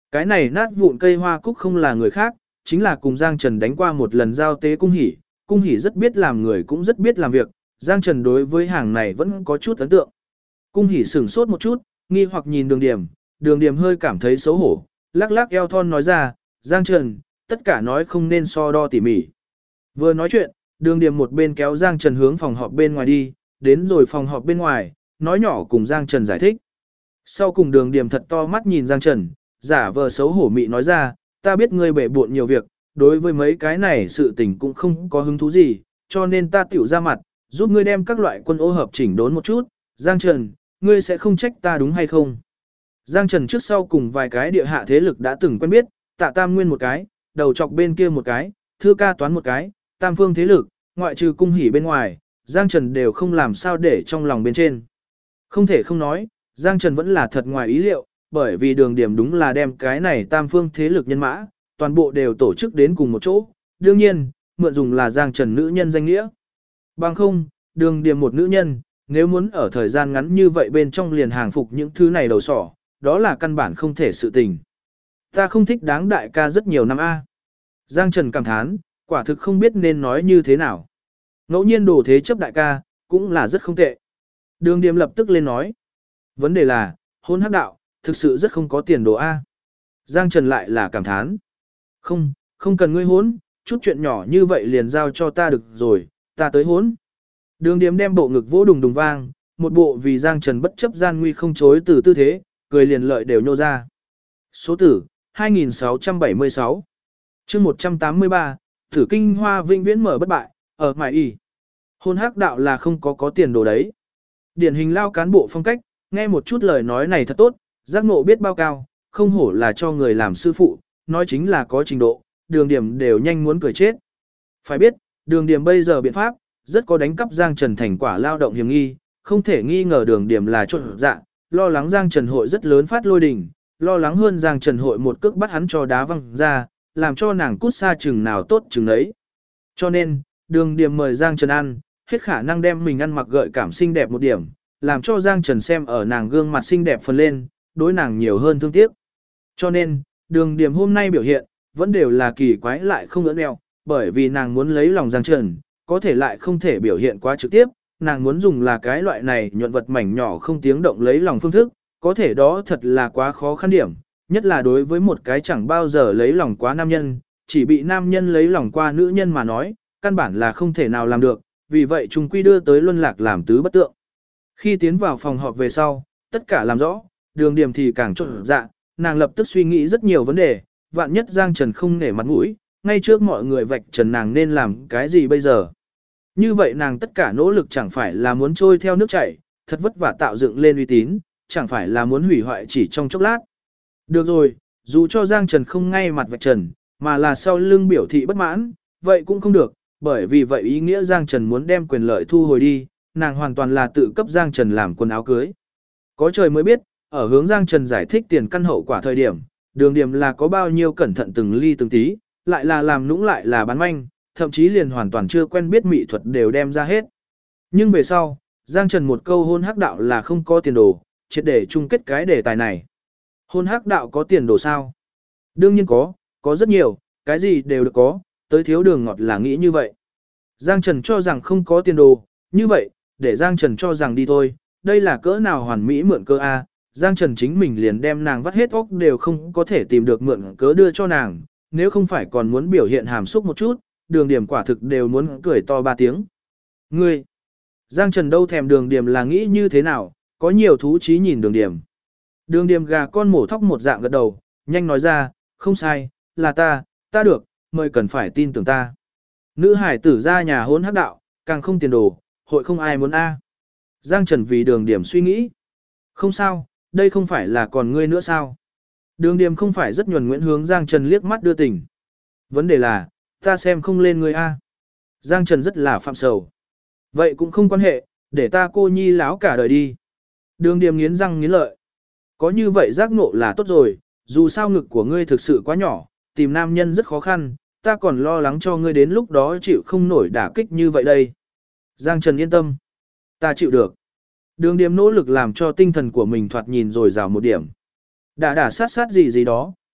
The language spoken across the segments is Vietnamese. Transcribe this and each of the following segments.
Cái này nát vụn cây hoa cúc không là người khác, chính là cùng Giang Trần đánh qua một lần giao tế cung hỉ rất biết làm người cũng rất biết làm việc, Giang Trần đối với hàng này vẫn có chút ấn tượng. Cung hỉ sửng sốt một chút, nghi hoặc nhìn đường điểm hơi cảm thấy xấu hổ, lắc lắc eo thon nói ra, Giang Trần, tất cả nói không nên so đo tỉ mỉ. Vừa nói chuyện, đường điểm một bên kéo Giang Trần hướng phòng họp bên ngoài đi, đến rồi phòng họp bên ngoài, nói nhỏ cùng Giang Trần giải thích. Sau cùng đường điểm thật to mắt nhìn Giang Trần, giả vờ xấu hổ mị nói ra, ta biết ngươi bể bộn nhiều việc, đối với mấy cái này sự tình cũng không có hứng thú gì, cho nên ta tiểu ra mặt, giúp ngươi đem các loại quân ô hợp chỉnh đốn một chút, Giang Trần, ngươi sẽ không trách ta đúng hay không? Giang Trần trước sau cùng vài cái địa hạ thế lực đã từng quen biết, Tạ Tam Nguyên một cái, đầu chọc bên kia một cái, Thư Ca Toán một cái, tam phương thế lực, ngoại trừ cung hỉ bên ngoài, Giang Trần đều không làm sao để trong lòng bên trên. Không thể không nói, Giang Trần vẫn là thật ngoài ý liệu, bởi vì đường điểm đúng là đem cái này tam phương thế lực nhân mã, toàn bộ đều tổ chức đến cùng một chỗ, đương nhiên, mượn dùng là Giang Trần nữ nhân danh nghĩa. Bằng không, đường điểm một nữ nhân, nếu muốn ở thời gian ngắn như vậy bên trong liền hàng phục những thứ này đầu sỏ, đó là căn bản không thể sự tình. Ta không thích đáng đại ca rất nhiều năm A. Giang Trần cảm thán, quả thực không biết nên nói như thế nào. Ngẫu nhiên đồ thế chấp đại ca, cũng là rất không tệ. Đường điểm lập tức lên nói. Vấn đề là, hôn hắc đạo, thực sự rất không có tiền đồ A. Giang Trần lại là cảm thán. Không cần ngươi hốn, chút chuyện nhỏ như vậy liền giao cho ta được rồi, ta tới hốn. Đường điểm đem bộ ngực vỗ đùng đùng vang, một bộ vì Giang Trần bất chấp gian nguy không chối từ tư thế, cười liền lợi đều nhô ra. Số tử, 2676. chương 183, Thử Kinh Hoa vinh viễn mở bất bại, ở mải y. Hôn hắc đạo là không có tiền đồ đấy. Điển hình lao cán bộ phong cách, nghe một chút lời nói này thật tốt, giác ngộ biết bao cao, không hổ là cho người làm sư phụ, nói chính là có trình độ, đường điểm đều nhanh muốn cười chết. Phải biết, đường điểm bây giờ biện pháp, rất có đánh cắp Giang Trần thành quả lao động hiểm nghi, không thể nghi ngờ đường điểm là trộn dạ, lo lắng Giang Trần hội rất lớn phát lôi đỉnh, lo lắng hơn Giang Trần hội một cước bắt hắn cho đá văng ra, làm cho nàng cút xa chừng nào tốt chừng ấy. Cho nên, đường điểm mời Giang Trần ăn, hết khả năng đem mình ăn mặc gợi cảm xinh đẹp một điểm, làm cho Giang Trần xem ở nàng gương mặt xinh đẹp phần lên, đối nàng nhiều hơn thương tiếc. Cho nên, đường điểm hôm nay biểu hiện, vẫn đều là kỳ quái lại không ưỡn eo, bởi vì nàng muốn lấy lòng Giang Trần, có thể lại không thể biểu hiện quá trực tiếp, nàng muốn dùng là cái loại này nhuận vật mảnh nhỏ không tiếng động lấy lòng phương thức, có thể đó thật là quá khó khăn điểm, nhất là đối với một cái chẳng bao giờ lấy lòng quá nam nhân, chỉ bị nam nhân lấy lòng qua nữ nhân mà nói, căn bản là không thể nào làm được, vì vậy chúng quy đưa tới luân lạc làm tứ bất tượng. Khi tiến vào phòng họp về sau, tất cả làm rõ, đường điểm thì càng trộn dạ, nàng lập tức suy nghĩ rất nhiều vấn đề, vạn nhất Giang Trần không nể mặt mũi, ngay trước mọi người vạch trần nàng nên làm cái gì bây giờ. Như vậy nàng tất cả nỗ lực chẳng phải là muốn trôi theo nước chảy, thật vất vả tạo dựng lên uy tín, chẳng phải là muốn hủy hoại chỉ trong chốc lát. Được rồi, dù cho Giang Trần không ngay mặt vạch trần, mà là sau lưng biểu thị bất mãn, vậy cũng không được, bởi vì vậy ý nghĩa Giang Trần muốn đem quyền lợi thu hồi đi, nàng hoàn toàn là tự cấp Giang Trần làm quần áo cưới. Có trời mới biết, ở hướng Giang Trần giải thích tiền căn hậu quả thời điểm, đường điểm là có bao nhiêu cẩn thận từng ly từng tí, lại là làm nũng lại là bán manh, thậm chí liền hoàn toàn chưa quen biết mỹ thuật đều đem ra hết. Nhưng về sau, Giang Trần một câu hôn hắc đạo là không có tiền đồ, triệt để chung kết cái đề tài này. Hôn hắc đạo có tiền đồ sao? Đương nhiên có rất nhiều, cái gì đều được có, tới thiếu đường ngọt là nghĩ như vậy. Giang Trần cho rằng không có tiền đồ, như vậy, để Giang Trần cho rằng đi thôi, đây là cỡ nào hoàn mỹ mượn cơ a? Giang Trần chính mình liền đem nàng vắt hết óc đều không có thể tìm được mượn cớ đưa cho nàng, nếu không phải còn muốn biểu hiện hàm xúc một chút, đường điểm quả thực đều muốn cười to 3 tiếng. Ngươi, Giang Trần đâu thèm đường điểm là nghĩ như thế nào, có nhiều thú chí nhìn đường điểm. Đường điểm gà con mổ thóc một dạng gật đầu, nhanh nói ra, không sai, là ta được, mời cần phải tin tưởng ta. Nữ hải tử ra nhà hôn hắc đạo, càng không tiền đồ, hội không ai muốn a. Giang Trần vì đường điểm suy nghĩ. Không sao, đây không phải là còn ngươi nữa sao? Đường điểm không phải rất nhuần nhuyễn hướng Giang Trần liếc mắt đưa tình. Vấn đề là, ta xem không lên ngươi a. Giang Trần rất là phạm sầu. Vậy cũng không quan hệ, để ta cô nhi láo cả đời đi. Đường điểm nghiến răng nghiến lợi. Có như vậy giác ngộ là tốt rồi, dù sao ngực của ngươi thực sự quá nhỏ, tìm nam nhân rất khó khăn, ta còn lo lắng cho ngươi đến lúc đó chịu không nổi đả kích như vậy đây. Giang Trần yên tâm. Ta chịu được. Đường điểm nỗ lực làm cho tinh thần của mình thoạt nhìn rồi rào một điểm. Đả sát gì đó,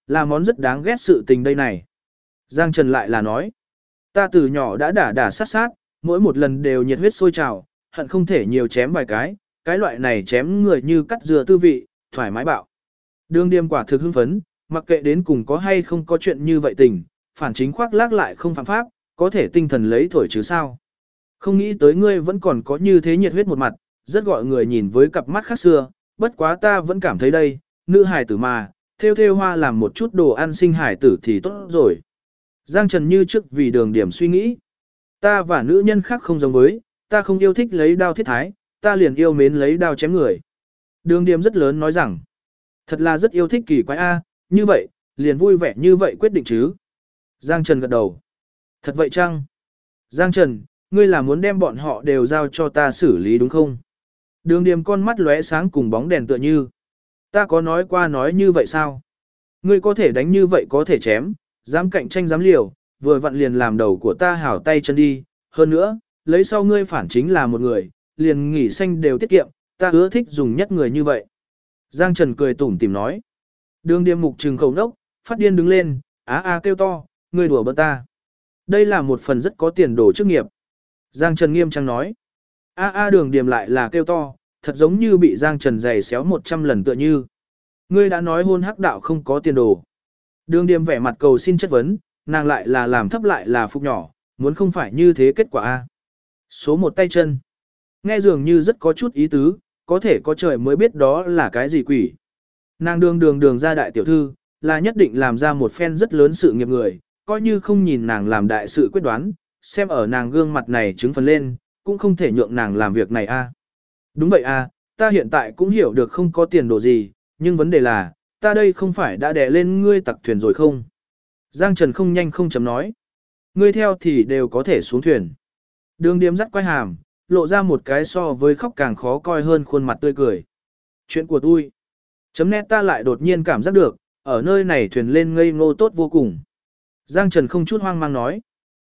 Là món rất đáng ghét sự tình đây này. Giang Trần lại là nói. Ta từ nhỏ đã đả sát sát, mỗi một lần đều nhiệt huyết sôi trào, hận không thể nhiều chém vài cái loại này chém người như cắt dừa tư vị, thoải mái bạo. Đường Điềm quả thực hưng phấn, mặc kệ đến cùng có hay không có chuyện như vậy tình, phản chính khoác lác lại không phạm pháp, có thể tinh thần lấy thổi chứ sao. Không nghĩ tới ngươi vẫn còn có như thế nhiệt huyết một mặt, rất gọi người nhìn với cặp mắt khác xưa, bất quá ta vẫn cảm thấy đây, nữ hài tử mà, theo hoa làm một chút đồ ăn sinh hài tử thì tốt rồi. Giang Trần như trước vì Đường Điềm suy nghĩ. Ta và nữ nhân khác không giống với, ta không yêu thích lấy đao thiết thái, ta liền yêu mến lấy đao chém người. Đường Điềm rất lớn nói rằng, thật là rất yêu thích kỳ quái a, như vậy, liền vui vẻ như vậy quyết định chứ. Giang Trần gật đầu. Thật vậy chăng? Giang Trần, ngươi là muốn đem bọn họ đều giao cho ta xử lý đúng không? Đường Điềm con mắt lóe sáng cùng bóng đèn tựa như. Ta có nói qua nói như vậy sao? Ngươi có thể đánh như vậy có thể chém, dám cạnh tranh dám liều, vừa vặn liền làm đầu của ta hảo tay chân đi. Hơn nữa, lấy sau ngươi phản chính là một người, liền nghỉ xanh đều tiết kiệm, ta ưa thích dùng nhất người như vậy. Giang Trần cười tủm tỉm nói. Đường Điềm mục trừng khẩu nốc, phát điên đứng lên, kêu to, ngươi đùa bỡn ta. Đây là một phần rất có tiền đồ chức nghiệp. Giang Trần nghiêm trang nói. Đường Điềm lại là kêu to, thật giống như bị Giang Trần giày xéo 100 lần tựa như. Ngươi đã nói hôn hắc đạo không có tiền đồ. Đường Điềm vẻ mặt cầu xin chất vấn, nàng lại là làm thấp lại là phục nhỏ, muốn không phải như thế kết quả a. Số 1 tay chân. Nghe dường như rất có chút ý tứ, có thể có trời mới biết đó là cái gì quỷ. Nàng đường ra đại tiểu thư, là nhất định làm ra một phen rất lớn sự nghiệp người, coi như không nhìn nàng làm đại sự quyết đoán, xem ở nàng gương mặt này chứng phần lên, cũng không thể nhượng nàng làm việc này a. Đúng vậy a, ta hiện tại cũng hiểu được không có tiền đồ gì, nhưng vấn đề là, ta đây không phải đã đè lên ngươi tặc thuyền rồi không? Giang Trần không nhanh không chấm nói. Ngươi theo thì đều có thể xuống thuyền. Đường Điềm dắt quay hàm, lộ ra một cái so với khóc càng khó coi hơn khuôn mặt tươi cười. Chuyện của tôi. Chấm nét ta lại đột nhiên cảm giác được, ở nơi này thuyền lên ngây ngô tốt vô cùng. Giang Trần không chút hoang mang nói.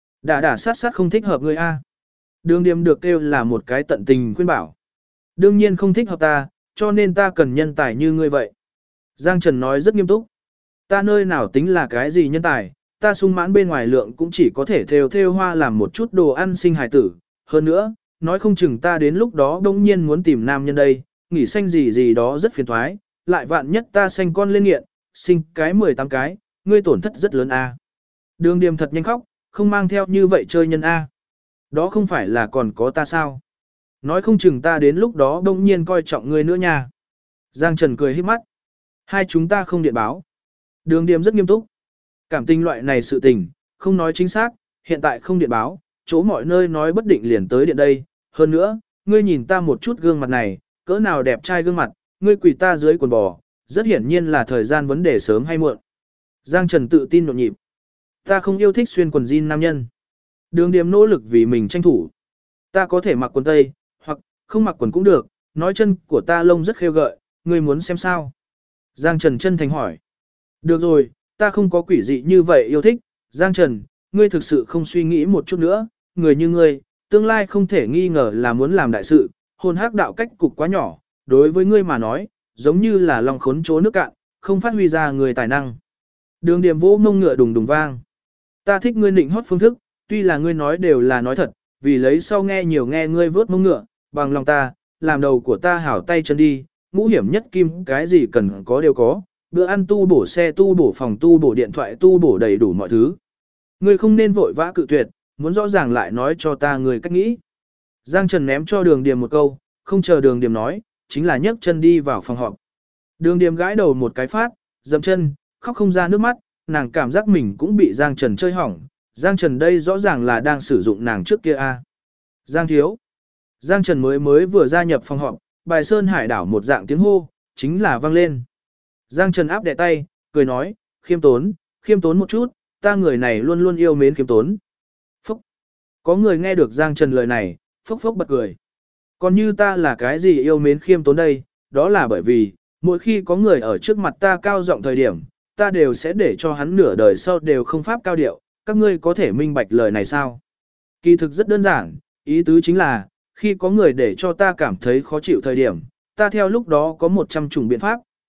Đả sát không thích hợp ngươi a. Đường Điềm được kêu là một cái tận tình khuyên bảo. Đương nhiên không thích hợp ta, cho nên ta cần nhân tài như ngươi vậy. Giang Trần nói rất nghiêm túc. Ta nơi nào tính là cái gì nhân tài, ta sung mãn bên ngoài lượng cũng chỉ có thể theo hoa làm một chút đồ ăn sinh hài tử. Hơn nữa, nói không chừng ta đến lúc đó đông nhiên muốn tìm nam nhân đây, nghỉ xanh gì đó rất phiền thoái, lại vạn nhất ta sanh con lên nghiện, sinh cái 18 cái, ngươi tổn thất rất lớn a. Đường Điềm thật nhanh khóc, không mang theo như vậy chơi nhân a. Đó không phải là còn có ta sao? Nói không chừng ta đến lúc đó đông nhiên coi trọng ngươi nữa nha. Giang Trần cười híp mắt. Hai chúng ta không điện báo. Đường Điềm rất nghiêm túc. Cảm tình loại này sự tình, không nói chính xác, hiện tại không điện báo, chỗ mọi nơi nói bất định liền tới điện đây. Hơn nữa, ngươi nhìn ta một chút gương mặt này, cỡ nào đẹp trai gương mặt, ngươi quỳ ta dưới quần bò, rất hiển nhiên là thời gian vấn đề sớm hay muộn. Giang Trần tự tin nhộn nhịp. Ta không yêu thích xuyên quần jean nam nhân. Đường Điềm nỗ lực vì mình tranh thủ. Ta có thể mặc quần tây, hoặc không mặc quần cũng được, nói chân của ta lông rất khêu gợi, ngươi muốn xem sao? Giang Trần chân thành hỏi. Được rồi, ta không có quỷ dị như vậy yêu thích. Giang Trần, ngươi thực sự không suy nghĩ một chút nữa, người như ngươi, tương lai không thể nghi ngờ là muốn làm đại sự, hôn hắc đạo cách cục quá nhỏ, đối với ngươi mà nói, giống như là lòng khốn chỗ nước cạn, không phát huy ra người tài năng. Đường Điềm vỗ mông ngựa đùng đùng vang. Ta thích ngươi nịnh hót phương thức, tuy là ngươi nói đều là nói thật, vì lấy sau nghe nhiều nghe ngươi vớt mông ngựa, bằng lòng ta, làm đầu của ta hảo tay chân đi, ngũ hiểm nhất kim cái gì cần có đều có, bữa ăn tu bổ xe tu bổ phòng tu bổ điện thoại tu bổ đầy đủ mọi thứ. Ngươi không nên vội vã cự tuyệt, muốn rõ ràng lại nói cho ta người cách nghĩ. Giang Trần ném cho Đường Điềm một câu, không chờ Đường Điềm nói, chính là nhấc chân đi vào phòng họp. Đường Điềm gãi đầu một cái phát, dậm chân, khóc không ra nước mắt, nàng cảm giác mình cũng bị Giang Trần chơi hỏng. Giang Trần đây rõ ràng là đang sử dụng nàng trước kia a. Giang thiếu. Giang Trần mới vừa gia nhập phòng họp, bài sơn hải đảo một dạng tiếng hô, chính là vang lên. Giang Trần áp đè tay, cười nói, khiêm tốn một chút, ta người này luôn luôn yêu mến khiêm tốn. Phúc. Có người nghe được Giang Trần lời này, phốc bật cười. Còn như ta là cái gì yêu mến khiêm tốn đây, đó là bởi vì, mỗi khi có người ở trước mặt ta cao giọng thời điểm, ta đều sẽ để cho hắn nửa đời sau đều không pháp cao điệu, các ngươi có thể minh bạch lời này sao? Kỳ thực rất đơn giản, ý tứ chính là, khi có người để cho ta cảm thấy khó chịu thời điểm, ta theo lúc đó có 100 chủng biện pháp,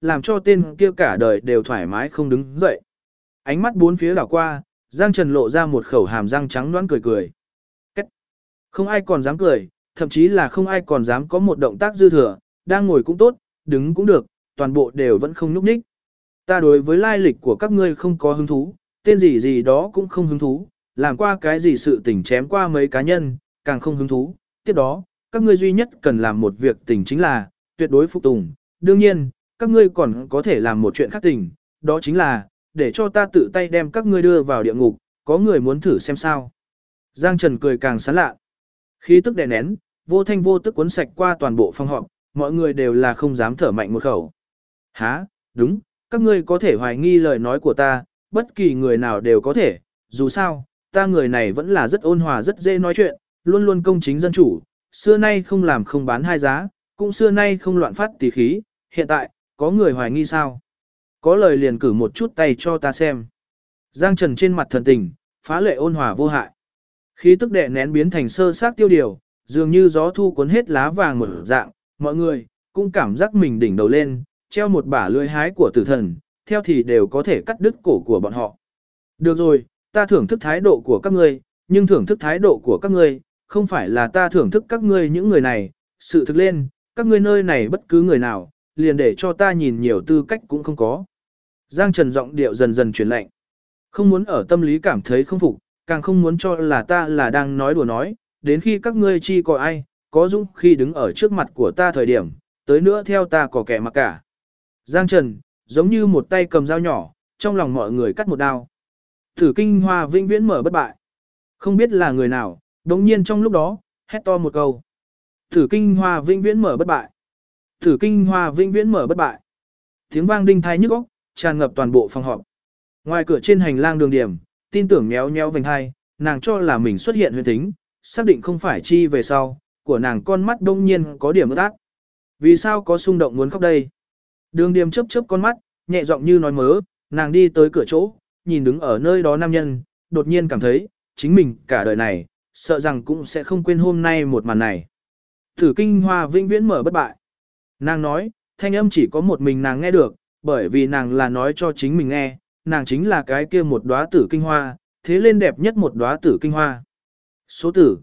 làm cho tên kia cả đời đều thoải mái không đứng dậy. Ánh mắt bốn phía đảo qua, Giang Trần lộ ra một khẩu hàm răng trắng nõn cười cười. Cách. Không ai còn dám cười, thậm chí là không ai còn dám có một động tác dư thừa, đang ngồi cũng tốt, đứng cũng được, toàn bộ đều vẫn không nhúc nhích. Ta đối với lai lịch của các ngươi không có hứng thú, tên gì gì đó cũng không hứng thú, làm qua cái gì sự tình chém qua mấy cá nhân, càng không hứng thú. Tiếp đó, các ngươi duy nhất cần làm một việc tình chính là, tuyệt đối phục tùng. Đương nhiên, các ngươi còn có thể làm một chuyện khác tình, đó chính là, để cho ta tự tay đem các ngươi đưa vào địa ngục, có người muốn thử xem sao. Giang Trần cười càng sán lạ. Khí tức đè nén, vô thanh vô tức cuốn sạch qua toàn bộ phòng họp, mọi người đều là không dám thở mạnh một khẩu. Hả, đúng, các ngươi có thể hoài nghi lời nói của ta, bất kỳ người nào đều có thể, dù sao, ta người này vẫn là rất ôn hòa rất dễ nói chuyện, luôn luôn công chính dân chủ, xưa nay không làm không bán hai giá, cũng xưa nay không loạn phát tỉ khí, hiện tại, có người hoài nghi sao? Có lời liền cử một chút tay cho ta xem. Giang Trần trên mặt thần tình, phá lệ ôn hòa vô hại. Khí tức đè nén biến thành sơ sát tiêu điều, dường như gió thu cuốn hết lá vàng một dạng, mọi người cũng cảm giác mình đỉnh đầu lên, treo một bả lưỡi hái của tử thần, theo thì đều có thể cắt đứt cổ của bọn họ. Được rồi, ta thưởng thức thái độ của các ngươi, nhưng thưởng thức thái độ của các ngươi, không phải là ta thưởng thức các ngươi những người này, sự thực lên, các ngươi nơi này bất cứ người nào, liền để cho ta nhìn nhiều tư cách cũng không có. Giang Trần giọng điệu dần dần chuyển lạnh. Không muốn ở tâm lý cảm thấy không phục, càng không muốn cho là ta là đang nói đùa nói, đến khi các ngươi chi có ai, có dũng khi đứng ở trước mặt của ta thời điểm, tới nữa theo ta có kẻ mặc cả. Giang Trần, giống như một tay cầm dao nhỏ, trong lòng mọi người cắt một đao. Thử Kinh Hoa vĩnh viễn mở bất bại. Không biết là người nào, đống nhiên trong lúc đó, hét to một câu. Thử Kinh Hoa vĩnh viễn mở bất bại. Thử Kinh Hoa vĩnh viễn mở bất bại. Tiếng vang đinh tai nhức óc, tràn ngập toàn bộ phòng họp. Ngoài cửa trên hành lang đường điểm, tin tưởng méo méo vành hai, nàng cho là mình xuất hiện huyền tính, xác định không phải chi về sau, của nàng con mắt đông nhiên có điểm ướt át. Vì sao có xung động muốn khóc đây? Đường điểm chớp chớp con mắt, nhẹ giọng như nói mớ, nàng đi tới cửa chỗ, nhìn đứng ở nơi đó nam nhân, đột nhiên cảm thấy, chính mình cả đời này, sợ rằng cũng sẽ không quên hôm nay một màn này. Thử Kinh Hoa vĩnh viễn mở bất bại. Nàng nói, thanh âm chỉ có một mình nàng nghe được, bởi vì nàng là nói cho chính mình nghe, nàng chính là cái kia một đóa tử kinh hoa, thế lên đẹp nhất một đóa tử kinh hoa. Số tử,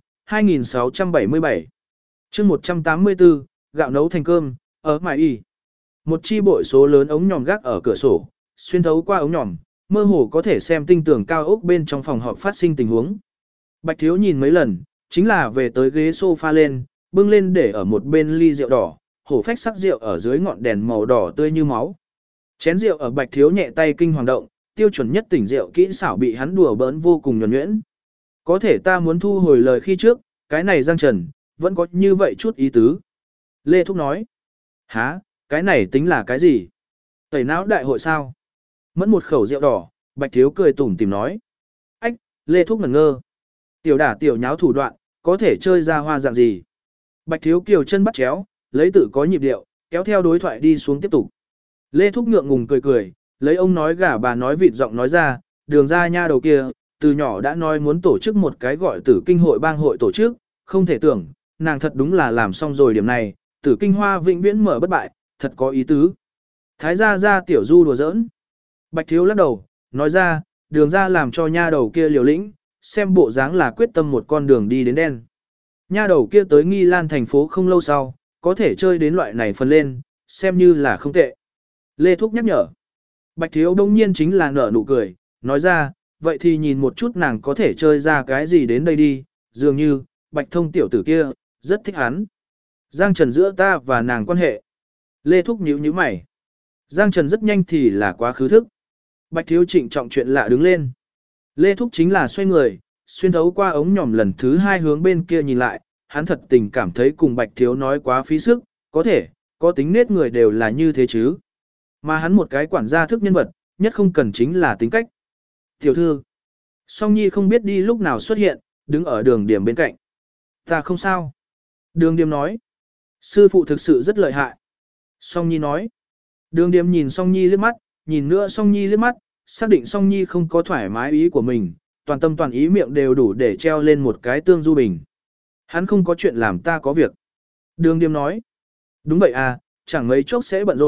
2677. Chương 184, gạo nấu thành cơm, ở mài y. Một chi bội số lớn ống nhòm gác ở cửa sổ, xuyên thấu qua ống nhòm, mơ hồ có thể xem tinh tường cao ốc bên trong phòng họp phát sinh tình huống. Bạch Thiếu nhìn mấy lần, chính là về tới ghế sofa lên, bưng lên để ở một bên ly rượu đỏ, hổ phách sắc rượu ở dưới ngọn đèn màu đỏ tươi như máu. Chén rượu ở Bạch Thiếu nhẹ tay kinh hoàng động, tiêu chuẩn nhất tỉnh rượu kỹ xảo bị hắn đùa bỡn vô cùng nhuần nhuyễn. Có thể ta muốn thu hồi lời khi trước, cái này Giang Trần, vẫn có như vậy chút ý tứ. Lê Thúc nói, hả, cái này tính là cái gì? Tẩy não đại hội sao? Mẫn một khẩu rượu đỏ, Bạch Thiếu cười tủm tìm nói. Ách, Lê Thúc ngẩn ngơ. Tiểu đả tiểu nháo thủ đoạn, có thể chơi ra hoa dạng gì? Bạch Thiếu kiều chân bắt chéo, lấy tự có nhịp điệu, kéo theo đối thoại đi xuống tiếp tục. Lê Thúc ngượng ngùng cười cười, lấy ông nói gà bà nói vịt giọng nói ra, đường ra nha đầu kia, từ nhỏ đã nói muốn tổ chức một cái gọi Tử Kinh hội bang hội tổ chức, không thể tưởng, nàng thật đúng là làm xong rồi điểm này, Tử Kinh Hoa vĩnh viễn mở bất bại, thật có ý tứ. Thái gia gia tiểu du đùa giỡn. Bạch Thiếu lắc đầu, nói ra, đường ra làm cho nha đầu kia liều lĩnh, xem bộ dáng là quyết tâm một con đường đi đến đen. Nha đầu kia tới Nghi Lan thành phố không lâu sau, có thể chơi đến loại này phần lên, xem như là không tệ. Lê Thúc nhắc nhở. Bạch Thiếu đông nhiên chính là nở nụ cười, nói ra, vậy thì nhìn một chút nàng có thể chơi ra cái gì đến đây đi, dường như, Bạch Thông tiểu tử kia, rất thích hắn. Giang Trần giữa ta và nàng quan hệ. Lê Thúc nhíu nhíu mày. Giang Trần rất nhanh thì là quá khứ thức. Bạch Thiếu trịnh trọng chuyện lạ đứng lên. Lê Thúc chính là xoay người, xuyên thấu qua ống nhòm lần thứ hai hướng bên kia nhìn lại, hắn thật tình cảm thấy cùng Bạch Thiếu nói quá phí sức, có thể, có tính nết người đều là như thế chứ. Mà hắn một cái quản gia thức nhân vật, nhất không cần chính là tính cách. Tiểu thư, Song Nhi không biết đi lúc nào xuất hiện, đứng ở đường điểm bên cạnh. Ta không sao. Đường điểm nói. Sư phụ thực sự rất lợi hại. Song Nhi nói. Đường điểm nhìn Song Nhi liếc mắt, nhìn nữa Song Nhi liếc mắt, xác định Song Nhi không có thoải mái ý của mình, toàn tâm toàn ý miệng đều đủ để treo lên một cái tương du bình. Hắn không có chuyện làm ta có việc. Đường điểm nói. Đúng vậy à, chẳng mấy chốc sẽ bận rộn,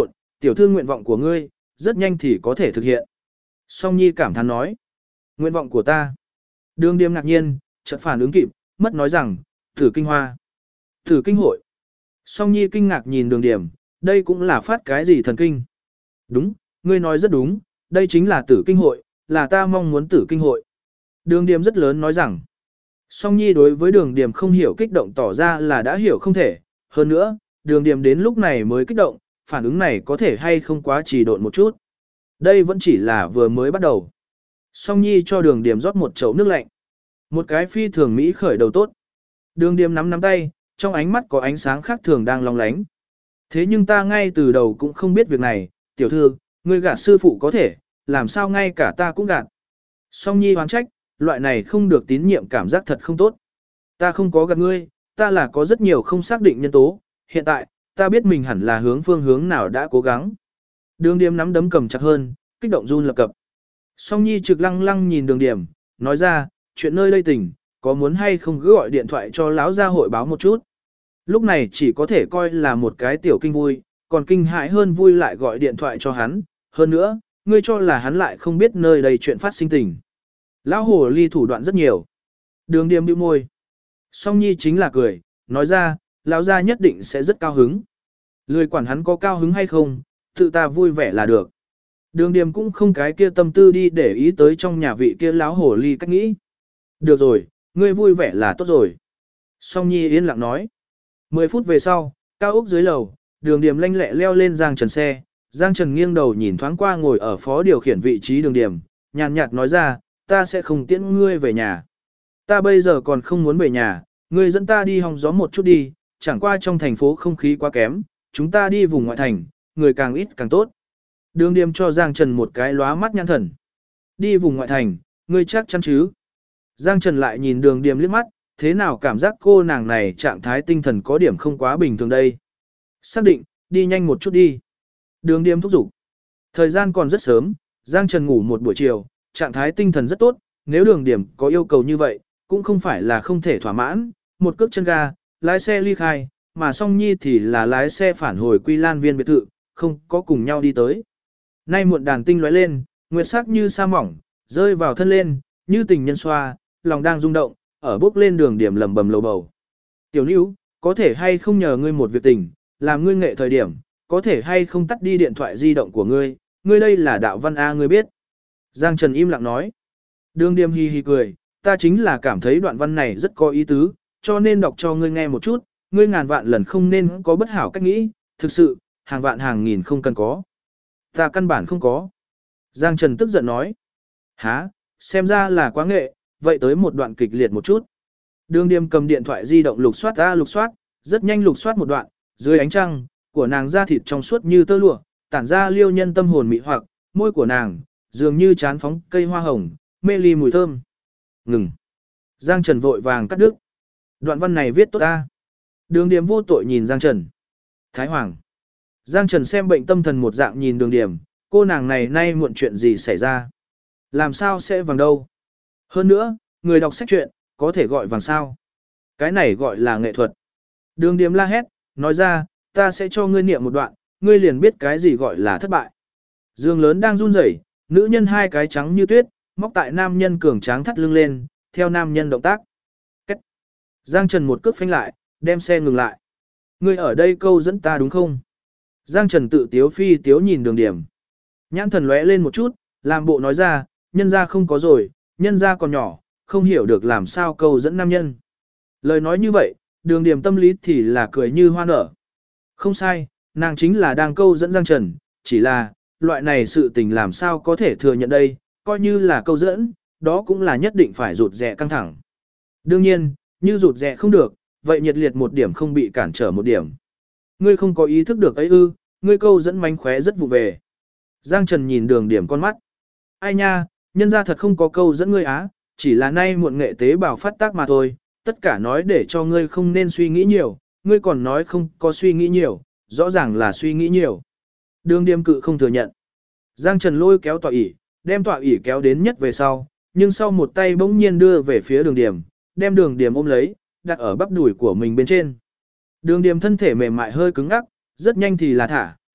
Tiểu thư nguyện vọng của ngươi, rất nhanh thì có thể thực hiện. Song Nhi cảm thán nói. Nguyện vọng của ta. Đường Điềm ngạc nhiên, chợt phản ứng kịp, mất nói rằng, Tử Kinh Hoa. Tử Kinh hội. Song Nhi kinh ngạc nhìn Đường Điềm, đây cũng là phát cái gì thần kinh. Đúng, ngươi nói rất đúng, đây chính là Tử Kinh hội, là ta mong muốn Tử Kinh hội. Đường Điềm rất lớn nói rằng, Song Nhi đối với Đường Điềm không hiểu kích động tỏ ra là đã hiểu không thể. Hơn nữa, Đường Điềm đến lúc này mới kích động, phản ứng này có thể hay không quá trì độn một chút. Đây vẫn chỉ là vừa mới bắt đầu. Song Nhi cho Đường Điềm rót một chậu nước lạnh. Một cái phi thường Mỹ khởi đầu tốt. Đường Điềm nắm nắm tay, trong ánh mắt có ánh sáng khác thường đang long lánh. Thế nhưng ta ngay từ đầu cũng không biết việc này, tiểu thư, ngươi gạt sư phụ có thể, làm sao ngay cả ta cũng gạt. Song Nhi hoán trách, loại này không được tín nhiệm cảm giác thật không tốt. Ta không có gạt ngươi, ta là có rất nhiều không xác định nhân tố, hiện tại, ta biết mình hẳn là hướng phương hướng nào đã cố gắng. Đường Điềm nắm đấm cầm chặt hơn, kích động run lập cập. Song Nhi trực lăng lăng nhìn Đường Điềm, nói ra, chuyện nơi đây tỉnh, có muốn hay không cứ gọi điện thoại cho lão gia hội báo một chút. Lúc này chỉ có thể coi là một cái tiểu kinh vui, còn kinh hại hơn vui lại gọi điện thoại cho hắn. Hơn nữa, ngươi cho là hắn lại không biết nơi đây chuyện phát sinh tình. Lão hồ ly thủ đoạn rất nhiều. Đường Điềm bĩu môi. Song Nhi chính là cười, nói ra, lão gia nhất định sẽ rất cao hứng. Lười quản hắn có cao hứng hay không, tự ta vui vẻ là được. Đường Điềm cũng không cái kia tâm tư đi để ý tới trong nhà vị kia lão hồ ly cách nghĩ. Được rồi, ngươi vui vẻ là tốt rồi. Song Nhi yên lặng nói. 10 phút về sau, cao ốc dưới lầu, Đường Điềm lanh lẹ leo lên Giang Trần xe. Giang Trần nghiêng đầu nhìn thoáng qua ngồi ở phó điều khiển vị trí Đường Điềm, nhàn nhạt nói ra, ta sẽ không tiễn ngươi về nhà. Ta bây giờ còn không muốn về nhà, ngươi dẫn ta đi hong gió một chút đi, chẳng qua trong thành phố không khí quá kém, chúng ta đi vùng ngoại thành, người càng ít càng tốt. Đường Điềm cho Giang Trần một cái lóa mắt nhãn thần. Đi vùng ngoại thành, ngươi chắc chắn chứ? Giang Trần lại nhìn Đường Điềm liếc mắt, thế nào cảm giác cô nàng này trạng thái tinh thần có điểm không quá bình thường đây. Xác định, đi nhanh một chút đi. Đường Điềm thúc giục. Thời gian còn rất sớm, Giang Trần ngủ một buổi chiều, trạng thái tinh thần rất tốt, nếu Đường Điềm có yêu cầu như vậy, cũng không phải là không thể thỏa mãn, một cước chân ga, lái xe ly khai, mà Song Nhi thì là lái xe phản hồi Quy Lan Viên biệt thự, không có cùng nhau đi tới. Nay muộn đàn tinh lóe lên, nguyệt sắc như sa mỏng, rơi vào thân lên, như tình nhân xoa, lòng đang rung động, ở bước lên Đường Điềm lầm bầm lầu bầu. Tiểu Nữu, có thể hay không nhờ ngươi một việc tình, làm ngươi nghệ thời điểm, có thể hay không tắt đi điện thoại di động của ngươi, ngươi đây là đạo văn A ngươi biết. Giang Trần im lặng nói. Đường Điềm hi hi cười, ta chính là cảm thấy đoạn văn này rất có ý tứ, cho nên đọc cho ngươi nghe một chút, ngươi ngàn vạn lần không nên có bất hảo cách nghĩ, thực sự, hàng vạn hàng nghìn không cần có. Ta căn bản không có. Giang Trần tức giận nói. Hả, xem ra là quá nghệ, vậy tới một đoạn kịch liệt một chút. Đường Điềm cầm điện thoại di động lục soát ra lục soát, rất nhanh lục soát một đoạn, dưới ánh trăng, của nàng da thịt trong suốt như tơ lụa, tản ra liêu nhân tâm hồn mị hoặc, môi của nàng, dường như chán phóng cây hoa hồng, mê ly mùi thơm. Ngừng. Giang Trần vội vàng cắt đứt. Đoạn văn này viết tốt ta. Đường Điềm vô tội nhìn Giang Trần. Thái Hoàng. Giang Trần xem bệnh tâm thần một dạng nhìn Đường Điềm, cô nàng này nay muộn chuyện gì xảy ra. Làm sao sẽ vàng đâu. Hơn nữa, người đọc sách truyện, có thể gọi vàng sao. Cái này gọi là nghệ thuật. Đường Điềm la hét, nói ra, ta sẽ cho ngươi niệm một đoạn, ngươi liền biết cái gì gọi là thất bại. Giường lớn đang run rẩy, nữ nhân hai cái trắng như tuyết, móc tại nam nhân cường tráng thắt lưng lên, theo nam nhân động tác. Cách. Giang Trần một cước phanh lại, đem xe ngừng lại. Ngươi ở đây câu dẫn ta đúng không? Giang Trần tự tiếu phi tiếu nhìn Đường Điềm. Nhãn thần lóe lên một chút, làm bộ nói ra, nhân ra không có rồi, nhân ra còn nhỏ, không hiểu được làm sao câu dẫn nam nhân. Lời nói như vậy, Đường Điềm tâm lý thì là cười như hoa nở. Không sai, nàng chính là đang câu dẫn Giang Trần, chỉ là, loại này sự tình làm sao có thể thừa nhận đây, coi như là câu dẫn, đó cũng là nhất định phải rụt rè căng thẳng. Đương nhiên, như rụt rè không được, vậy nhiệt liệt một điểm không bị cản trở một điểm. Ngươi không có ý thức được ấy ư, ngươi câu dẫn mánh khóe rất vụ về. Giang Trần nhìn Đường Điềm con mắt. Ai nha, nhân ra thật không có câu dẫn ngươi á, chỉ là nay muộn nghệ tế bào phát tác mà thôi, tất cả nói để cho ngươi không nên suy nghĩ nhiều, ngươi còn nói không có suy nghĩ nhiều, rõ ràng là suy nghĩ nhiều. Đường Điềm cự không thừa nhận. Giang Trần lôi kéo tọa ỷ, đem tọa ỷ kéo đến nhất về sau, nhưng sau một tay bỗng nhiên đưa về phía Đường Điềm, đem Đường Điềm ôm lấy, đặt ở bắp đùi của mình bên trên. Đường Điềm thân thể mềm mại hơi cứng ngắc, rất nhanh thì là thả,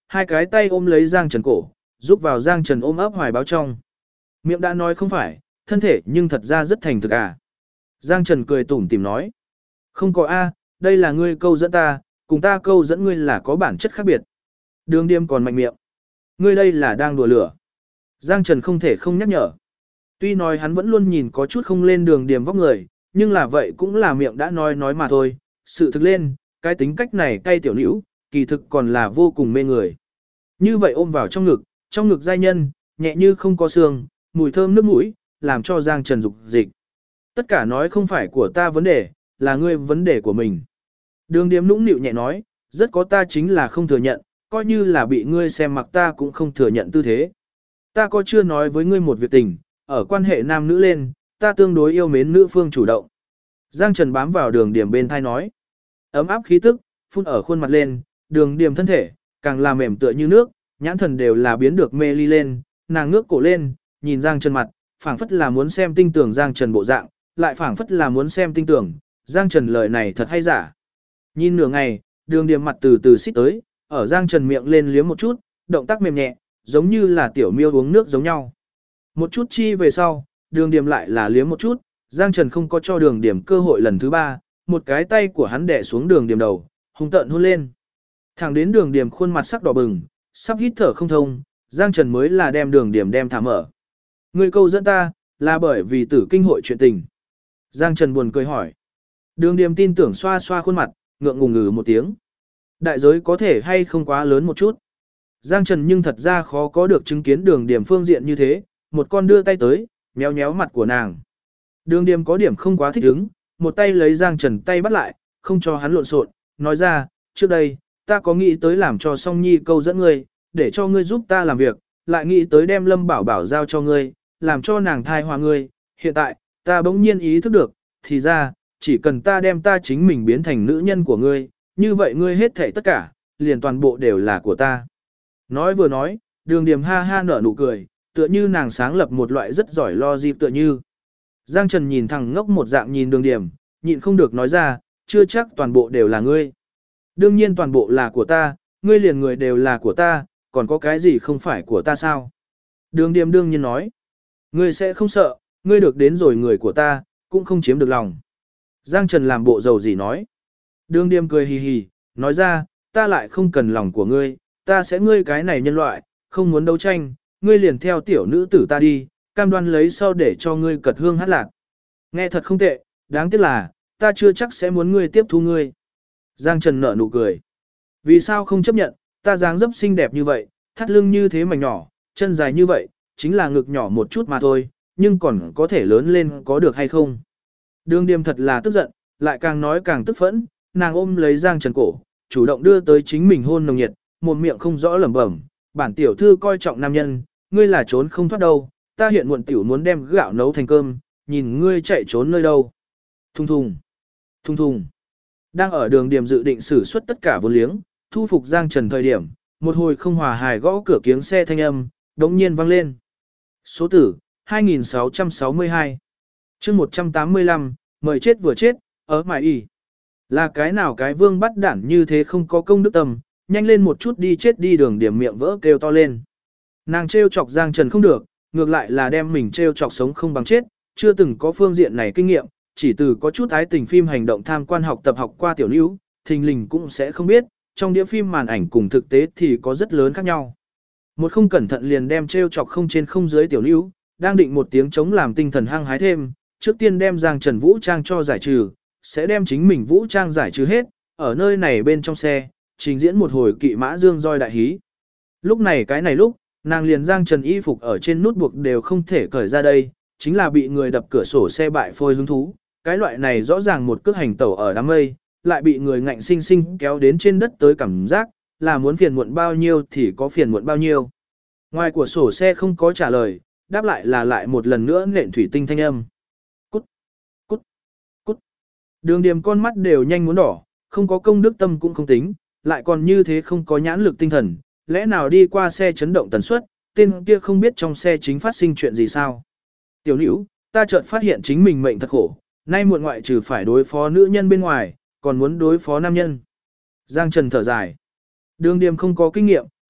hai cái tay ôm lấy Giang Trần cổ, giúp vào Giang Trần ôm ấp hoài báo trong. Miệng đã nói không phải, thân thể nhưng thật ra rất thành thực à. Giang Trần cười tủm tỉm nói. Không có a, đây là ngươi câu dẫn ta, cùng ta câu dẫn ngươi là có bản chất khác biệt. Đường Điềm còn mạnh miệng. Ngươi đây là đang đùa lửa. Giang Trần không thể không nhắc nhở. Tuy nói hắn vẫn luôn nhìn có chút không lên Đường Điềm vóc người, nhưng là vậy cũng là miệng đã nói mà thôi. Sự thực lên, cái tính cách này cay tiểu nữ, kỳ thực còn là vô cùng mê người. Như vậy ôm vào trong ngực giai nhân, nhẹ như không có xương, mùi thơm nước mũi, làm cho Giang Trần dục dịch. Tất cả nói không phải của ta vấn đề, là ngươi vấn đề của mình. Đường Điềm nũng nịu nhẹ nói, rất có ta chính là không thừa nhận, coi như là bị ngươi xem mặc ta cũng không thừa nhận tư thế. Ta có chưa nói với ngươi một việc tình, ở quan hệ nam nữ lên, ta tương đối yêu mến nữ phương chủ động. Giang Trần bám vào Đường Điềm bên thai nói. Ấm áp khí tức, phun ở khuôn mặt lên, Đường Điềm thân thể, càng là mềm tựa như nước, nhãn thần đều là biến được mê ly lên, nàng ngước cổ lên, nhìn Giang Trần mặt, phảng phất là muốn xem tinh tưởng Giang Trần bộ dạng, lại phảng phất là muốn xem tinh tưởng, Giang Trần lời này thật hay giả. Nhìn nửa ngày, Đường Điềm mặt từ từ xích tới, ở Giang Trần miệng lên liếm một chút, động tác mềm nhẹ, giống như là tiểu miêu uống nước giống nhau. Một chút chi về sau, Đường Điềm lại là liếm một chút, Giang Trần không có cho Đường Điềm cơ hội lần thứ ba, một cái tay của hắn đè xuống Đường Điềm đầu, hung tợn hôn lên. Thẳng đến Đường Điềm khuôn mặt sắc đỏ bừng, sắp hít thở không thông, Giang Trần mới là đem Đường Điềm đem thả mở. Ngươi câu dẫn ta, là bởi vì Tử Kinh hội chuyện tình. Giang Trần buồn cười hỏi. Đường Điềm tin tưởng xoa xoa khuôn mặt, ngượng ngùng ngừ một tiếng. Đại giới có thể hay không quá lớn một chút. Giang Trần nhưng thật ra khó có được chứng kiến Đường Điềm phương diện như thế, một con đưa tay tới, nhéo nhéo mặt của nàng. Đường Điềm có điểm không quá thích ứng, một tay lấy Giang Trần tay bắt lại, không cho hắn lộn xộn, nói ra, trước đây, ta có nghĩ tới làm cho Song Nhi câu dẫn ngươi, để cho ngươi giúp ta làm việc, lại nghĩ tới đem Lâm Bảo Bảo giao cho ngươi, làm cho nàng thai hòa ngươi, hiện tại, ta bỗng nhiên ý thức được, thì ra, chỉ cần ta đem ta chính mình biến thành nữ nhân của ngươi, như vậy ngươi hết thảy tất cả, liền toàn bộ đều là của ta. Nói vừa nói, Đường Điềm ha ha nở nụ cười, tựa như nàng sáng lập một loại rất giỏi logic tựa như. Giang Trần nhìn thẳng ngốc một dạng nhìn Đường Điềm, nhịn không được nói ra, chưa chắc toàn bộ đều là ngươi. Đương nhiên toàn bộ là của ta, ngươi liền người đều là của ta, còn có cái gì không phải của ta sao? Đường Điềm đương nhiên nói, ngươi sẽ không sợ, ngươi được đến rồi người của ta, cũng không chiếm được lòng. Giang Trần làm bộ dầu gì nói. Đường Điềm cười hì hì, nói ra, ta lại không cần lòng của ngươi, ta sẽ ngươi cái này nhân loại, không muốn đấu tranh, ngươi liền theo tiểu nữ tử ta đi, cam đoan lấy sau để cho ngươi cật hương hát lạc. Nghe thật không tệ, đáng tiếc là, ta chưa chắc sẽ muốn ngươi tiếp thu ngươi. Giang Trần nở nụ cười. Vì sao không chấp nhận, ta dáng dấp xinh đẹp như vậy, thắt lưng như thế mảnh nhỏ, chân dài như vậy, chính là ngực nhỏ một chút mà thôi, nhưng còn có thể lớn lên có được hay không? Đường Điềm thật là tức giận, lại càng nói càng tức phẫn, nàng ôm lấy Giang Trần cổ, chủ động đưa tới chính mình hôn nồng nhiệt, một miệng không rõ lẩm bẩm, bản tiểu thư coi trọng nam nhân, ngươi là trốn không thoát đâu, ta hiện muộn tiểu muốn đem gạo nấu thành cơm, nhìn ngươi chạy trốn nơi đâu. Thùng thùng, thùng thùng. Đang ở Đường Điềm dự định sử xuất tất cả vô liếng, thu phục Giang Trần thời điểm, một hồi không hòa hài gõ cửa kiếng xe thanh âm, đống nhiên vang lên. Số tử, 2662. chương 185, mời chết vừa chết, ở mải y. Là cái nào cái vương bắt đản như thế không có công đức tâm, nhanh lên một chút đi chết đi. Đường Điểm miệng vỡ kêu to lên. Nàng trêu chọc Giang Trần không được, ngược lại là đem mình trêu chọc sống không bằng chết, chưa từng có phương diện này kinh nghiệm, chỉ từ có chút ái tình phim hành động tham quan học tập học qua tiểu nữ, thình lình cũng sẽ không biết, trong đĩa phim màn ảnh cùng thực tế thì có rất lớn khác nhau. Một không cẩn thận liền đem trêu chọc không trên không dưới tiểu nữ, đang định một tiếng chống làm tinh thần hăng hái thêm, trước tiên đem Giang Trần vũ trang cho giải trừ, sẽ đem chính mình vũ trang giải trừ hết, ở nơi này bên trong xe, trình diễn một hồi kỵ mã dương roi đại hí. Lúc này lúc, nàng liền Giang Trần y phục ở trên nút buộc đều không thể cởi ra đây, chính là bị người đập cửa sổ xe bại phôi hứng thú. Cái loại này rõ ràng một cước hành tẩu ở đám mây, lại bị người ngạnh sinh sinh kéo đến trên đất tới cảm giác, là muốn phiền muộn bao nhiêu thì có phiền muộn bao nhiêu. Ngoài của sổ xe không có trả lời, đáp lại là lại một lần nữa nện thủy tinh thanh âm. Cút, cút, cút. Đường Điểm con mắt đều nhanh muốn đỏ, không có công đức tâm cũng không tính, lại còn như thế không có nhãn lực tinh thần, lẽ nào đi qua xe chấn động tần suất, tên kia không biết trong xe chính phát sinh chuyện gì sao. Tiểu nữ, ta chợt phát hiện chính mình mệnh thật khổ, nay muộn ngoại trừ phải đối phó nữ nhân bên ngoài, còn muốn đối phó nam nhân. Giang Trần thở dài. Đường Điểm không có kinh nghiệm,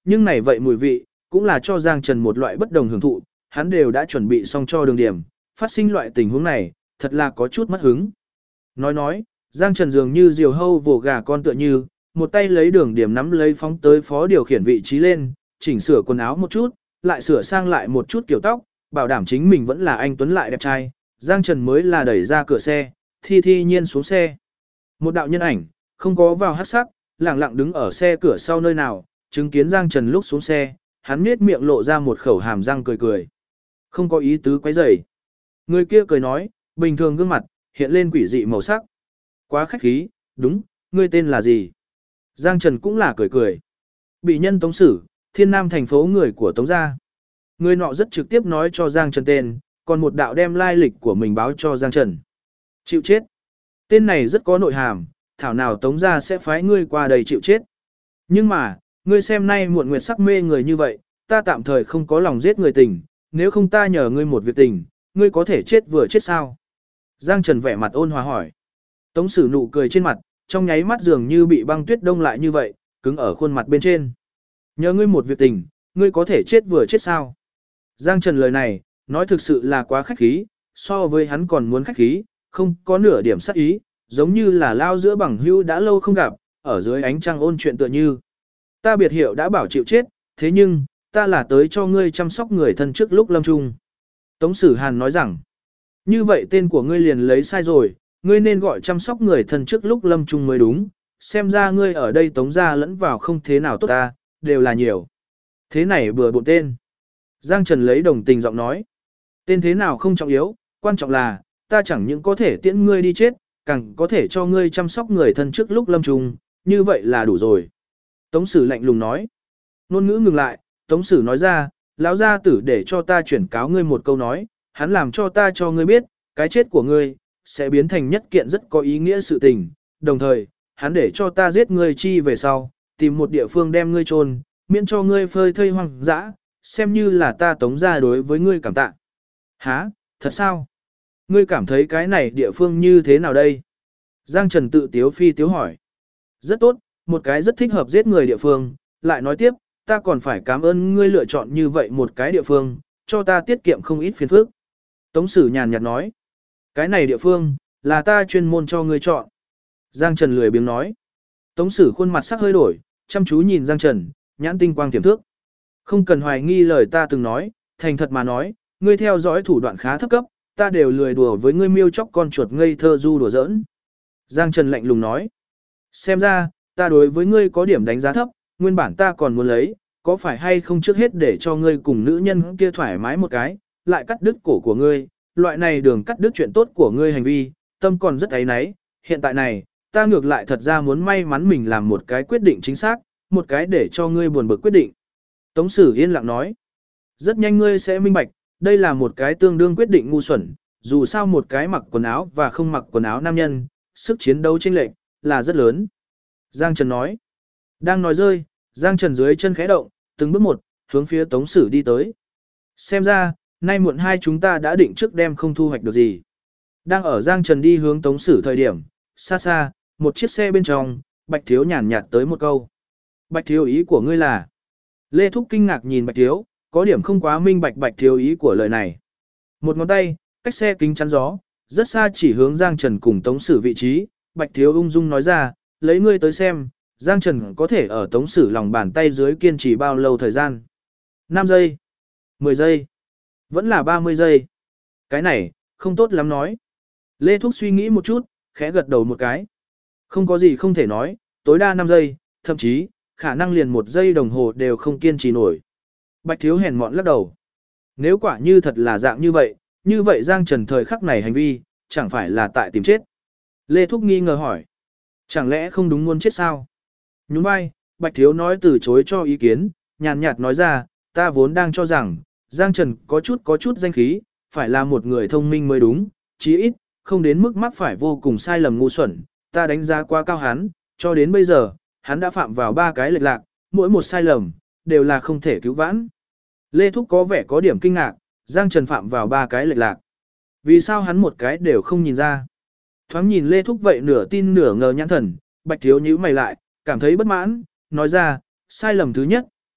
nhưng này vậy mùi vị, cũng là cho Giang Trần một loại bất đồng hưởng thụ, hắn đều đã chuẩn bị xong cho đường điểm, phát sinh loại tình huống này, thật là có chút mất hứng. Nói, Giang Trần dường như diều hâu vồ gà con tựa như, một tay lấy đường điểm nắm lấy phóng tới phó điều khiển vị trí lên, chỉnh sửa quần áo một chút, lại sửa sang lại một chút kiểu tóc, bảo đảm chính mình vẫn là anh tuấn lại đẹp trai. Giang Trần mới là đẩy ra cửa xe, thi nhiên xuống xe. Một đạo nhân ảnh, không có vào hắc sắc, lặng lặng đứng ở xe cửa sau nơi nào, chứng kiến Giang Trần lúc xuống xe, hắn nhếch miệng lộ ra một khẩu hàm răng cười. Không có ý tứ quấy rầy. Người kia cười nói, bình thường gương mặt, hiện lên quỷ dị màu sắc. Quá khách khí, đúng, ngươi tên là gì? Giang Trần cũng là cười. Bị nhân Tống Sử, Thiên Nam thành phố người của Tống gia. Người nọ rất trực tiếp nói cho Giang Trần tên, còn một đạo đem lai lịch của mình báo cho Giang Trần. Chịu chết. Tên này rất có nội hàm, thảo nào Tống gia sẽ phái ngươi qua đây chịu chết. Nhưng mà, ngươi xem nay muộn nguyệt sắc mê người như vậy, ta tạm thời không có lòng giết người tình, nếu không ta nhờ ngươi một việc tình, ngươi có thể chết vừa chết sao? Giang Trần vẻ mặt ôn hòa hỏi. Tống Sử nụ cười trên mặt, trong nháy mắt dường như bị băng tuyết đông lại như vậy, cứng ở khuôn mặt bên trên. Nhờ ngươi một việc tình, ngươi có thể chết vừa chết sao? Giang Trần lời này, nói thực sự là quá khách khí, so với hắn còn muốn khách khí, không có nửa điểm sắc ý, giống như là lao giữa bằng hữu đã lâu không gặp, ở dưới ánh trăng ôn chuyện tựa như. Ta biệt hiệu đã bảo chịu chết, thế nhưng, ta là tới cho ngươi chăm sóc người thân trước lúc lâm chung. Tống Sử Hàn nói rằng, như vậy tên của ngươi liền lấy sai rồi, ngươi nên gọi chăm sóc người thân trước lúc lâm chung mới đúng, xem ra ngươi ở đây Tống gia lẫn vào không thế nào tốt ta, đều là nhiều. Thế này bừa bộn tên. Giang Trần lấy đồng tình giọng nói, tên thế nào không trọng yếu, quan trọng là, ta chẳng những có thể tiễn ngươi đi chết, càng có thể cho ngươi chăm sóc người thân trước lúc lâm chung, như vậy là đủ rồi. Tống Sử lạnh lùng nói. Ngôn ngữ ngừng lại, Tống Sử nói ra, lão gia tử để cho ta chuyển cáo ngươi một câu nói, hắn làm cho ta cho ngươi biết, cái chết của ngươi, sẽ biến thành nhất kiện rất có ý nghĩa sự tình, đồng thời, hắn để cho ta giết ngươi chi về sau, tìm một địa phương đem ngươi chôn, miễn cho ngươi phơi thây hoang dã, xem như là ta Tống gia đối với ngươi cảm tạ. Hả, thật sao? Ngươi cảm thấy cái này địa phương như thế nào đây? Giang Trần tự tiếu phi tiếu hỏi. Rất tốt, một cái rất thích hợp giết người địa phương, lại nói tiếp, ta còn phải cảm ơn ngươi lựa chọn như vậy một cái địa phương, cho ta tiết kiệm không ít phiền phức. Tống Sử nhàn nhạt nói, cái này địa phương, là ta chuyên môn cho ngươi chọn. Giang Trần lười biếng nói. Tống Sử khuôn mặt sắc hơi đổi, chăm chú nhìn Giang Trần, nhãn tinh quang tiềm thước. Không cần hoài nghi lời ta từng nói, thành thật mà nói, ngươi theo dõi thủ đoạn khá thấp cấp, ta đều lười đùa với ngươi miêu chóc con chuột ngây thơ du đùa giỡn. Giang Trần lạnh lùng nói, xem ra, ta đối với ngươi có điểm đánh giá thấp, nguyên bản ta còn muốn lấy, có phải hay không trước hết để cho ngươi cùng nữ nhân kia thoải mái một cái, lại cắt đứt cổ của ngươi, loại này đường cắt đứt chuyện tốt của ngươi hành vi, tâm còn rất áy náy, hiện tại này, ta ngược lại thật ra muốn may mắn mình làm một cái quyết định chính xác, một cái để cho ngươi buồn bực quyết định. Tống Sử yên lặng nói, rất nhanh ngươi sẽ minh bạch, đây là một cái tương đương quyết định ngu xuẩn, dù sao một cái mặc quần áo và không mặc quần áo nam nhân, sức chiến đấu chênh lệch là rất lớn. Giang Trần nói, đang nói rơi, Giang Trần dưới chân khẽ động, từng bước một, hướng phía Tống Sử đi tới. Xem ra, nay muộn hai chúng ta đã định trước đêm không thu hoạch được gì. Đang ở Giang Trần đi hướng Tống Sử thời điểm, xa xa, một chiếc xe bên trong, Bạch Thiếu nhàn nhạt tới một câu. Bạch Thiếu ý của ngươi là? Lê Thúc kinh ngạc nhìn Bạch Thiếu, có điểm không quá minh bạch Bạch Thiếu ý của lời này. Một ngón tay, cách xe kính chắn gió, rất xa chỉ hướng Giang Trần cùng Tống Sử vị trí, Bạch Thiếu ung dung nói ra, lấy ngươi tới xem, Giang Trần có thể ở Tống Sử lòng bàn tay dưới kiên trì bao lâu thời gian? 5 giây, 10 giây, vẫn là 30 giây. Cái này, không tốt lắm nói. Lê Thúc suy nghĩ một chút, khẽ gật đầu một cái. Không có gì không thể nói, tối đa 5 giây, thậm chí, khả năng liền 1 giây đồng hồ đều không kiên trì nổi. Bạch Thiếu hèn mọn lắc đầu. Nếu quả như thật là dạng như vậy Giang Trần thời khắc này hành vi, chẳng phải là tại tìm chết. Lê Thúc nghi ngờ hỏi. Chẳng lẽ không đúng muốn chết sao? Nhún vai, Bạch Thiếu nói từ chối cho ý kiến, nhàn nhạt nói ra, ta vốn đang cho rằng, Giang Trần có chút danh khí, phải là một người thông minh mới đúng, chí ít, không đến mức mắc phải vô cùng sai lầm ngu xuẩn, ta đánh giá quá cao hắn, cho đến bây giờ, hắn đã phạm vào 3 cái lệch lạc, mỗi một sai lầm, đều là không thể cứu vãn. Lê Thúc có vẻ có điểm kinh ngạc, Giang Trần phạm vào 3 cái lệch lạc. Vì sao hắn một cái đều không nhìn ra? Thoáng nhìn Lê Thúc vậy nửa tin nửa ngờ nhãn thần, Bạch Thiếu nhíu mày lại, cảm thấy bất mãn, nói ra, sai lầm thứ nhất,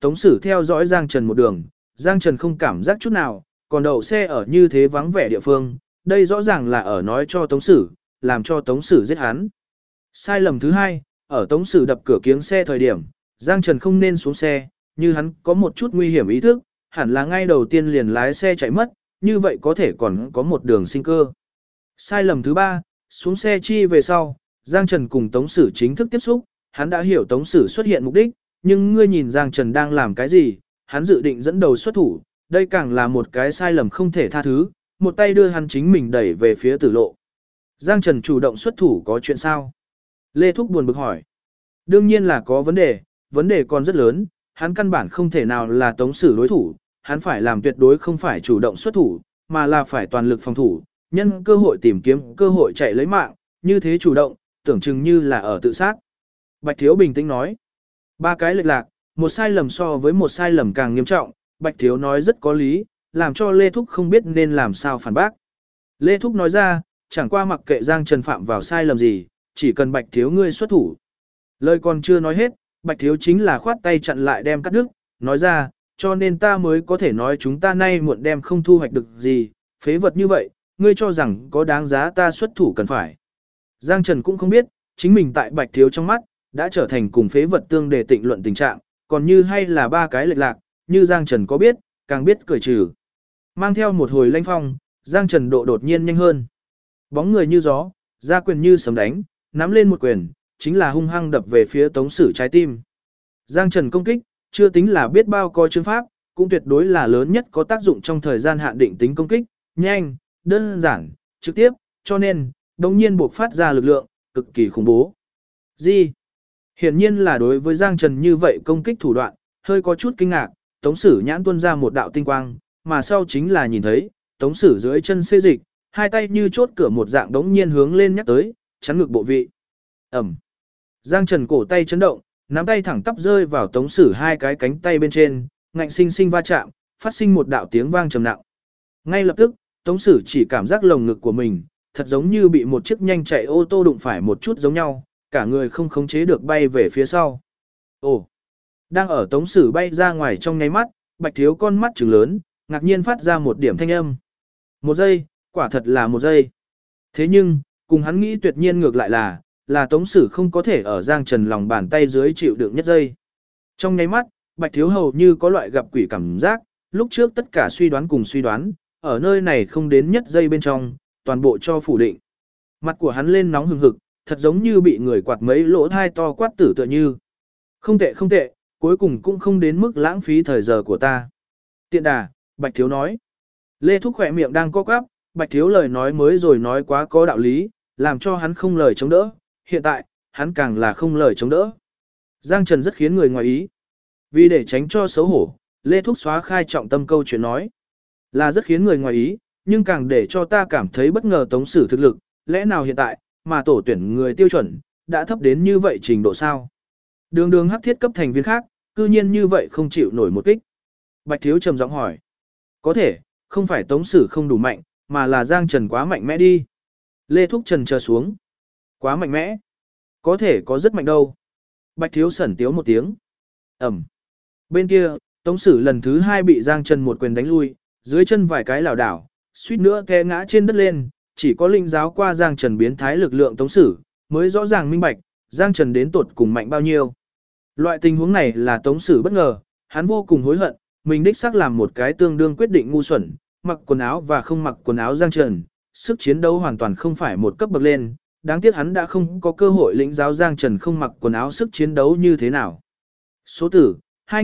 Tống Sử theo dõi Giang Trần một đường, Giang Trần không cảm giác chút nào, còn đậu xe ở như thế vắng vẻ địa phương, đây rõ ràng là ở nói cho Tống Sử, làm cho Tống Sử giết hắn. Sai lầm thứ hai, ở Tống Sử đập cửa kiếng xe thời điểm, Giang Trần không nên xuống xe, như hắn có một chút nguy hiểm ý thức, hẳn là ngay đầu tiên liền lái xe chạy mất, như vậy có thể còn có một đường sinh cơ. Sai lầm thứ ba, xuống xe chi về sau, Giang Trần cùng Tống Sử chính thức tiếp xúc, hắn đã hiểu Tống Sử xuất hiện mục đích, nhưng ngươi nhìn Giang Trần đang làm cái gì, hắn dự định dẫn đầu xuất thủ, đây càng là một cái sai lầm không thể tha thứ, một tay đưa hắn chính mình đẩy về phía tử lộ. Giang Trần chủ động xuất thủ có chuyện sao? Lê Thúc buồn bực hỏi. Đương nhiên là có vấn đề còn rất lớn, hắn căn bản không thể nào là Tống Sử đối thủ, hắn phải làm tuyệt đối không phải chủ động xuất thủ, mà là phải toàn lực phòng thủ, nhân cơ hội tìm kiếm cơ hội chạy lấy mạng, như thế chủ động, tưởng chừng như là ở tự sát. Bạch Thiếu bình tĩnh nói. Ba cái lệch lạc, một sai lầm so với một sai lầm càng nghiêm trọng, Bạch Thiếu nói rất có lý, làm cho Lê Thúc không biết nên làm sao phản bác. Lê Thúc nói ra, chẳng qua mặc kệ Giang Trần phạm vào sai lầm gì, chỉ cần Bạch Thiếu ngươi xuất thủ. Lời còn chưa nói hết, Bạch Thiếu chính là khoát tay chặn lại đem cắt đứt, nói ra, cho nên ta mới có thể nói chúng ta nay muộn đem không thu hoạch được gì, phế vật như vậy, ngươi cho rằng có đáng giá ta xuất thủ cần phải. Giang Trần cũng không biết, chính mình tại Bạch Thiếu trong mắt, đã trở thành cùng phế vật tương để tịnh luận tình trạng, còn như hay là ba cái lệch lạc, như Giang Trần có biết, càng biết cười trừ. Mang theo một hồi lanh phong, Giang Trần độ đột nhiên nhanh hơn. Bóng người như gió, ra quyền như sấm đánh, nắm lên một quyền, chính là hung hăng đập về phía Tống Sử trái tim. Giang Trần công kích, chưa tính là biết bao coi chương pháp, cũng tuyệt đối là lớn nhất có tác dụng trong thời gian hạn định tính công kích, nhanh, đơn giản, trực tiếp, cho nên, đồng nhiên buộc phát ra lực lượng, cực kỳ khủng bố. Gì? Hiển nhiên là đối với Giang Trần như vậy công kích thủ đoạn, hơi có chút kinh ngạc, Tống Sử nhãn tuôn ra một đạo tinh quang, mà sau chính là nhìn thấy, Tống Sử dưới chân xê dịch, hai tay như chốt cửa một dạng đống nhiên hướng lên nhắc tới, chắn ngực bộ vị. Ẩm. Giang Trần cổ tay chấn động, nắm tay thẳng tắp rơi vào Tống Sử hai cái cánh tay bên trên, ngạnh sinh sinh va chạm, phát sinh một đạo tiếng vang trầm nặng. Ngay lập tức, Tống Sử chỉ cảm giác lồng ngực của mình, thật giống như bị một chiếc nhanh chạy ô tô đụng phải một chút giống nhau, cả người không khống chế được bay về phía sau. Ồ! Đang ở Tống Sử bay ra ngoài trong nháy mắt, Bạch Thiếu con mắt trừng lớn, ngạc nhiên phát ra một điểm thanh âm. Một giây, quả thật là một giây. Thế nhưng, cùng hắn nghĩ tuyệt nhiên ngược lại là Tống Sử không có thể ở Giang Trần lòng bàn tay dưới chịu đựng nhất giây. Trong nháy mắt, Bạch Thiếu hầu như có loại gặp quỷ cảm giác, lúc trước tất cả suy đoán cùng suy đoán, ở nơi này không đến nhất giây bên trong, toàn bộ cho phủ định. Mặt của hắn lên nóng hừng hực, thật giống như bị người quạt mấy lỗ thai to quát tử tựa như. Không tệ không tệ, cuối cùng cũng không đến mức lãng phí thời giờ của ta. Tiện đà, Bạch Thiếu nói. Lê Thúc khỏe miệng đang co quắp, Bạch Thiếu lời nói mới rồi nói quá có đạo lý, làm cho hắn không lời chống đỡ. Hiện tại, hắn càng là không lời chống đỡ. Giang Trần rất khiến người ngoài ý. Vì để tránh cho xấu hổ, Lê Thúc xóa khai trọng tâm câu chuyện nói. Là rất khiến người ngoài ý, nhưng càng để cho ta cảm thấy bất ngờ Tống Sử thực lực, lẽ nào hiện tại, mà tổ tuyển người tiêu chuẩn, đã thấp đến như vậy trình độ sao? Đường hắc thiết cấp thành viên khác, cư nhiên như vậy không chịu nổi một kích. Bạch Thiếu trầm giọng hỏi. Có thể, không phải Tống Sử không đủ mạnh, mà là Giang Trần quá mạnh mẽ đi. Lê Thúc Trần chờ xuống. Quá mạnh mẽ. Có thể có rất mạnh đâu. Bạch Thiếu sẩn tiếu một tiếng. Ẩm. Bên kia, Tống Sử lần thứ hai bị Giang Trần một quyền đánh lui, dưới chân vài cái lảo đảo, suýt nữa té ngã trên đất lên, chỉ có linh giáo qua Giang Trần biến thái lực lượng Tống Sử, mới rõ ràng minh bạch, Giang Trần đến tột cùng mạnh bao nhiêu. Loại tình huống này là Tống Sử bất ngờ, hắn vô cùng hối hận, mình đích xác làm một cái tương đương quyết định ngu xuẩn, mặc quần áo và không mặc quần áo Giang Trần, sức chiến đấu hoàn toàn không phải một cấp bậc lên, đáng tiếc hắn đã không có cơ hội lĩnh giáo Giang Trần không mặc quần áo sức chiến đấu như thế nào. Số tử,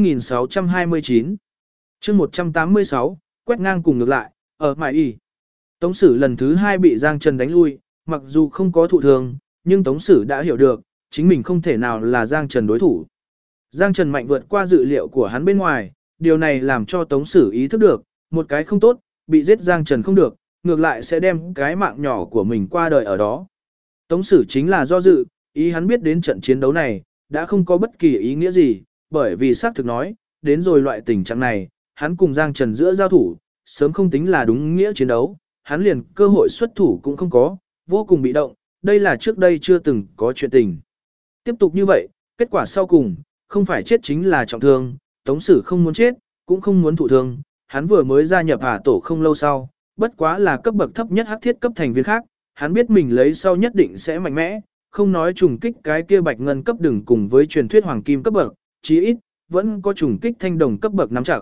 2629 chương 186, quét ngang cùng ngược lại, ở Mại Y. Tống Sử lần thứ hai bị Giang Trần đánh lui, mặc dù không có thụ thường, nhưng Tống Sử đã hiểu được, chính mình không thể nào là Giang Trần đối thủ. Giang Trần mạnh vượt qua dự liệu của hắn bên ngoài, điều này làm cho Tống Sử ý thức được, một cái không tốt, bị giết Giang Trần không được, ngược lại sẽ đem cái mạng nhỏ của mình qua đời ở đó. Tống Sử chính là do dự, ý hắn biết đến trận chiến đấu này, đã không có bất kỳ ý nghĩa gì, bởi vì xác thực nói, đến rồi loại tình trạng này, hắn cùng Giang Trần giữa giao thủ, sớm không tính là đúng nghĩa chiến đấu, hắn liền cơ hội xuất thủ cũng không có, vô cùng bị động, đây là trước đây chưa từng có chuyện tình. Tiếp tục như vậy, kết quả sau cùng, không phải chết chính là trọng thương, Tống Sử không muốn chết, cũng không muốn thụ thương, hắn vừa mới gia nhập Hà Tổ không lâu sau, bất quá là cấp bậc thấp nhất hắc thiết cấp thành viên khác, hắn biết mình lấy sau nhất định sẽ mạnh mẽ, không nói trùng kích cái kia bạch ngân cấp đừng cùng với truyền thuyết hoàng kim cấp bậc, chí ít vẫn có trùng kích thanh đồng cấp bậc nắm chặt.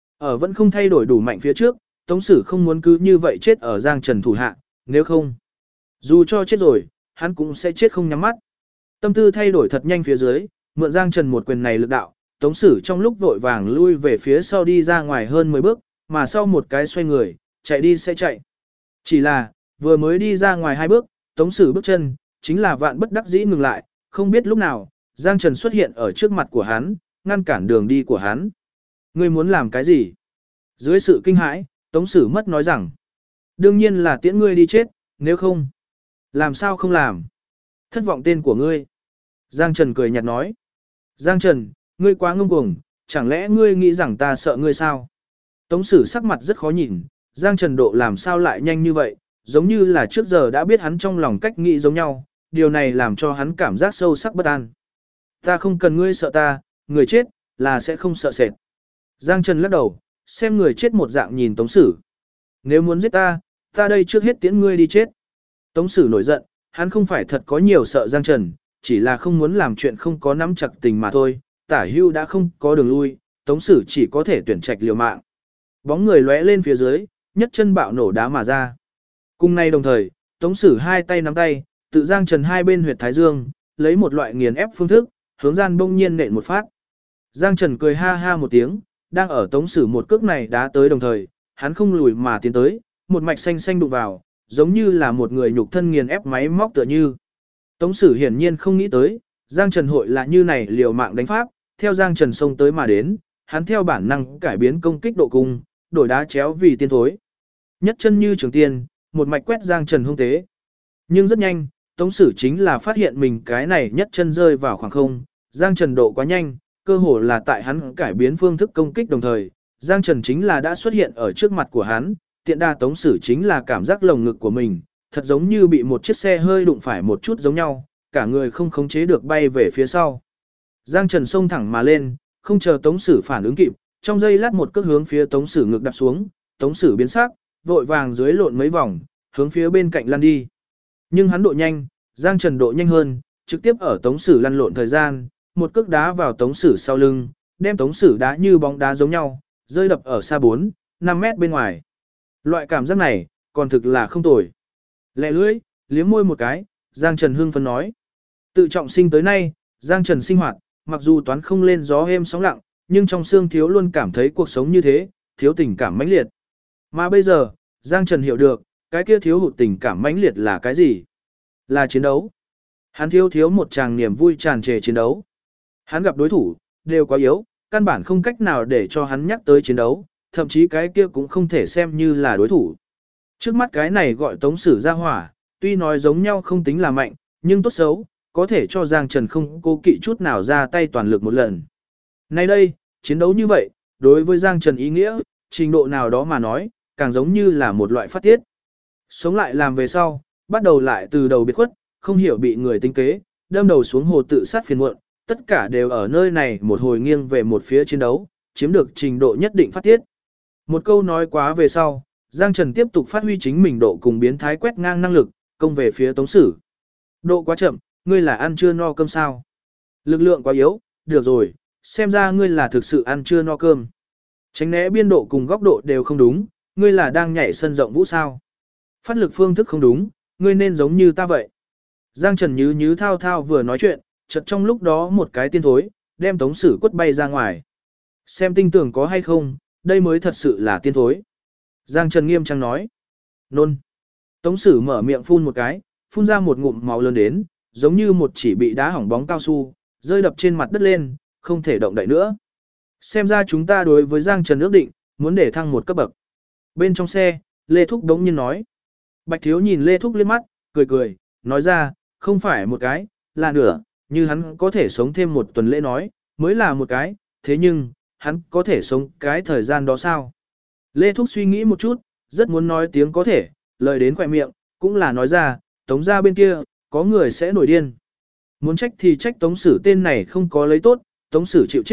Ở vẫn không thay đổi đủ mạnh phía trước, Tống Sử không muốn cứ như vậy chết ở Giang Trần thủ hạ, nếu không, dù cho chết rồi, hắn cũng sẽ chết không nhắm mắt. Tâm tư thay đổi thật nhanh phía dưới, mượn Giang Trần một quyền này lực đạo, Tống Sử trong lúc vội vàng lui về phía sau đi ra ngoài hơn 10 bước, mà sau một cái xoay người, chạy đi sẽ chạy. Chỉ là, vừa mới đi ra ngoài 2 bước, Tống Sử bước chân, chính là vạn bất đắc dĩ ngừng lại, không biết lúc nào, Giang Trần xuất hiện ở trước mặt của hắn, ngăn cản đường đi của hắn. Ngươi muốn làm cái gì? Dưới sự kinh hãi, Tống Sử mất nói rằng, đương nhiên là tiễn ngươi đi chết, nếu không, làm sao không làm? Thất vọng tên của ngươi. Giang Trần cười nhạt nói, Giang Trần, ngươi quá ngông cuồng, chẳng lẽ ngươi nghĩ rằng ta sợ ngươi sao? Tống Sử sắc mặt rất khó nhìn, Giang Trần độ làm sao lại nhanh như vậy, giống như là trước giờ đã biết hắn trong lòng cách nghĩ giống nhau, điều này làm cho hắn cảm giác sâu sắc bất an. Ta không cần ngươi sợ ta, người chết, là sẽ không sợ sệt. Giang Trần lắc đầu, xem người chết một dạng nhìn Tống Sử. Nếu muốn giết ta, ta đây trước hết tiễn ngươi đi chết. Tống Sử nổi giận, hắn không phải thật có nhiều sợ Giang Trần, chỉ là không muốn làm chuyện không có nắm chặt tình mà thôi. Tả hưu đã không có đường lui, Tống Sử chỉ có thể tuyển trạch liều mạng. Bóng người lóe lên phía dưới, nhất chân bạo nổ đá mà ra. Cùng nay đồng thời, Tống Sử hai tay nắm tay, tự Giang Trần hai bên huyệt thái dương, lấy một loại nghiền ép phương thức, hướng gian bông nhiên nện một phát. Giang Trần cười ha ha một tiếng, đang ở Tống Sử một cước này đá tới đồng thời, hắn không lùi mà tiến tới, một mạch xanh xanh đụng vào, giống như là một người nhục thân nghiền ép máy móc tựa như. Tống Sử hiển nhiên không nghĩ tới, Giang Trần hội là như này liều mạng đánh pháp, theo Giang Trần xông tới mà đến, hắn theo bản năng cải biến công kích độ cung, đổi đá chéo vì tiên thối. Nhất chân như trường tiên, một mạch quét Giang Trần hung tế. Nhưng rất nhanh, Tống Sử chính là phát hiện mình cái này nhất chân rơi vào khoảng không, Giang Trần độ quá nhanh, cơ hồ là tại hắn cải biến phương thức công kích đồng thời, Giang Trần chính là đã xuất hiện ở trước mặt của hắn, tiện đa Tống Sử chính là cảm giác lồng ngực của mình, thật giống như bị một chiếc xe hơi đụng phải một chút giống nhau, cả người không khống chế được bay về phía sau. Giang Trần xông thẳng mà lên, không chờ Tống Sử phản ứng kịp, trong giây lát một cước hướng phía Tống Sử ngực đạp xuống, Tống Sử biến sắc, vội vàng dưới lộn mấy vòng, hướng phía bên cạnh lăn đi. Nhưng hắn độ nhanh, Giang Trần độ nhanh hơn, trực tiếp ở Tống Sử lăn lộn thời gian, một cước đá vào Tống Sử sau lưng, đem Tống Sử đá như bóng đá giống nhau, rơi đập ở xa 4, 5 mét bên ngoài. Loại cảm giác này, còn thực là không tồi. Lẹ lưỡi, liếm môi một cái, Giang Trần hưng phấn nói. Tự trọng sinh tới nay, Giang Trần sinh hoạt, mặc dù toán không lên gió êm sóng lặng, nhưng trong xương thiếu luôn cảm thấy cuộc sống như thế, thiếu tình cảm mãnh liệt. Mà bây giờ, Giang Trần hiểu được, cái kia thiếu hụt tình cảm mãnh liệt là cái gì? Là chiến đấu. Hắn thiếu một tràng niềm vui tràn trề chiến đấu. Hắn gặp đối thủ, đều quá yếu, căn bản không cách nào để cho hắn nhắc tới chiến đấu, thậm chí cái kia cũng không thể xem như là đối thủ. Trước mắt cái này gọi Tống Sử ra hỏa, tuy nói giống nhau không tính là mạnh, nhưng tốt xấu, có thể cho Giang Trần không cố kỵ chút nào ra tay toàn lực một lần. Nay đây, chiến đấu như vậy, đối với Giang Trần ý nghĩa, trình độ nào đó mà nói, càng giống như là một loại phát tiết. Sống lại làm về sau, bắt đầu lại từ đầu biệt khuất, không hiểu bị người tính kế, đâm đầu xuống hồ tự sát phiền muộn, tất cả đều ở nơi này một hồi nghiêng về một phía chiến đấu, chiếm được trình độ nhất định phát tiết. Một câu nói quá về sau, Giang Trần tiếp tục phát huy chính mình độ cùng biến thái quét ngang năng lực, công về phía Tống Sử. Độ quá chậm, ngươi là ăn chưa no cơm sao? Lực lượng quá yếu, được rồi, xem ra ngươi là thực sự ăn chưa no cơm. Tránh né biên độ cùng góc độ đều không đúng, ngươi là đang nhảy sân rộng vũ sao? Phát lực phương thức không đúng, ngươi nên giống như ta vậy. Giang Trần nhứ thao thao vừa nói chuyện, chợt trong lúc đó một cái tiên thối, đem Tống Sử quất bay ra ngoài. Xem tinh tưởng có hay không, đây mới thật sự là tiên thối. Giang Trần nghiêm trang nói. Nôn. Tống Sử mở miệng phun một cái, phun ra một ngụm máu lớn đến, giống như một chỉ bị đá hỏng bóng cao su, rơi đập trên mặt đất lên, không thể động đậy nữa. Xem ra chúng ta đối với Giang Trần ước định, muốn để thăng một cấp bậc. Bên trong xe, Lê Thúc đống nhiên nói. Bạch Thiếu nhìn Lê Thúc liếc mắt, cười, nói ra, không phải một cái, là nửa, như hắn có thể sống thêm một tuần lễ nói, mới là một cái, thế nhưng, hắn có thể sống cái thời gian đó sao? Lê Thúc suy nghĩ một chút, rất muốn nói tiếng có thể, lời đến khỏe miệng, cũng là nói ra, Tống gia bên kia, có người sẽ nổi điên. Muốn trách thì trách Tống Sử tên này không có lấy tốt, Tống Sử chịu chết,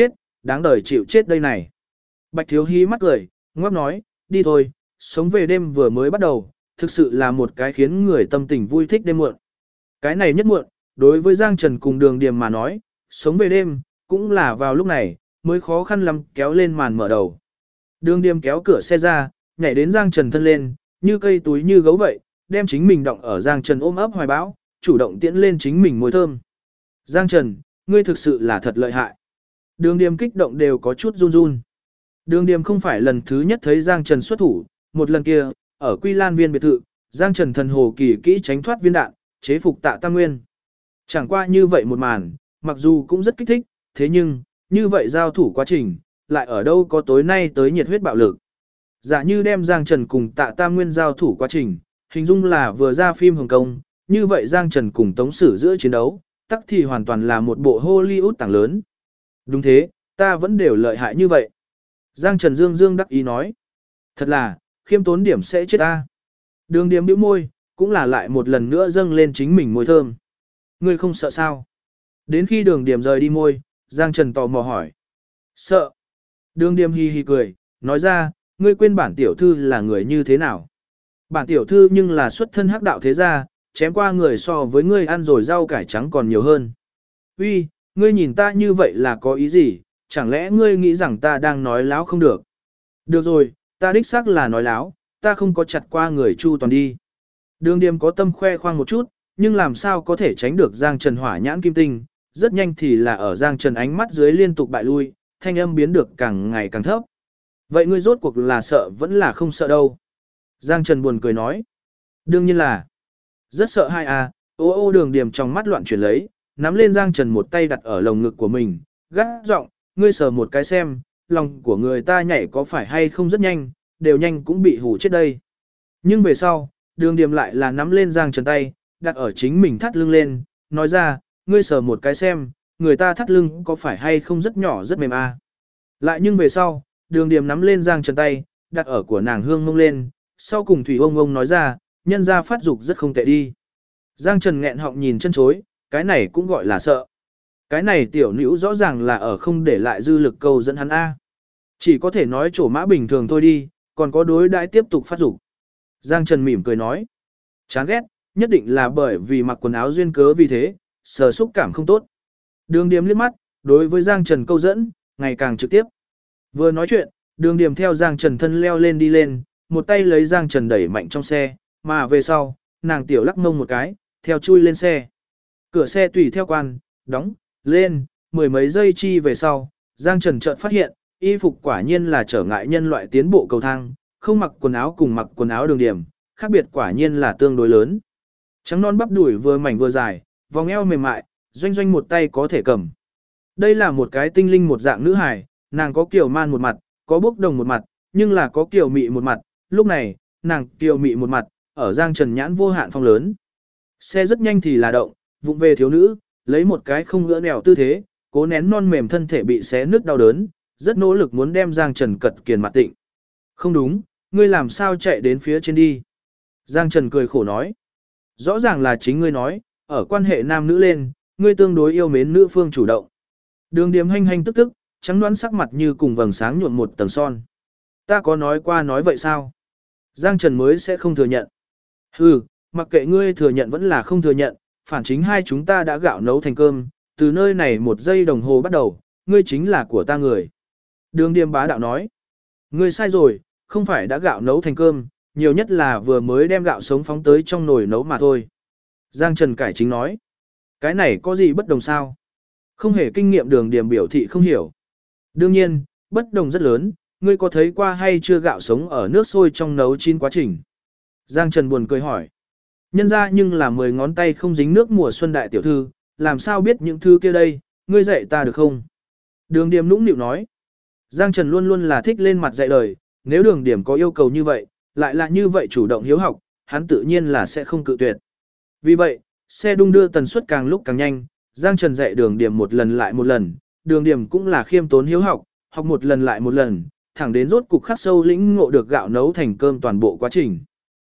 đáng đời chịu chết đây này. Bạch Thiếu hí mắt cười, ngoắc nói, đi thôi, sống về đêm vừa mới bắt đầu, thực sự là một cái khiến người tâm tình vui thích đêm muộn. Cái này nhất muộn, đối với Giang Trần cùng Đường Điềm mà nói, sống về đêm, cũng là vào lúc này, mới khó khăn lắm kéo lên màn mở đầu. Đường Điềm kéo cửa xe ra, nhảy đến Giang Trần thân lên, như cây túi như gấu vậy, đem chính mình đọng ở Giang Trần ôm ấp hoài bão, chủ động tiễn lên chính mình môi thơm. Giang Trần, ngươi thực sự là thật lợi hại. Đường Điềm kích động đều có chút run run. Đường Điềm không phải lần thứ nhất thấy Giang Trần xuất thủ, một lần kia, ở Quy Lan Viên biệt thự, Giang Trần thần hồ kỳ kỹ tránh thoát viên đạn, chế phục Tạ Tam Nguyên. Chẳng qua như vậy một màn, mặc dù cũng rất kích thích, thế nhưng, như vậy giao thủ quá trình, lại ở đâu có tối nay tới nhiệt huyết bạo lực. Giả như đem Giang Trần cùng Tạ Tam Nguyên giao thủ quá trình, hình dung là vừa ra phim Hồng Kông, như vậy Giang Trần cùng Tống Sử giữa chiến đấu, tắc thì hoàn toàn là một bộ Hollywood tảng lớn. Đúng thế, ta vẫn đều lợi hại như vậy. Giang Trần dương dương đắc ý nói. Thật là, khiêm tốn điểm sẽ chết ta. Đường Điềm bĩu môi, cũng là lại một lần nữa dâng lên chính mình môi thơm. Ngươi không sợ sao? Đến khi Đường Điềm rời đi môi, Giang Trần tò mò hỏi. Sợ. Đường Điềm hi hi cười, nói ra, ngươi quên bản tiểu thư là người như thế nào? Bản tiểu thư nhưng là xuất thân hắc đạo thế gia, chém qua người so với ngươi ăn rồi rau cải trắng còn nhiều hơn. Uy, ngươi nhìn ta như vậy là có ý gì? Chẳng lẽ ngươi nghĩ rằng ta đang nói láo không được? Được rồi, ta đích xác là nói láo, ta không có chặt qua người Chu Toàn đi. Đường Điềm có tâm khoe khoang một chút, nhưng làm sao có thể tránh được Giang Trần hỏa nhãn kim tinh, rất nhanh thì là ở Giang Trần ánh mắt dưới liên tục bại lui, thanh âm biến được càng ngày càng thấp. Vậy ngươi rốt cuộc là sợ vẫn là không sợ đâu? Giang Trần buồn cười nói. Đương nhiên là rất sợ hai à, ô Đường Điềm trong mắt loạn chuyển lấy, nắm lên Giang Trần một tay đặt ở lồng ngực của mình, gắt giọng, ngươi sờ một cái xem, lòng của người ta nhảy có phải hay không rất nhanh, đều nhanh cũng bị hù chết đây. Nhưng về sau, Đường Điềm lại là nắm lên Giang Trần tay, đặt ở chính mình thắt lưng lên, nói ra, ngươi sờ một cái xem, người ta thắt lưng có phải hay không rất nhỏ rất mềm à. Lại nhưng về sau, Đường Điềm nắm lên Giang Trần tay, đặt ở của nàng hương mông lên, sau cùng Thủy ông nói ra, nhân ra phát dục rất không tệ đi. Giang Trần nghẹn họng nhìn chân chối, cái này cũng gọi là sợ. Cái này tiểu nữ rõ ràng là ở không để lại dư lực câu dẫn hắn A. Chỉ có thể nói trổ mã bình thường thôi đi, còn có đối đãi tiếp tục phát dục. Giang Trần mỉm cười nói. Chán ghét, nhất định là bởi vì mặc quần áo duyên cớ vì thế, sờ xúc cảm không tốt. Đường Điềm liếc mắt, đối với Giang Trần câu dẫn, ngày càng trực tiếp. Vừa nói chuyện, Đường Điềm theo Giang Trần thân leo lên đi lên, một tay lấy Giang Trần đẩy mạnh trong xe, mà về sau, nàng tiểu lắc mông một cái, theo chui lên xe. Cửa xe tùy theo quan, đóng, lên, mười mấy giây chi về sau, Giang Trần chợt phát hiện, y phục quả nhiên là trở ngại nhân loại tiến bộ cầu thang, không mặc quần áo cùng mặc quần áo Đường Điềm, khác biệt quả nhiên là tương đối lớn. Trắng non bắp đùi vừa mảnh vừa dài, vòng eo mềm mại, doanh doanh một tay có thể cầm. Đây là một cái tinh linh một dạng nữ hài, nàng có kiều man một mặt, có bốc đồng một mặt, nhưng là có kiều mị một mặt, lúc này, nàng kiều mị một mặt, ở Giang Trần nhãn vô hạn phong lớn. Xe rất nhanh thì là động, vụng về thiếu nữ, lấy một cái không ngỡ nẻo tư thế, cố nén non mềm thân thể bị xé nứt đau đớn, rất nỗ lực muốn đem Giang Trần cật kiền mặt tịnh. Không đúng, ngươi làm sao chạy đến phía trên đi. Giang Trần cười khổ nói. Rõ ràng là chính ngươi nói, ở quan hệ nam nữ lên, ngươi tương đối yêu mến nữ phương chủ động. Đường Điềm hanh hanh tức tức, trắng đoán sắc mặt như cùng vầng sáng nhuộm một tầng son. Ta có nói qua nói vậy sao? Giang Trần mới sẽ không thừa nhận. Hừ, mặc kệ ngươi thừa nhận vẫn là không thừa nhận, phản chính hai chúng ta đã gạo nấu thành cơm, từ nơi này một giây đồng hồ bắt đầu, ngươi chính là của ta người. Đường Điềm bá đạo nói. Ngươi sai rồi, không phải đã gạo nấu thành cơm, nhiều nhất là vừa mới đem gạo sống phóng tới trong nồi nấu mà thôi. Giang Trần cải chính nói. Cái này có gì bất đồng sao? Không hề kinh nghiệm Đường Điềm biểu thị không hiểu. Đương nhiên, bất đồng rất lớn, ngươi có thấy qua hay chưa gạo sống ở nước sôi trong nấu chín quá trình? Giang Trần buồn cười hỏi. Nhân ra nhưng là 10 ngón tay không dính nước mùa xuân đại tiểu thư, làm sao biết những thứ kia đây, ngươi dạy ta được không? Đường Điềm nũng nịu nói. Giang Trần luôn luôn là thích lên mặt dạy đời, nếu Đường Điềm có yêu cầu như vậy, lại là như vậy chủ động hiếu học, hắn tự nhiên là sẽ không cự tuyệt. Vì vậy, xe đung đưa tần suất càng lúc càng nhanh, Giang Trần dạy Đường Điềm một lần lại một lần, Đường Điềm cũng là khiêm tốn hiếu học, học một lần lại một lần, thẳng đến rốt cục khắc sâu lĩnh ngộ được gạo nấu thành cơm toàn bộ quá trình.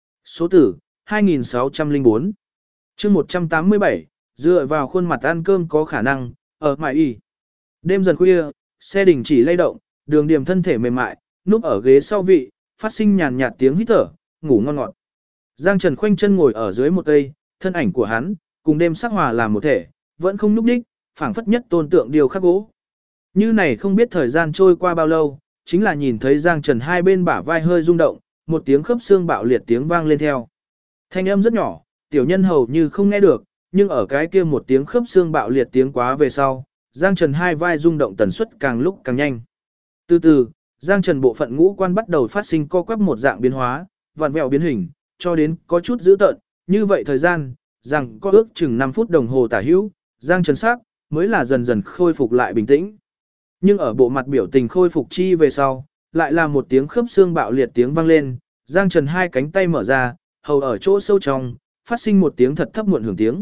Số tử 2604 chương 187, dựa vào khuôn mặt ăn cơm có khả năng, ở mại y. Đêm dần khuya, xe đình chỉ lay động, Đường Điềm thân thể mềm mại, núp ở ghế sau vị, phát sinh nhàn nhạt tiếng hít thở, ngủ ngon ngọt. Giang Trần khoanh chân ngồi ở dưới một cây, thân ảnh của hắn cùng đêm sắc hòa làm một thể, vẫn không nhúc nhích, phảng phất nhất tôn tượng điều khắc gỗ. Như này không biết thời gian trôi qua bao lâu, chính là nhìn thấy Giang Trần hai bên bả vai hơi rung động, một tiếng khớp xương bạo liệt tiếng vang lên theo. Thanh âm rất nhỏ, tiểu nhân hầu như không nghe được, nhưng ở cái kia một tiếng khớp xương bạo liệt tiếng quá về sau, Giang Trần hai vai rung động tần suất càng lúc càng nhanh. Từ từ, Giang Trần bộ phận ngũ quan bắt đầu phát sinh co quắp một dạng biến hóa, vặn vẹo biến hình, cho đến có chút dữ tợn, như vậy thời gian, rằng có ước chừng 5 phút đồng hồ tả hữu, Giang Trần sắc mới là dần dần khôi phục lại bình tĩnh. Nhưng ở bộ mặt biểu tình khôi phục chi về sau, lại là một tiếng khớp xương bạo liệt tiếng vang lên, Giang Trần hai cánh tay mở ra, hầu ở chỗ sâu trong, phát sinh một tiếng thật thấp muộn hưởng tiếng.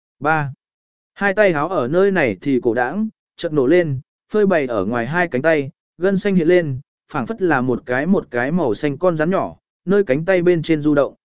3. Hai tay háo ở nơi này thì cổ đãng, chợt nổ lên, phơi bày ở ngoài hai cánh tay, gân xanh hiện lên, phảng phất là một cái màu xanh con rắn nhỏ, nơi cánh tay bên trên du động.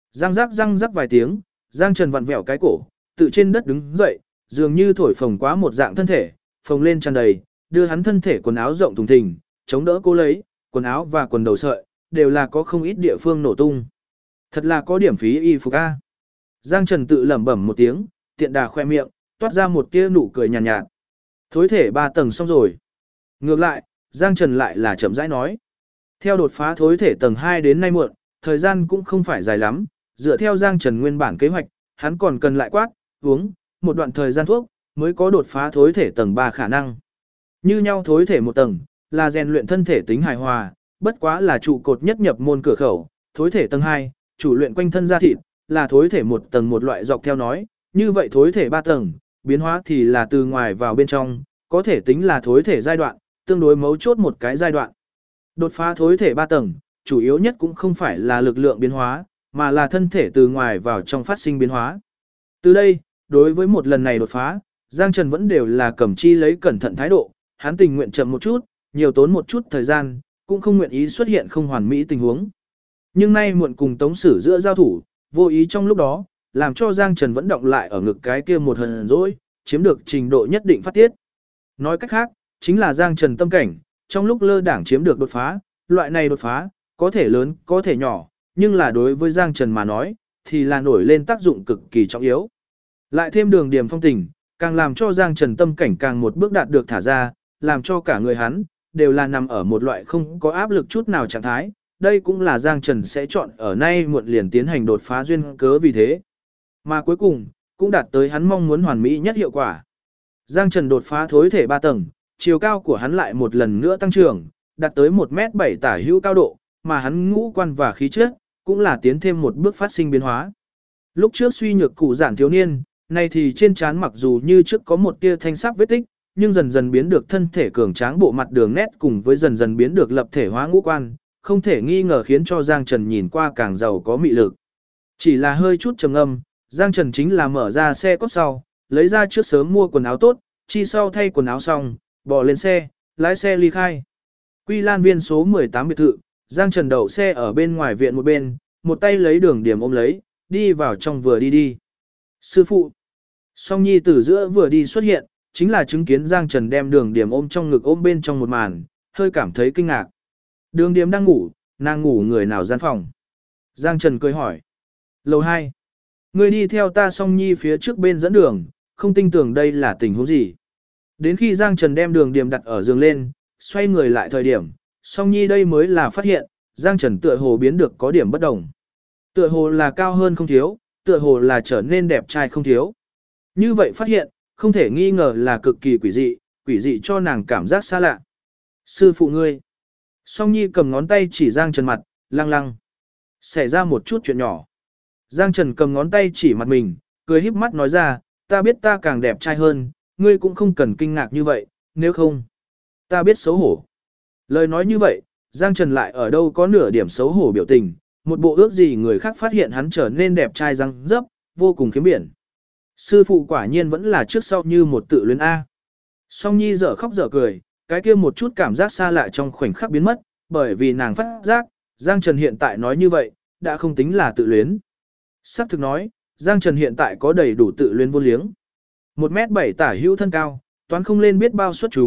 Răng rắc vài tiếng, Giang Trần vặn vẹo cái cổ, tự trên đất đứng dậy, dường như thổi phồng quá một dạng thân thể, phồng lên tràn đầy, đưa hắn thân thể quần áo rộng thùng thình, chống đỡ cố lấy, quần áo và quần đầu sợi, đều là có không ít địa phương nổ tung. Thật là có điểm phí y phục a. Giang Trần tự lẩm bẩm một tiếng, tiện đà khoe miệng, toát ra một tia nụ cười nhàn nhạt. Thối thể 3 tầng xong rồi. Ngược lại, Giang Trần lại là chậm rãi nói. Theo đột phá thối thể tầng 2 đến nay muộn, thời gian cũng không phải dài lắm, dựa theo Giang Trần nguyên bản kế hoạch, hắn còn cần lại quát, uống, một đoạn thời gian thuốc, mới có đột phá thối thể tầng 3 khả năng. Như nhau thối thể một tầng, là rèn luyện thân thể tính hài hòa, bất quá là trụ cột nhất nhập môn cửa khẩu, thối thể tầng 2, chủ luyện quanh thân da thịt, là thối thể một tầng một loại dọc theo nói, như vậy thối thể 3 tầng, biến hóa thì là từ ngoài vào bên trong, có thể tính là thối thể giai đoạn, tương đối mấu chốt một cái giai đoạn. Đột phá thối thể 3 tầng, chủ yếu nhất cũng không phải là lực lượng biến hóa, mà là thân thể từ ngoài vào trong phát sinh biến hóa. Từ đây, đối với một lần này đột phá, Giang Trần vẫn đều là cầm chi lấy cẩn thận thái độ, hắn tình nguyện chậm một chút, nhiều tốn một chút thời gian, cũng không nguyện ý xuất hiện không hoàn mỹ tình huống. Nhưng nay muộn cùng Tống Sử giữa giao thủ, vô ý trong lúc đó, làm cho Giang Trần vẫn động lại ở ngực cái kia một hờn dỗi, chiếm được trình độ nhất định phát tiết. Nói cách khác, chính là Giang Trần tâm cảnh, trong lúc lơ đảng chiếm được đột phá, loại này đột phá, có thể lớn, có thể nhỏ, nhưng là đối với Giang Trần mà nói, thì là nổi lên tác dụng cực kỳ trọng yếu. Lại thêm Đường Điềm phong tình, càng làm cho Giang Trần tâm cảnh càng một bước đạt được thả ra, làm cho cả người hắn, đều là nằm ở một loại không có áp lực chút nào trạng thái. Đây cũng là Giang Trần sẽ chọn ở nay muộn liền tiến hành đột phá duyên cớ vì thế. Mà cuối cùng, cũng đạt tới hắn mong muốn hoàn mỹ nhất hiệu quả. Giang Trần đột phá thối thể 3 tầng, chiều cao của hắn lại một lần nữa tăng trưởng, đạt tới 1m7 tả hữu cao độ, mà hắn ngũ quan và khí chất cũng là tiến thêm một bước phát sinh biến hóa. Lúc trước suy nhược cụ giản thiếu niên, nay thì trên trán mặc dù như trước có một tia thanh sắc vết tích, nhưng dần dần biến được thân thể cường tráng bộ mặt đường nét cùng với dần dần biến được lập thể hóa ngũ quan, không thể nghi ngờ khiến cho Giang Trần nhìn qua càng giàu có mị lực. Chỉ là hơi chút trầm ngâm, Giang Trần chính là mở ra xe cốp sau, lấy ra trước sớm mua quần áo tốt, chi sau thay quần áo xong, bỏ lên xe, lái xe ly khai. Quy Lan Viên số 18 biệt thự, Giang Trần đậu xe ở bên ngoài viện một bên, một tay lấy Đường Điểm ôm lấy, đi vào trong vừa đi. Sư phụ. Song Nhi từ giữa vừa đi xuất hiện, chính là chứng kiến Giang Trần đem Đường Điểm ôm trong ngực ôm bên trong một màn, hơi cảm thấy kinh ngạc. Đường Điểm đang ngủ, nàng ngủ người nào gian phòng. Giang Trần cười hỏi. Lầu 2. Người đi theo ta Song Nhi phía trước bên dẫn đường, không tin tưởng đây là tình huống gì. Đến khi Giang Trần đem Đường Điểm đặt ở giường lên, xoay người lại thời điểm, Song Nhi đây mới là phát hiện, Giang Trần tựa hồ biến được có điểm bất đồng. Tựa hồ là cao hơn không thiếu, tựa hồ là trở nên đẹp trai không thiếu. Như vậy phát hiện, không thể nghi ngờ là cực kỳ quỷ dị cho nàng cảm giác xa lạ. Sư phụ ngươi. Song Nhi cầm ngón tay chỉ Giang Trần mặt, lăng lăng. Xảy ra một chút chuyện nhỏ. Giang Trần cầm ngón tay chỉ mặt mình, cười híp mắt nói ra, ta biết ta càng đẹp trai hơn, ngươi cũng không cần kinh ngạc như vậy, nếu không, ta biết xấu hổ. Lời nói như vậy, Giang Trần lại ở đâu có nửa điểm xấu hổ biểu tình, một bộ ước gì người khác phát hiện hắn trở nên đẹp trai răng dấp, vô cùng khiếm biển. Sư phụ quả nhiên vẫn là trước sau như một tự luyến A. Song Nhi dở khóc dở cười, cái kia một chút cảm giác xa lạ trong khoảnh khắc biến mất, bởi vì nàng phát giác, Giang Trần hiện tại nói như vậy, đã không tính là tự luyến. Sắc thực nói, Giang Trần hiện tại có đầy đủ tự luyến vô liếng. 1m7 tả hữu thân cao, toán không lên biết bao xuất chúng,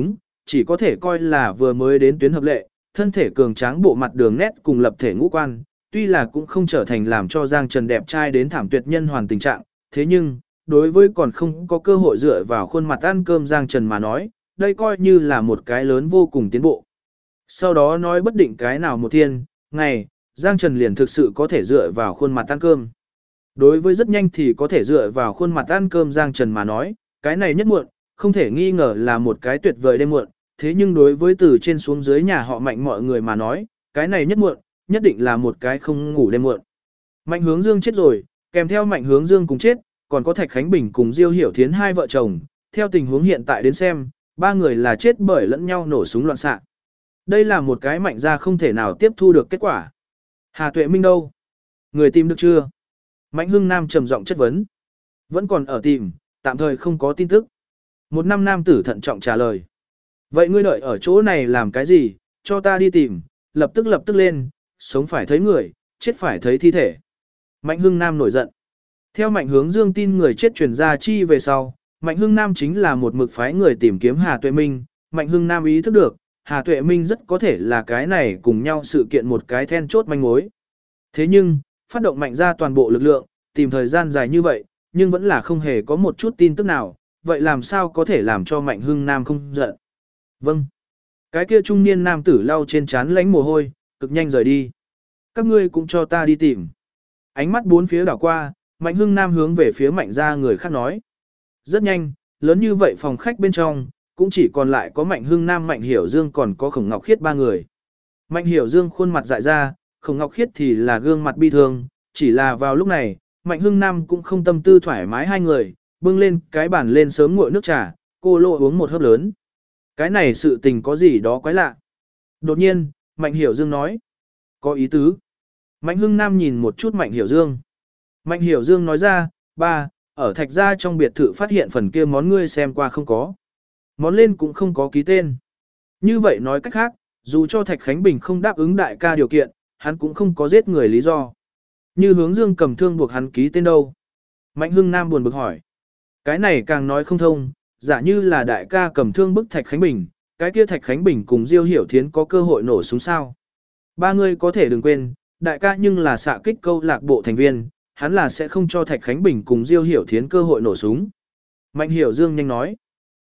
chỉ có thể coi là vừa mới đến tuyến hợp lệ, thân thể cường tráng bộ mặt đường nét cùng lập thể ngũ quan, tuy là cũng không trở thành làm cho Giang Trần đẹp trai đến thảm tuyệt nhân hoàn tình trạng, thế nhưng, đối với còn không có cơ hội dựa vào khuôn mặt ăn cơm Giang Trần mà nói, đây coi như là một cái lớn vô cùng tiến bộ. Sau đó nói bất định cái nào một thiên, ngày, Giang Trần liền thực sự có thể dựa vào khuôn mặt ăn cơm. Đối với rất nhanh thì có thể dựa vào khuôn mặt ăn cơm Giang Trần mà nói, cái này nhất muộn, không thể nghi ngờ là một cái tuyệt vời đêm muộn, thế nhưng đối với từ trên xuống dưới nhà họ Mạnh mọi người mà nói, cái này nhất muộn, nhất định là một cái không ngủ đêm muộn. Mạnh Hướng Dương chết rồi, kèm theo Mạnh Hướng Dương cùng chết, còn có Thạch Khánh Bình cùng Diêu Hiểu Thiến hai vợ chồng, theo tình huống hiện tại đến xem, ba người là chết bởi lẫn nhau nổ súng loạn xạ. Đây là một cái Mạnh gia không thể nào tiếp thu được kết quả. Hà Tuệ Minh đâu? Người tìm được chưa? Mạnh Hưng Nam trầm giọng chất vấn. Vẫn còn ở tìm, tạm thời không có tin tức. Một nam tử thận trọng trả lời. Vậy ngươi đợi ở chỗ này làm cái gì, cho ta đi tìm, lập tức lên, sống phải thấy người, chết phải thấy thi thể. Mạnh Hưng Nam nổi giận. Theo Mạnh Hướng Dương tin người chết truyền ra chi về sau, Mạnh Hưng Nam chính là một mực phái người tìm kiếm Hà Tuệ Minh. Mạnh Hưng Nam ý thức được, Hà Tuệ Minh rất có thể là cái này cùng nhau sự kiện một cái then chốt manh mối. Thế nhưng, phát động mạnh ra toàn bộ lực lượng, tìm thời gian dài như vậy, nhưng vẫn là không hề có một chút tin tức nào, vậy làm sao có thể làm cho Mạnh Hưng Nam không giận? Vâng. Cái kia trung niên nam tử lau trên trán lánh mồ hôi, cực nhanh rời đi. Các ngươi cũng cho ta đi tìm. Ánh mắt bốn phía đảo qua, Mạnh Hưng Nam hướng về phía Mạnh gia người khác nói. Rất nhanh, lớn như vậy phòng khách bên trong, cũng chỉ còn lại có Mạnh Hưng Nam, Mạnh Hiểu Dương còn có Khổng Ngọc Khiết ba người. Mạnh Hiểu Dương khuôn mặt dại ra, Khổng Ngọc Khiết thì là gương mặt bi thương, chỉ là vào lúc này, Mạnh Hưng Nam cũng không tâm tư thoải mái hai người, bưng lên cái bàn lên sớm nguội nước trà, cô lộ uống một hớp lớn. Cái này sự tình có gì đó quái lạ. Đột nhiên, Mạnh Hiểu Dương nói. Có ý tứ. Mạnh Hưng Nam nhìn một chút Mạnh Hiểu Dương. Mạnh Hiểu Dương nói ra, ba, ở Thạch gia trong biệt thự phát hiện phần kia món ngươi xem qua không có. Món lên cũng không có ký tên. Như vậy nói cách khác, dù cho Thạch Khánh Bình không đáp ứng đại ca điều kiện, hắn cũng không có giết người lý do. Như Hướng Dương cầm thương buộc hắn ký tên đâu. Mạnh Hưng Nam buồn bực hỏi. Cái này càng nói không thông, giả như là đại ca cầm thương bức Thạch Khánh Bình, cái kia Thạch Khánh Bình cùng Diêu Hiểu Thiến có cơ hội nổ súng sao. Ba người có thể đừng quên, đại ca nhưng là xạ kích câu lạc bộ thành viên, hắn là sẽ không cho Thạch Khánh Bình cùng Diêu Hiểu Thiến cơ hội nổ súng. Mạnh Hiểu Dương nhanh nói.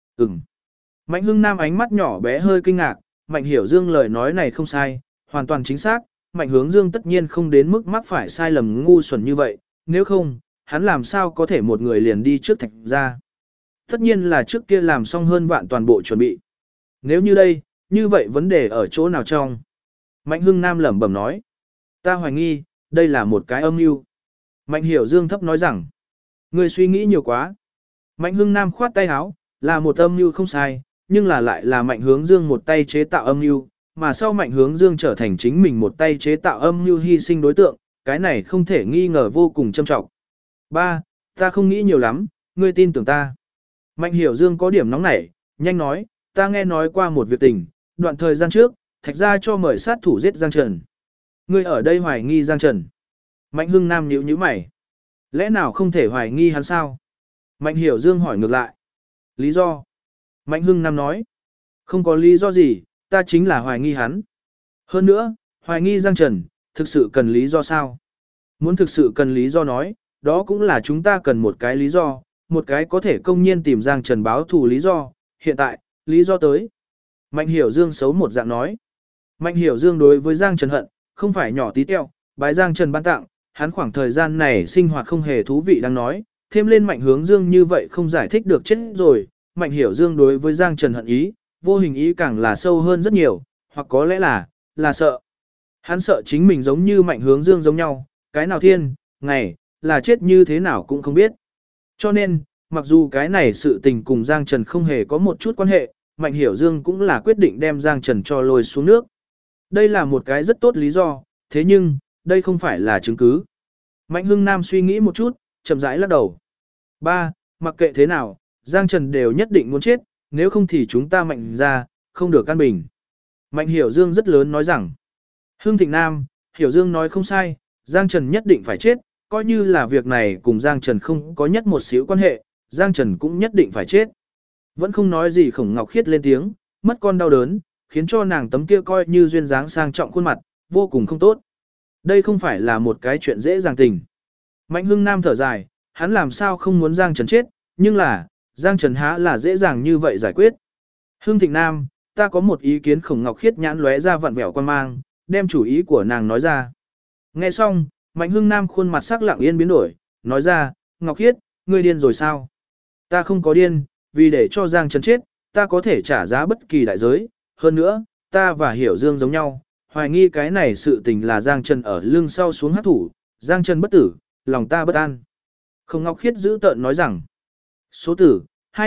Mạnh Hưng Nam ánh mắt nhỏ bé hơi kinh ngạc, Mạnh Hiểu Dương lời nói này không sai, hoàn toàn chính xác, Mạnh Hướng Dương tất nhiên không đến mức mắc phải sai lầm ngu xuẩn như vậy, nếu không, hắn làm sao có thể một người liền đi trước Thạch gia. Tất nhiên là trước kia làm xong hơn vạn toàn bộ chuẩn bị. Nếu như đây, như vậy vấn đề ở chỗ nào trong? Mạnh Hưng Nam lẩm bẩm nói. Ta hoài nghi, đây là một cái âm mưu. Mạnh Hiểu Dương thấp nói rằng, ngươi suy nghĩ nhiều quá. Mạnh Hưng Nam khoát tay áo, là một âm mưu không sai, nhưng là lại là Mạnh Hướng Dương một tay chế tạo âm mưu, mà sau Mạnh Hướng Dương trở thành chính mình một tay chế tạo âm mưu hy sinh đối tượng, cái này không thể nghi ngờ vô cùng trâm trọng. Ba, ta không nghĩ nhiều lắm, ngươi tin tưởng ta. Mạnh Hiểu Dương có điểm nóng nảy, nhanh nói, ta nghe nói qua một việc tình, đoạn thời gian trước, Thạch gia cho mời sát thủ giết Giang Trần. Ngươi ở đây hoài nghi Giang Trần. Mạnh Hưng Nam nhíu nhíu mày. Lẽ nào không thể hoài nghi hắn sao? Mạnh Hiểu Dương hỏi ngược lại. Lý do? Mạnh Hưng Nam nói. Không có lý do gì, ta chính là hoài nghi hắn. Hơn nữa, hoài nghi Giang Trần, thực sự cần lý do sao? Muốn thực sự cần lý do nói, đó cũng là chúng ta cần một cái lý do, một cái có thể công nhiên tìm Giang Trần báo thù lý do. Hiện tại, lý do tới. Mạnh Hiểu Dương xấu một dạng nói. Mạnh Hiểu Dương đối với Giang Trần hận, không phải nhỏ tí teo, bái Giang Trần ban tặng, hắn khoảng thời gian này sinh hoạt không hề thú vị đang nói, thêm lên Mạnh Hướng Dương như vậy không giải thích được chết rồi, Mạnh Hiểu Dương đối với Giang Trần hận ý, vô hình ý càng là sâu hơn rất nhiều, hoặc có lẽ là sợ. Hắn sợ chính mình giống như Mạnh Hướng Dương giống nhau, cái nào thiên, ngày, là chết như thế nào cũng không biết. Cho nên, mặc dù cái này sự tình cùng Giang Trần không hề có một chút quan hệ, Mạnh Hiểu Dương cũng là quyết định đem Giang Trần cho lôi xuống nước. Đây là một cái rất tốt lý do, thế nhưng, đây không phải là chứng cứ. Mạnh Hưng Nam suy nghĩ một chút, chậm rãi lắc đầu. Ba, mặc kệ thế nào, Giang Trần đều nhất định muốn chết, nếu không thì chúng ta Mạnh ra, không được căn bình. Mạnh Hiểu Dương rất lớn nói rằng, Hưng Thịnh Nam, Hiểu Dương nói không sai, Giang Trần nhất định phải chết, coi như là việc này cùng Giang Trần không có nhất một xíu quan hệ, Giang Trần cũng nhất định phải chết. Vẫn không nói gì Khổng Ngọc Khiết lên tiếng, mất con đau đớn, khiến cho nàng tấm kia coi như duyên dáng sang trọng khuôn mặt, vô cùng không tốt. Đây không phải là một cái chuyện dễ dàng tình. Mạnh Hưng Nam thở dài, hắn làm sao không muốn Giang Trần chết, nhưng là, Giang Trần há là dễ dàng như vậy giải quyết. Hưng Thịnh Nam, ta có một ý kiến. Khổng Ngọc Khiết nhãn lóe ra vặn vẹo quan mang, đem chủ ý của nàng nói ra. Nghe xong, Mạnh Hưng Nam khuôn mặt sắc lặng yên biến đổi, nói ra, Ngọc Khiết, ngươi điên rồi sao? Ta không có điên, vì để cho Giang Trần chết, ta có thể trả giá bất kỳ đại giới. Hơn nữa, ta và Hiểu Dương giống nhau, hoài nghi cái này sự tình là Giang Trần ở lưng sau xuống hát thủ, Giang Trần bất tử, lòng ta bất an. Khổng Ngọc Khiết giữ tợn nói rằng, số tử,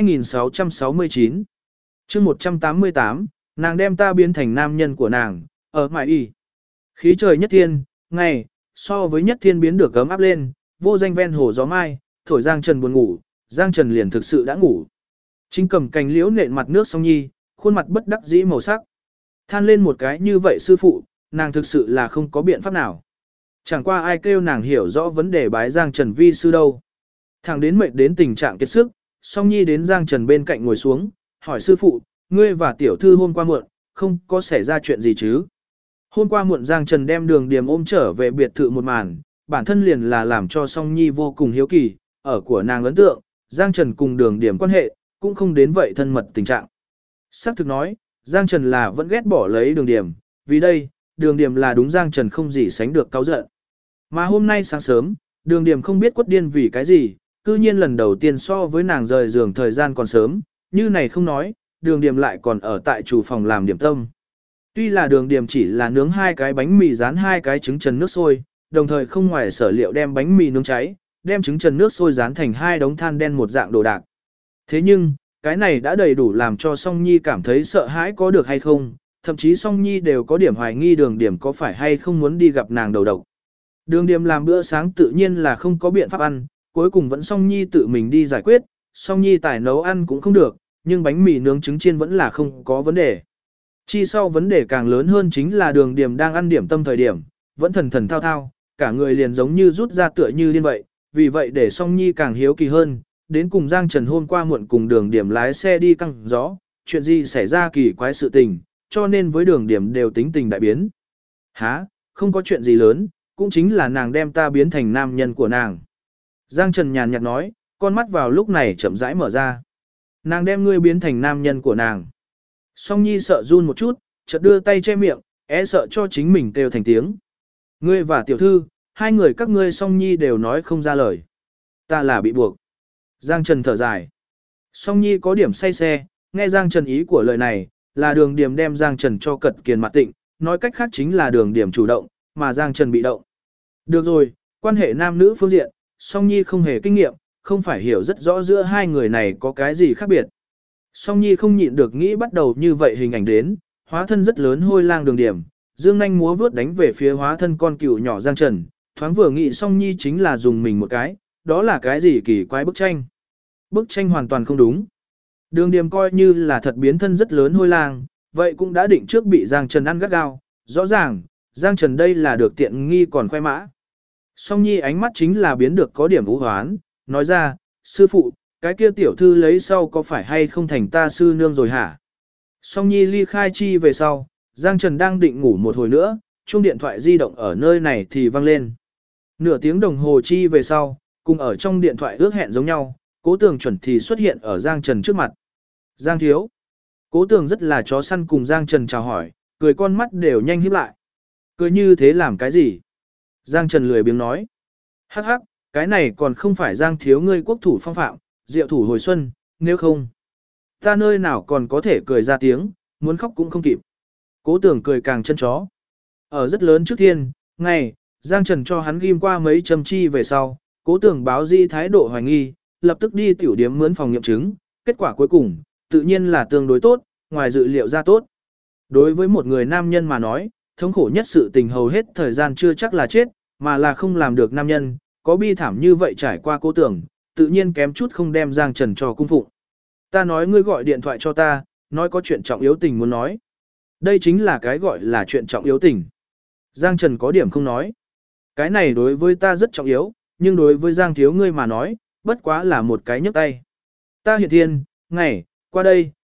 2669, chương 188, nàng đem ta biến thành nam nhân của nàng, ở mãi y. Khí trời nhất thiên, ngày, so với nhất thiên biến được cấm áp lên, vô danh ven hồ gió mai, thổi Giang Trần buồn ngủ, Giang Trần liền thực sự đã ngủ. Chính cầm cành liễu nện mặt nước song nhi, khuôn mặt bất đắc dĩ màu sắc. Than lên một cái như vậy sư phụ, nàng thực sự là không có biện pháp nào. Chẳng qua ai kêu nàng hiểu rõ vấn đề bái Giang Trần vi sư đâu. Thẳng đến mệt đến tình trạng kiệt sức, song nhi đến Giang Trần bên cạnh ngồi xuống, hỏi sư phụ, ngươi và tiểu thư hôm qua muộn, không có xảy ra chuyện gì chứ? Hôm qua muộn Giang Trần đem Đường Điềm ôm trở về biệt thự một màn, bản thân liền là làm cho song nhi vô cùng hiếu kỳ, ở của nàng ấn tượng, Giang Trần cùng Đường Điềm quan hệ, cũng không đến vậy thân mật tình trạng. Sắc thực nói, Giang Trần là vẫn ghét bỏ lấy Đường Điềm, vì đây, Đường Điềm là đúng Giang Trần không gì sánh được cáu giận. Mà hôm nay sáng sớm, Đường Điềm không biết quất điên vì cái gì, cư nhiên lần đầu tiên so với nàng rời giường thời gian còn sớm, như này không nói, Đường Điềm lại còn ở tại chủ phòng làm điểm tâm. Tuy là Đường Điềm chỉ là nướng 2 cái bánh mì rán 2 cái trứng trần nước sôi, đồng thời không ngoài sở liệu đem bánh mì nướng cháy, đem trứng trần nước sôi rán thành 2 đống than đen một dạng đồ đạc. Thế nhưng, cái này đã đầy đủ làm cho Song Nhi cảm thấy sợ hãi có được hay không, thậm chí Song Nhi đều có điểm hoài nghi Đường Điềm có phải hay không muốn đi gặp nàng đầu độc. Đường Điềm làm bữa sáng tự nhiên là không có biện pháp ăn, cuối cùng vẫn Song Nhi tự mình đi giải quyết, Song Nhi tài nấu ăn cũng không được, nhưng bánh mì nướng trứng chiên vẫn là không có vấn đề. Chi sau vấn đề càng lớn hơn chính là Đường Điềm đang ăn điểm tâm thời điểm, vẫn thần thần thao thao, cả người liền giống như rút ra tựa như điên vậy, vì vậy để Song Nhi càng hiếu kỳ hơn, đến cùng Giang Trần hôm qua muộn cùng Đường Điềm lái xe đi căng gió, chuyện gì xảy ra kỳ quái sự tình, cho nên với Đường Điềm đều tính tình đại biến. Hả, không có chuyện gì lớn, cũng chính là nàng đem ta biến thành nam nhân của nàng. Giang Trần nhàn nhạt nói, con mắt vào lúc này chậm rãi mở ra. Nàng đem ngươi biến thành nam nhân của nàng. Song Nhi sợ run một chút, chợt đưa tay che miệng, sợ cho chính mình kêu thành tiếng. Ngươi và tiểu thư, hai người các ngươi Song Nhi đều nói không ra lời. Ta là bị buộc. Giang Trần thở dài. Song Nhi có điểm say xe, nghe Giang Trần ý của lời này, là Đường Điềm đem Giang Trần cho Cật Kiền mặt tịnh, nói cách khác chính là Đường Điềm chủ động, mà Giang Trần bị động. Được rồi, quan hệ nam nữ phương diện, Song Nhi không hề kinh nghiệm, không phải hiểu rất rõ giữa hai người này có cái gì khác biệt. Song Nhi không nhịn được nghĩ bắt đầu như vậy hình ảnh đến, hóa thân rất lớn hôi lang Đường Điềm, dương nhanh múa vướt đánh về phía hóa thân con cừu nhỏ Giang Trần, thoáng vừa nghĩ Song Nhi chính là dùng mình một cái, đó là cái gì kỳ quái bức tranh. Bức tranh hoàn toàn không đúng. Đường Điềm coi như là thật biến thân rất lớn hôi lang, vậy cũng đã định trước bị Giang Trần ăn gắt gao, rõ ràng, Giang Trần đây là được tiện nghi còn khoe mã. Song Nhi ánh mắt chính là biến được có điểm u hoán, nói ra, sư phụ, cái kia tiểu thư lấy sau có phải hay không thành ta sư nương rồi hả? Song Nhi ly khai chi về sau, Giang Trần đang định ngủ một hồi nữa, chuông điện thoại di động ở nơi này thì vang lên. Nửa tiếng đồng hồ chi về sau, cùng ở trong điện thoại ước hẹn giống nhau, Cố Tường chuẩn thì xuất hiện ở Giang Trần trước mặt. Giang thiếu. Cố Tường rất là chó săn cùng Giang Trần chào hỏi, cười con mắt đều nhanh híp lại. Cười như thế làm cái gì? Giang Trần lười biếng nói. Hắc hắc, cái này còn không phải Giang thiếu ngươi quốc thủ phong phạm, diệu thủ hồi xuân, nếu không. Ta nơi nào còn có thể cười ra tiếng, muốn khóc cũng không kịp. Cố Tường cười càng chân chó. Ở rất lớn trước thiên, ngày, Giang Trần cho hắn ghim qua mấy châm chi về sau, Cố Tường báo di thái độ hoài nghi, lập tức đi tiểu điếm mướn phòng nghiệm chứng, kết quả cuối cùng, tự nhiên là tương đối tốt, ngoài dự liệu ra tốt. Đối với một người nam nhân mà nói, thống khổ nhất sự tình hầu hết thời gian chưa chắc là chết, mà là không làm được nam nhân, có bi thảm như vậy trải qua Cố Tường, tự nhiên kém chút không đem Giang Trần cho cung phụng. Ta nói ngươi gọi điện thoại cho ta, nói có chuyện trọng yếu tình muốn nói. Đây chính là cái gọi là chuyện trọng yếu tình. Giang Trần có điểm không nói. Cái này đối với ta rất trọng yếu, nhưng đối với Giang thiếu ngươi mà nói, bất quá là một cái nhấc tay. Ta hiện thiên, ngày, qua đây,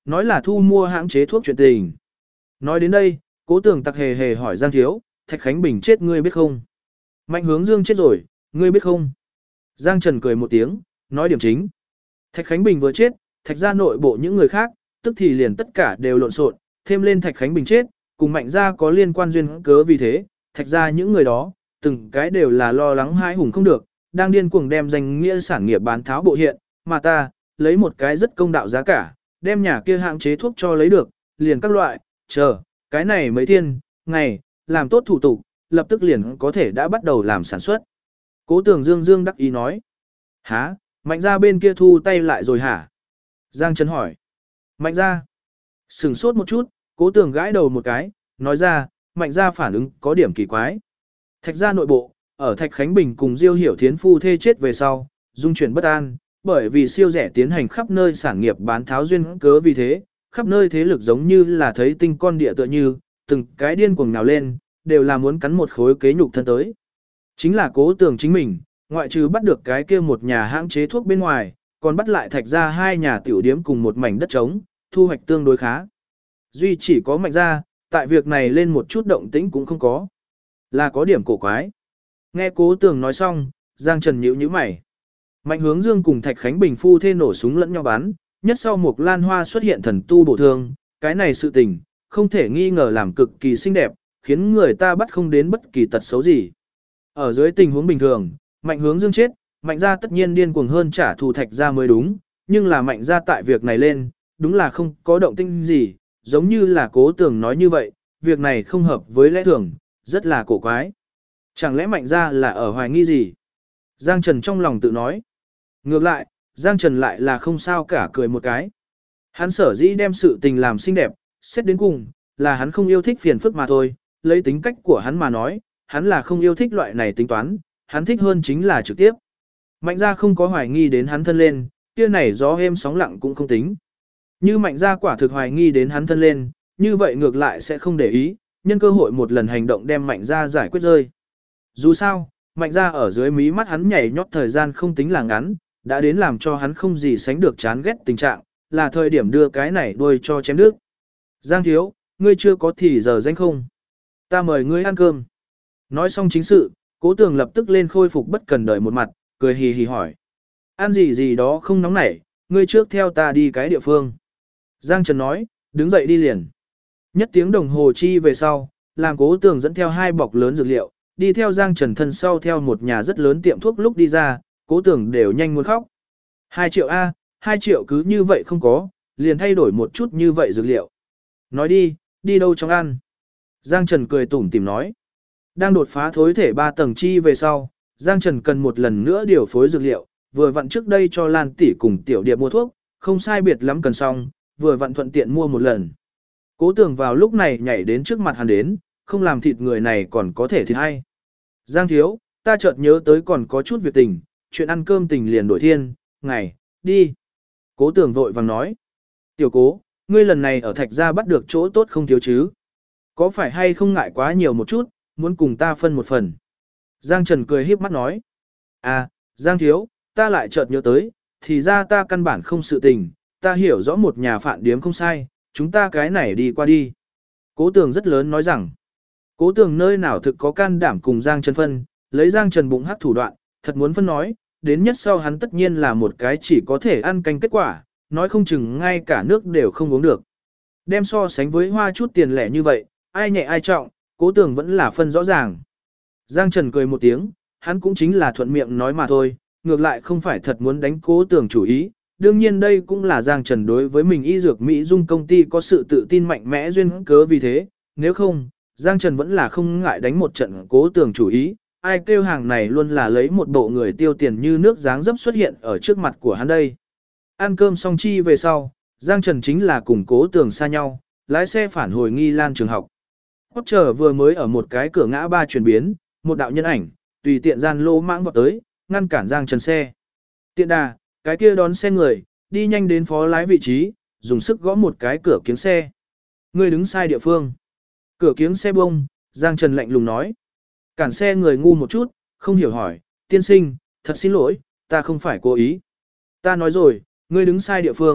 nói là thu mua hãng chế thuốc chuyện tình. Nói đến đây, Cố Tường tặc hề hề hỏi Giang Thiếu, Thạch Khánh Bình chết ngươi biết không? Mạnh Hướng Dương chết rồi, ngươi biết không? Giang Trần cười một tiếng, nói điểm chính. Thạch Khánh Bình vừa chết, Thạch gia nội bộ những người khác, tức thì liền tất cả đều lộn xộn, thêm lên Thạch Khánh Bình chết, cùng Mạnh gia có liên quan duyên cớ vì thế, Thạch gia những người đó, từng cái đều là lo lắng hãi hùng không được, đang điên cuồng đem danh nghĩa sản nghiệp bán tháo bộ hiện, mà ta, lấy một cái rất công đạo giá cả, đem nhà kia hãng chế thuốc cho lấy được, liền các loại, chờ, cái này mấy thiên, ngày, làm tốt thủ tục, lập tức liền có thể đã bắt đầu làm sản xuất. Cố Tường Dương Dương đắc ý nói. Hả, Mạnh gia bên kia thu tay lại rồi hả? Giang Trần hỏi. Mạnh gia. Sửng sốt một chút, Cố Tường gãi đầu một cái, nói ra, Mạnh gia phản ứng có điểm kỳ quái. Thạch gia nội bộ, ở Thạch Khánh Bình cùng Diêu Hiểu Thiến phu thê chết về sau, dung chuyển bất an, bởi vì siêu rẻ tiến hành khắp nơi sản nghiệp bán tháo duyên cớ vì thế, khắp nơi thế lực giống như là thấy tinh con địa tựa như, từng cái điên cuồng nào lên, đều là muốn cắn một khối kế nhục thân tới. Chính là Cố Tường chính mình, ngoại trừ bắt được cái kia một nhà hãng chế thuốc bên ngoài, còn bắt lại Thạch gia hai nhà tiểu điếm cùng một mảnh đất trống, thu hoạch tương đối khá. Duy chỉ có Mạnh gia, tại việc này lên một chút động tĩnh cũng không có. Là có điểm cổ quái. Nghe Cố Tường nói xong, Giang Trần nhíu nhíu mày. Mạnh Hướng Dương cùng Thạch Khánh Bình phu thê nổ súng lẫn nhau bắn, nhất sau một lan hoa xuất hiện thần tu bổ thương, cái này sự tình, không thể nghi ngờ làm cực kỳ xinh đẹp, khiến người ta bắt không đến bất kỳ tật xấu gì. Ở dưới tình huống bình thường, Mạnh Hướng Dương chết, Mạnh gia tất nhiên điên cuồng hơn trả thù Thạch gia mới đúng, nhưng là Mạnh gia tại việc này lên, đúng là không có động tĩnh gì, giống như là Cố Tường nói như vậy, việc này không hợp với lẽ thường, rất là cổ quái. Chẳng lẽ Mạnh gia là ở hoài nghi gì? Giang Trần trong lòng tự nói. Ngược lại, Giang Trần lại là không sao cả cười một cái. Hắn sở dĩ đem sự tình làm xinh đẹp, xét đến cùng, là hắn không yêu thích phiền phức mà thôi, lấy tính cách của hắn mà nói, hắn là không yêu thích loại này tính toán, hắn thích hơn chính là trực tiếp. Mạnh gia không có hoài nghi đến hắn thân lên, kia này gió êm sóng lặng cũng không tính. Như Mạnh gia quả thực hoài nghi đến hắn thân lên, như vậy ngược lại sẽ không để ý, nhân cơ hội một lần hành động đem Mạnh gia giải quyết rơi. Dù sao, Mạnh gia ở dưới mí mắt hắn nhảy nhót thời gian không tính là ngắn, đã đến làm cho hắn không gì sánh được chán ghét tình trạng, là thời điểm đưa cái này đuôi cho chém đứt. Giang Thiếu, ngươi chưa có thì giờ danh không? Ta mời ngươi ăn cơm. Nói xong chính sự, Cố Tường lập tức lên khôi phục bất cần đời một mặt, cười hì hì hỏi. Ăn gì gì đó không nóng nảy, ngươi trước theo ta đi cái địa phương. Giang Trần nói, đứng dậy đi liền. Nhất tiếng đồng hồ chi về sau, làm Cố Tường dẫn theo hai bọc lớn dược liệu, đi theo Giang Trần thân sau theo một nhà rất lớn tiệm thuốc lúc đi ra, Cố Tường đều nhanh muốn khóc. 2 triệu A, 2 triệu cứ như vậy không có, liền thay đổi một chút như vậy dược liệu. Nói đi đâu trong ăn. Giang Trần cười tủm tỉm nói. Đang đột phá thối thể 3 tầng chi về sau, Giang Trần cần một lần nữa điều phối dược liệu, vừa vặn trước đây cho Lan tỷ cùng Tiểu Điệp mua thuốc, không sai biệt lắm cần xong, vừa vặn thuận tiện mua một lần. Cố Tường vào lúc này nhảy đến trước mặt hắn đến, không làm thịt người này còn có thể thịt hay. Giang Thiếu, ta chợt nhớ tới còn có chút việc tình, chuyện ăn cơm tình liền đổi thiên, ngày, đi. Cố Tường vội vàng nói. Tiểu Cố, ngươi lần này ở Thạch gia bắt được chỗ tốt không thiếu chứ? Có phải hay không ngại quá nhiều một chút, muốn cùng ta phân một phần? Giang Trần cười híp mắt nói. À, Giang Thiếu, ta lại chợt nhớ tới, thì ra ta căn bản không sự tình, ta hiểu rõ một nhà phạn điếm không sai, chúng ta cái này đi qua đi. Cố Tường rất lớn nói rằng, Cố Tường nơi nào thực có can đảm cùng Giang Trần phân, lấy Giang Trần bụng hắc thủ đoạn, thật muốn phân nói, đến nhất sau hắn tất nhiên là một cái chỉ có thể ăn canh kết quả, nói không chừng ngay cả nước đều không uống được. Đem so sánh với hoa chút tiền lẻ như vậy, ai nhẹ ai trọng, Cố Tường vẫn là phân rõ ràng. Giang Trần cười một tiếng, hắn cũng chính là thuận miệng nói mà thôi, ngược lại không phải thật muốn đánh Cố Tường chủ ý. Đương nhiên đây cũng là Giang Trần đối với mình y dược Mỹ Dung công ty có sự tự tin mạnh mẽ duyên cớ vì thế, nếu không, Giang Trần vẫn là không ngại đánh một trận Cố Tường chủ ý, ai kêu hàng này luôn là lấy một bộ người tiêu tiền như nước dáng dấp xuất hiện ở trước mặt của hắn đây. Ăn cơm xong chi về sau, Giang Trần chính là cùng Cố Tường xa nhau, lái xe phản hồi Nghi Lan trường học. Potter vừa mới ở một cái cửa ngã ba chuyển biến, một đạo nhân ảnh, tùy tiện gian lô mãng vào tới, ngăn cản Giang Trần xe. Tiện đà, cái kia đón xe người, đi nhanh đến phó lái vị trí, dùng sức gõ một cái cửa kiếng xe. Người đứng sai địa phương. Cửa kiếng xe bông, Giang Trần lạnh lùng nói. Cản xe người ngu một chút, không hiểu hỏi, tiên sinh, thật xin lỗi, ta không phải cố ý. Ta nói rồi, ngươi đứng sai địa phương,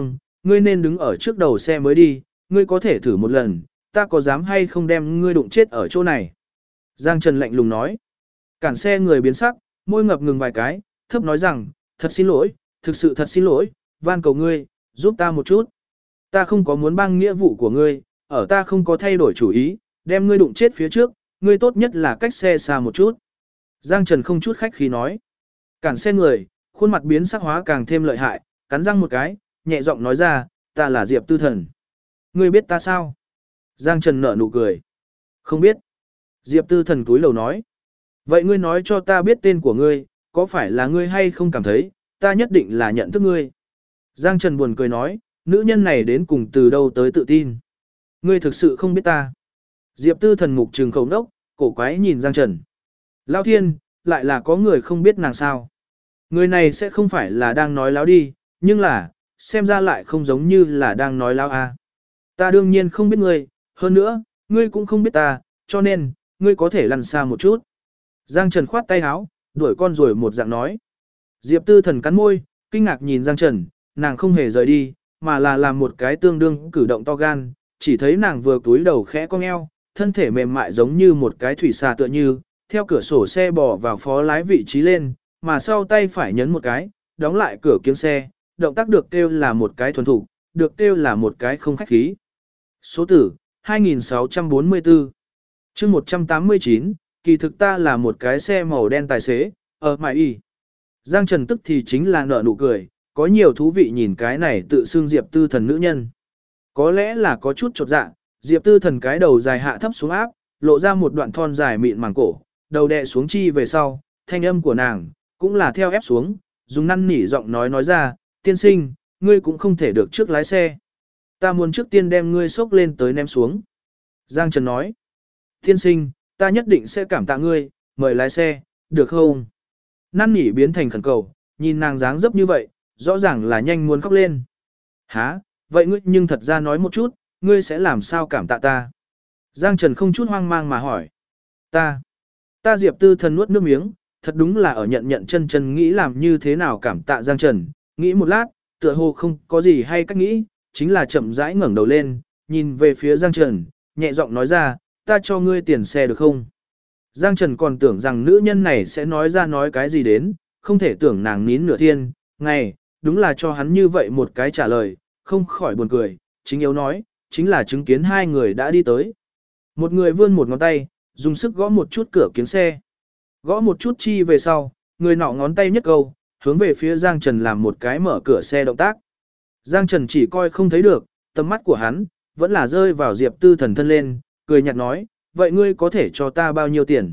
ngươi nên đứng ở trước đầu xe mới đi, ngươi có thể thử một lần, ta có dám hay không đem ngươi đụng chết ở chỗ này. Giang Trần lạnh lùng nói. Cản xe người biến sắc, môi ngập ngừng vài cái, thấp nói rằng, thật xin lỗi, thực sự thật xin lỗi, van cầu ngươi, giúp ta một chút. Ta không có muốn băng nghĩa vụ của ngươi, ở ta không có thay đổi chủ ý, đem ngươi đụng chết phía trước, ngươi tốt nhất là cách xe xa một chút. Giang Trần không chút khách khí nói. Cản xe người, khuôn mặt biến sắc hóa càng thêm lợi hại, cắn răng một cái, nhẹ giọng nói ra, ta là Diệp Tư Thần. Ngươi biết ta sao? Giang Trần nở nụ cười. Không biết. Diệp Tư Thần cúi đầu nói. Vậy ngươi nói cho ta biết tên của ngươi, có phải là ngươi hay không cảm thấy, ta nhất định là nhận thức ngươi. Giang Trần buồn cười nói, nữ nhân này đến cùng từ đâu tới tự tin. Ngươi thực sự không biết ta. Diệp Tư Thần mục trừng khẩu nốc, cổ quái nhìn Giang Trần. Lao thiên, lại là có người không biết nàng sao. Người này sẽ không phải là đang nói láo đi, nhưng là, xem ra lại không giống như là đang nói láo a. Ta đương nhiên không biết ngươi, hơn nữa, ngươi cũng không biết ta, cho nên, ngươi có thể lăn xa một chút. Giang Trần khoát tay áo, đuổi con rồi một dạng nói. Diệp Tư Thần cắn môi, kinh ngạc nhìn Giang Trần, nàng không hề rời đi, mà là làm một cái tương đương cử động to gan, chỉ thấy nàng vừa túi đầu khẽ cong eo, thân thể mềm mại giống như một cái thủy xà tựa như, theo cửa sổ xe bò vào phó lái vị trí lên, mà sau tay phải nhấn một cái, đóng lại cửa kiếng xe, động tác được kêu là một cái thuần thủ, được kêu là một cái không khách khí. Số tử, 2644 chương 189, kỳ thực ta là một cái xe màu đen tài xế, ở mãi y. Giang Trần tức thì chính là nở nụ cười, có nhiều thú vị nhìn cái này tự xưng Diệp Tư Thần nữ nhân. Có lẽ là có chút chột dạ, Diệp Tư Thần cái đầu dài hạ thấp xuống áp, lộ ra một đoạn thon dài mịn màng cổ, đầu đè xuống chi về sau, thanh âm của nàng cũng là theo ép xuống, dùng năn nỉ giọng nói ra, tiên sinh, ngươi cũng không thể được trước lái xe. Ta muốn trước tiên đem ngươi xốc lên tới ném xuống. Giang Trần nói, tiên sinh, ta nhất định sẽ cảm tạ ngươi, mời lái xe, được không? Năn nỉ biến thành khẩn cầu, nhìn nàng dáng dấp như vậy, rõ ràng là nhanh muốn khóc lên. Hả, vậy ngươi nhưng thật ra nói một chút, ngươi sẽ làm sao cảm tạ ta? Giang Trần không chút hoang mang mà hỏi. Ta Diệp Tư Thần nuốt nước miếng, thật đúng là ở nhận chân chân nghĩ làm như thế nào cảm tạ Giang Trần, nghĩ một lát, tựa hồ không có gì hay cách nghĩ, chính là chậm rãi ngẩng đầu lên, nhìn về phía Giang Trần, nhẹ giọng nói ra, ta cho ngươi tiền xe được không? Giang Trần còn tưởng rằng nữ nhân này sẽ nói ra nói cái gì đến, không thể tưởng nàng nín nửa thiên, ngày, đúng là cho hắn như vậy một cái trả lời, không khỏi buồn cười, chính yếu nói, chính là chứng kiến hai người đã đi tới. Một người vươn một ngón tay, dùng sức gõ một chút cửa kiếng xe. Gõ một chút chi về sau, người nọ ngón tay nhất câu, hướng về phía Giang Trần làm một cái mở cửa xe động tác. Giang Trần chỉ coi không thấy được, tầm mắt của hắn, vẫn là rơi vào Diệp Tư Thần thân lên, cười nhạt nói, vậy ngươi có thể cho ta bao nhiêu tiền?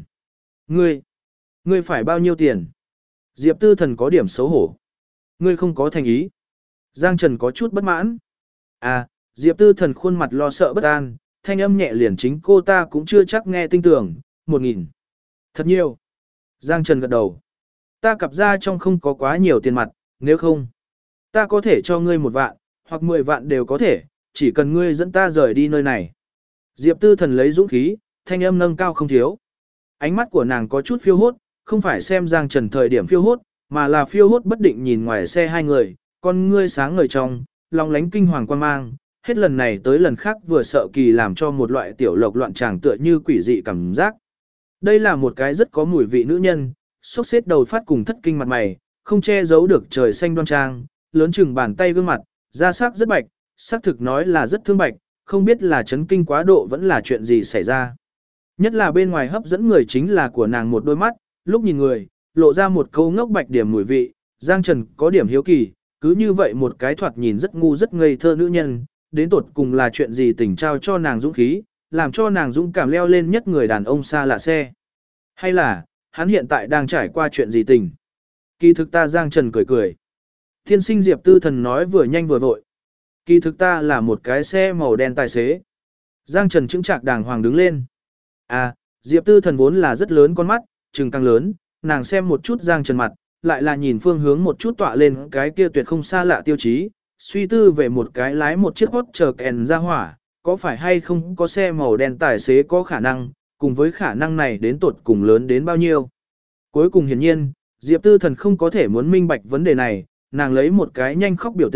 Ngươi phải bao nhiêu tiền? Diệp Tư Thần có điểm xấu hổ. Ngươi không có thành ý. Giang Trần có chút bất mãn. À, Diệp Tư Thần khuôn mặt lo sợ bất an, thanh âm nhẹ liền chính cô ta cũng chưa chắc nghe tinh tưởng, 1.000. Thật nhiều. Giang Trần gật đầu. Ta cặp ra trong không có quá nhiều tiền mặt, nếu không, ta có thể cho ngươi 1 vạn, hoặc 10 vạn đều có thể, chỉ cần ngươi dẫn ta rời đi nơi này. Diệp Tư Thần lấy dũng khí, thanh âm nâng cao không thiếu. Ánh mắt của nàng có chút phiêu hốt, không phải xem Giang Trần thời điểm phiêu hốt, mà là phiêu hốt bất định nhìn ngoài xe hai người, con ngươi sáng ngời trong, lòng lánh kinh hoàng quan mang, hết lần này tới lần khác vừa sợ kỳ làm cho một loại tiểu lộc loạn tràng tựa như quỷ dị cảm giác. Đây là một cái rất có mùi vị nữ nhân, xốc xếp đầu phát cùng thất kinh mặt mày, không che giấu được trời xanh đoan trang, lớn chừng bàn tay gương mặt, da sắc rất bạch, xác thực nói là rất thương bạch, không biết là chấn kinh quá độ vẫn là chuyện gì xảy ra. Nhất là bên ngoài hấp dẫn người chính là của nàng một đôi mắt, lúc nhìn người, lộ ra một câu ngốc bạch điểm mùi vị, Giang Trần có điểm hiếu kỳ, cứ như vậy một cái thoạt nhìn rất ngu rất ngây thơ nữ nhân, đến tột cùng là chuyện gì tình trao cho nàng dũng khí, làm cho nàng dũng cảm leo lên nhất người đàn ông xa lạ xe. Hay là, hắn hiện tại đang trải qua chuyện gì tình? Kỳ thực ta Giang Trần cười cười. Thiên sinh Diệp Tư Thần nói vừa nhanh vừa vội. Kỳ thực ta là một cái xe màu đen tài xế. Giang Trần chững chạc đàng hoàng đứng lên. À, Diệp Tư Thần vốn là rất lớn con mắt, trừng càng lớn, nàng xem một chút Giang Trần mặt, lại là nhìn phương hướng một chút tọa lên cái kia tuyệt không xa lạ tiêu chí, suy tư về một cái lái một chiếc hot chờ kèn ra hỏa, có phải hay không có xe màu đen tài xế có khả năng, cùng với khả năng này đến tột cùng lớn đến bao nhiêu. Cuối cùng hiển nhiên, Diệp Tư Thần không có thể muốn minh bạch vấn đề này, nàng lấy một cái nhanh khóc biểu tình,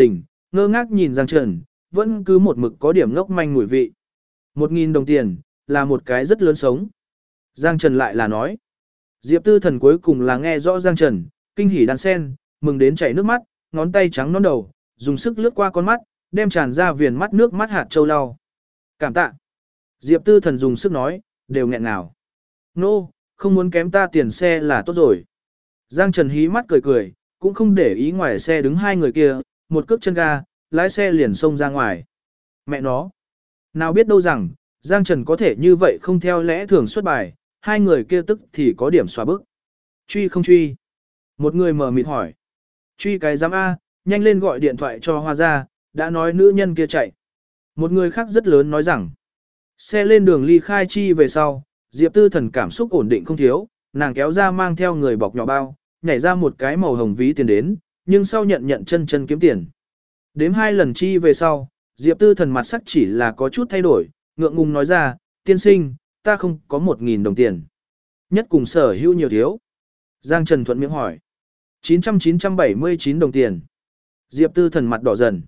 ngơ ngác nhìn Giang Trần, vẫn cứ một mực có điểm ngốc manh mùi vị. 1.000 đồng tiền, là một cái rất lớn sống. Giang Trần lại là nói. Diệp Tư Thần cuối cùng là nghe rõ Giang Trần, kinh hỉ đan sen, mừng đến chảy nước mắt, ngón tay trắng nõn đầu, dùng sức lướt qua con mắt, đem tràn ra viền mắt nước mắt hạt châu lau. Cảm tạ. Diệp Tư Thần dùng sức nói, đều nghẹn ngào. Nô, không muốn kém ta tiền xe là tốt rồi. Giang Trần hí mắt cười cười, cũng không để ý ngoài xe đứng hai người kia, một cước chân ga, lái xe liền xông ra ngoài. Mẹ nó. Nào biết đâu rằng, Giang Trần có thể như vậy không theo lẽ thường xuất bài, hai người kia tức thì có điểm xóa bức. Truy không truy? Một người mở mịt hỏi. Truy cái giám A, nhanh lên gọi điện thoại cho Hoa gia, đã nói nữ nhân kia chạy. Một người khác rất lớn nói rằng, xe lên đường ly khai chi về sau, Diệp Tư Thần cảm xúc ổn định không thiếu, nàng kéo ra mang theo người bọc nhỏ bao, nhảy ra một cái màu hồng ví tiền đến, nhưng sau nhận chân chân kiếm tiền. Đếm 2 lần chi về sau, Diệp Tư Thần mặt sắc chỉ là có chút thay đổi, ngượng ngùng nói ra, tiên sinh, ta không có 1.000 đồng tiền. Nhất cùng sở hữu nhiều thiếu. Giang Trần thuận miệng hỏi. 979 đồng tiền. Diệp Tư Thần mặt đỏ dần.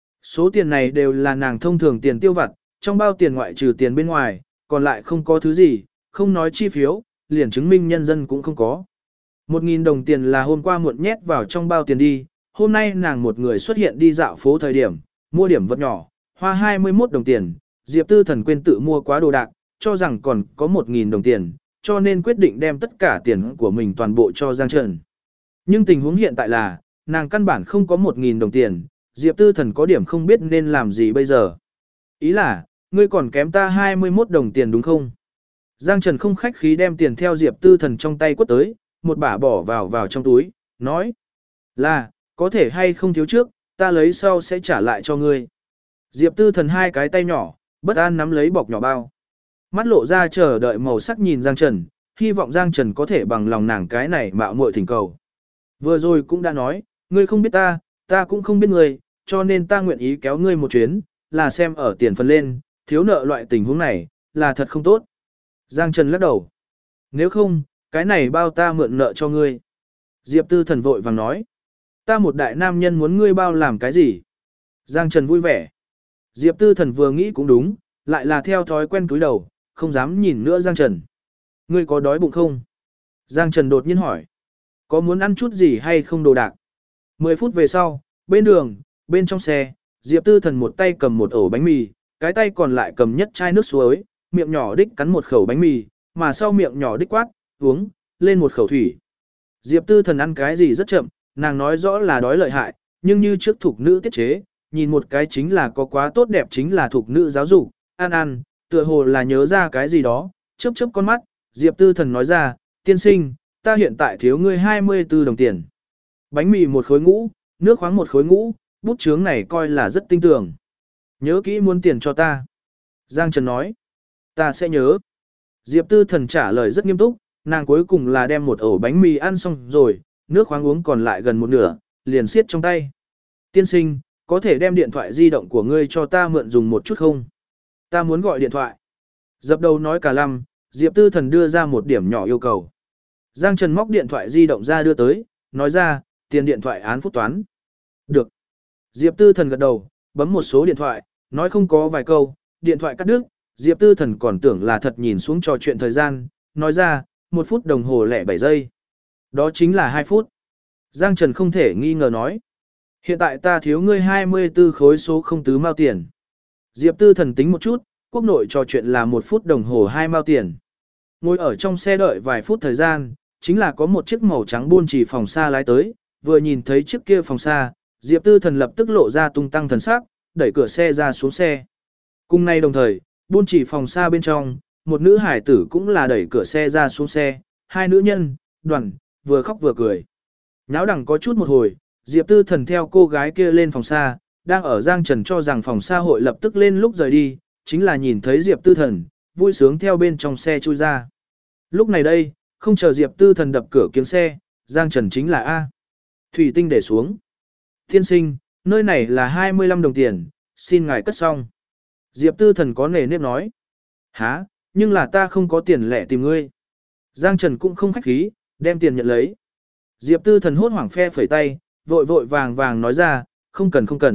Số tiền này đều là nàng thông thường tiền tiêu vặt, trong bao tiền ngoại trừ tiền bên ngoài, còn lại không có thứ gì, không nói chi phiếu, liền chứng minh nhân dân cũng không có. 1.000 đồng tiền là hôm qua muộn nhét vào trong bao tiền đi, hôm nay nàng một người xuất hiện đi dạo phố thời điểm, mua điểm vật nhỏ, hoa 21 đồng tiền, Diệp Tư Thần quên tự mua quá đồ đạc, cho rằng còn có 1.000 đồng tiền, cho nên quyết định đem tất cả tiền của mình toàn bộ cho Giang Trần. Nhưng tình huống hiện tại là, nàng căn bản không có 1.000 đồng tiền, Diệp Tư Thần có điểm không biết nên làm gì bây giờ. Ý là, ngươi còn kém ta 21 đồng tiền đúng không? Giang Trần không khách khí đem tiền theo Diệp Tư Thần trong tay quất tới, một bả bỏ vào trong túi, nói là, có thể hay không thiếu trước, ta lấy sau sẽ trả lại cho ngươi. Diệp Tư Thần hai cái tay nhỏ, bất an nắm lấy bọc nhỏ bao. Mắt lộ ra chờ đợi màu sắc nhìn Giang Trần, hy vọng Giang Trần có thể bằng lòng nàng cái này mạo muội thỉnh cầu. Vừa rồi cũng đã nói, ngươi không biết ta cũng không biết ngươi, cho nên ta nguyện ý kéo ngươi một chuyến, là xem ở tiền phần lên, thiếu nợ loại tình huống này, là thật không tốt. Giang Trần lắc đầu. Nếu không, cái này bao ta mượn nợ cho ngươi. Diệp Tư Thần vội vàng nói. Ta một đại nam nhân muốn ngươi bao làm cái gì? Giang Trần vui vẻ. Diệp Tư Thần vừa nghĩ cũng đúng, lại là theo thói quen cúi đầu, không dám nhìn nữa Giang Trần. Ngươi có đói bụng không? Giang Trần đột nhiên hỏi. Có muốn ăn chút gì hay không đồ đạc? 10 phút về sau, bên đường, bên trong xe, Diệp Tư Thần một tay cầm một ổ bánh mì, cái tay còn lại cầm nhất chai nước suối, miệng nhỏ đích cắn một khẩu bánh mì, mà sau miệng nhỏ đích quát, uống, lên một khẩu thủy. Diệp Tư Thần ăn cái gì rất chậm, nàng nói rõ là đói lợi hại, nhưng như trước thục nữ tiết chế, nhìn một cái chính là có quá tốt đẹp chính là thục nữ giáo dục, ăn, tựa hồ là nhớ ra cái gì đó, chớp chớp con mắt, Diệp Tư Thần nói ra, tiên sinh, ta hiện tại thiếu ngươi 24 đồng tiền. Bánh mì một khối ngũ, nước khoáng một khối ngũ, bút chướng này coi là rất tinh tường. Nhớ kỹ muốn tiền cho ta. Giang Trần nói, ta sẽ nhớ. Diệp Tư Thần trả lời rất nghiêm túc, nàng cuối cùng là đem một ổ bánh mì ăn xong rồi, nước khoáng uống còn lại gần một nửa, liền siết trong tay. Tiên sinh, có thể đem điện thoại di động của ngươi cho ta mượn dùng một chút không? Ta muốn gọi điện thoại. Dập đầu nói cả lăm, Diệp Tư Thần đưa ra một điểm nhỏ yêu cầu. Giang Trần móc điện thoại di động ra đưa tới, nói ra, tiền điện thoại án phúc toán. Được. Diệp Tư Thần gật đầu, bấm một số điện thoại, nói không có vài câu, điện thoại cắt đứt, Diệp Tư Thần còn tưởng là thật nhìn xuống trò chuyện thời gian, nói ra, 1 phút đồng hồ lẻ 7 giây. Đó chính là 2 phút. Giang Trần không thể nghi ngờ nói. Hiện tại ta thiếu ngươi 24 khối số không tứ mao tiền. Diệp Tư Thần tính một chút, quốc nội trò chuyện là 1 phút đồng hồ 2 mao tiền. Ngồi ở trong xe đợi vài phút thời gian, chính là có một chiếc màu trắng buôn chỉ phòng xa lái tới, vừa nhìn thấy chiếc kia phòng xa, Diệp Tư Thần lập tức lộ ra tung tăng thần sắc, đẩy cửa xe ra xuống xe. Cùng nay đồng thời, buôn chỉ phòng xa bên trong, một nữ hải tử cũng là đẩy cửa xe ra xuống xe, hai nữ nhân, đoàn, vừa khóc vừa cười. Nháo đẳng có chút một hồi, Diệp Tư Thần theo cô gái kia lên phòng xa, đang ở Giang Trần cho rằng phòng xa hội lập tức lên lúc rời đi, chính là nhìn thấy Diệp Tư Thần, vui sướng theo bên trong xe chui ra. Lúc này đây, không chờ Diệp Tư Thần đập cửa kiếng xe, Giang Trần chính là A. Thủy tinh để xuống. Thiên sinh, nơi này là 25 đồng tiền, xin ngài cất xong. Diệp Tư Thần có nề nếp nói. Hả, nhưng là ta không có tiền lẻ tìm ngươi. Giang Trần cũng không khách khí, đem tiền nhận lấy. Diệp Tư Thần hốt hoảng phe phẩy tay, vội vàng nói ra, không cần,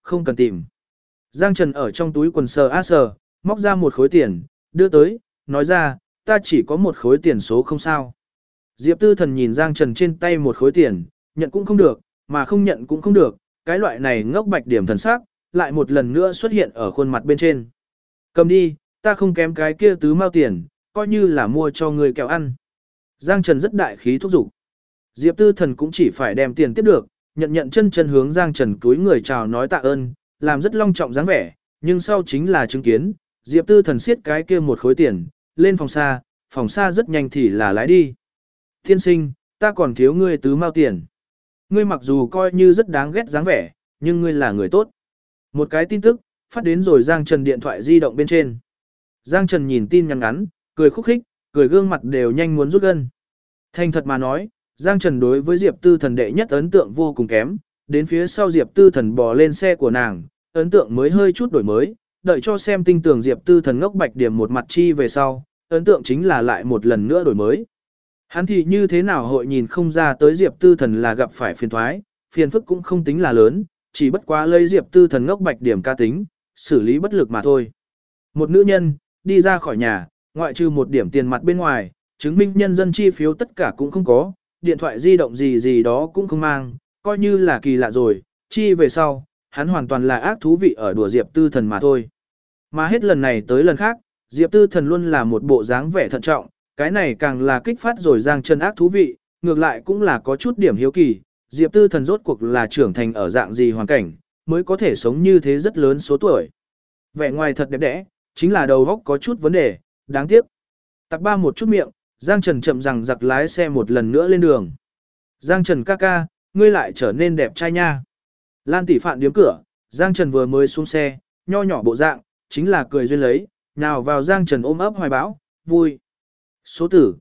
không cần tìm. Giang Trần ở trong túi quần sờ sờ, móc ra một khối tiền, đưa tới, nói ra, ta chỉ có một khối tiền số không sao. Diệp Tư Thần nhìn Giang Trần trên tay một khối tiền, nhận cũng không được, mà không nhận cũng không được, cái loại này ngốc bạch điểm thần sắc, lại một lần nữa xuất hiện ở khuôn mặt bên trên. Cầm đi, ta không kém cái kia tứ mao tiền, coi như là mua cho người kẹo ăn. Giang Trần rất đại khí thúc giục. Diệp Tư Thần cũng chỉ phải đem tiền tiếp được, nhận chân hướng Giang Trần cúi người chào nói tạ ơn, làm rất long trọng dáng vẻ, nhưng sau chính là chứng kiến, Diệp Tư Thần siết cái kia một khối tiền, lên phòng xa rất nhanh thì là lái đi. Tiên sinh, ta còn thiếu ngươi tứ mao tiền. Ngươi mặc dù coi như rất đáng ghét dáng vẻ, nhưng ngươi là người tốt. Một cái tin tức, phát đến rồi Giang Trần điện thoại di động bên trên. Giang Trần nhìn tin nhắn ngắn, cười khúc khích, cười gương mặt đều nhanh muốn rút gân. Thành thật mà nói, Giang Trần đối với Diệp Tư Thần đệ nhất ấn tượng vô cùng kém, đến phía sau Diệp Tư Thần bò lên xe của nàng, ấn tượng mới hơi chút đổi mới, đợi cho xem tinh tường Diệp Tư Thần ngốc bạch điểm một mặt chi về sau, ấn tượng chính là lại một lần nữa đổi mới. Hắn thì như thế nào hội nhìn không ra tới Diệp Tư Thần là gặp phải phiền thoái, phiền phức cũng không tính là lớn, chỉ bất quá lấy Diệp Tư Thần ngốc bạch điểm ca tính, xử lý bất lực mà thôi. Một nữ nhân, đi ra khỏi nhà, ngoại trừ một điểm tiền mặt bên ngoài, chứng minh nhân dân chi phiếu tất cả cũng không có, điện thoại di động gì gì đó cũng không mang, coi như là kỳ lạ rồi, chi về sau, hắn hoàn toàn là ác thú vị ở đùa Diệp Tư Thần mà thôi. Mà hết lần này tới lần khác, Diệp Tư Thần luôn là một bộ dáng vẻ thận trọng, cái này càng là kích phát rồi Giang Trần ác thú vị, ngược lại cũng là có chút điểm hiếu kỳ, Diệp Tư Thần rốt cuộc là trưởng thành ở dạng gì hoàn cảnh, mới có thể sống như thế rất lớn số tuổi. Vẻ ngoài thật đẹp đẽ, chính là đầu óc có chút vấn đề, đáng tiếc. Tạp ba một chút miệng, Giang Trần chậm rằng giặc lái xe một lần nữa lên đường. Giang Trần ca ca, ngươi lại trở nên đẹp trai nha. Lan tỷ phạn điếm cửa, Giang Trần vừa mới xuống xe, nho nhỏ bộ dạng, chính là cười duyên lấy, nào vào Giang Trần ôm ấp hoài bão, vui. Số tử,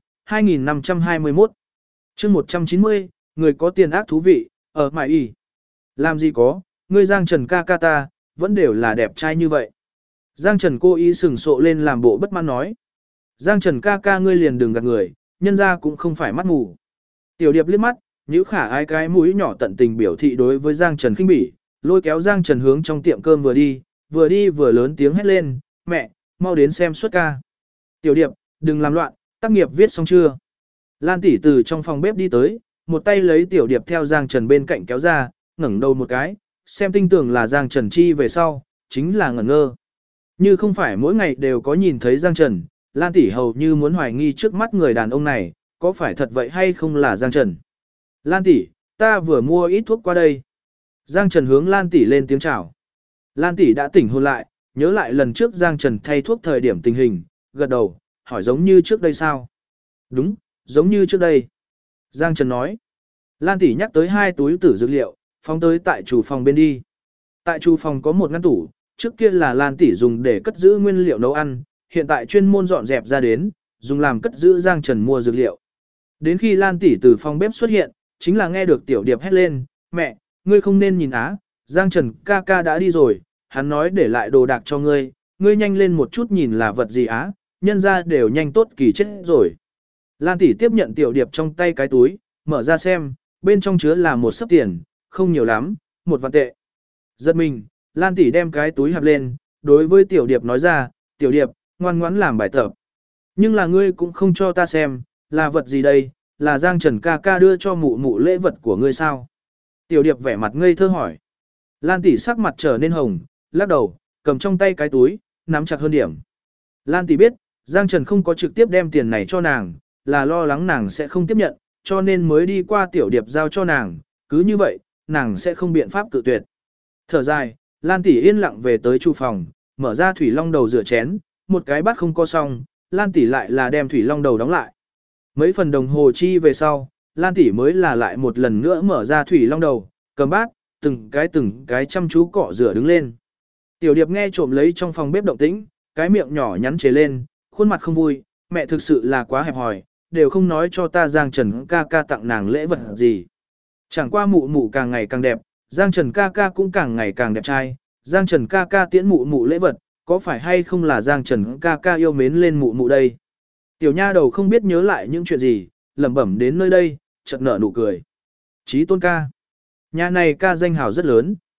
2521. chương 190, người có tiền ác thú vị, ở mãi y. Làm gì có, ngươi Giang Trần ca ca ta, vẫn đều là đẹp trai như vậy. Giang Trần cố ý sừng sộ lên làm bộ bất mãn nói. Giang Trần ca ca ngươi liền đừng gạt người, nhân ra cũng không phải mắt mù. Tiểu Điệp liếc mắt, nhíu khả ai cái mũi nhỏ tận tình biểu thị đối với Giang Trần khinh bỉ, lôi kéo Giang Trần hướng trong tiệm cơm vừa đi vừa lớn tiếng hét lên, mẹ, mau đến xem suất ca. Tiểu Điệp, đừng làm loạn, tác nghiệp viết xong chưa? Lan tỷ từ trong phòng bếp đi tới, một tay lấy Tiểu Điệp theo Giang Trần bên cạnh kéo ra, ngẩng đầu một cái, xem tinh tưởng là Giang Trần chi về sau, chính là ngẩn ngơ. Như không phải mỗi ngày đều có nhìn thấy Giang Trần, Lan tỷ hầu như muốn hoài nghi trước mắt người đàn ông này, có phải thật vậy hay không là Giang Trần. Lan tỷ, ta vừa mua ít thuốc qua đây. Giang Trần hướng Lan tỷ lên tiếng chào. Lan tỷ đã tỉnh hồn lại, nhớ lại lần trước Giang Trần thay thuốc thời điểm tình hình, gật đầu, hỏi giống như trước đây sao? Đúng, giống như trước đây. Giang Trần nói. Lan tỷ nhắc tới 2 túi tử dược liệu, phóng tới tại chủ phòng bên đi. Tại chủ phòng có một ngăn tủ, trước kia là Lan tỷ dùng để cất giữ nguyên liệu nấu ăn, hiện tại chuyên môn dọn dẹp ra đến, dùng làm cất giữ Giang Trần mua dược liệu. Đến khi Lan tỷ từ phòng bếp xuất hiện, chính là nghe được Tiểu Điệp hét lên, mẹ, ngươi không nên nhìn á, Giang Trần ca ca đã đi rồi, hắn nói để lại đồ đạc cho ngươi, ngươi nhanh lên một chút nhìn là vật gì á, nhân ra đều nhanh tốt kỳ chết rồi. Lan tỷ tiếp nhận Tiểu Điệp trong tay cái túi, mở ra xem, bên trong chứa là một xấp tiền, không nhiều lắm, 1 vạn tệ. Giật mình, Lan tỷ đem cái túi hạp lên, đối với Tiểu Điệp nói ra, Tiểu Điệp, ngoan ngoãn làm bài tập. Nhưng là ngươi cũng không cho ta xem, là vật gì đây, là Giang Trần ca ca đưa cho mụ mụ lễ vật của ngươi sao? Tiểu Điệp vẻ mặt ngây thơ hỏi. Lan tỷ sắc mặt trở nên hồng, lắc đầu, cầm trong tay cái túi, nắm chặt hơn điểm. Lan tỷ biết, Giang Trần không có trực tiếp đem tiền này cho nàng, là lo lắng nàng sẽ không tiếp nhận, cho nên mới đi qua Tiểu Điệp giao cho nàng, cứ như vậy, nàng sẽ không biện pháp cự tuyệt. Thở dài, Lan tỷ yên lặng về tới chu phòng, mở ra thủy long đầu rửa chén, một cái bát không có xong, Lan tỷ lại là đem thủy long đầu đóng lại. Mấy phần đồng hồ chi về sau, Lan tỷ mới là lại một lần nữa mở ra thủy long đầu, cầm bát, từng cái chăm chú cọ rửa đứng lên. Tiểu Điệp nghe trộm lấy trong phòng bếp động tĩnh, cái miệng nhỏ nhắn chế lên, khuôn mặt không vui, mẹ thực sự là quá hẹp hòi, đều không nói cho ta Giang Trần ca ca tặng nàng lễ vật gì. Chẳng qua mụ mụ càng ngày càng đẹp, Giang Trần ca ca cũng càng ngày càng đẹp trai, Giang Trần ca ca tiễn mụ mụ lễ vật, có phải hay không là Giang Trần ca ca yêu mến lên mụ mụ đây. Tiểu nha đầu không biết nhớ lại những chuyện gì, lẩm bẩm đến nơi đây, chợt nở nụ cười. Chí Tôn ca. Nhà này ca danh hào rất lớn,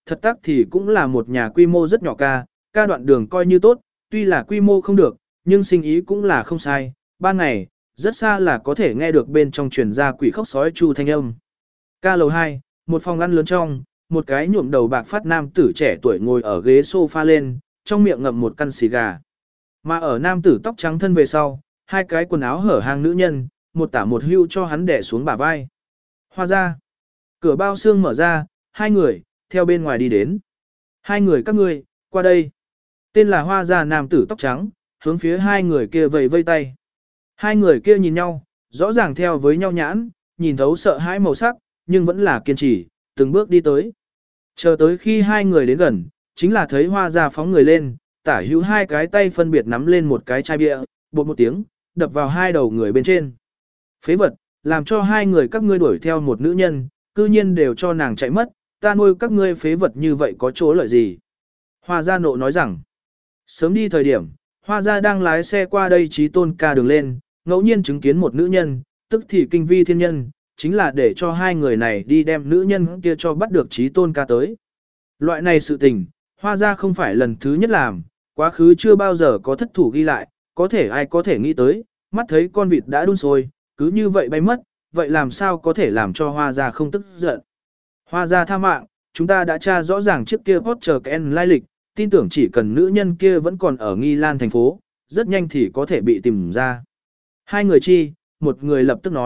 thật tác thì cũng là một nhà quy mô rất nhỏ ca đoạn đường coi như tốt, tuy là quy mô không được, nhưng sinh ý cũng là không sai, ban ngày, rất xa là có thể nghe được bên trong truyền ra quỷ khóc sói chu thanh âm. Ca lầu 2, một phòng ăn lớn trong, một cái nhuộm đầu bạc phát nam tử trẻ tuổi ngồi ở ghế sofa lên, trong miệng ngậm một căn xì gà. Mà ở nam tử tóc trắng thân về sau, hai cái quần áo hở hang nữ nhân, một tả một hưu cho hắn đè xuống bả vai. Hoa ra, cửa bao xương mở ra, hai người, theo bên ngoài đi đến. Hai người các ngươi, qua đây. Tên là Hoa ra nam tử tóc trắng, hướng phía hai người kia vẫy vây tay. Hai người kia nhìn nhau, rõ ràng theo với nhau nhãn, nhìn thấu sợ hãi màu sắc, nhưng vẫn là kiên trì, từng bước đi tới. Chờ tới khi hai người đến gần, chính là thấy Hoa ra phóng người lên, tả hữu hai cái tay phân biệt nắm lên một cái chai bia, bột một tiếng, đập vào hai đầu người bên trên. Phế vật, làm cho hai người các ngươi đuổi theo một nữ nhân, cư nhiên đều cho nàng chạy mất, ta nuôi các ngươi phế vật như vậy có chỗ lợi gì. Hoa gia nộ nói rằng, sớm đi thời điểm, Hoa gia đang lái xe qua đây Chí Tôn ca đường lên, ngẫu nhiên chứng kiến một nữ nhân, tức thì kinh vi thiên nhân, chính là để cho hai người này đi đem nữ nhân kia cho bắt được Chí Tôn ca tới. Loại này sự tình, Hoa gia không phải lần thứ nhất làm, quá khứ chưa bao giờ có thất thủ ghi lại, có thể ai có thể nghĩ tới, mắt thấy con vịt đã đun sôi, cứ như vậy bay mất, vậy làm sao có thể làm cho Hoa gia không tức giận. Hoa gia tha mạng, chúng ta đã tra rõ ràng trước kia Potter Ken lai lịch, tin tưởng chỉ cần nữ nhân kia vẫn còn ở Nghi Lan thành phố, rất nhanh thì có thể bị tìm ra. Hai người chi, một người lập tức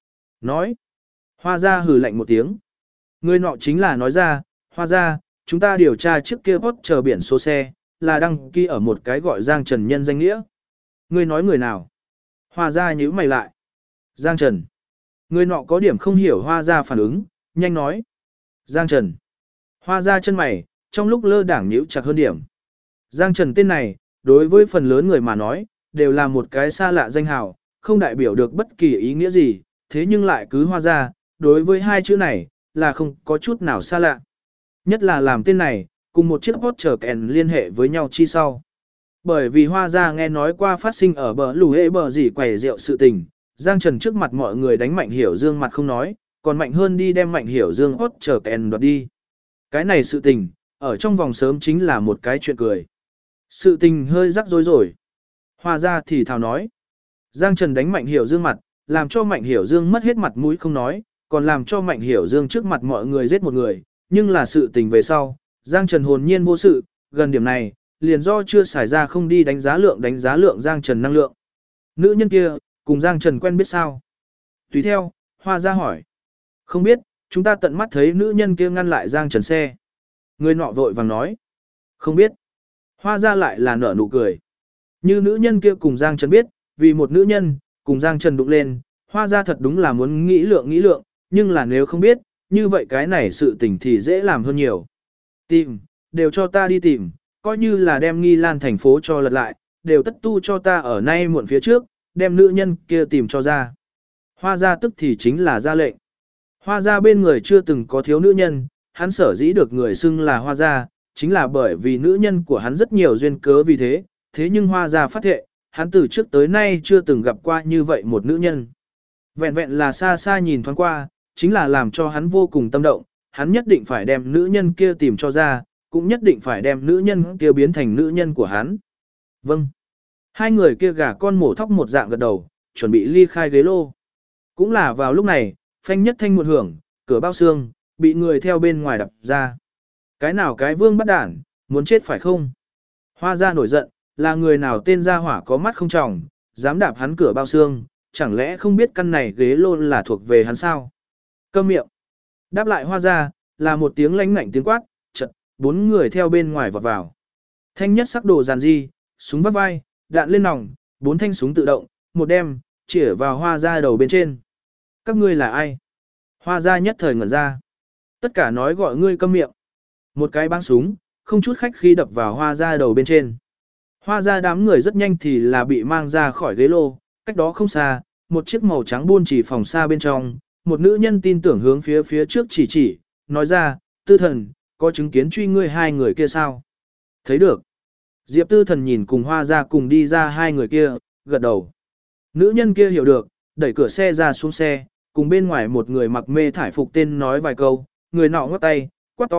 nói. Hoa gia hừ lạnh một tiếng. Người nọ chính là nói ra, Hoa gia, chúng ta điều tra trước kia Potter biển số xe, là đăng ký ở một cái gọi Giang Trần nhân danh nghĩa. Ngươi nói người nào? Hoa gia nhíu mày lại. Giang Trần. Người nọ có điểm không hiểu Hoa gia phản ứng, nhanh nói. Giang Trần. Hoa gia chân mày, trong lúc lơ đảng nhíu chặt hơn điểm. Giang Trần tên này, đối với phần lớn người mà nói, đều là một cái xa lạ danh hào, không đại biểu được bất kỳ ý nghĩa gì, thế nhưng lại cứ Hoa gia, đối với hai chữ này, là không có chút nào xa lạ. Nhất là làm tên này, cùng một chiếc Porsche Cayenne liên hệ với nhau chi sau. Bởi vì Hoa gia nghe nói qua phát sinh ở bờ lù hệ bờ gì quầy rượu sự tình, Giang Trần trước mặt mọi người đánh Mạnh Hiểu Dương mặt không nói, còn mạnh hơn đi đem Mạnh Hiểu Dương Porsche Cayenne đoạt đi. Cái này sự tình, ở trong vòng sớm chính là một cái chuyện cười. Sự tình hơi rắc rối rồi. Hoa gia thì thào nói. Giang Trần đánh Mạnh Hiểu Dương mặt, làm cho Mạnh Hiểu Dương mất hết mặt mũi không nói, còn làm cho Mạnh Hiểu Dương trước mặt mọi người giết một người, nhưng là sự tình về sau, Giang Trần hồn nhiên vô sự, gần điểm này, liền do chưa xảy ra không đi đánh giá lượng Giang Trần năng lượng. Nữ nhân kia, cùng Giang Trần quen biết sao? Tùy theo, Hoa gia hỏi. Không biết, chúng ta tận mắt thấy nữ nhân kia ngăn lại Giang Trần xe. Người nọ vội vàng nói. Không biết. Hoa gia lại là nở nụ cười. Như nữ nhân kia cùng Giang Trần biết, vì một nữ nhân, cùng Giang Trần đụng lên, Hoa gia thật đúng là muốn nghĩ lượng, nhưng là nếu không biết, như vậy cái này sự tình thì dễ làm hơn nhiều. Tìm, đều cho ta đi tìm, coi như là đem Nghi Lan thành phố cho lật lại, đều tất tu cho ta ở nay muộn phía trước, đem nữ nhân kia tìm cho ra. Hoa gia tức thì chính là ra lệnh. Hoa gia bên người chưa từng có thiếu nữ nhân, hắn sở dĩ được người xưng là Hoa gia, chính là bởi vì nữ nhân của hắn rất nhiều duyên cớ vì thế, thế nhưng Hoa gia phát thệ, hắn từ trước tới nay chưa từng gặp qua như vậy một nữ nhân. Vẹn vẹn là xa xa nhìn thoáng qua, chính là làm cho hắn vô cùng tâm động, hắn nhất định phải đem nữ nhân kia tìm cho ra, cũng nhất định phải đem nữ nhân kia biến thành nữ nhân của hắn. Vâng. Hai người kia gà con mổ thóc một dạng gật đầu, chuẩn bị ly khai ghế lô. Cũng là vào lúc này, phanh nhất thanh một hưởng, cửa bao xương, bị người theo bên ngoài đập ra. Cái nào cái vương bắt đản, muốn chết phải không? Hoa gia nổi giận, là người nào tên gia hỏa có mắt không tròng, dám đạp hắn cửa bao xương, chẳng lẽ không biết căn này ghế lô là thuộc về hắn sao? Câm miệng. Đáp lại Hoa gia, là một tiếng lãnh ngạnh tiếng quát, chật, bốn người theo bên ngoài vọt vào. Thanh nhất sắc đồ giàn di, súng vắt vai, đạn lên nòng, bốn thanh súng tự động, một đem, chĩa vào Hoa gia đầu bên trên. Các ngươi là ai? Hoa gia nhất thời ngẩn ra. Tất cả nói gọi ngươi câm miệng. Một cái băng súng, không chút khách khi đập vào Hoa gia đầu bên trên. Hoa gia đám người rất nhanh thì là bị mang ra khỏi ghế lô, cách đó không xa, một chiếc màu trắng buôn chỉ phòng xa bên trong, một nữ nhân tin tưởng hướng phía trước chỉ, nói ra, Tư Thần, có chứng kiến truy ngươi hai người kia sao? Thấy được. Diệp Tư Thần nhìn cùng Hoa gia cùng đi ra hai người kia, gật đầu. Nữ nhân kia hiểu được, đẩy cửa xe ra xuống xe, cùng bên ngoài một người mặc mê thải phục tên nói vài câu, người nọ ngắt tay, quát to,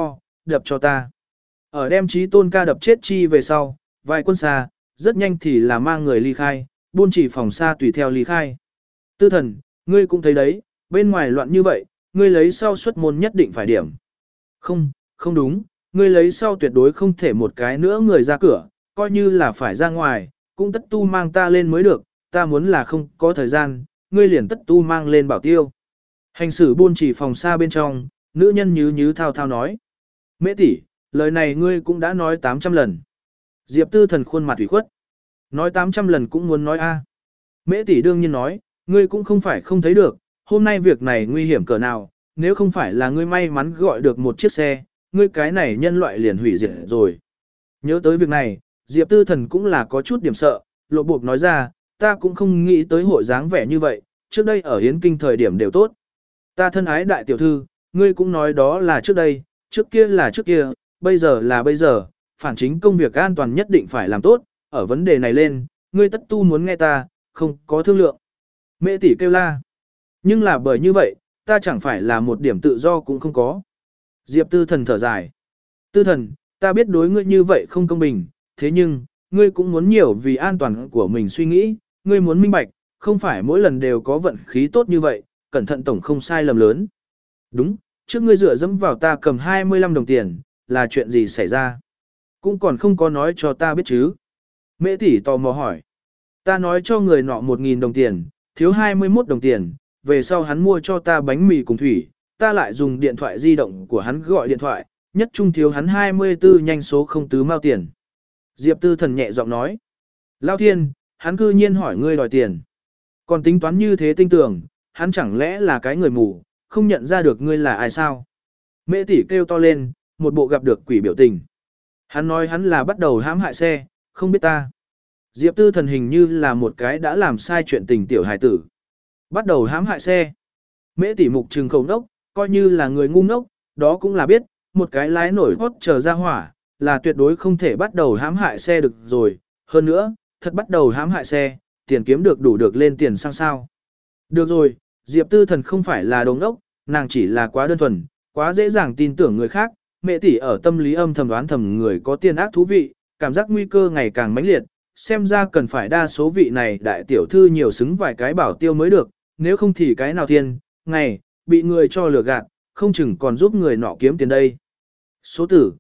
đập cho ta. Ở đem Chí Tôn ca đập chết chi về sau, vài quân xa, rất nhanh thì là mang người ly khai, buôn chỉ phòng xa tùy theo ly khai. Tư thần, ngươi cũng thấy đấy, bên ngoài loạn như vậy, ngươi lấy sau xuất môn nhất định phải điểm. Không, không đúng, ngươi lấy sau tuyệt đối không thể một cái nữa người ra cửa, coi như là phải ra ngoài, cũng tất tu mang ta lên mới được, ta muốn là không có thời gian, ngươi liền tất tu mang lên bảo tiêu. Hành xử buôn chỉ phòng xa bên trong, nữ nhân như thao thao nói. Mễ tỷ, lời này ngươi cũng đã nói 800 lần. Diệp Tư Thần khuôn mặt ủy khuất. Nói 800 lần cũng muốn nói a. Mễ tỷ đương nhiên nói, ngươi cũng không phải không thấy được, hôm nay việc này nguy hiểm cỡ nào, nếu không phải là ngươi may mắn gọi được một chiếc xe, ngươi cái này nhân loại liền hủy diệt rồi. Nhớ tới việc này, Diệp Tư Thần cũng là có chút điểm sợ, lộ bộp nói ra, ta cũng không nghĩ tới hội dáng vẻ như vậy, trước đây ở Hiến Kinh thời điểm đều tốt. Ta thân ái đại tiểu thư, ngươi cũng nói đó là trước đây, trước kia là trước kia, bây giờ là bây giờ, phản chính công việc an toàn nhất định phải làm tốt, ở vấn đề này lên, ngươi tất tu muốn nghe ta, không có thương lượng. Mẹ tỷ kêu la. Nhưng là bởi như vậy, ta chẳng phải là một điểm tự do cũng không có. Diệp Tư Thần thở dài. Tư Thần, ta biết đối ngươi như vậy không công bình, thế nhưng, ngươi cũng muốn nhiều vì an toàn của mình suy nghĩ, ngươi muốn minh bạch, không phải mỗi lần đều có vận khí tốt như vậy, cẩn thận tổng không sai lầm lớn. Đúng, trước ngươi dựa dẫm vào ta cầm 25 đồng tiền, là chuyện gì xảy ra? Cũng còn không có nói cho ta biết chứ. Mẹ tỷ tò mò hỏi. Ta nói cho người nọ 1.000 đồng tiền, thiếu 21 đồng tiền, về sau hắn mua cho ta bánh mì cùng thủy, ta lại dùng điện thoại di động của hắn gọi điện thoại, nhất trung thiếu hắn 24 nhanh số không tứ mao tiền. Diệp Tư Thần nhẹ giọng nói. Lao thiên, hắn cư nhiên hỏi ngươi đòi tiền. Còn tính toán như thế tinh tường, hắn chẳng lẽ là cái người mù, không nhận ra được ngươi là ai sao? Mẹ tỷ kêu to lên, một bộ gặp được quỷ biểu tình. Hắn nói hắn là bắt đầu hãm hại xe, không biết ta. Diệp Tư Thần hình như là một cái đã làm sai chuyện tình tiểu hài tử. Bắt đầu hãm hại xe. Mễ tỷ mục trừng khẩu ngốc, coi như là người ngu ngốc, đó cũng là biết, một cái lái nổi hốt chờ ra hỏa, là tuyệt đối không thể bắt đầu hãm hại xe được rồi. Hơn nữa, thật bắt đầu hãm hại xe, tiền kiếm được đủ được lên tiền sang sao. Được rồi, Diệp Tư Thần không phải là đồ ngốc, nàng chỉ là quá đơn thuần, quá dễ dàng tin tưởng người khác. Mẹ tỷ ở tâm lý âm thầm đoán thầm người có tiền ác thú vị, cảm giác nguy cơ ngày càng mãnh liệt, xem ra cần phải đa số vị này đại tiểu thư nhiều xứng vài cái bảo tiêu mới được, nếu không thì cái nào thiên, ngày, bị người cho lừa gạt, không chừng còn giúp người nọ kiếm tiền đây. Số tử,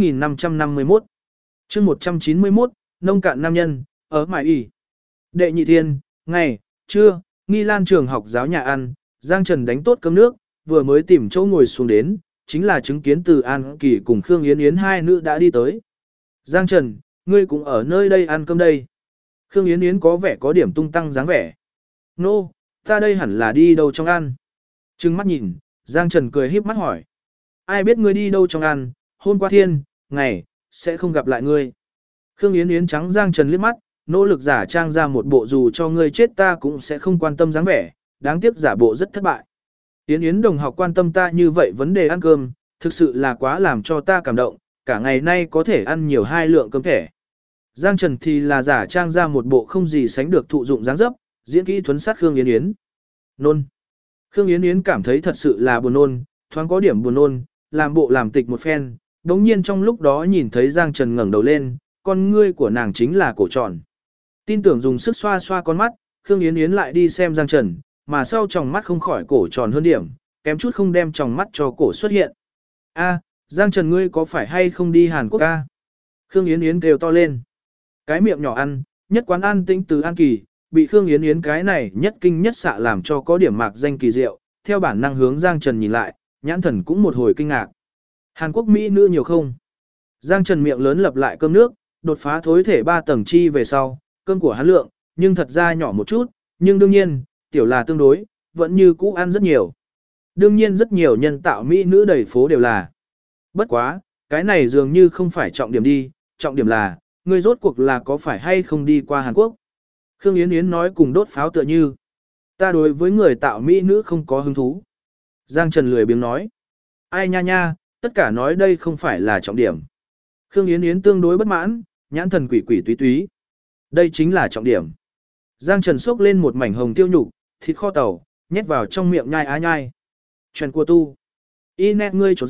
2551 chương 191, nông cạn nam nhân, ở Mại Y. Đệ nhị thiên, ngày, trưa, Nghi Lan trường học giáo nhà ăn, Giang Trần đánh tốt cơm nước, vừa mới tìm chỗ ngồi xuống đến, chính là chứng kiến từ An Kỳ cùng Khương Yến Yến hai nữ đã đi tới. Giang Trần, ngươi cũng ở nơi đây ăn cơm đây. Khương Yến Yến có vẻ có điểm tung tăng dáng vẻ. Nô, ta đây hẳn là đi đâu trong ăn. Trừng mắt nhìn, Giang Trần cười híp mắt hỏi. Ai biết ngươi đi đâu trong ăn, hôm qua thiên, ngày, sẽ không gặp lại ngươi. Khương Yến Yến trắng Giang Trần liếc mắt, nỗ lực giả trang ra một bộ dù cho ngươi chết ta cũng sẽ không quan tâm dáng vẻ, đáng tiếc giả bộ rất thất bại. Yến Yến đồng học quan tâm ta như vậy vấn đề ăn cơm, thực sự là quá làm cho ta cảm động, cả ngày nay có thể ăn nhiều 2 lượng cơm thẻ. Giang Trần thì là giả trang ra một bộ không gì sánh được thụ dụng dáng dấp, diễn kỹ thuấn sát Khương Yến Yến. Nôn. Khương Yến Yến cảm thấy thật sự là buồn nôn, thoáng có điểm buồn nôn, làm bộ làm tịch một phen, đống nhiên trong lúc đó nhìn thấy Giang Trần ngẩng đầu lên, con ngươi của nàng chính là cổ tròn. Tin tưởng dùng sức xoa xoa con mắt, Khương Yến Yến lại đi xem Giang Trần, mà sau tròng mắt không khỏi cổ tròn hơn điểm, kém chút không đem tròng mắt cho cổ xuất hiện. A, Giang Trần ngươi có phải hay không đi Hàn Quốc a? Khương Yến Yến kêu to lên. Cái miệng nhỏ ăn, nhất quán ăn tĩnh từ An Kỳ, bị Khương Yến Yến cái này nhất kinh nhất xạ làm cho có điểm mạc danh kỳ diệu, theo bản năng hướng Giang Trần nhìn lại, nhãn thần cũng một hồi kinh ngạc. Hàn Quốc Mỹ nữ nhiều không? Giang Trần miệng lớn lập lại cơm nước, đột phá thối thể 3 tầng chi về sau, cơm của hắn lượng, nhưng thật ra nhỏ một chút, nhưng đương nhiên, tiểu là tương đối, vẫn như cũ ăn rất nhiều. Đương nhiên rất nhiều nhân tạo Mỹ nữ đầy phố đều là. Bất quá, cái này dường như không phải trọng điểm đi, trọng điểm là, ngươi rốt cuộc là có phải hay không đi qua Hàn Quốc. Khương Yến Yến nói cùng đốt pháo tựa như. Ta đối với người tạo Mỹ nữ không có hứng thú. Giang Trần lười biếng nói. Ai nha nha, tất cả nói đây không phải là trọng điểm. Khương Yến Yến tương đối bất mãn, nhãn thần quỷ quỷ túy túy. Đây chính là trọng điểm. Giang Trần xốc lên một mảnh hồng tiêu nhục, thịt kho tàu, nhét vào trong miệng nhai á nhai. Chuyện của tu. Y nét ngươi trổ dạ,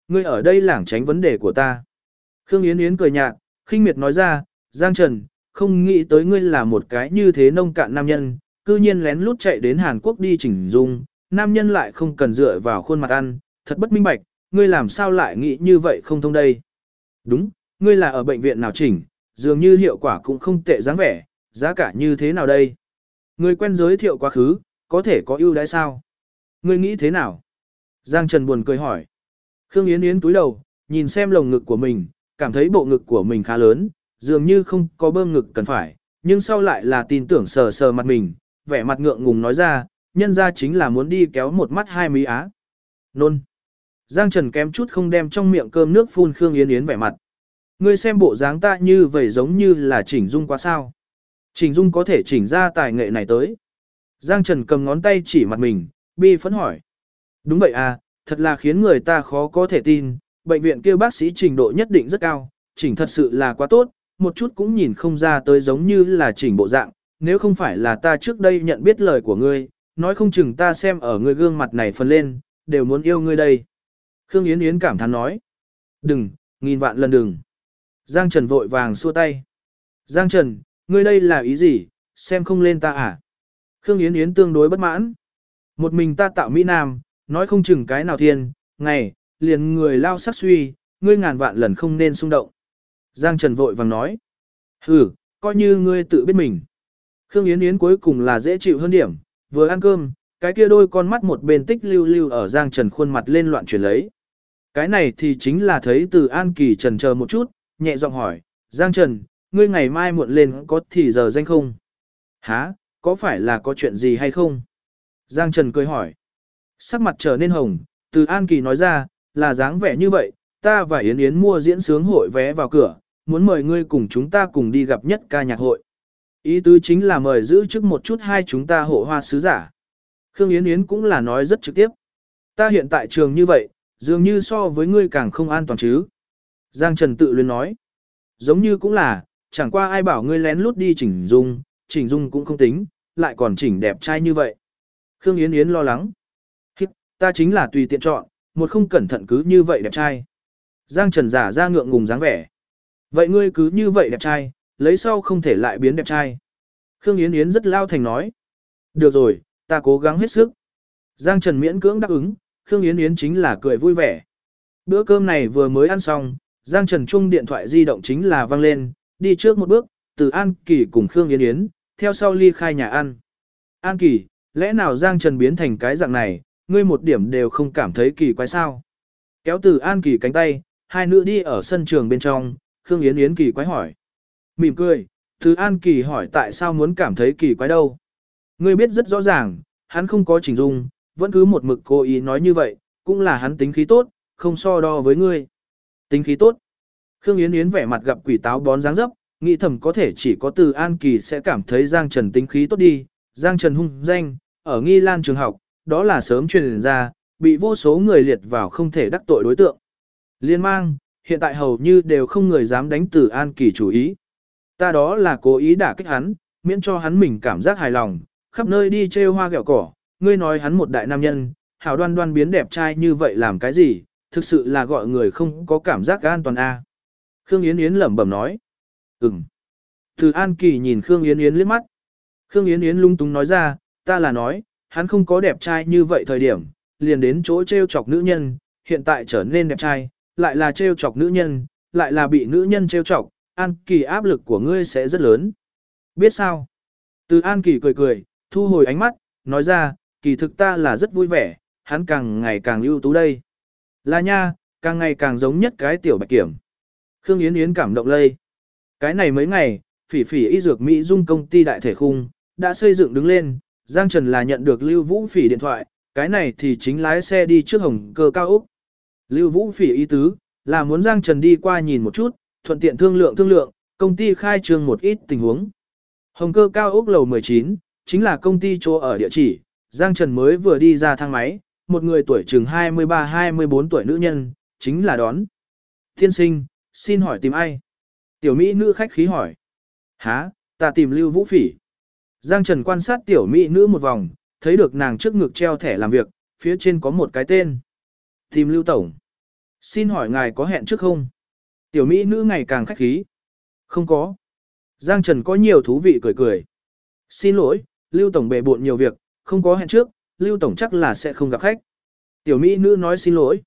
Ngươi ở đây lảng tránh vấn đề của ta. Khương Yến Yến cười nhạt, khinh miệt nói ra, Giang Trần, không nghĩ tới ngươi là một cái như thế nông cạn nam nhân, cư nhiên lén lút chạy đến Hàn Quốc đi chỉnh dung, nam nhân lại không cần dựa vào khuôn mặt ăn, thật bất minh bạch, ngươi làm sao lại nghĩ như vậy không thông đây. Đúng, ngươi là ở bệnh viện nào chỉnh, dường như hiệu quả cũng không tệ dáng vẻ, giá cả như thế nào đây? Ngươi quen giới thiệu quá khứ, có thể có ưu đãi sao? Ngươi nghĩ thế nào? Giang Trần buồn cười hỏi. Khương Yến Yến túi đầu, nhìn xem lồng ngực của mình, cảm thấy bộ ngực của mình khá lớn, dường như không có bơm ngực cần phải, nhưng sau lại là tin tưởng sờ sờ mặt mình, vẻ mặt ngượng ngùng nói ra, nhân ra chính là muốn đi kéo một mắt hai mí á. Nôn. Giang Trần kém chút không đem trong miệng cơm nước phun Khương Yến Yến vẻ mặt. Ngươi xem bộ dáng ta như vậy giống như là chỉnh dung quá sao. Chỉnh dung có thể chỉnh ra tài nghệ này tới. Giang Trần cầm ngón tay chỉ mặt mình, bi phẫn hỏi. Đúng vậy à, thật là khiến người ta khó có thể tin, bệnh viện kia bác sĩ trình độ nhất định rất cao, chỉnh thật sự là quá tốt, một chút cũng nhìn không ra tới giống như là chỉnh bộ dạng, nếu không phải là ta trước đây nhận biết lời của ngươi, nói không chừng ta xem ở ngươi gương mặt này phần lên, đều muốn yêu ngươi đây. Khương Yến Yến cảm thán nói. Đừng, nghìn vạn lần đừng. Giang Trần vội vàng xua tay. Giang Trần, ngươi đây là ý gì, xem không lên ta à? Khương Yến Yến tương đối bất mãn. Một mình ta tạo Mỹ Nam, nói không chừng cái nào thiên, ngày, liền người lao sắc suy, ngươi ngàn vạn lần không nên xung động. Giang Trần vội vàng nói. Coi như ngươi tự biết mình. Khương Yến Yến cuối cùng là dễ chịu hơn điểm, vừa ăn cơm, cái kia đôi con mắt một bên tích lưu lưu ở Giang Trần khuôn mặt lên loạn chuyển lấy. Cái này thì chính là thấy từ An Kỳ trần chờ một chút, nhẹ giọng hỏi, Giang Trần, ngươi ngày mai muộn lên có thì giờ danh không? Hả, có phải là có chuyện gì hay không? Giang Trần cười hỏi. Sắc mặt trở nên hồng, từ An Kỳ nói ra, là dáng vẻ như vậy, ta và Yến Yến mua diễn sướng hội vé vào cửa, muốn mời ngươi cùng chúng ta cùng đi gặp nhất ca nhạc hội. Ý tứ chính là mời giữ trước một chút hai chúng ta hộ hoa sứ giả. Khương Yến Yến cũng là nói rất trực tiếp. Ta hiện tại trường như vậy, dường như so với ngươi càng không an toàn chứ. Giang Trần tự luyến nói. Giống như cũng là, chẳng qua ai bảo ngươi lén lút đi chỉnh dung cũng không tính, lại còn chỉnh đẹp trai như vậy. Khương Yến Yến lo lắng. Ta chính là tùy tiện chọn, một không cẩn thận cứ như vậy đẹp trai. Giang Trần giả ra ngượng ngùng dáng vẻ. Vậy ngươi cứ như vậy đẹp trai, lấy sau không thể lại biến đẹp trai. Khương Yến Yến rất lao thành nói. Được rồi, ta cố gắng hết sức. Giang Trần miễn cưỡng đáp ứng, Khương Yến Yến chính là cười vui vẻ. Bữa cơm này vừa mới ăn xong, Giang Trần chung điện thoại di động chính là vang lên, đi trước một bước, từ An Kỳ cùng Khương Yến Yến, theo sau ly khai nhà ăn. An Kỳ, lẽ nào Giang Trần biến thành cái dạng này, ngươi một điểm đều không cảm thấy kỳ quái sao? Kéo từ An Kỳ cánh tay, hai nữ đi ở sân trường bên trong, Khương Yến Yến kỳ quái hỏi. Mỉm cười, từ An Kỳ hỏi tại sao muốn cảm thấy kỳ quái đâu. Ngươi biết rất rõ ràng, hắn không có chỉnh dung, vẫn cứ một mực cố ý nói như vậy, cũng là hắn tính khí tốt, không so đo với ngươi. Tính khí tốt. Khương Yến Yến vẻ mặt gặp quỷ táo bón dáng dấp, nghĩ thầm có thể chỉ có từ An Kỳ sẽ cảm thấy Giang Trần tính khí tốt đi. Giang Trần hung danh, ở Nghi Lan trường học, đó là sớm truyền ra, bị vô số người liệt vào không thể đắc tội đối tượng. Liên mang, hiện tại hầu như đều không người dám đánh từ An Kỳ chủ ý. Ta đó là cố ý đả kích hắn, miễn cho hắn mình cảm giác hài lòng, khắp nơi đi trêu hoa ghẹo cỏ, ngươi nói hắn một đại nam nhân, hảo đoan đoan biến đẹp trai như vậy làm cái gì, thực sự là gọi người không có cảm giác an toàn a. Khương Yến Yến lẩm bẩm nói. Từ An Kỳ nhìn Khương Yến Yến liếc mắt. Khương Yến Yến lung tung nói ra, ta là nói, hắn không có đẹp trai như vậy thời điểm, liền đến chỗ trêu chọc nữ nhân, hiện tại trở nên đẹp trai, lại là trêu chọc nữ nhân, lại là bị nữ nhân trêu chọc, An Kỳ áp lực của ngươi sẽ rất lớn. Biết sao? Từ An Kỳ cười cười, thu hồi ánh mắt, nói ra, kỳ thực ta là rất vui vẻ, hắn càng ngày càng ưu tú đây. Là nha, càng ngày càng giống nhất cái tiểu bạch kiểm. Khương Yến Yến cảm động lây. Cái này mấy ngày, Phỉ Phỉ y dược Mỹ Dung công ty đại thể khung, đã xây dựng đứng lên, Giang Trần là nhận được Lưu Vũ Phỉ điện thoại, cái này thì chính lái xe đi trước Hồng Cơ cao ốc. Lưu Vũ Phỉ ý tứ, là muốn Giang Trần đi qua nhìn một chút, thuận tiện thương lượng, công ty khai trương một ít tình huống. Hồng Cơ cao ốc lầu 19, chính là công ty chỗ ở địa chỉ, Giang Trần mới vừa đi ra thang máy, một người tuổi chừng 23-24 tuổi nữ nhân, chính là đón. Tiên sinh, xin hỏi tìm ai? Tiểu Mỹ nữ khách khí hỏi. Hả, ta tìm Lưu Vũ Phỉ. Giang Trần quan sát tiểu Mỹ nữ một vòng, thấy được nàng trước ngực treo thẻ làm việc, phía trên có một cái tên. Tìm Lưu Tổng. Xin hỏi ngài có hẹn trước không? Tiểu mỹ nữ ngày càng khách khí. Không có. Giang Trần có nhiều thú vị cười cười. Xin lỗi, Lưu Tổng bề bộn nhiều việc, không có hẹn trước, Lưu Tổng chắc là sẽ không gặp khách. Tiểu mỹ nữ nói xin lỗi.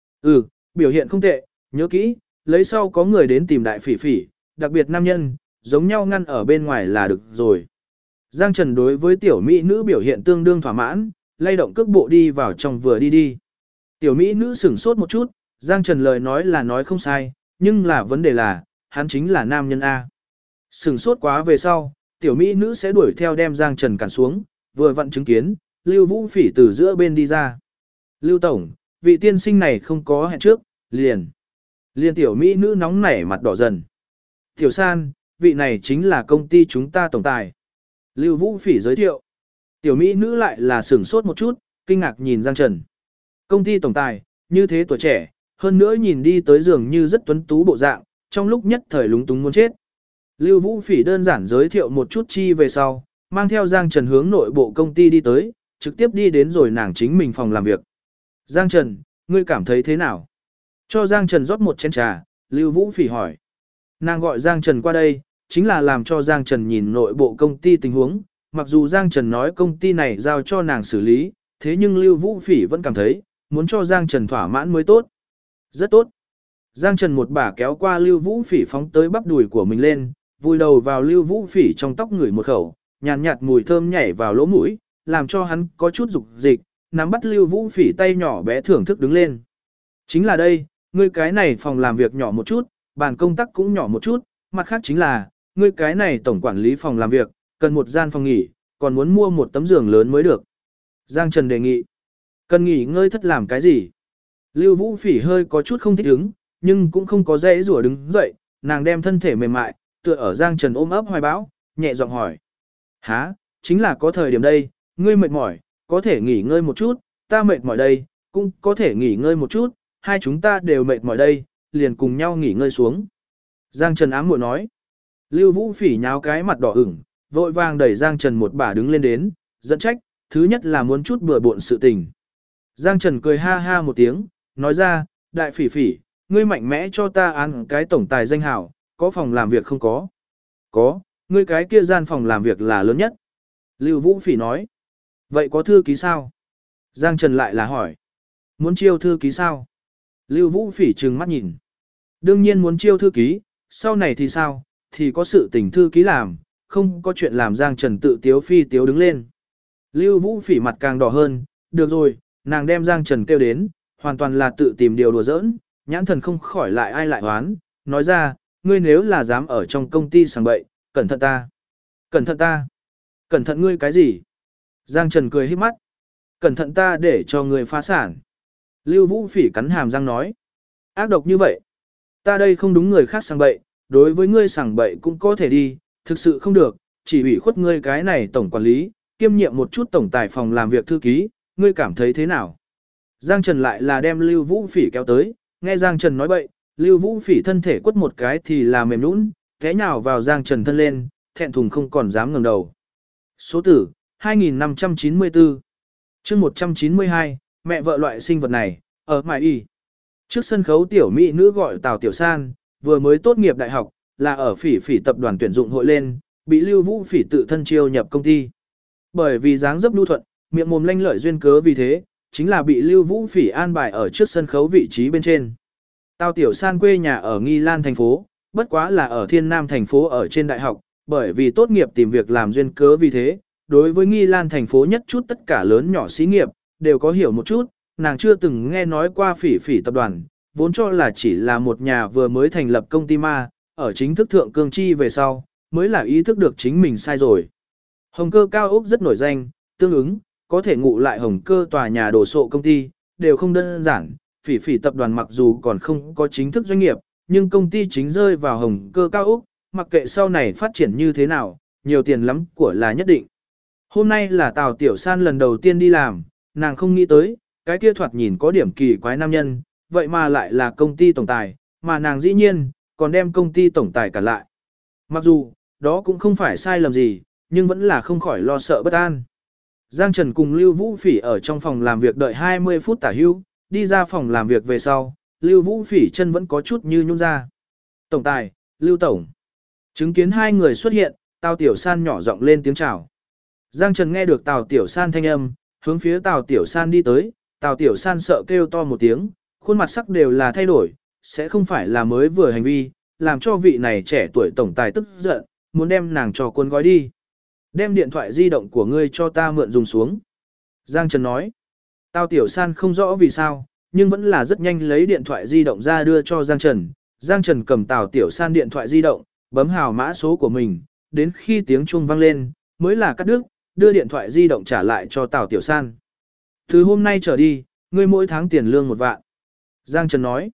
Biểu hiện không tệ, nhớ kỹ, lấy sau có người đến tìm đại phỉ phỉ, đặc biệt nam nhân, giống nhau ngăn ở bên ngoài là được rồi. Giang Trần đối với tiểu mỹ nữ biểu hiện tương đương thỏa mãn, lay động cước bộ đi vào trong vừa đi đi. Tiểu mỹ nữ sửng sốt một chút, Giang Trần lời nói là nói không sai, nhưng là vấn đề là, hắn chính là nam nhân A. Sửng sốt quá về sau, tiểu mỹ nữ sẽ đuổi theo đem Giang Trần cản xuống, vừa vặn chứng kiến, Lưu Vũ Phỉ từ giữa bên đi ra. Lưu Tổng, vị tiên sinh này không có hẹn trước, liền tiểu mỹ nữ nóng nảy mặt đỏ dần. Tiểu San, vị này chính là công ty chúng ta tổng tài. Lưu Vũ Phỉ giới thiệu. Tiểu mỹ nữ lại là sửng sốt một chút, kinh ngạc nhìn Giang Trần. Công ty tổng tài, như thế tuổi trẻ, hơn nữa nhìn đi tới giường như rất tuấn tú bộ dạng, trong lúc nhất thời lúng túng muốn chết. Lưu Vũ Phỉ đơn giản giới thiệu một chút chi về sau, mang theo Giang Trần hướng nội bộ công ty đi tới, trực tiếp đi đến rồi nàng chính mình phòng làm việc. Giang Trần, ngươi cảm thấy thế nào? Cho Giang Trần rót một chén trà, Lưu Vũ Phỉ hỏi. Nàng gọi Giang Trần qua đây, chính là làm cho Giang Trần nhìn nội bộ công ty tình huống, mặc dù Giang Trần nói công ty này giao cho nàng xử lý, thế nhưng Lưu Vũ Phỉ vẫn cảm thấy, muốn cho Giang Trần thỏa mãn mới tốt. Rất tốt. Giang Trần một bà kéo qua Lưu Vũ Phỉ phóng tới bắp đùi của mình lên, vùi đầu vào Lưu Vũ Phỉ trong tóc ngửi một khẩu, nhàn nhạt mùi thơm nhảy vào lỗ mũi, làm cho hắn có chút dục dịch, nắm bắt Lưu Vũ Phỉ tay nhỏ bé thưởng thức đứng lên. Chính là đây, ngươi cái này phòng làm việc nhỏ một chút, bàn công tác cũng nhỏ một chút, mặt khác chính là, ngươi cái này tổng quản lý phòng làm việc, cần một gian phòng nghỉ, còn muốn mua một tấm giường lớn mới được. Giang Trần đề nghị, cần nghỉ ngơi thất làm cái gì? Lưu Vũ Phỉ hơi có chút không thích ứng, nhưng cũng không có dễ rủa đứng dậy, nàng đem thân thể mềm mại, tựa ở Giang Trần ôm ấp hoài bão, nhẹ giọng hỏi. Hả, chính là có thời điểm đây, ngươi mệt mỏi, có thể nghỉ ngơi một chút, ta mệt mỏi đây, cũng có thể nghỉ ngơi một chút, hai chúng ta đều mệt mỏi đây, liền cùng nhau nghỉ ngơi xuống. Giang Trần ám muội nói. Lưu Vũ Phỉ nháo cái mặt đỏ ửng, vội vàng đẩy Giang Trần một bà đứng lên đến, dẫn trách, thứ nhất là muốn chút bừa bộn sự tình. Giang Trần cười ha ha một tiếng, nói ra, đại phỉ phỉ, ngươi mạnh mẽ cho ta ăn cái tổng tài danh hảo, có phòng làm việc không có? Có, ngươi cái kia gian phòng làm việc là lớn nhất. Lưu Vũ Phỉ nói. Vậy có thư ký sao? Giang Trần lại là hỏi. Muốn chiêu thư ký sao? Lưu Vũ Phỉ trừng mắt nhìn. Đương nhiên muốn chiêu thư ký, sau này thì sao? Thì có sự tình thư ký làm, không có chuyện làm. Giang Trần tự tiếu phi tiếu đứng lên. Lưu Vũ Phỉ mặt càng đỏ hơn, được rồi, nàng đem Giang Trần kêu đến, hoàn toàn là tự tìm điều đùa giỡn, nhãn thần không khỏi lại ai lại hoán, nói ra, ngươi nếu là dám ở trong công ty sảng bậy, cẩn thận ta. Cẩn thận ta. Cẩn thận ngươi cái gì? Giang Trần cười híp mắt. Cẩn thận ta để cho ngươi phá sản. Lưu Vũ Phỉ cắn hàm răng nói. Ác độc như vậy. Ta đây không đúng người khác sảng bậy, đối với ngươi sảng bậy cũng có thể đi, thực sự không được, chỉ ủy khuất ngươi cái này tổng quản lý, kiêm nhiệm một chút tổng tài phòng làm việc thư ký, ngươi cảm thấy thế nào? Giang Trần lại là đem Lưu Vũ Phỉ kéo tới, nghe Giang Trần nói bậy, Lưu Vũ Phỉ thân thể quất một cái thì là mềm nhũn, té nhào vào Giang Trần thân lên, thẹn thùng không còn dám ngẩng đầu. Số tử 2594. Chương 192, mẹ vợ loại sinh vật này, ở Mại Y. Trước sân khấu tiểu mỹ nữ gọi Tào Tiểu San, vừa mới tốt nghiệp đại học, là ở Phỉ Phỉ tập đoàn tuyển dụng hội lên, bị Lưu Vũ Phỉ tự thân chiêu nhập công ty. Bởi vì dáng dấp nhu thuận, miệng mồm lanh lợi duyên cớ vì thế, chính là bị Lưu Vũ Phỉ an bài ở trước sân khấu vị trí bên trên. Tào Tiểu San quê nhà ở Nghi Lan thành phố, bất quá là ở Thiên Nam thành phố ở trên đại học, bởi vì tốt nghiệp tìm việc làm duyên cớ vì thế, đối với Nghi Lan thành phố nhất chút tất cả lớn nhỏ xí nghiệp, đều có hiểu một chút, nàng chưa từng nghe nói qua Phỉ Phỉ tập đoàn, vốn cho là chỉ là một nhà vừa mới thành lập công ty ma, ở chính thức thượng cương chi về sau, mới là ý thức được chính mình sai rồi. Hồng Cơ cao ốc rất nổi danh, tương ứng, có thể ngụ lại Hồng Cơ tòa nhà đồ sộ công ty, đều không đơn giản. Phỉ Phỉ tập đoàn mặc dù còn không có chính thức doanh nghiệp, nhưng công ty chính rơi vào Hồng Cơ cao ốc, mặc kệ sau này phát triển như thế nào, nhiều tiền lắm của là nhất định. Hôm nay là Tào Tiểu San lần đầu tiên đi làm, nàng không nghĩ tới, cái kia thoạt nhìn có điểm kỳ quái nam nhân, vậy mà lại là công ty tổng tài, mà nàng dĩ nhiên, còn đem công ty tổng tài cả lại. Mặc dù, đó cũng không phải sai lầm gì, nhưng vẫn là không khỏi lo sợ bất an. Giang Trần cùng Lưu Vũ Phỉ ở trong phòng làm việc đợi 20 phút tả hưu, đi ra phòng làm việc về sau, Lưu Vũ Phỉ chân vẫn có chút như nhún ra. Tổng tài, Lưu Tổng. Chứng kiến hai người xuất hiện, Tào Tiểu San nhỏ giọng lên tiếng chào. Giang Trần nghe được Tào Tiểu San thanh âm, hướng phía Tào Tiểu San đi tới, Tào Tiểu San sợ kêu to một tiếng, khuôn mặt sắc đều là thay đổi, sẽ không phải là mới vừa hành vi, làm cho vị này trẻ tuổi tổng tài tức giận, muốn đem nàng cho cuốn gói đi. Đem điện thoại di động của ngươi cho ta mượn dùng xuống. Giang Trần nói. Tào Tiểu San không rõ vì sao, nhưng vẫn là rất nhanh lấy điện thoại di động ra đưa cho Giang Trần. Giang Trần cầm Tào Tiểu San điện thoại di động, bấm hào mã số của mình, đến khi tiếng chuông vang lên, mới là cắt đứt, đưa điện thoại di động trả lại cho Tào Tiểu San. Từ hôm nay trở đi, ngươi mỗi tháng tiền lương 1 vạn. Giang Trần nói.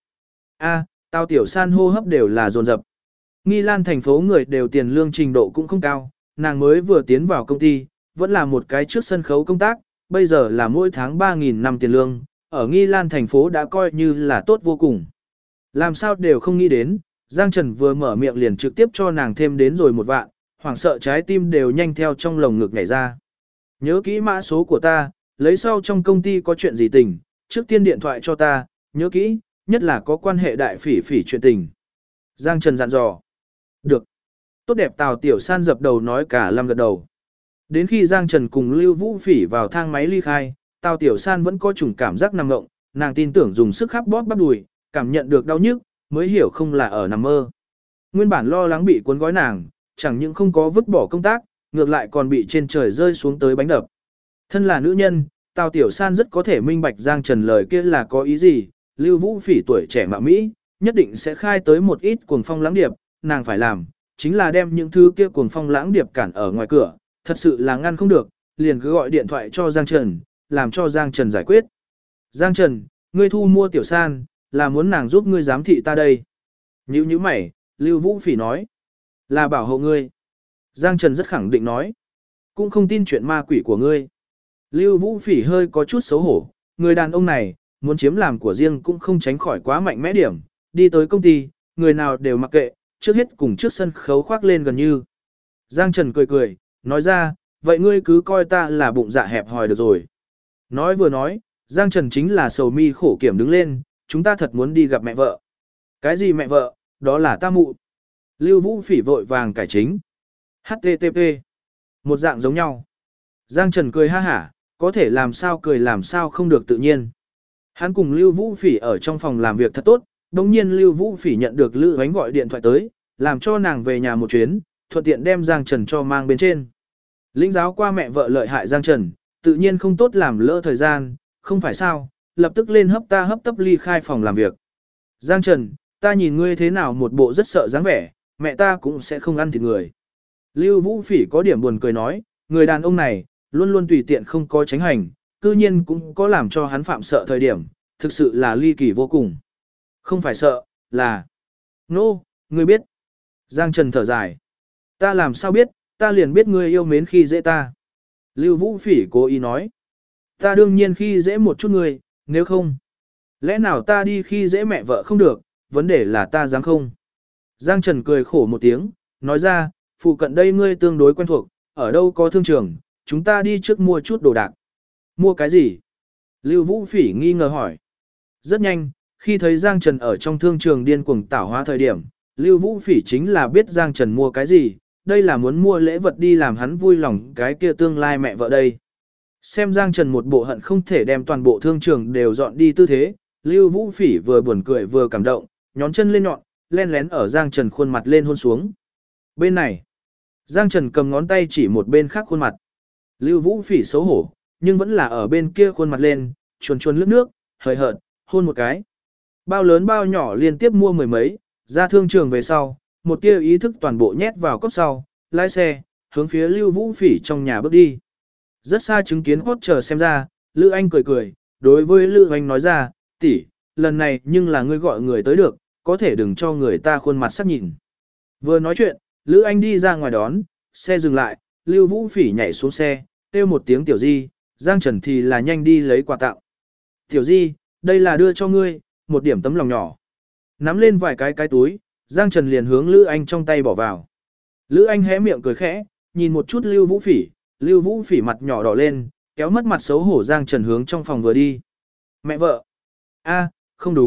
Tào Tiểu San hô hấp đều là dồn dập. Nghi Lan thành phố người đều tiền lương trình độ cũng không cao, nàng mới vừa tiến vào công ty, vẫn là một cái trước sân khấu công tác, bây giờ là mỗi tháng 3.000 năm tiền lương, ở Nghi Lan thành phố đã coi như là tốt vô cùng. Làm sao đều không nghĩ đến, Giang Trần vừa mở miệng liền trực tiếp cho nàng thêm đến rồi 1 vạn, hoảng sợ trái tim đều nhanh theo trong lồng ngực nhảy ra. Nhớ kỹ mã số của ta, lấy sau trong công ty có chuyện gì tình, trước tiên điện thoại cho ta, nhớ kỹ, nhất là có quan hệ đại phỉ phỉ chuyện tình. Giang Trần dặn dò. Được. Tốt đẹp Tào Tiểu San dập đầu nói cả lâm gật đầu. Đến khi Giang Trần cùng Lưu Vũ Phỉ vào thang máy ly khai, Tào Tiểu San vẫn có chủng cảm giác nằm ngộng, nàng tin tưởng dùng sức khắp bóp bắp đùi, cảm nhận được đau nhức, mới hiểu không là ở nằm mơ. Nguyên bản lo lắng bị cuốn gói nàng, chẳng những không có vứt bỏ công tác, ngược lại còn bị trên trời rơi xuống tới bánh đập. Thân là nữ nhân, Tào Tiểu San rất có thể minh bạch Giang Trần lời kia là có ý gì, Lưu Vũ Phỉ tuổi trẻ mạo Mỹ, nhất định sẽ khai tới một ít cuồng phong lãng điệp, nàng phải làm, chính là đem những thứ kia cuồng phong lãng điệp cản ở ngoài cửa, thật sự là ngăn không được, liền cứ gọi điện thoại cho Giang Trần, làm cho Giang Trần giải quyết. Giang Trần, ngươi thu mua Tiểu San, là muốn nàng giúp ngươi giám thị ta đây. Nhíu mày, Lưu Vũ Phỉ nói, là bảo hộ ngươi. Giang Trần rất khẳng định nói, cũng không tin chuyện ma quỷ của ngươi. Lưu Vũ Phỉ hơi có chút xấu hổ, người đàn ông này, muốn chiếm làm của riêng cũng không tránh khỏi quá mạnh mẽ điểm, đi tới công ty, người nào đều mặc kệ, trước hết cùng trước sân khấu khoác lên gần như. Giang Trần cười, nói ra, vậy ngươi cứ coi ta là bụng dạ hẹp hòi được rồi. Nói vừa nói, Giang Trần chính là sầu mi khổ kiểm đứng lên, chúng ta thật muốn đi gặp mẹ vợ. Cái gì mẹ vợ, đó là ta mụ. Lưu Vũ Phỉ vội vàng cải chính. HTTP. Một dạng giống nhau. Giang Trần cười ha hả, có thể làm sao cười làm sao không được tự nhiên. Hắn cùng Lưu Vũ Phỉ ở trong phòng làm việc thật tốt, đồng nhiên Lưu Vũ Phỉ nhận được Lữ Hoánh gọi điện thoại tới, làm cho nàng về nhà một chuyến, thuận tiện đem Giang Trần cho mang bên trên. Lĩnh giáo qua mẹ vợ lợi hại Giang Trần, tự nhiên không tốt làm lỡ thời gian, không phải sao, lập tức lên hấp tấp ly khai phòng làm việc. Giang Trần, ta nhìn ngươi thế nào một bộ rất sợ dáng vẻ, mẹ ta cũng sẽ không ăn thịt người. Lưu Vũ Phỉ có điểm buồn cười nói, người đàn ông này, luôn luôn tùy tiện không có tránh hành, cư nhiên cũng có làm cho hắn phạm sợ thời điểm, thực sự là ly kỳ vô cùng. Không phải sợ, là... ngươi biết. Giang Trần thở dài. Ta làm sao biết, ta liền biết ngươi yêu mến khi dễ ta. Lưu Vũ Phỉ cố ý nói. Ta đương nhiên khi dễ một chút ngươi, nếu không. Lẽ nào ta đi khi dễ mẹ vợ không được, vấn đề là ta dám không. Giang Trần cười khổ một tiếng, nói ra, phụ cận đây ngươi tương đối quen thuộc, ở đâu có thương trường, chúng ta đi trước mua chút đồ đạc. Mua cái gì? Lưu Vũ Phỉ nghi ngờ hỏi. Rất nhanh, khi thấy Giang Trần ở trong thương trường điên cuồng tảo hóa thời điểm, Lưu Vũ Phỉ chính là biết Giang Trần mua cái gì, đây là muốn mua lễ vật đi làm hắn vui lòng cái kia tương lai mẹ vợ đây. Xem Giang Trần một bộ hận không thể đem toàn bộ thương trường đều dọn đi tư thế, Lưu Vũ Phỉ vừa buồn cười vừa cảm động, nhón chân lên nhọn, len lén ở Giang Trần khuôn mặt lên hôn xuống. Bên này, Giang Trần cầm ngón tay chỉ một bên khác khuôn mặt. Lưu Vũ Phỉ xấu hổ, nhưng vẫn là ở bên kia khuôn mặt lên, chuồn lướt nước, hời hợt, hôn một cái. Bao lớn bao nhỏ liên tiếp mua mười mấy, ra thương trường về sau, một tia ý thức toàn bộ nhét vào cốc sau, lái xe, hướng phía Lưu Vũ Phỉ trong nhà bước đi. Rất xa chứng kiến hốt chờ xem ra, Lữ Anh cười, đối với Lữ Anh nói ra, tỷ, lần này nhưng là ngươi gọi người tới được, có thể đừng cho người ta khuôn mặt sắc nhìn. Vừa nói chuyện, Lữ Anh đi ra ngoài đón, xe dừng lại, Lưu Vũ Phỉ nhảy xuống xe, kêu một tiếng tiểu di, Giang Trần thì là nhanh đi lấy quà tặng. Tiểu di, đây là đưa cho ngươi, một điểm tấm lòng nhỏ. Nắm lên vài cái túi, Giang Trần liền hướng Lữ Anh trong tay bỏ vào. Lữ Anh hé miệng cười khẽ, nhìn một chút Lưu Vũ Phỉ mặt nhỏ đỏ lên, kéo mất mặt xấu hổ Giang Trần hướng trong phòng vừa đi. Mẹ vợ. Không đúng,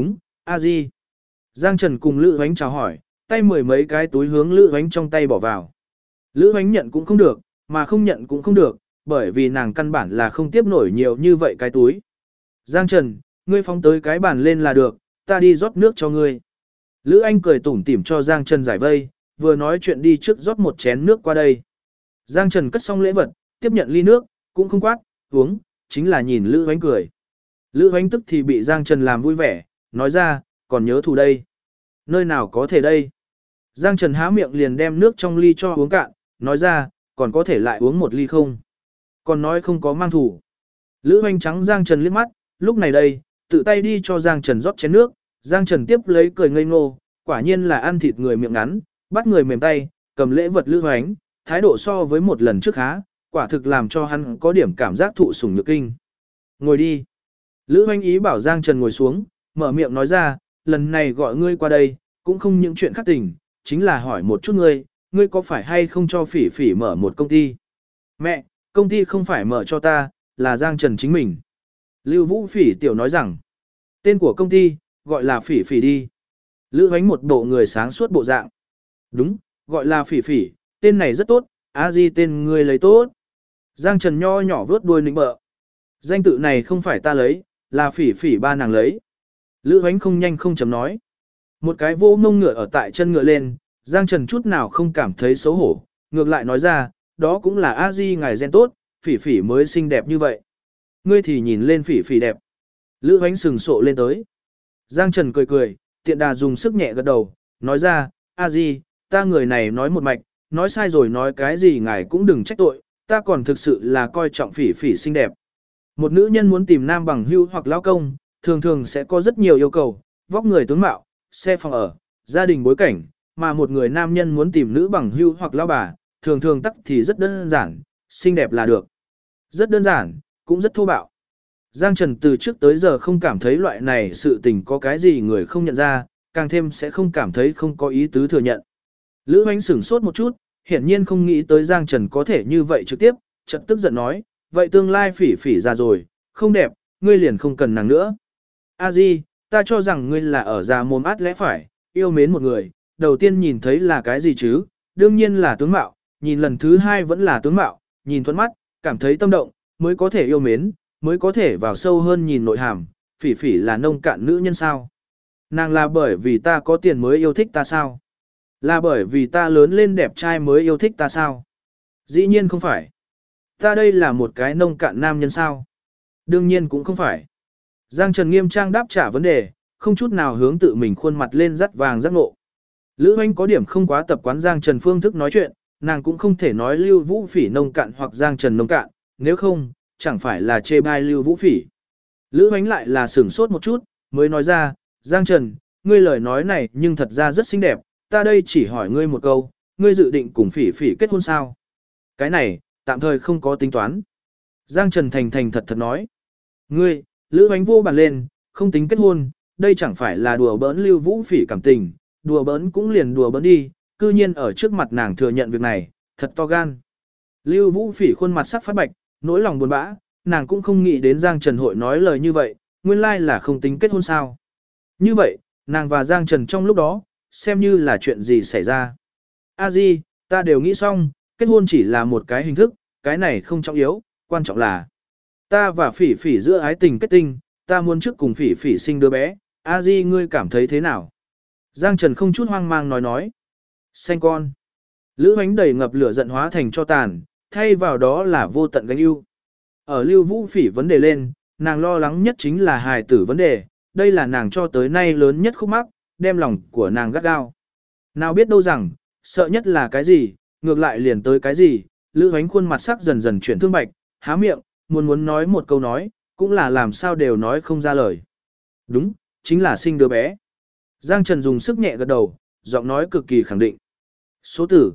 A Di. Giang Trần cùng Lữ Hoánh chào hỏi, tay mười mấy cái túi hướng Lữ Hoánh trong tay bỏ vào. Lữ Hoánh nhận cũng không được, mà không nhận cũng không được, bởi vì nàng căn bản là không tiếp nổi nhiều như vậy cái túi. Giang Trần, ngươi phóng tới cái bàn lên là được, ta đi rót nước cho ngươi. Lữ Anh cười tủm tỉm cho Giang Trần giải vây, vừa nói chuyện đi trước rót một chén nước qua đây. Giang Trần cất xong lễ vật, tiếp nhận ly nước, cũng không quát, uống, chính là nhìn Lữ Hoánh cười. Lữ Hoánh tức thì bị Giang Trần làm vui vẻ, nói ra, còn nhớ thù đây. Nơi nào có thể đây? Giang Trần há miệng liền đem nước trong ly cho uống cạn, nói ra, còn có thể lại uống một ly không? Còn nói không có mang thủ. Lữ Hoánh trắng Giang Trần liếc mắt, lúc này đây, tự tay đi cho Giang Trần rót chén nước, Giang Trần tiếp lấy cười ngây ngô, quả nhiên là ăn thịt người miệng ngắn, bắt người mềm tay, cầm lễ vật Lữ Hoánh, thái độ so với một lần trước khá, quả thực làm cho hắn có điểm cảm giác thụ sủng nhược kinh. Ngồi đi. Lữ Hoánh ý bảo Giang Trần ngồi xuống, mở miệng nói ra, lần này gọi ngươi qua đây, cũng không những chuyện khác tình, chính là hỏi một chút ngươi có phải hay không cho Phỉ Phỉ mở một công ty? Mẹ, công ty không phải mở cho ta, là Giang Trần chính mình. Lưu Vũ Phỉ tiểu nói rằng, tên của công ty, gọi là Phỉ Phỉ đi. Lữ Hoánh một bộ người sáng suốt bộ dạng. Đúng, gọi là Phỉ Phỉ, tên này rất tốt, a di tên ngươi lấy tốt. Giang Trần nho nhỏ vớt đuôi nịnh bợ. Danh tự này không phải ta lấy, là Phỉ Phỉ ba nàng lấy. Lữ Hoánh không nhanh không chấm nói. Một cái vô mông ngựa ở tại chân ngựa lên, Giang Trần chút nào không cảm thấy xấu hổ, ngược lại nói ra, đó cũng là a di ngài gen tốt, Phỉ Phỉ mới xinh đẹp như vậy. Ngươi thì nhìn lên Phỉ Phỉ đẹp. Lữ Hoánh sừng sộ lên tới. Giang Trần cười cười, tiện đà dùng sức nhẹ gật đầu, nói ra, a di, ta người này nói một mạch, nói sai rồi nói cái gì ngài cũng đừng trách tội, ta còn thực sự là coi trọng Phỉ Phỉ xinh đẹp. Một nữ nhân muốn tìm nam bằng hữu hoặc lao công, thường thường sẽ có rất nhiều yêu cầu, vóc người tướng mạo, xe phòng ở, gia đình bối cảnh, mà một người nam nhân muốn tìm nữ bằng hữu hoặc lao bà, thường thường tắc thì rất đơn giản, xinh đẹp là được. Rất đơn giản, cũng rất thô bạo. Giang Trần từ trước tới giờ không cảm thấy loại này sự tình có cái gì người không nhận ra, càng thêm sẽ không cảm thấy không có ý tứ thừa nhận. Lữ Hoánh sửng sốt một chút, hiển nhiên không nghĩ tới Giang Trần có thể như vậy trực tiếp, chợt tức giận nói, vậy tương lai Phỉ Phỉ già rồi, không đẹp, ngươi liền không cần nàng nữa. A Di, ta cho rằng ngươi là ở già mồm át lẽ phải, yêu mến một người, đầu tiên nhìn thấy là cái gì chứ, đương nhiên là tướng mạo, nhìn lần thứ hai vẫn là tướng mạo, nhìn thuận mắt, cảm thấy tâm động, mới có thể yêu mến, mới có thể vào sâu hơn nhìn nội hàm, Phỉ Phỉ là nông cạn nữ nhân sao? Nàng là bởi vì ta có tiền mới yêu thích ta sao? Là bởi vì ta lớn lên đẹp trai mới yêu thích ta sao? Dĩ nhiên không phải. Ta đây là một cái nông cạn nam nhân sao? Đương nhiên cũng không phải. Giang Trần nghiêm trang đáp trả vấn đề, không chút nào hướng tự mình khuôn mặt lên dắt vàng giác ngộ. Lữ Hoánh có điểm không quá tập quán Giang Trần phương thức nói chuyện, nàng cũng không thể nói Lưu Vũ Phỉ nông cạn hoặc Giang Trần nông cạn, nếu không, chẳng phải là chê bai Lưu Vũ Phỉ. Lữ Hoánh lại là sửng sốt một chút, mới nói ra, Giang Trần, ngươi lời nói này nhưng thật ra rất xinh đẹp, ta đây chỉ hỏi ngươi một câu, ngươi dự định cùng Phỉ Phỉ kết hôn sao? Cái này, tạm thời không có tính toán. Giang Trần thành thành thật thật nói, ngươi, Lữ Hoánh vô bàn lên, không tính kết hôn, đây chẳng phải là đùa bỡn Lưu Vũ Phỉ cảm tình, đùa bỡn cũng liền đùa bỡn đi, cư nhiên ở trước mặt nàng thừa nhận việc này, thật to gan. Lưu Vũ Phỉ khuôn mặt sắc phát bạch, nỗi lòng buồn bã, nàng cũng không nghĩ đến Giang Trần hội nói lời như vậy, nguyên lai là không tính kết hôn sao. Như vậy, nàng và Giang Trần trong lúc đó, xem như là chuyện gì xảy ra. A Di, ta đều nghĩ xong, kết hôn chỉ là một cái hình thức, cái này không trọng yếu, quan trọng là ta và Phỉ Phỉ giữa ái tình kết tinh, ta muốn trước cùng Phỉ Phỉ sinh đứa bé, A Di ngươi cảm thấy thế nào? Giang Trần không chút hoang mang nói. Sanh con. Lữ Hoánh đầy ngập lửa giận hóa thành cho tàn, thay vào đó là vô tận gánh ưu. Ở Lưu Vũ Phỉ vấn đề lên, nàng lo lắng nhất chính là hài tử vấn đề, đây là nàng cho tới nay lớn nhất khúc mắc, đem lòng của nàng gắt gao. Nào biết đâu rằng, sợ nhất là cái gì, ngược lại liền tới cái gì, Lữ Hoánh khuôn mặt sắc dần dần chuyển thương bạch, há miệng, muốn nói một câu nói, cũng là làm sao đều nói không ra lời. Đúng, chính là sinh đứa bé. Giang Trần dùng sức nhẹ gật đầu, giọng nói cực kỳ khẳng định. Số tử,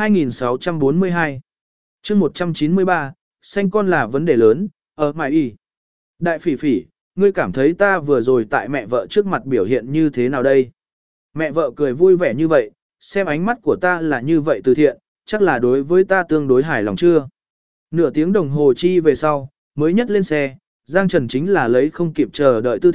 2642. Chương 193, sanh con là vấn đề lớn, ở mại y. Đại Phỉ Phỉ, ngươi cảm thấy ta vừa rồi tại mẹ vợ trước mặt biểu hiện như thế nào đây? Mẹ vợ cười vui vẻ như vậy, xem ánh mắt của ta là như vậy từ thiện, chắc là đối với ta tương đối hài lòng chưa? Nửa tiếng đồng hồ chi về sau, mới nhất lên xe, Giang Trần chính là lấy không kịp chờ đợi tư thế,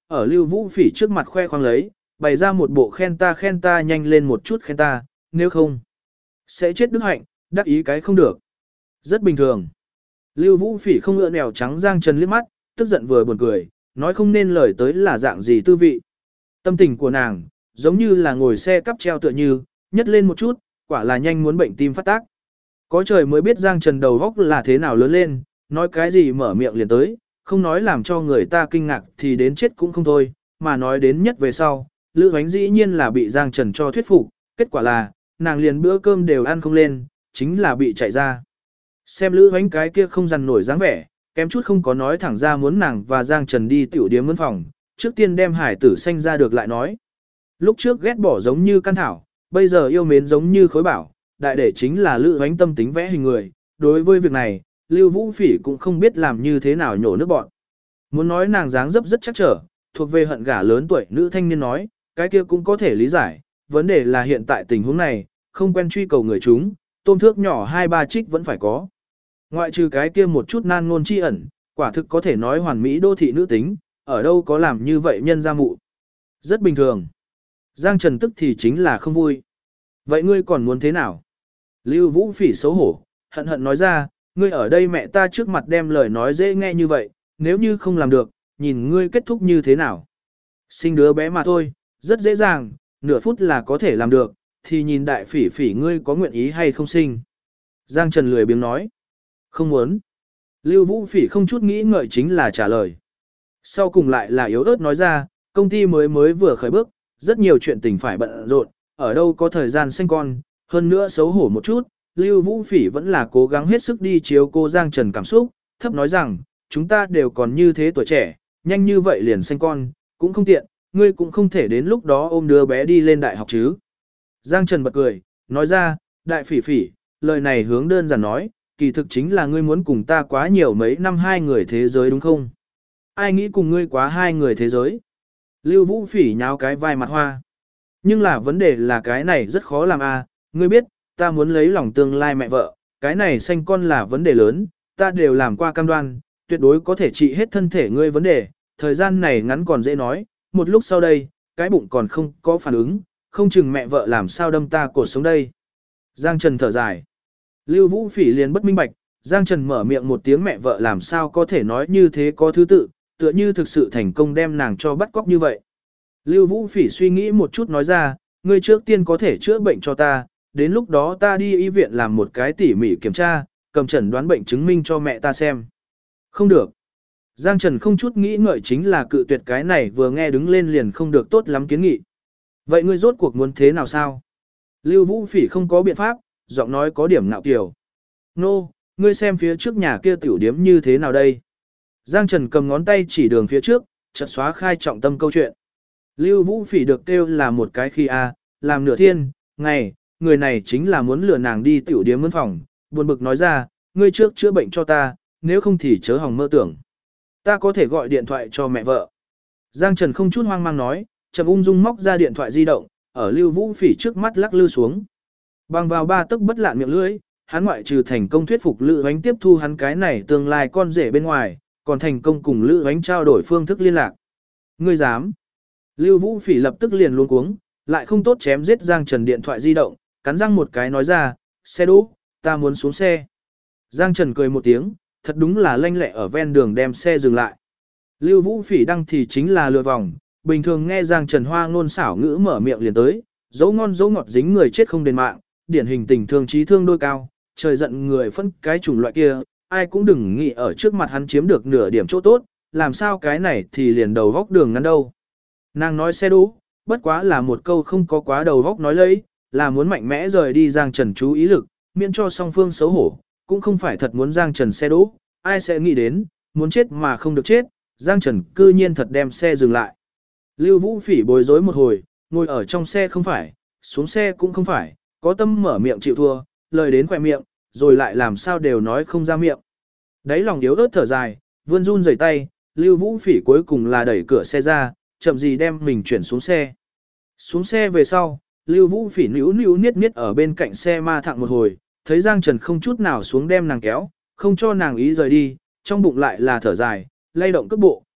ở Lưu Vũ Phỉ trước mặt khoe khoang lấy, bày ra một bộ khen ta nhanh lên một chút khen ta, nếu không sẽ chết đức hạnh, đắc ý cái không được. Rất bình thường. Lưu Vũ Phỉ không ngựa nèo trắng Giang Trần liếc mắt, tức giận vừa buồn cười, nói không nên lời tới là dạng gì tư vị. Tâm tình của nàng, giống như là ngồi xe cắp treo tựa như, nhất lên một chút, quả là nhanh muốn bệnh tim phát tác. Có trời mới biết Giang Trần đầu góc là thế nào lớn lên, nói cái gì mở miệng liền tới, không nói làm cho người ta kinh ngạc thì đến chết cũng không thôi, mà nói đến nhất về sau, Lữ Hoánh dĩ nhiên là bị Giang Trần cho thuyết phục, kết quả là, nàng liền bữa cơm đều ăn không lên, chính là bị chạy ra. Xem Lữ Hoánh cái kia không dằn nổi dáng vẻ, kém chút không có nói thẳng ra muốn nàng và Giang Trần đi tiểu điếm mướn phòng, trước tiên đem hải tử sanh ra được lại nói. Lúc trước ghét bỏ giống như căn thảo, bây giờ yêu mến giống như khối bảo, đại để chính là Lữ Hoánh tâm tính vẽ hình người, đối với việc này, Lưu Vũ Phỉ cũng không biết làm như thế nào nhổ nước bọn. Muốn nói nàng dáng dấp rất chắc trở, thuộc về hận gả lớn tuổi nữ thanh niên nói, cái kia cũng có thể lý giải, vấn đề là hiện tại tình huống này, không quen truy cầu người chúng, tôm thước nhỏ 2-3 trích vẫn phải có. Ngoại trừ cái kia một chút nan ngôn chi ẩn, quả thực có thể nói hoàn mỹ đô thị nữ tính, ở đâu có làm như vậy nhân ra mụ. Rất bình thường. Giang Trần tức thì chính là không vui. Vậy ngươi còn muốn thế nào? Lưu Vũ Phỉ xấu hổ, hận hận nói ra, ngươi ở đây mẹ ta trước mặt đem lời nói dễ nghe như vậy, nếu như không làm được, nhìn ngươi kết thúc như thế nào. Sinh đứa bé mà thôi, rất dễ dàng, nửa phút là có thể làm được, thì nhìn đại phỉ phỉ ngươi có nguyện ý hay không sinh. Giang Trần lười biếng nói, không muốn. Lưu Vũ Phỉ không chút nghĩ ngợi chính là trả lời. Sau cùng lại là yếu ớt nói ra, công ty mới vừa khởi bước, rất nhiều chuyện tình phải bận rộn, ở đâu có thời gian sinh con, hơn nữa xấu hổ một chút, Lưu Vũ Phỉ vẫn là cố gắng hết sức đi chiếu cô Giang Trần cảm xúc, thấp nói rằng, chúng ta đều còn như thế tuổi trẻ, nhanh như vậy liền sinh con, cũng không tiện, ngươi cũng không thể đến lúc đó ôm đứa bé đi lên đại học chứ. Giang Trần bật cười, nói ra, đại phỉ phỉ, lời này hướng đơn giản nói, kỳ thực chính là ngươi muốn cùng ta quá nhiều mấy năm hai người thế giới đúng không? Ai nghĩ cùng ngươi quá hai người thế giới? Lưu Vũ Phỉ nháo cái vai mặt hoa. Nhưng là vấn đề là cái này rất khó làm à, ngươi biết, ta muốn lấy lòng tương lai mẹ vợ, cái này sanh con là vấn đề lớn, ta đều làm qua cam đoan, tuyệt đối có thể trị hết thân thể ngươi vấn đề, thời gian này ngắn còn dễ nói, một lúc sau đây, cái bụng còn không có phản ứng, không chừng mẹ vợ làm sao đâm ta cột sống đây. Giang Trần thở dài. Lưu Vũ Phỉ liền bất minh bạch, Giang Trần mở miệng một tiếng mẹ vợ làm sao có thể nói như thế có thứ tự, tựa như thực sự thành công đem nàng cho bắt cóc như vậy. Lưu Vũ Phỉ suy nghĩ một chút nói ra, ngươi trước tiên có thể chữa bệnh cho ta, đến lúc đó ta đi y viện làm một cái tỉ mỉ kiểm tra, cầm chẩn đoán bệnh chứng minh cho mẹ ta xem. Không được. Giang Trần không chút nghĩ ngợi chính là cự tuyệt cái này vừa nghe đứng lên liền không được tốt lắm kiến nghị. Vậy ngươi rốt cuộc muốn thế nào sao? Lưu Vũ Phỉ không có biện pháp, giọng nói có điểm ngạo kiều. Nô, ngươi xem phía trước nhà kia tiểu điếm như thế nào đây? Giang Trần cầm ngón tay chỉ đường phía trước, chợt xóa khai trọng tâm câu chuyện. Lưu Vũ Phỉ được kêu là một cái khi làm nửa thiên, ngày, người này chính là muốn lừa nàng đi tiểu điếm mướn phòng, buồn bực nói ra, ngươi trước chữa bệnh cho ta, nếu không thì chớ hòng mơ tưởng. Ta có thể gọi điện thoại cho mẹ vợ. Giang Trần không chút hoang mang nói, chậm ung dung móc ra điện thoại di động, ở Lưu Vũ Phỉ trước mắt lắc lư xuống. Bằng vào 3 tấc bất lạn miệng lưỡi, hắn ngoại trừ thành công thuyết phục Lữ Hoánh tiếp thu hắn cái này tương lai con rể bên ngoài, còn thành công cùng Lữ Hoánh trao đổi phương thức liên lạc. Ngươi dám? Lưu Vũ Phỉ lập tức liền luống cuống, lại không tốt chém giết Giang Trần điện thoại di động, cắn răng một cái nói ra, xe đỗ, ta muốn xuống xe. Giang Trần cười một tiếng, thật đúng là lanh lẹ ở ven đường đem xe dừng lại. Lưu Vũ Phỉ đăng thì chính là lừa vòng, bình thường nghe Giang Trần hoa ngôn xảo ngữ mở miệng liền tới, dấu ngon dấu ngọt dính người chết không đền mạng, điển hình tình thương trí thương đôi cao, trời giận người phân cái chủng loại kia, ai cũng đừng nghĩ ở trước mặt hắn chiếm được nửa điểm chỗ tốt, làm sao cái này thì liền đầu góc đường ngắn đâu. Nàng nói xe đỗ, bất quá là một câu không có quá đầu góc nói lấy, là muốn mạnh mẽ rời đi Giang Trần chú ý lực, miễn cho song phương xấu hổ, cũng không phải thật muốn Giang Trần xe đỗ, ai sẽ nghĩ đến, muốn chết mà không được chết, Giang Trần cư nhiên thật đem xe dừng lại. Lưu Vũ Phỉ bối rối một hồi, ngồi ở trong xe không phải, xuống xe cũng không phải, có tâm mở miệng chịu thua, lời đến khỏe miệng, rồi lại làm sao đều nói không ra miệng. Đấy lòng yếu ớt thở dài, vươn run rẩy tay, Lưu Vũ Phỉ cuối cùng là đẩy cửa xe ra, chậm gì đem mình chuyển xuống xe. Xuống xe về sau, Lưu Vũ Phỉ níu niết niết ở bên cạnh xe ma thẳng một hồi, thấy Giang Trần không chút nào xuống đem nàng kéo, không cho nàng ý rời đi, trong bụng lại là thở dài, lay động cước bộ,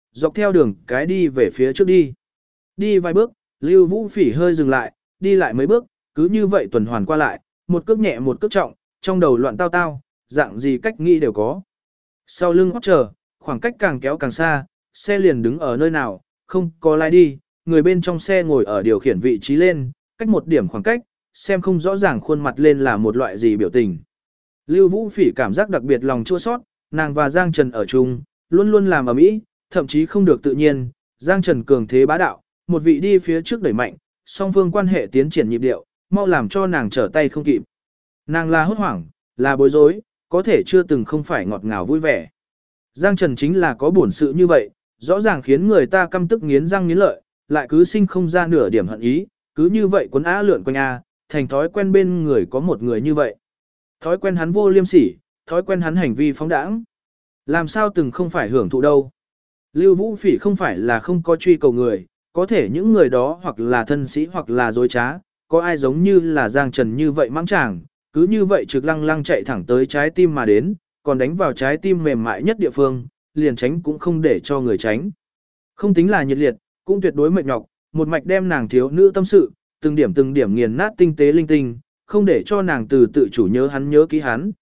dọc theo đường cái đi về phía trước đi. Đi vài bước, Lưu Vũ Phỉ hơi dừng lại, đi lại mấy bước, cứ như vậy tuần hoàn qua lại, một cước nhẹ một cước trọng, trong đầu loạn tao tao, dạng gì cách nghĩ đều có. Sau lưng hót chờ, khoảng cách càng kéo càng xa, xe liền đứng ở nơi nào, không có lái đi, người bên trong xe ngồi ở điều khiển vị trí lên, cách một điểm khoảng cách, xem không rõ ràng khuôn mặt lên là một loại gì biểu tình. Lưu Vũ Phỉ cảm giác đặc biệt lòng chua xót, nàng và Giang Trần ở chung, luôn luôn làm ở mỹ, thậm chí không được tự nhiên, Giang Trần cường thế bá đạo, một vị đi phía trước đẩy mạnh, song phương quan hệ tiến triển nhịp điệu, mau làm cho nàng trở tay không kịp. Nàng là hốt hoảng, là bối rối, có thể chưa từng không phải ngọt ngào vui vẻ. Giang Trần chính là có bổn sự như vậy, rõ ràng khiến người ta căm tức nghiến răng nghiến lợi, lại cứ sinh không ra nửa điểm hận ý, cứ như vậy quấn á lượn quanh a, thành thói quen bên người có một người như vậy. Thói quen hắn vô liêm sỉ, thói quen hắn hành vi phóng đãng. Làm sao từng không phải hưởng thụ đâu. Lưu Vũ Phỉ không phải là không có truy cầu người, có thể những người đó hoặc là thân sĩ hoặc là dối trá, có ai giống như là Giang Trần như vậy mắng chàng, cứ như vậy trực lăng lăng chạy thẳng tới trái tim mà đến, còn đánh vào trái tim mềm mại nhất địa phương, liền tránh cũng không để cho người tránh. Không tính là nhiệt liệt, cũng tuyệt đối mệt nhọc, một mạch đem nàng thiếu nữ tâm sự, từng điểm nghiền nát tinh tế linh tinh, không để cho nàng từ tự chủ nhớ kỹ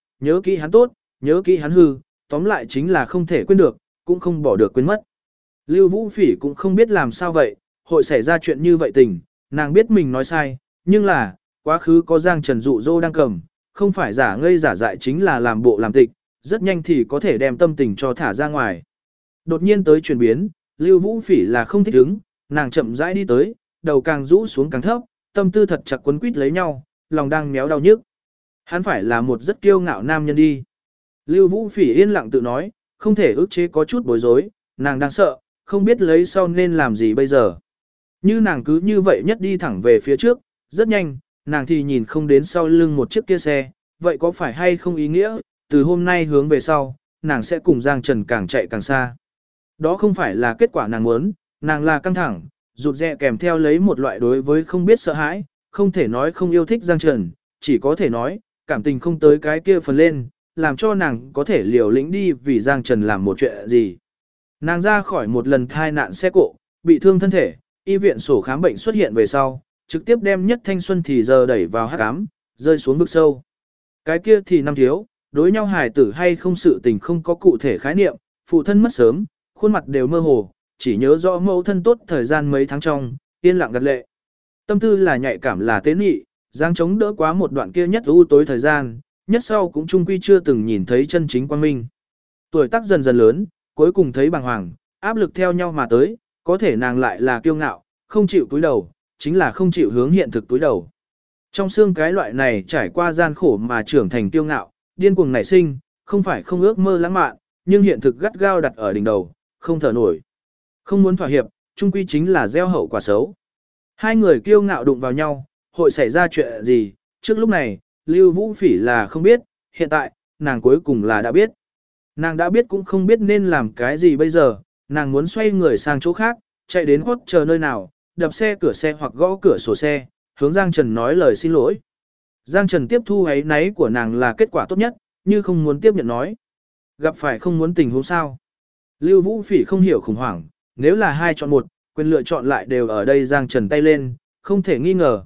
hắn tốt, nhớ kỹ hắn hư, tóm lại chính là không thể quên được, cũng không bỏ được quên mất. Lưu Vũ Phỉ cũng không biết làm sao vậy, hội xảy ra chuyện như vậy tình, nàng biết mình nói sai, nhưng là, quá khứ có Giang Trần dụ dỗ đang cầm, không phải giả ngây giả dại chính là làm bộ làm tịch, rất nhanh thì có thể đem tâm tình cho thả ra ngoài. Đột nhiên tới chuyển biến, Lưu Vũ Phỉ là không thích ứng, nàng chậm rãi đi tới, đầu càng rũ xuống càng thấp, tâm tư thật chặt quấn quýt lấy nhau, lòng đang méo đau nhức. Hắn phải là một rất kiêu ngạo nam nhân đi. Lưu Vũ Phỉ yên lặng tự nói, không thể ức chế có chút bối rối, nàng đang sợ, không biết lấy sau nên làm gì bây giờ. Như nàng cứ như vậy nhất đi thẳng về phía trước, rất nhanh, nàng thì nhìn không đến sau lưng một chiếc kia xe, vậy có phải hay không ý nghĩa, từ hôm nay hướng về sau, nàng sẽ cùng Giang Trần càng chạy càng xa. Đó không phải là kết quả nàng muốn, nàng là căng thẳng, rụt rè kèm theo lấy một loại đối với không biết sợ hãi, không thể nói không yêu thích Giang Trần, chỉ có thể nói, cảm tình không tới cái kia phần lên, làm cho nàng có thể liều lĩnh đi vì Giang Trần làm một chuyện gì. Nàng ra khỏi một lần thai nạn xe cộ, bị thương thân thể, y viện sổ khám bệnh xuất hiện về sau, trực tiếp đem nhất thanh xuân thì giờ đẩy vào hắc ám, rơi xuống vực sâu. Cái kia thì năm thiếu, đối nhau hài tử hay không sự tình không có cụ thể khái niệm, phụ thân mất sớm, khuôn mặt đều mơ hồ, chỉ nhớ rõ mẫu thân tốt thời gian mấy tháng trong, yên lặng gật lệ. Tâm tư là nhạy cảm là tế nhị, Giang chống đỡ quá một đoạn kia nhất u tối thời gian, nhất sau cũng chung quy chưa từng nhìn thấy chân chính quang minh. Tuổi tác dần dần lớn, cuối cùng thấy bàng hoàng, áp lực theo nhau mà tới, có thể nàng lại là kiêu ngạo, không chịu túi đầu, chính là không chịu hướng hiện thực túi đầu. Trong xương cái loại này trải qua gian khổ mà trưởng thành kiêu ngạo, điên cuồng nảy sinh, không phải không ước mơ lãng mạn, nhưng hiện thực gắt gao đặt ở đỉnh đầu, không thở nổi. Không muốn thỏa hiệp, chung quy chính là gieo hậu quả xấu. Hai người kiêu ngạo đụng vào nhau, hội xảy ra chuyện gì, trước lúc này, Lưu Vũ Phỉ là không biết, hiện tại, nàng cuối cùng là đã biết. Nàng đã biết cũng không biết nên làm cái gì bây giờ, nàng muốn xoay người sang chỗ khác, chạy đến hốt chờ nơi nào, đập xe cửa xe hoặc gõ cửa sổ xe, hướng Giang Trần nói lời xin lỗi. Giang Trần tiếp thu ấy náy của nàng là kết quả tốt nhất, như không muốn tiếp nhận nói. Gặp phải không muốn tình huống sao. Lưu Vũ Phỉ không hiểu khủng hoảng, nếu là hai chọn một, quyền lựa chọn lại đều ở đây. Giang Trần tay lên, không thể nghi ngờ,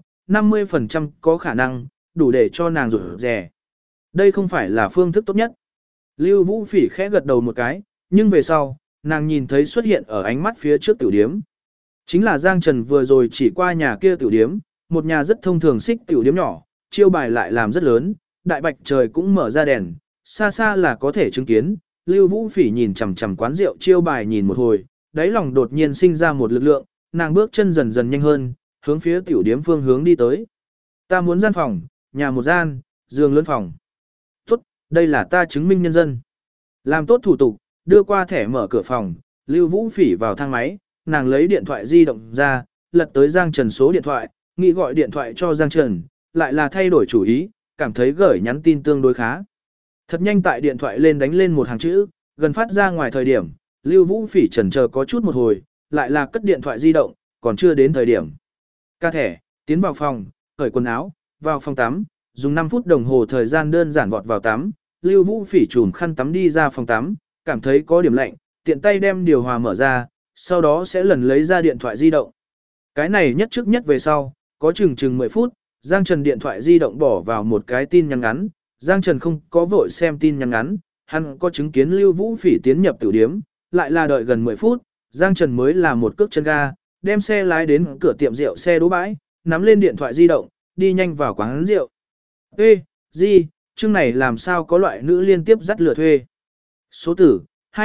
50% có khả năng, đủ để cho nàng rủi rẻ. Đây không phải là phương thức tốt nhất. Lưu Vũ Phỉ khẽ gật đầu một cái, nhưng về sau, nàng nhìn thấy xuất hiện ở ánh mắt phía trước tiểu điếm. Chính là Giang Trần vừa rồi chỉ qua nhà kia tiểu điếm, một nhà rất thông thường xích tiểu điếm nhỏ, chiêu bài lại làm rất lớn, đại bạch trời cũng mở ra đèn, xa xa là có thể chứng kiến. Lưu Vũ Phỉ nhìn chằm chằm quán rượu chiêu bài nhìn một hồi, đáy lòng đột nhiên sinh ra một lực lượng, nàng bước chân dần dần nhanh hơn, hướng phía tiểu điếm phương hướng đi tới. Ta muốn gian phòng, nhà một gian, giường lớn phòng. Tốt, đây là ta chứng minh nhân dân. Làm tốt thủ tục, đưa qua thẻ mở cửa phòng, Lưu Vũ Phỉ vào thang máy, nàng lấy điện thoại di động ra, lật tới Giang Trần số điện thoại, nghĩ gọi điện thoại cho Giang Trần, lại là thay đổi chủ ý, cảm thấy gửi nhắn tin tương đối khá. Thật nhanh tại điện thoại lên đánh lên một hàng chữ, gần phát ra ngoài thời điểm, Lưu Vũ Phỉ chần chờ có chút một hồi, lại là cất điện thoại di động, còn chưa đến thời điểm. Ca thẻ, tiến vào phòng, cởi quần áo, vào phòng tắm, dùng 5 phút đồng hồ thời gian đơn giản vọt vào tắm, Lưu Vũ Phỉ chùm khăn tắm đi ra phòng tắm, cảm thấy có điểm lạnh, tiện tay đem điều hòa mở ra, sau đó sẽ lần lấy ra điện thoại di động. Cái này nhất trước nhất về sau, có chừng 10 phút, Giang Trần điện thoại di động bỏ vào một cái tin nhắn ngắn, Giang Trần không có vội xem tin nhắn ngắn, hắn có chứng kiến Lưu Vũ Phỉ tiến nhập tiểu điếm, lại là đợi gần 10 phút, Giang Trần mới là một cước chân ga, đem xe lái đến cửa tiệm rượu xe đỗ bãi, nắm lên điện thoại di động, đi nhanh vào quán rượu. Ê, gì, chương này làm sao có loại nữ liên tiếp dắt lửa thuê. Số tử,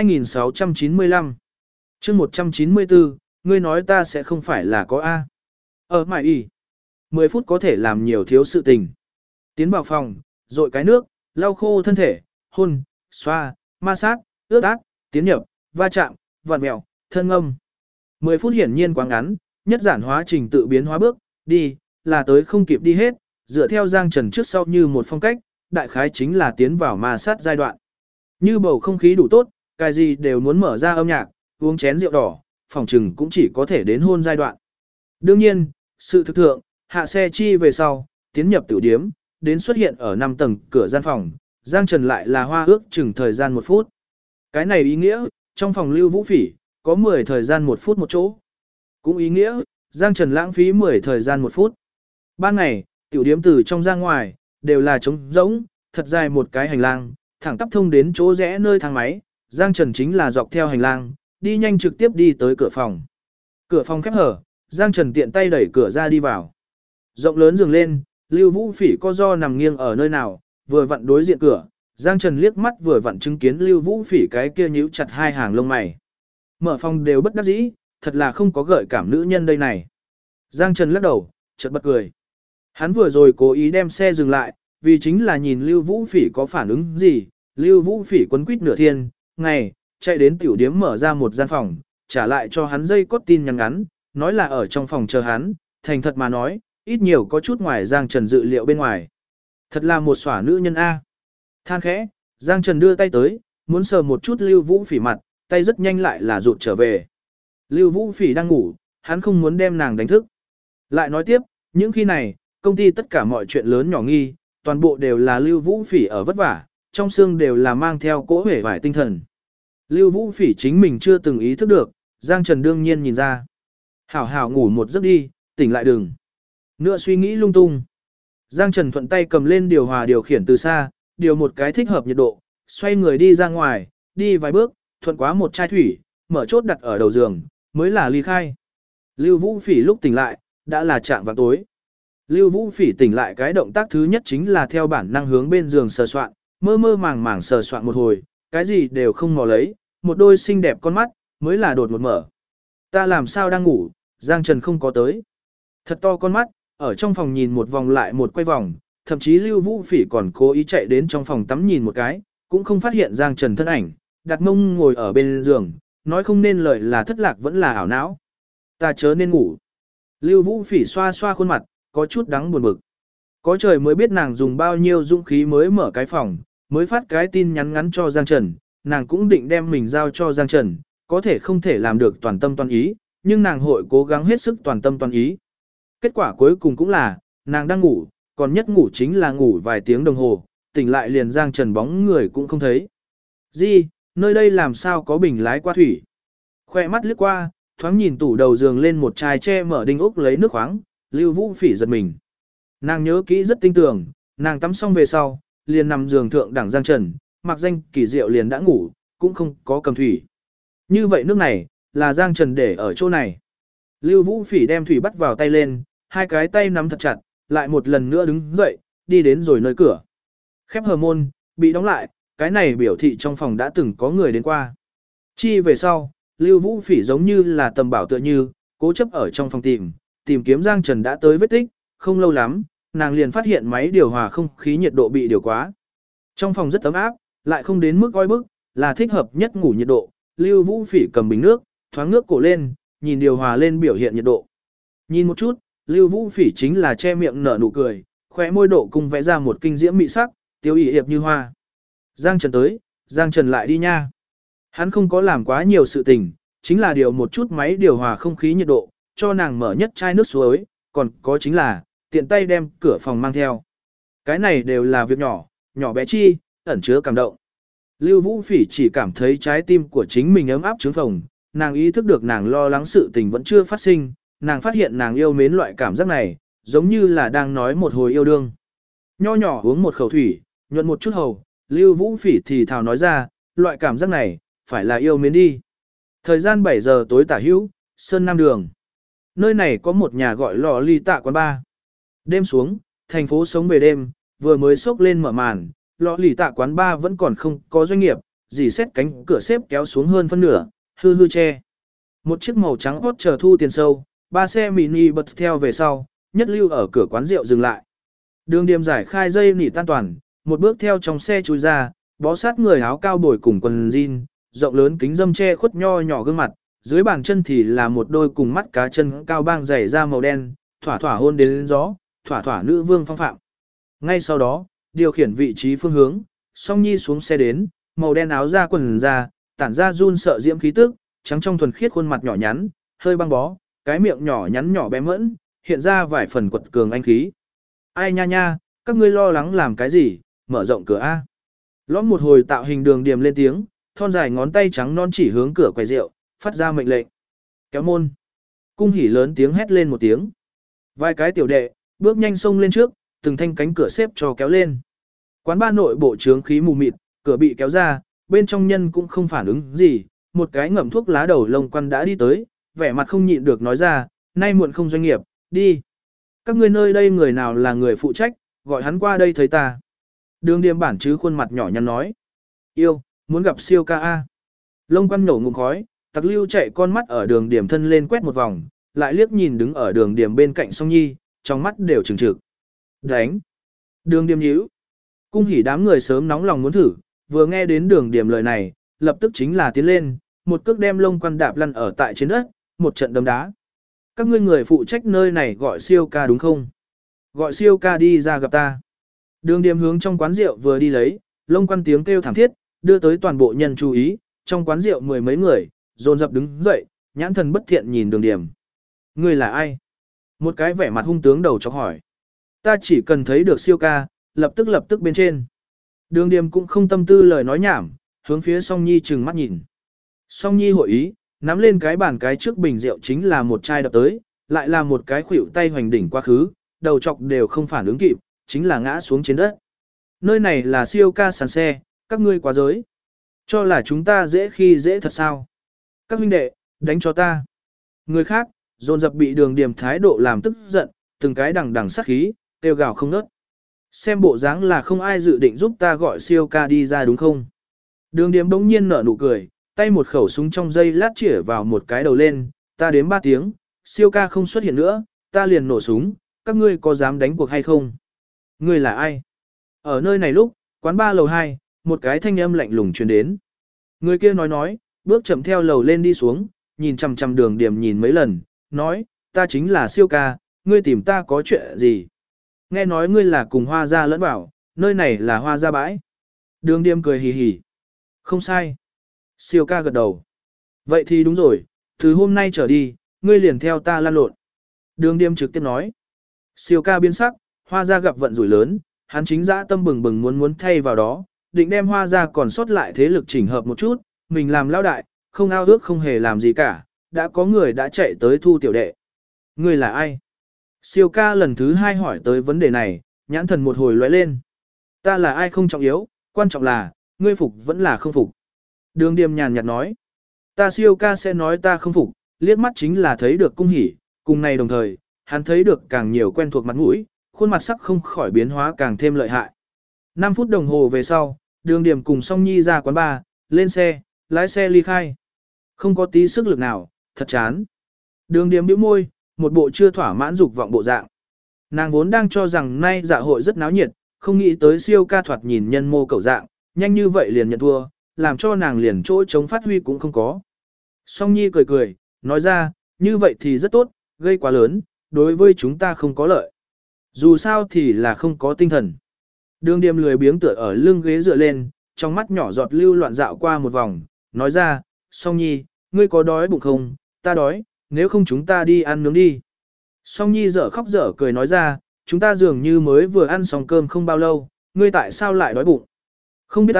2695. Chương 194, ngươi nói ta sẽ không phải là có A. Ở mải y. 10 phút có thể làm nhiều thiếu sự tình. Tiến vào phòng, rội cái nước, lau khô thân thể, hôn, xoa, ma sát, ướt át, tiến nhập, va chạm, vặn mèo, thân ngâm. 10 phút hiển nhiên quá ngắn, nhất giản hóa trình tự biến hóa bước, đi, là tới không kịp đi hết, dựa theo Giang Trần trước sau như một phong cách, đại khái chính là tiến vào ma sát giai đoạn. Như bầu không khí đủ tốt, cái gì đều muốn mở ra âm nhạc, uống chén rượu đỏ, phòng trừng cũng chỉ có thể đến hôn giai đoạn. Đương nhiên, sự thực thượng, hạ xe chi về sau, tiến nhập tiểu điếm, đến xuất hiện ở 5 tầng cửa gian phòng, Giang Trần lại là hoa ước chừng thời gian 1 phút. Cái này ý nghĩa, trong phòng Lưu Vũ Phỉ, có 10 thời gian 1 phút một chỗ. Cũng ý nghĩa, Giang Trần lãng phí 10 thời gian 1 phút. Ban ngày, tiểu điếm từ trong ra ngoài, đều là trống rỗng, thật dài một cái hành lang, thẳng tắp thông đến chỗ rẽ nơi thang máy, Giang Trần chính là dọc theo hành lang, đi nhanh trực tiếp đi tới cửa phòng. Cửa phòng khép hở, Giang Trần tiện tay đẩy cửa ra đi vào. Rộng lớn giường lên, Lưu Vũ Phỉ co do nằm nghiêng ở nơi nào, vừa vặn đối diện cửa, Giang Trần liếc mắt vừa vặn chứng kiến Lưu Vũ Phỉ cái kia nhíu chặt hai hàng lông mày. Mở phòng đều bất đắc dĩ, thật là không có gợi cảm nữ nhân đây này. Giang Trần lắc đầu, chợt bật cười. Hắn vừa rồi cố ý đem xe dừng lại, vì chính là nhìn Lưu Vũ Phỉ có phản ứng gì. Lưu Vũ Phỉ quấn quýt nửa thiên, ngày, chạy đến tiểu điếm mở ra một gian phòng, trả lại cho hắn dây cốt tin nhắn ngắn, nói là ở trong phòng chờ hắn, thành thật mà nói, ít nhiều có chút ngoài Giang Trần dự liệu bên ngoài. Thật là một xỏa nữ nhân A. Than khẽ, Giang Trần đưa tay tới, muốn sờ một chút Lưu Vũ Phỉ mặt, tay rất nhanh lại là rụt trở về. Lưu Vũ Phỉ đang ngủ, hắn không muốn đem nàng đánh thức. Lại nói tiếp, những khi này, công ty tất cả mọi chuyện lớn nhỏ nghi, toàn bộ đều là Lưu Vũ Phỉ ở vất vả, trong xương đều là mang theo cỗ hể vải tinh thần. Lưu Vũ Phỉ chính mình chưa từng ý thức được, Giang Trần đương nhiên nhìn ra. Hảo hảo ngủ một giấc đi, tỉnh lại đừng. Nữa suy nghĩ lung tung. Giang Trần thuận tay cầm lên điều hòa điều khiển từ xa, điều một cái thích hợp nhiệt độ, xoay người đi ra ngoài, đi vài bước, thuận quá một chai thủy, mở chốt đặt ở đầu giường, mới là ly khai. Lưu Vũ Phỉ lúc tỉnh lại, đã là chạng vào tối. Lưu Vũ Phỉ tỉnh lại cái động tác thứ nhất chính là theo bản năng hướng bên giường sờ soạn, mơ mơ màng màng sờ soạn một hồi, cái gì đều không mò lấy, một đôi xinh đẹp con mắt, mới là đột một mở. Ta làm sao đang ngủ, Giang Trần không có tới. Thật to con mắt, ở trong phòng nhìn một vòng lại một quay vòng, thậm chí Lưu Vũ Phỉ còn cố ý chạy đến trong phòng tắm nhìn một cái, cũng không phát hiện Giang Trần thân ảnh, đặt mông ngồi ở bên giường, nói không nên lời là thất lạc vẫn là ảo não. Ta chớ nên ngủ. Lưu Vũ Phỉ xoa xoa khuôn mặt, có chút đắng buồn bực. Có trời mới biết nàng dùng bao nhiêu dũng khí mới mở cái phòng, mới phát cái tin nhắn ngắn cho Giang Trần, nàng cũng định đem mình giao cho Giang Trần, có thể không thể làm được toàn tâm toàn ý, nhưng nàng hội cố gắng hết sức toàn tâm toàn ý. Kết quả cuối cùng cũng là, nàng đang ngủ, còn nhất ngủ chính là ngủ vài tiếng đồng hồ, tỉnh lại liền Giang Trần bóng người cũng không thấy. Gì, nơi đây làm sao có bình lái qua thủy? Khoe mắt lướt qua, thoáng nhìn tủ đầu giường lên một chai tre mở đinh ốc lấy nước khoáng, Lưu Vũ Phỉ giật mình. Nàng nhớ kỹ rất tinh tường, nàng tắm xong về sau, liền nằm giường thượng đẳng Giang Trần, mặc danh kỳ diệu liền đã ngủ, cũng không có cầm thủy. Như vậy nước này, là Giang Trần để ở chỗ này. Lưu Vũ Phỉ đem thủy bắt vào tay lên, hai cái tay nắm thật chặt, lại một lần nữa đứng dậy, đi đến rồi nơi cửa. Khép hờ môn, bị đóng lại, cái này biểu thị trong phòng đã từng có người đến qua. Chi về sau, Lưu Vũ Phỉ giống như là tầm bảo tựa như, cố chấp ở trong phòng tìm kiếm Giang Trần đã tới vết tích, không lâu lắm, nàng liền phát hiện máy điều hòa không khí nhiệt độ bị điều quá. Trong phòng rất ấm áp, lại không đến mức oi bức, là thích hợp nhất ngủ nhiệt độ. Lưu Vũ Phỉ cầm bình nước, thoáng nước cổ lên, nhìn điều hòa lên biểu hiện nhiệt độ. Nhìn một chút, Lưu Vũ Phỉ chính là che miệng nở nụ cười, khóe môi độ cung vẽ ra một kinh diễm mị sắc, tiêu y hiệp như hoa. Giang Trần tới, Giang Trần lại đi nha. Hắn không có làm quá nhiều sự tình, chính là điều một chút máy điều hòa không khí nhiệt độ, cho nàng mở nhất chai nước suối, còn có chính là, tiện tay đem cửa phòng mang theo. Cái này đều là việc nhỏ, nhỏ bé chi, ẩn chứa cảm động. Lưu Vũ Phỉ chỉ cảm thấy trái tim của chính mình ấm áp trướng phồng, nàng ý thức được nàng lo lắng sự tình vẫn chưa phát sinh, nàng phát hiện nàng yêu mến loại cảm giác này, giống như là đang nói một hồi yêu đương. Nho nhỏ uống một khẩu thủy, nhuận một chút hầu, Lưu Vũ Phỉ thì thào nói ra, loại cảm giác này, phải là yêu mến đi. Thời gian 7 giờ tối tả hữu, Sơn Nam Đường. Nơi này có một nhà gọi lò ly tạ quán bar. Đêm xuống, thành phố sống về đêm, vừa mới xốc lên mở màn, lò ly tạ quán bar vẫn còn không có doanh nghiệp, dì xét cánh cửa xếp kéo xuống hơn phân nửa, hư hư che. Một chiếc màu trắng hot chờ thu tiền sâu, 3 xe mini bật theo về sau, nhất lưu ở cửa quán rượu dừng lại. Đường Điềm giải khai dây nỉ tan toàn, một bước theo trong xe chui ra, bó sát người áo cao bồi cùng quần jean, rộng lớn kính dâm che khuất nho nhỏ gương mặt, dưới bàn chân thì là một đôi cùng mắt cá chân cao bang dày da màu đen, thỏa thỏa hôn đến gió, thỏa thỏa nữ vương phong phạm. Ngay sau đó, điều khiển vị trí phương hướng, Song Nhi xuống xe đến, màu đen áo da quần da, tản ra run sợ diễm khí tức, trắng trong thuần khiết khuôn mặt nhỏ nhắn, hơi băng bó, cái miệng nhỏ nhắn nhỏ bé mẫn, hiện ra vài phần quật cường anh khí. Ai nha nha, các ngươi lo lắng làm cái gì, mở rộng cửa A. Lõm một hồi tạo hình Đường Điềm lên tiếng, thon dài ngón tay trắng non chỉ hướng cửa quầy rượu, phát ra mệnh lệnh. Kéo môn. Cung Hỉ lớn tiếng hét lên một tiếng. Vài cái tiểu đệ, bước nhanh xông lên trước, từng thanh cánh cửa xếp cho kéo lên. Quán ba nội bộ trướng khí mù mịt, cửa bị kéo ra, bên trong nhân cũng không phản ứng gì, một cái ngậm thuốc lá đầu lông quăn đã đi tới, vẻ mặt không nhịn được nói ra, nay muộn không doanh nghiệp, đi. Các ngươi nơi đây người nào là người phụ trách, gọi hắn qua đây thấy ta. Đường Điềm bản chứ khuôn mặt nhỏ nhắn nói. Yêu, muốn gặp siêu ca A. Lông quăn nổ ngụm khói, Tặc Lưu chạy con mắt ở Đường Điềm thân lên quét một vòng, lại liếc nhìn đứng ở Đường Điềm bên cạnh Song Nhi, trong mắt đều trừng trực. Đánh. Đường Điềm nhíu. Cung Hỉ đám người sớm nóng lòng muốn thử, vừa nghe đến Đường Điềm lời này, lập tức chính là tiến lên, một cước đem lông quăn đạp lăn ở tại trên đất, một trận đấm đá. Các ngươi người phụ trách nơi này gọi siêu ca đúng không? Gọi siêu ca đi ra gặp ta. Đường Điềm hướng trong quán rượu vừa đi lấy, lông quăn tiếng kêu thảm thiết, đưa tới toàn bộ nhân chú ý, trong quán rượu mười mấy người, dồn dập đứng dậy, nhãn thần bất thiện nhìn Đường Điềm. Ngươi là ai? Một cái vẻ mặt hung tướng đầu chọc hỏi. Ta chỉ cần thấy được siêu ca, lập tức bên trên. Đường Điềm cũng không tâm tư lời nói nhảm, hướng phía Song Nhi trừng mắt nhìn. Song Nhi hội ý, nắm lên cái bàn cái trước bình rượu chính là một chai đập tới, lại là một cái khuỷu tay hoành đỉnh quá khứ, đầu chọc đều không phản ứng kịp, chính là ngã xuống trên đất. Nơi này là siêu ca sàn xe, các ngươi quá giới. Cho là chúng ta dễ khi dễ thật sao. Các huynh đệ, đánh cho ta. Người khác, dồn dập bị Đường Điềm thái độ làm tức giận, từng cái đằng đằng sát khí, kêu gào không ngớt. Xem bộ dáng là không ai dự định giúp ta gọi siêu ca đi ra đúng không? Đường Điềm bỗng nhiên nở nụ cười, tay một khẩu súng trong dây lát chĩa vào một cái đầu lên, ta đếm 3 tiếng, siêu ca không xuất hiện nữa, ta liền nổ súng, các ngươi có dám đánh cuộc hay không? Ngươi là ai? Ở nơi này lúc, quán ba lầu 2, một cái thanh âm lạnh lùng truyền đến. Người kia nói, bước chậm theo lầu lên đi xuống, nhìn chằm chằm Đường Điềm nhìn mấy lần, nói, ta chính là siêu ca, ngươi tìm ta có chuyện gì? Nghe nói ngươi là cùng Hoa gia lẫn bảo, nơi này là Hoa gia bãi. Đường Điềm cười hì hì. Không sai. Siêu ca gật đầu. Vậy thì đúng rồi, từ hôm nay trở đi, ngươi liền theo ta lan lộn. Đường Điềm trực tiếp nói. Siêu ca biến sắc, Hoa gia gặp vận rủi lớn, hắn chính dã tâm bừng bừng muốn thay vào đó, định đem Hoa gia còn sót lại thế lực chỉnh hợp một chút, mình làm lão đại, không ao ước không hề làm gì cả, đã có người đã chạy tới thu tiểu đệ. Ngươi là ai? Siêu ca lần thứ 2 hỏi tới vấn đề này, nhãn thần một hồi lóe lên. Ta là ai không trọng yếu, quan trọng là, ngươi phục vẫn là không phục. Đường Điềm nhàn nhạt nói. Ta siêu ca sẽ nói ta không phục, liếc mắt chính là thấy được Cung Hỉ, cùng này đồng thời, hắn thấy được càng nhiều quen thuộc mặt mũi, khuôn mặt sắc không khỏi biến hóa càng thêm lợi hại. 5 phút đồng hồ về sau, Đường Điềm cùng Song Nhi ra quán bar, lên xe, lái xe ly khai. Không có tí sức lực nào, thật chán. Đường Điềm bĩu môi, một bộ chưa thỏa mãn dục vọng bộ dạng. Nàng vốn đang cho rằng nay dạ hội rất náo nhiệt, không nghĩ tới siêu ca thoạt nhìn nhân mô cầu dạng, nhanh như vậy liền nhận thua, làm cho nàng liền chỗ chống phát huy cũng không có. Song Nhi cười cười, nói ra, như vậy thì rất tốt, gây quá lớn, đối với chúng ta không có lợi. Dù sao thì là không có tinh thần. Đường Điềm lười biếng tựa ở lưng ghế dựa lên, trong mắt nhỏ giọt lưu loạn dạo qua một vòng, nói ra, Song Nhi, ngươi có đói bụng không? Ta đói, nếu không chúng ta đi ăn nướng đi. Song Nhi dở khóc dở cười nói ra, chúng ta dường như mới vừa ăn xong cơm không bao lâu, ngươi tại sao lại đói bụng? Không biết ta,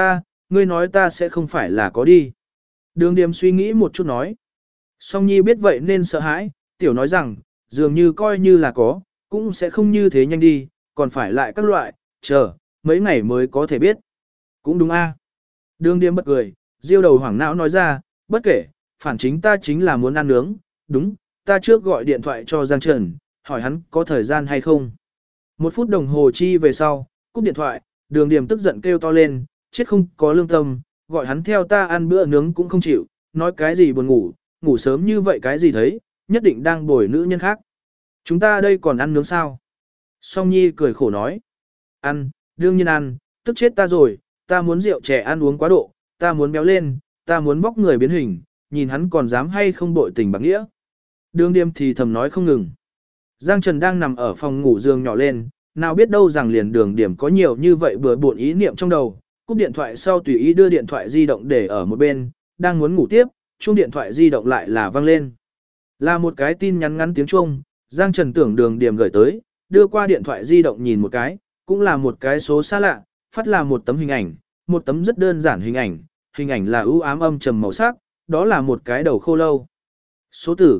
ngươi nói ta sẽ không phải là có đi. Đường Điềm suy nghĩ một chút nói. Song Nhi biết vậy nên sợ hãi, tiểu nói rằng, dường như coi như là có, cũng sẽ không như thế nhanh đi, còn phải lại các loại, chờ, mấy ngày mới có thể biết. Cũng đúng a. Đường Điềm bật cười, diêu đầu hoảng não nói ra, bất kể, phản chính ta chính là muốn ăn nướng, đúng, ta trước gọi điện thoại cho Giang Trần, hỏi hắn có thời gian hay không. 1 phút đồng hồ chi về sau, cúp điện thoại, Đường Điềm tức giận kêu to lên, chết không có lương tâm, gọi hắn theo ta ăn bữa nướng cũng không chịu, nói cái gì buồn ngủ, ngủ sớm như vậy cái gì thấy, nhất định đang bồi nữ nhân khác. Chúng ta đây còn ăn nướng sao? Song Nhi cười khổ nói. Ăn, đương nhiên ăn, tức chết ta rồi, ta muốn rượu trẻ ăn uống quá độ, ta muốn béo lên, ta muốn vóc người biến hình, nhìn hắn còn dám hay không bội tình bạc nghĩa. Đường Điềm thì thầm nói không ngừng. Giang Trần đang nằm ở phòng ngủ giường nhỏ lên, nào biết đâu rằng liền Đường Điềm có nhiều như vậy bừa bộn ý niệm trong đầu, cúp điện thoại sau tùy ý đưa điện thoại di động để ở một bên, đang muốn ngủ tiếp, chuông điện thoại di động lại là vang lên. Là một cái tin nhắn ngắn tiếng chuông, Giang Trần tưởng Đường Điềm gửi tới, đưa qua điện thoại di động nhìn một cái, cũng là một cái số xa lạ, phát là một tấm hình ảnh, một tấm rất đơn giản hình ảnh là ưu ám âm trầm màu sắc, đó là một cái đầu khô lâu. Số tử,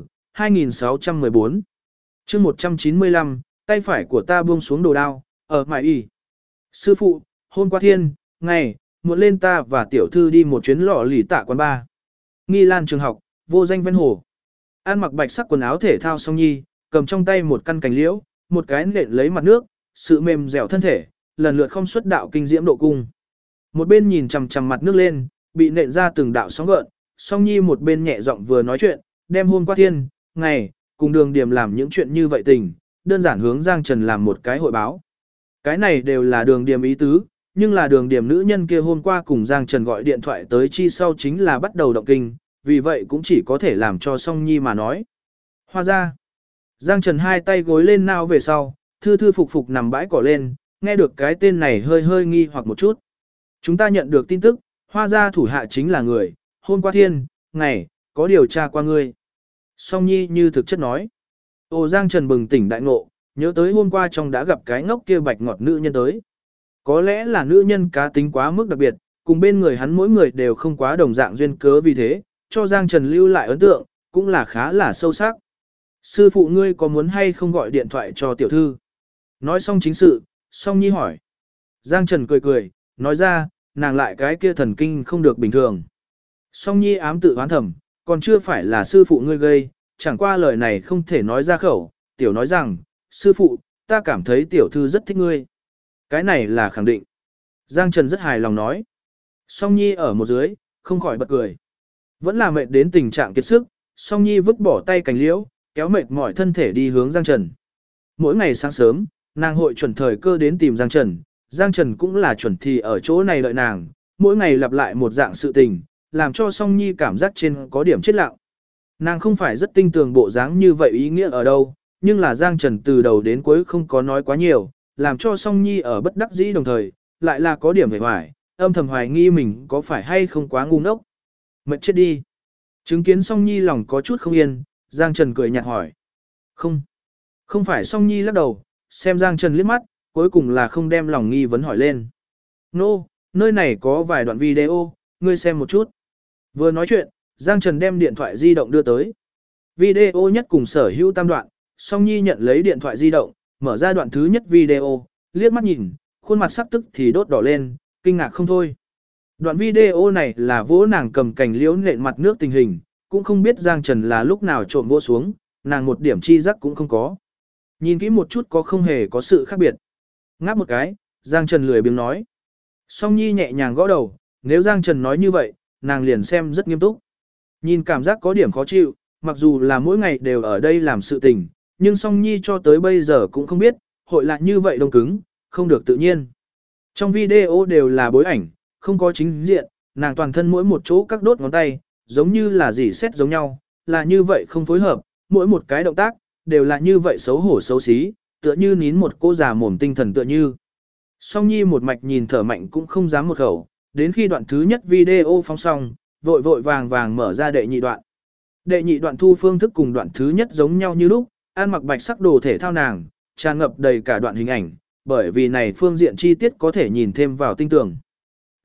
2614. Chương 195, tay phải của ta buông xuống đồ đao, ở mại y. Sư phụ, hôm qua thiên, ngày, muộn lên ta và tiểu thư đi một chuyến lọ lì tạ quán bar. Nghi Lan trường học, vô danh ven hồ. An mặc bạch sắc quần áo thể thao Song Nhi, cầm trong tay một căn cành liễu, một cái nện lấy mặt nước, sự mềm dẻo thân thể, lần lượt không xuất đạo kinh diễm độ cung. Một bên nhìn chằm chằm mặt nước lên, bị nện ra từng đạo sóng gợn, Song Nhi một bên nhẹ giọng vừa nói chuyện, đem hôm qua thiên, ngày, cùng Đường Điềm làm những chuyện như vậy tình, đơn giản hướng Giang Trần làm một cái hội báo. Cái này đều là Đường Điềm ý tứ, nhưng là Đường Điềm nữ nhân kia hôm qua cùng Giang Trần gọi điện thoại tới chi sau chính là bắt đầu động kinh, vì vậy cũng chỉ có thể làm cho Song Nhi mà nói. Hoa ra, Giang Trần hai tay gối lên nao về sau, thư thư phục phục nằm bãi cỏ lên, nghe được cái tên này hơi hơi nghi hoặc một chút. Chúng ta nhận được tin tức, Hoa gia thủ hạ chính là người, hôm qua thiên, ngày, có điều tra qua ngươi. Song Nhi như thực chất nói. Ô Giang Trần bừng tỉnh đại ngộ, nhớ tới hôm qua trong đã gặp cái ngốc kia bạch ngọt nữ nhân tới. Có lẽ là nữ nhân cá tính quá mức đặc biệt, cùng bên người hắn mỗi người đều không quá đồng dạng duyên cớ vì thế, cho Giang Trần lưu lại ấn tượng, cũng là khá là sâu sắc. Sư phụ ngươi có muốn hay không gọi điện thoại cho tiểu thư? Nói xong chính sự, Song Nhi hỏi. Giang Trần cười cười, nói ra, nàng lại cái kia thần kinh không được bình thường. Song Nhi ám tự oán thầm, còn chưa phải là sư phụ ngươi gây, chẳng qua lời này không thể nói ra khẩu, tiểu nói rằng, sư phụ, ta cảm thấy tiểu thư rất thích ngươi. Cái này là khẳng định. Giang Trần rất hài lòng nói. Song Nhi ở một dưới, không khỏi bật cười. Vẫn là mệt đến tình trạng kiệt sức, Song Nhi vứt bỏ tay cành liễu, kéo mệt mỏi thân thể đi hướng Giang Trần. Mỗi ngày sáng sớm, nàng hội chuẩn thời cơ đến tìm Giang Trần, Giang Trần cũng là chuẩn thì ở chỗ này đợi nàng, mỗi ngày lặp lại một dạng sự tình, làm cho Song Nhi cảm giác trên có điểm chết lặng. Nàng không phải rất tinh tường bộ dáng như vậy ý nghĩa ở đâu, nhưng là Giang Trần từ đầu đến cuối không có nói quá nhiều, làm cho Song Nhi ở bất đắc dĩ đồng thời, lại là có điểm vẻ hoài, âm thầm hoài nghi mình có phải hay không quá ngu ngốc. Mệt chết đi. Chứng kiến Song Nhi lòng có chút không yên, Giang Trần cười nhạt hỏi. Không phải. Song Nhi lắc đầu, xem Giang Trần liếc mắt, cuối cùng là không đem lòng nghi vấn hỏi lên. Nô, nơi này có vài đoạn video, ngươi xem một chút. Vừa nói chuyện, Giang Trần đem điện thoại di động đưa tới. Video nhất cùng sở hữu tam đoạn, Song Nhi nhận lấy điện thoại di động, mở ra đoạn thứ nhất video, liếc mắt nhìn, khuôn mặt sắc tức thì đốt đỏ lên, kinh ngạc không thôi. Đoạn video này là vỗ nàng cầm cành liễu nện mặt nước tình hình, cũng không biết Giang Trần là lúc nào trộm vỗ xuống, nàng một điểm chi giác cũng không có. Nhìn kỹ một chút có không hề có sự khác biệt. Ngáp một cái, Giang Trần lười biếng nói. Song Nhi nhẹ nhàng gõ đầu, nếu Giang Trần nói như vậy, nàng liền xem rất nghiêm túc. Nhìn cảm giác có điểm khó chịu, mặc dù là mỗi ngày đều ở đây làm sự tình, nhưng Song Nhi cho tới bây giờ cũng không biết, hội lại như vậy đông cứng, không được tự nhiên. Trong video đều là bối ảnh, không có chính diện, nàng toàn thân mỗi một chỗ các đốt ngón tay, giống như là dỉ xét giống nhau, là như vậy không phối hợp, mỗi một cái động tác, đều là như vậy xấu hổ xấu xí, tựa như nín một cô già mồm tinh thần tựa như. Song Nhi một mạch nhìn thở mạnh cũng không dám một khẩu, đến khi đoạn thứ nhất video phóng xong, vội vội vàng vàng mở ra đệ nhị đoạn. Đệ nhị đoạn thu phương thức cùng đoạn thứ nhất giống nhau như lúc, ăn mặc bạch sắc đồ thể thao nàng, tràn ngập đầy cả đoạn hình ảnh, bởi vì này phương diện chi tiết có thể nhìn thêm vào tinh tường.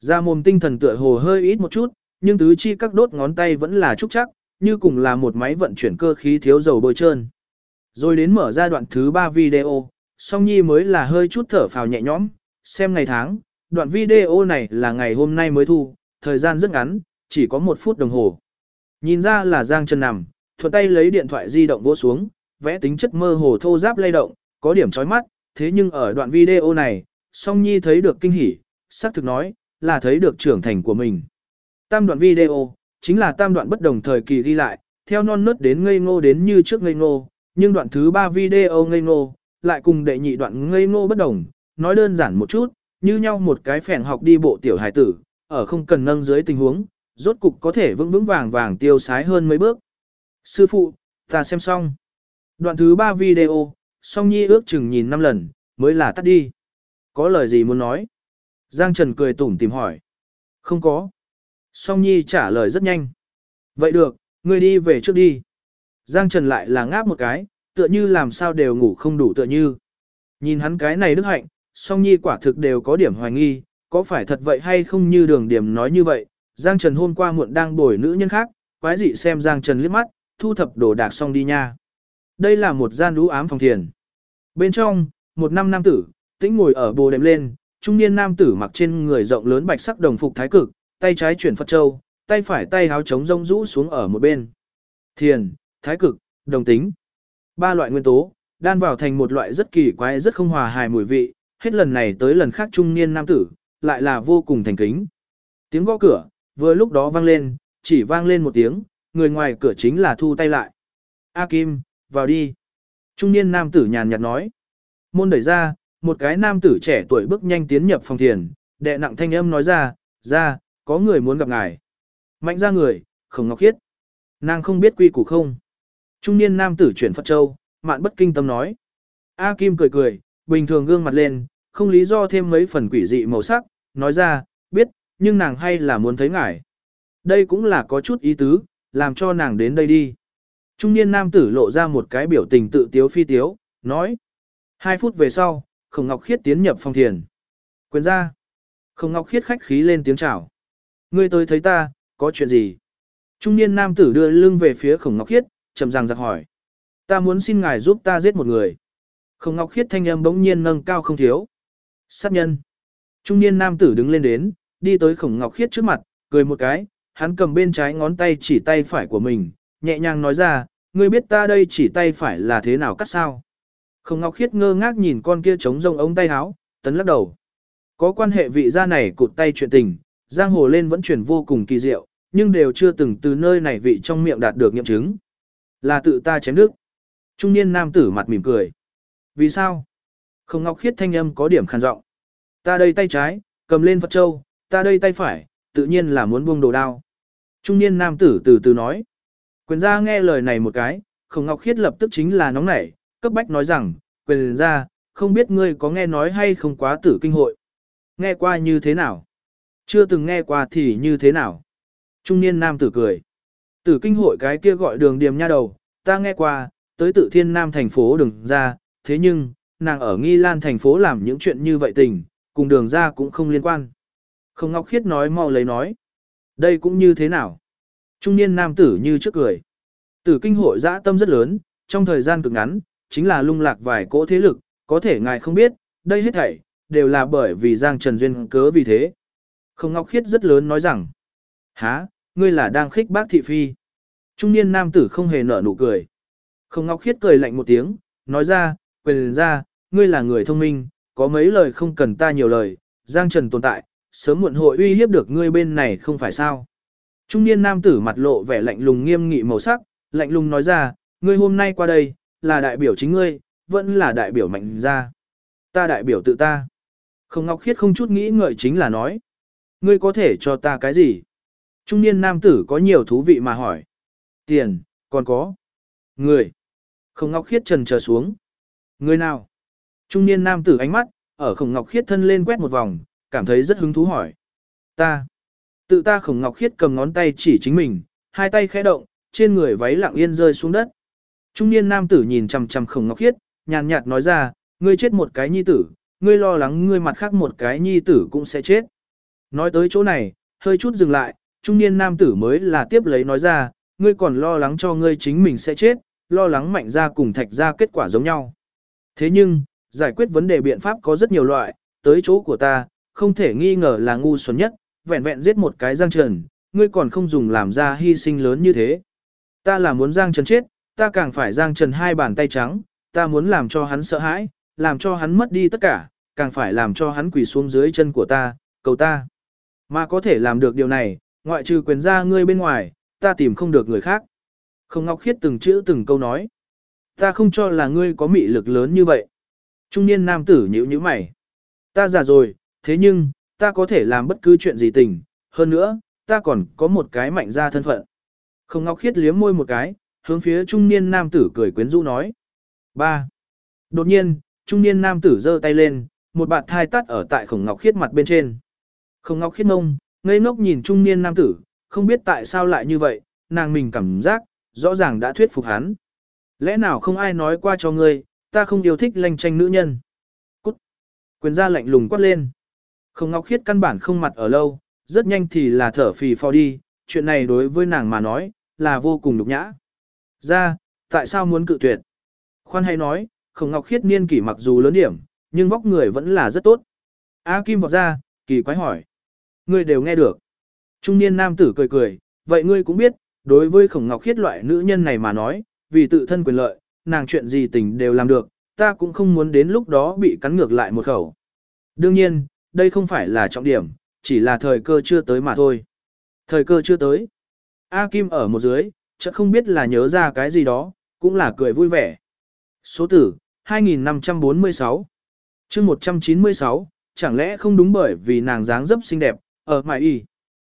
Da mồm tinh thần tựa hồ hơi ít một chút, nhưng tứ chi các đốt ngón tay vẫn là trúc chắc, như cùng là một máy vận chuyển cơ khí thiếu dầu bôi trơn. Rồi đến mở ra đoạn thứ 3 video, Song Nhi mới là hơi chút thở phào nhẹ nhõm, xem ngày tháng, đoạn video này là ngày hôm nay mới thu, thời gian rất ngắn, chỉ có 1 phút đồng hồ. Nhìn ra là Giang Trần nằm, thuận tay lấy điện thoại di động vỗ xuống, vẽ tính chất mơ hồ thô ráp lay động, có điểm chói mắt, thế nhưng ở đoạn video này, Song Nhi thấy được kinh hỉ, xác thực nói, là thấy được trưởng thành của mình. Tam đoạn video, chính là tam đoạn bất đồng thời kỳ ghi lại, theo non nớt đến ngây ngô đến như trước ngây ngô, nhưng đoạn thứ 3 video ngây ngô, lại cùng đệ nhị đoạn ngây ngô bất đồng, nói đơn giản một chút, như nhau một cái phèn học đi bộ tiểu hài tử, ở không cần nâng dưới tình huống, rốt cục có thể vững vững vàng vàng tiêu sái hơn mấy bước. Sư phụ, ta xem xong. Đoạn thứ 3 video, Song Nhi ước chừng nhìn 5 lần, mới là tắt đi. Có lời gì muốn nói? Giang Trần cười tủm tìm hỏi. Không có. Song Nhi trả lời rất nhanh. Vậy được, ngươi đi về trước đi. Giang Trần lại là ngáp một cái, tựa như làm sao đều ngủ không đủ tựa như. Nhìn hắn cái này đức hạnh, Song Nhi quả thực đều có điểm hoài nghi, có phải thật vậy hay không như Đường Điểm nói như vậy. Giang Trần hôm qua muộn đang bồi nữ nhân khác, quái dị xem Giang Trần liếc mắt, thu thập đồ đạc xong đi nha. Đây là một gian đú ám phòng thiền. Bên trong, một nam tử, tĩnh ngồi ở bồ đệm lên, trung niên nam tử mặc trên người rộng lớn bạch sắc đồng phục thái cực, tay trái chuyển Phật châu, tay phải tay háo chống rông rũ xuống ở một bên. Thiền, thái cực, đồng tính. 3 loại nguyên tố, đan vào thành một loại rất kỳ quái rất không hòa hài mùi vị, hết lần này tới lần khác trung niên nam tử, lại là vô cùng thành kính. Tiếng gõ cửa, vừa lúc đó vang lên, chỉ vang lên một tiếng, người ngoài cửa chính là thu tay lại. A Kim, vào đi. Trung niên nam tử nhàn nhạt nói. Môn đẩy ra, một cái nam tử trẻ tuổi bước nhanh tiến nhập phòng thiền, đệ nặng thanh âm nói ra, có người muốn gặp ngài. Mạnh ra người, Khổng Ngọc Khiết. Nàng không biết quy củ không. Trung niên nam tử chuyển Phật châu, mạn bất kinh tâm nói. A Kim cười cười, bình thường gương mặt lên, không lý do thêm mấy phần quỷ dị màu sắc, nói ra, biết, nhưng nàng hay là muốn thấy ngài. Đây cũng là có chút ý tứ, làm cho nàng đến đây đi. Trung niên nam tử lộ ra một cái biểu tình tự tiếu phi tiếu, nói. 2 phút về sau, Khổng Ngọc Khiết tiến nhập phòng thiền. Quyền ra. Khổng Ngọc Khiết khách khí lên tiếng chào. Ngươi tới thấy ta, có chuyện gì? Trung niên nam tử đưa lưng về phía Khổng Ngọc Khiết, trầm giọng giặc hỏi. Ta muốn xin ngài giúp ta giết một người. Khổng Ngọc Khiết thanh âm bỗng nhiên nâng cao không thiếu. Sát nhân. Trung niên nam tử đứng lên đến, đi tới Khổng Ngọc Khiết trước mặt, cười một cái, hắn cầm bên trái ngón tay chỉ tay phải của mình, nhẹ nhàng nói ra, ngươi biết ta đây chỉ tay phải là thế nào cắt sao? Khổng Ngọc Khiết ngơ ngác nhìn con kia trống rông ống tay áo, tấn lắc đầu. Có quan hệ vị gia này cụt tay chuyện tình, giang hồ lên vẫn truyền vô cùng kỳ diệu, nhưng đều chưa từng từ nơi này vị trong miệng đạt được nghiệm chứng. Là tự ta chém đứt. Trung niên nam tử mặt mỉm cười. Vì sao? Khổng Ngọc Khiết thanh âm có điểm khàn giọng. Ta đây tay trái, cầm lên Phật châu, ta đây tay phải, tự nhiên là muốn buông đồ đao. Trung niên nam tử từ từ nói. Quyền gia nghe lời này một cái, Khổng Ngọc Khiết lập tức chính là nóng nảy, cấp bách nói rằng, quyền gia, không biết ngươi có nghe nói hay không quá tử kinh hội. Nghe qua như thế nào? Chưa từng nghe qua thì như thế nào? Trung niên nam tử cười. Tử kinh hội cái kia gọi Đường Điềm nha đầu, ta nghe qua, tới tự thiên nam thành phố Đường ra, thế nhưng, nàng ở Nghi Lan thành phố làm những chuyện như vậy tình, cùng Đường ra cũng không liên quan. Khổng Ngọc Khiết nói mau lấy nói. Đây cũng như thế nào? Trung niên nam tử như trước cười. Tử kinh hội dã tâm rất lớn, trong thời gian cực ngắn, chính là lung lạc vài cỗ thế lực, có thể ngài không biết, đây hết thảy đều là bởi vì Giang Trần duyên cớ vì thế. Khổng Ngọc Khiết rất lớn nói rằng, há, ngươi là đang khích bác thị phi. Trung niên nam tử không hề nở nụ cười. Khổng Ngọc Khiết cười lạnh một tiếng, nói ra, quyền ra, ngươi là người thông minh, có mấy lời không cần ta nhiều lời, Giang Trần tồn tại, sớm muộn hội uy hiếp được ngươi bên này không phải sao. Trung niên nam tử mặt lộ vẻ lạnh lùng nghiêm nghị màu sắc, lạnh lùng nói ra, ngươi hôm nay qua đây, là đại biểu chính ngươi, vẫn là đại biểu Mạnh gia. Ta đại biểu tự ta. Khổng Ngọc Khiết không chút nghĩ ngợi chính là nói. Ngươi có thể cho ta cái gì? Trung niên nam tử có nhiều thú vị mà hỏi. Tiền, còn có. Người. Khổng Ngọc Khiết trần chờ xuống. Người nào? Trung niên nam tử ánh mắt, ở Khổng Ngọc Khiết thân lên quét một vòng, cảm thấy rất hứng thú hỏi. Ta. Tự ta Khổng Ngọc Khiết cầm ngón tay chỉ chính mình, hai tay khẽ động, trên người váy lặng yên rơi xuống đất. Trung niên nam tử nhìn chằm chằm Khổng Ngọc Khiết, nhàn nhạt nói ra, ngươi chết một cái nhi tử, ngươi lo lắng ngươi mặt khác một cái nhi tử cũng sẽ chết. Nói tới chỗ này, hơi chút dừng lại, trung niên nam tử mới là tiếp lấy nói ra, ngươi còn lo lắng cho ngươi chính mình sẽ chết, lo lắng Mạnh gia cùng Thạch gia kết quả giống nhau. Thế nhưng, giải quyết vấn đề biện pháp có rất nhiều loại, tới chỗ của ta, không thể nghi ngờ là ngu xuẩn nhất, vẹn vẹn giết một cái Giang Trần, ngươi còn không dùng làm ra hy sinh lớn như thế. Ta là muốn Giang Trần chết, ta càng phải Giang Trần hai bàn tay trắng, ta muốn làm cho hắn sợ hãi, làm cho hắn mất đi tất cả, càng phải làm cho hắn quỳ xuống dưới chân của ta, cầu ta. Mà có thể làm được điều này, ngoại trừ quyền gia ngươi bên ngoài, ta tìm không được người khác. Không Ngọc Khiết từng chữ từng câu nói. Ta không cho là ngươi có mị lực lớn như vậy. Trung niên nam tử nhíu nhíu mày. Ta già rồi, thế nhưng, ta có thể làm bất cứ chuyện gì tình, hơn nữa, ta còn có một cái Mạnh gia thân phận. Không Ngọc Khiết liếm môi một cái, hướng phía trung niên nam tử cười quyến rũ nói. 3. Đột nhiên, trung niên nam tử giơ tay lên, một bạt thai tát ở tại Khổng Ngọc Khiết mặt bên trên. Khổng Ngọc Khiết ngông, ngây ngốc nhìn trung niên nam tử, không biết tại sao lại như vậy, nàng mình cảm giác, rõ ràng đã thuyết phục hắn. Lẽ nào không ai nói qua cho ngươi, ta không yêu thích lanh tranh nữ nhân. Cút. Quyền gia lạnh lùng quát lên. Khổng Ngọc Khiết căn bản không mặt ở lâu, rất nhanh thì là thở phì phò đi, chuyện này đối với nàng mà nói, là vô cùng nhục nhã. Ra, tại sao muốn cự tuyệt? Khoan hay nói, Khổng Ngọc Khiết niên kỷ mặc dù lớn điểm, nhưng vóc người vẫn là rất tốt. A Kim vọt ra, kỳ quái hỏi. Ngươi đều nghe được. Trung niên nam tử cười cười, vậy ngươi cũng biết, đối với Khổng Ngọc Khiết loại nữ nhân này mà nói, vì tự thân quyền lợi, nàng chuyện gì tình đều làm được, ta cũng không muốn đến lúc đó bị cắn ngược lại một khẩu. Đương nhiên, đây không phải là trọng điểm, chỉ là thời cơ chưa tới mà thôi. Thời cơ chưa tới. A Kim ở một dưới, chợt không biết là nhớ ra cái gì đó, cũng là cười vui vẻ. Số tử, 2546. chương 196, chẳng lẽ không đúng bởi vì nàng dáng dấp xinh đẹp, ở mại y.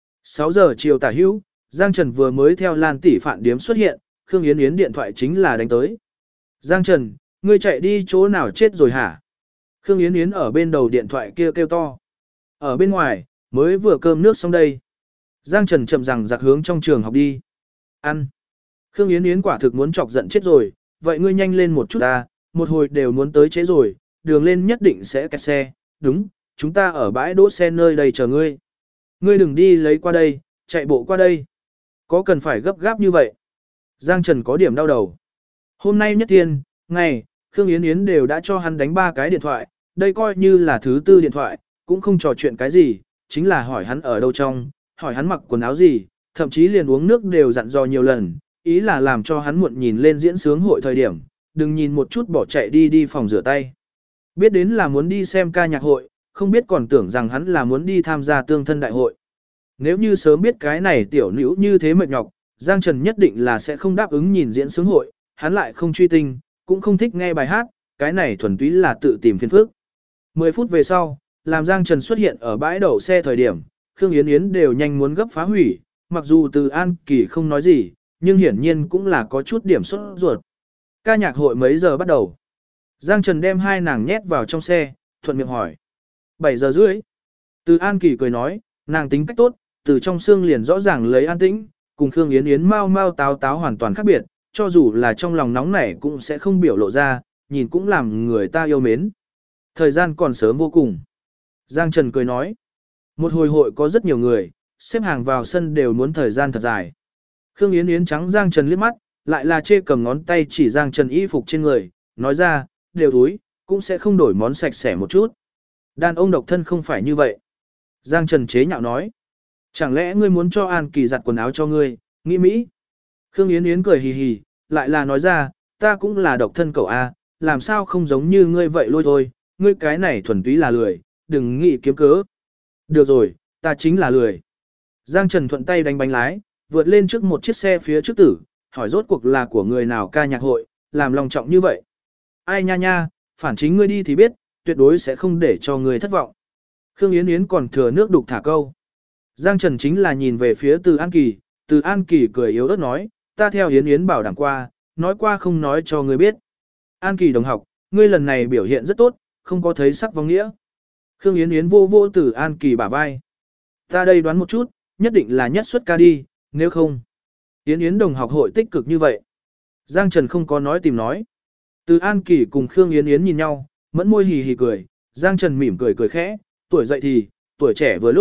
6 giờ chiều tả hữu, Giang Trần vừa mới theo Lan tỷ phản điếm xuất hiện, Khương Yến Yến điện thoại chính là đánh tới. Giang Trần, ngươi chạy đi chỗ nào chết rồi hả? Khương Yến Yến ở bên đầu điện thoại kia kêu to. Ở bên ngoài, mới vừa cơm nước xong đây. Giang Trần chậm rằng giặc hướng trong trường học đi. Ăn. Khương Yến Yến quả thực muốn chọc giận chết rồi, vậy ngươi nhanh lên một chút ta, một hồi đều muốn tới trễ rồi, đường lên nhất định sẽ kẹt xe, đúng, chúng ta ở bãi đỗ xe nơi đây chờ ngươi. Ngươi đừng đi lấy qua đây, chạy bộ qua đây. Có cần phải gấp gáp như vậy? Giang Trần có điểm đau đầu. Hôm nay nhất thiên, ngày, Khương Yến Yến đều đã cho hắn đánh 3 cái điện thoại, đây coi như là thứ 4 điện thoại, cũng không trò chuyện cái gì, chính là hỏi hắn ở đâu trong, hỏi hắn mặc quần áo gì, thậm chí liền uống nước đều dặn dò nhiều lần, ý là làm cho hắn muộn nhìn lên diễn sướng hội thời điểm, đừng nhìn một chút bỏ chạy đi phòng rửa tay. Biết đến là muốn đi xem ca nhạc hội, không biết còn tưởng rằng hắn là muốn đi tham gia tương thân đại hội. Nếu như sớm biết cái này tiểu nữ như thế mệt nhọc, Giang Trần nhất định là sẽ không đáp ứng nhìn diễn sướng hội, hắn lại không truy tinh, cũng không thích nghe bài hát, cái này thuần túy là tự tìm phiền phức. 10 phút về sau, làm Giang Trần xuất hiện ở bãi đậu xe thời điểm, Khương Yến Yến đều nhanh muốn gấp phá hủy, mặc dù từ An Kỳ không nói gì, nhưng hiển nhiên cũng là có chút điểm sốt ruột. Ca nhạc hội mấy giờ bắt đầu? Giang Trần đem hai nàng nhét vào trong xe, thuận miệng hỏi. 7 giờ rưỡi. Từ An Kỳ cười nói, nàng tính cách tốt, từ trong xương liền rõ ràng lấy an tĩnh, cùng Khương Yến Yến mau mau táo táo hoàn toàn khác biệt, cho dù là trong lòng nóng nảy cũng sẽ không biểu lộ ra, nhìn cũng làm người ta yêu mến. Thời gian còn sớm vô cùng. Giang Trần cười nói, một hồi hội có rất nhiều người, xếp hàng vào sân đều muốn thời gian thật dài. Khương Yến Yến trắng Giang Trần liếc mắt, lại là chê cầm ngón tay chỉ Giang Trần y phục trên người, nói ra, đều túi, cũng sẽ không đổi món sạch sẽ một chút. Đàn ông độc thân không phải như vậy. Giang Trần chế nhạo nói, chẳng lẽ ngươi muốn cho An Kỳ giặt quần áo cho ngươi, nghĩ Mỹ. Khương Yến Yến cười hì hì, lại là nói ra, ta cũng là độc thân cậu A, làm sao không giống như ngươi vậy lôi thôi, ngươi cái này thuần túy là lười, đừng nghĩ kiếm cớ. Được rồi, ta chính là lười. Giang Trần thuận tay đánh bánh lái, vượt lên trước một chiếc xe phía trước tử, hỏi rốt cuộc là của người nào ca nhạc hội, làm lòng trọng như vậy. Ai nha nha, phản chính ngươi đi thì biết, tuyệt đối sẽ không để cho ngươi thất vọng. Khương Yến Yến còn thừa nước đục thả câu. Giang Trần chính là nhìn về phía Từ An Kỳ, Từ An Kỳ cười yếu ớt nói, ta theo Yến Yến bảo đảm qua, nói qua không nói cho ngươi biết. An Kỳ đồng học, ngươi lần này biểu hiện rất tốt, không có thấy sắc vong nghĩa. Khương Yến Yến vô vô Từ An Kỳ bả vai. Ta đây đoán một chút, nhất định là nhất xuất ca đi, nếu không. Yến Yến đồng học hội tích cực như vậy. Giang Trần không có nói tìm nói. Từ An Kỳ cùng Khương Yến Yến nhìn nhau, mẫn môi hì hì cười, Giang Trần mỉm cười cười khẽ, tuổi dậy thì, tuổi trẻ vừa lúc,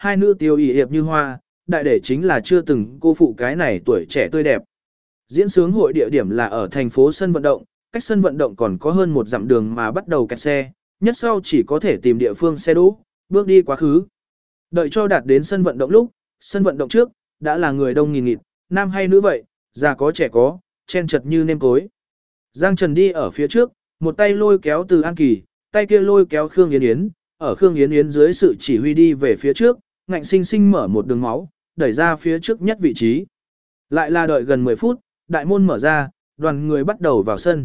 hai nữ tiêu y hiệp như hoa, đại để chính là chưa từng cô phụ cái này tuổi trẻ tươi đẹp. Diễn sướng hội địa điểm là ở thành phố sân vận động, cách sân vận động còn có hơn một dặm đường mà bắt đầu kẹt xe, nhất sau chỉ có thể tìm địa phương xe đỗ, bước đi quá khứ. Đợi cho đạt đến sân vận động lúc, sân vận động trước, đã là người đông nghìn nghịt, nam hay nữ vậy, già có trẻ có, chen chật như nêm cối. Giang Trần đi ở phía trước, một tay lôi kéo Từ An Kỳ, tay kia lôi kéo Khương Yến Yến, ở Khương Yến Yến dưới sự chỉ huy đi về phía trước, ngạnh sinh sinh mở một đường máu, đẩy ra phía trước nhất vị trí. Lại là đợi gần 10 phút, đại môn mở ra, đoàn người bắt đầu vào sân.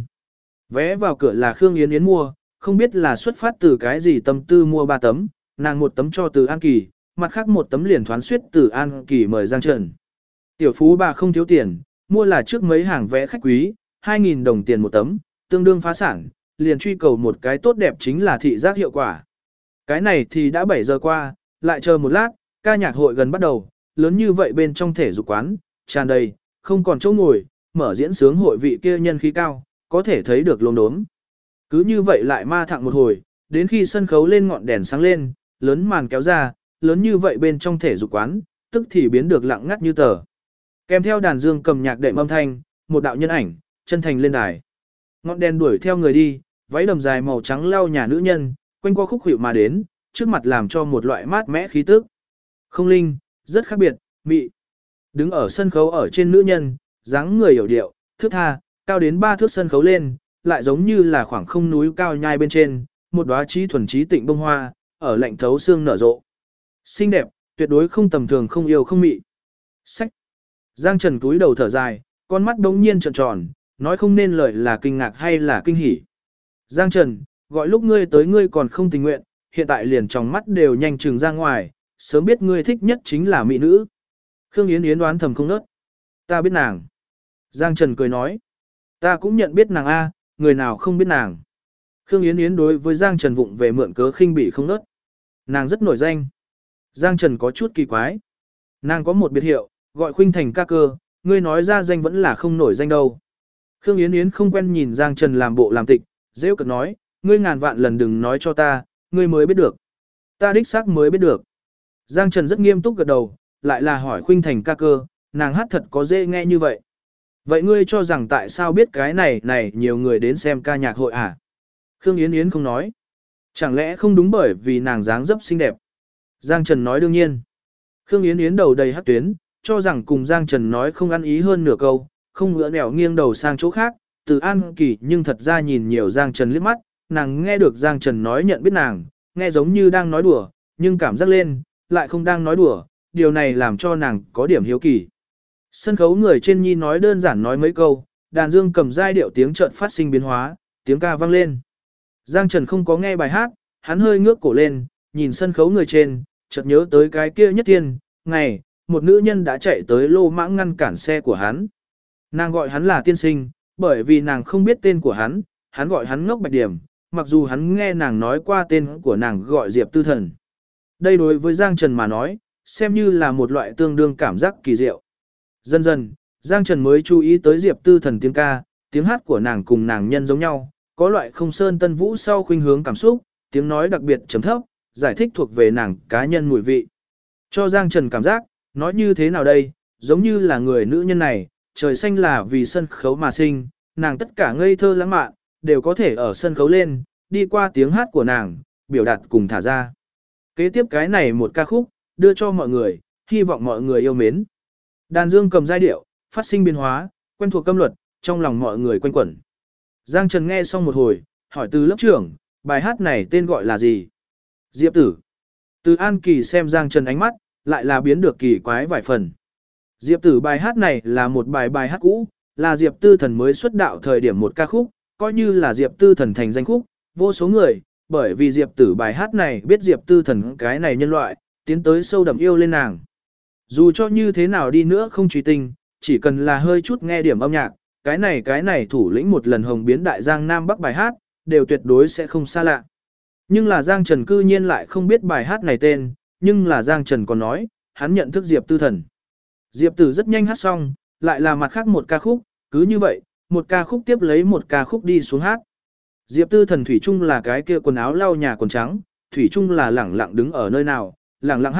Vé vào cửa là Khương Yến Yến mua, không biết là xuất phát từ cái gì tâm tư mua 3 tấm, nàng một tấm cho Từ An Kỳ, mặt khác một tấm liền thoán suyết Từ An Kỳ mời Giang Trần. Tiểu phú bà không thiếu tiền, mua là trước mấy hàng vé khách quý, 2.000 đồng tiền một tấm, tương đương phá sản, liền truy cầu một cái tốt đẹp chính là thị giác hiệu quả. Cái này thì đã 7 giờ qua, lại chờ một lát, ca nhạc hội gần bắt đầu, lớn như vậy bên trong thể dục quán, tràn đầy, không còn chỗ ngồi, mở diễn sướng hội vị kia nhân khí cao, có thể thấy được lốm đốm. Cứ như vậy lại ma thẳng một hồi, đến khi sân khấu lên ngọn đèn sáng lên, lớn màn kéo ra, lớn như vậy bên trong thể dục quán, tức thì biến được lặng ngắt như tờ. Kèm theo đàn dương cầm nhạc đệm âm thanh, một đạo nhân ảnh, chân thành lên đài. Ngọn đèn đuổi theo người đi, váy đầm dài màu trắng lau nhà nữ nhân, quanh qua khúc hiệu mà đến, trước mặt làm cho một loại mát mẽ khí tức. Không linh, rất khác biệt, mị. Đứng ở sân khấu ở trên nữ nhân, dáng người hiểu điệu, thước tha, cao đến 3 thước sân khấu lên, lại giống như là khoảng không núi cao nhai bên trên, một đóa trí thuần trí tịnh bông hoa, ở lạnh thấu xương nở rộ. Xinh đẹp, tuyệt đối không tầm thường, không yêu không mị. Sách. Giang Trần cúi đầu thở dài, con mắt đống nhiên trợn tròn, nói không nên lời là kinh ngạc hay là kinh hỉ. Giang Trần, gọi lúc ngươi tới ngươi còn không tình nguyện, hiện tại liền trong mắt đều nhanh trừng ra ngoài, sớm biết ngươi thích nhất chính là mỹ nữ. Khương Yến Yến đoán thầm không nớt. Ta biết nàng. Giang Trần cười nói. Ta cũng nhận biết nàng A, người nào không biết nàng. Khương Yến Yến đối với Giang Trần vụng về mượn cớ khinh bỉ không nớt. Nàng rất nổi danh. Giang Trần có chút kỳ quái. Nàng có một biệt hiệu, gọi Khuynh Thành ca cơ, ngươi nói ra danh vẫn là không nổi danh đâu. Khương Yến Yến không quen nhìn Giang Trần làm bộ làm tịch, rêu cực nói, ngươi ngàn vạn lần đừng nói cho ta, ngươi mới biết được. Ta đích xác mới biết được. Giang Trần rất nghiêm túc gật đầu, lại là hỏi Khuynh Thành ca cơ, nàng hát thật có dễ nghe như vậy. Vậy ngươi cho rằng tại sao biết cái này nhiều người đến xem ca nhạc hội à? Khương Yến Yến không nói. Chẳng lẽ không đúng bởi vì nàng dáng dấp xinh đẹp? Giang Trần nói đương nhiên. Khương Yến Yến đầu đầy hắc tuyến, cho rằng cùng Giang Trần nói không ăn ý hơn nửa câu, không ngỡ nẻo nghiêng đầu sang chỗ khác, Từ An Kỳ nhưng thật ra nhìn nhiều Giang Trần liếc mắt, nàng nghe được Giang Trần nói nhận biết nàng, nghe giống như đang nói đùa, nhưng cảm giác lên, lại không đang nói đùa, điều này làm cho nàng có điểm hiếu kỳ. Sân khấu người trên nhi nói đơn giản nói mấy câu, đàn dương cầm giai điệu tiếng chợt phát sinh biến hóa, tiếng ca vang lên. Giang Trần không có nghe bài hát, hắn hơi ngước cổ lên, nhìn sân khấu người trên, chợt nhớ tới cái kia nhất tiên, ngày, một nữ nhân đã chạy tới lô mãng ngăn cản xe của hắn. Nàng gọi hắn là tiên sinh, bởi vì nàng không biết tên của hắn gọi hắn ngốc bạch điểm, mặc dù hắn nghe nàng nói qua tên của nàng gọi Diệp Tư Thần. Đây đối với Giang Trần mà nói, xem như là một loại tương đương cảm giác kỳ diệu. Dần dần, Giang Trần mới chú ý tới Diệp Tư Thần tiếng ca, tiếng hát của nàng cùng nàng nhân giống nhau, có loại không sơn tân vũ sau khuynh hướng cảm xúc, tiếng nói đặc biệt trầm thấp, giải thích thuộc về nàng cá nhân mùi vị. Cho Giang Trần cảm giác, nói như thế nào đây, giống như là người nữ nhân này, trời xanh là vì sân khấu mà sinh, nàng tất cả ngây thơ lãng mạn, đều có thể ở sân khấu lên, đi qua tiếng hát của nàng, biểu đạt cùng thả ra. Kế tiếp cái này một ca khúc, đưa cho mọi người, hy vọng mọi người yêu mến. Đàn dương cầm giai điệu, phát sinh biến hóa, quen thuộc câm luật, trong lòng mọi người quanh quẩn. Giang Trần nghe xong một hồi, hỏi từ lớp trưởng, bài hát này tên gọi là gì? Diệp Tử. Từ An Kỳ xem Giang Trần ánh mắt, lại là biến được kỳ quái vài phần. Diệp Tử bài hát này là một bài hát cũ, là Diệp Tư Thần mới xuất đạo thời điểm một ca khúc, coi như là Diệp Tư Thần thành danh khúc, vô số người, bởi vì Diệp Tử bài hát này biết Diệp Tư Thần cái này nhân loại, tiến tới sâu đậm yêu lên nàng. Dù cho như thế nào đi nữa không truy tình, chỉ cần là hơi chút nghe điểm âm nhạc, cái này thủ lĩnh một lần hồng biến đại Giang Nam Bắc bài hát, đều tuyệt đối sẽ không xa lạ. Nhưng là Giang Trần cư nhiên lại không biết bài hát này tên, nhưng là Giang Trần còn nói, hắn nhận thức Diệp Tư Thần. Diệp Tử rất nhanh hát xong, lại là mặt khác một ca khúc, cứ như vậy, một ca khúc tiếp lấy một ca khúc đi xuống hát. Diệp Tư Thần thủy chung là cái kia quần áo lau nhà quần trắng, thủy chung là lẳng lặng đứng ở nơi nào, lẳng lặng hát,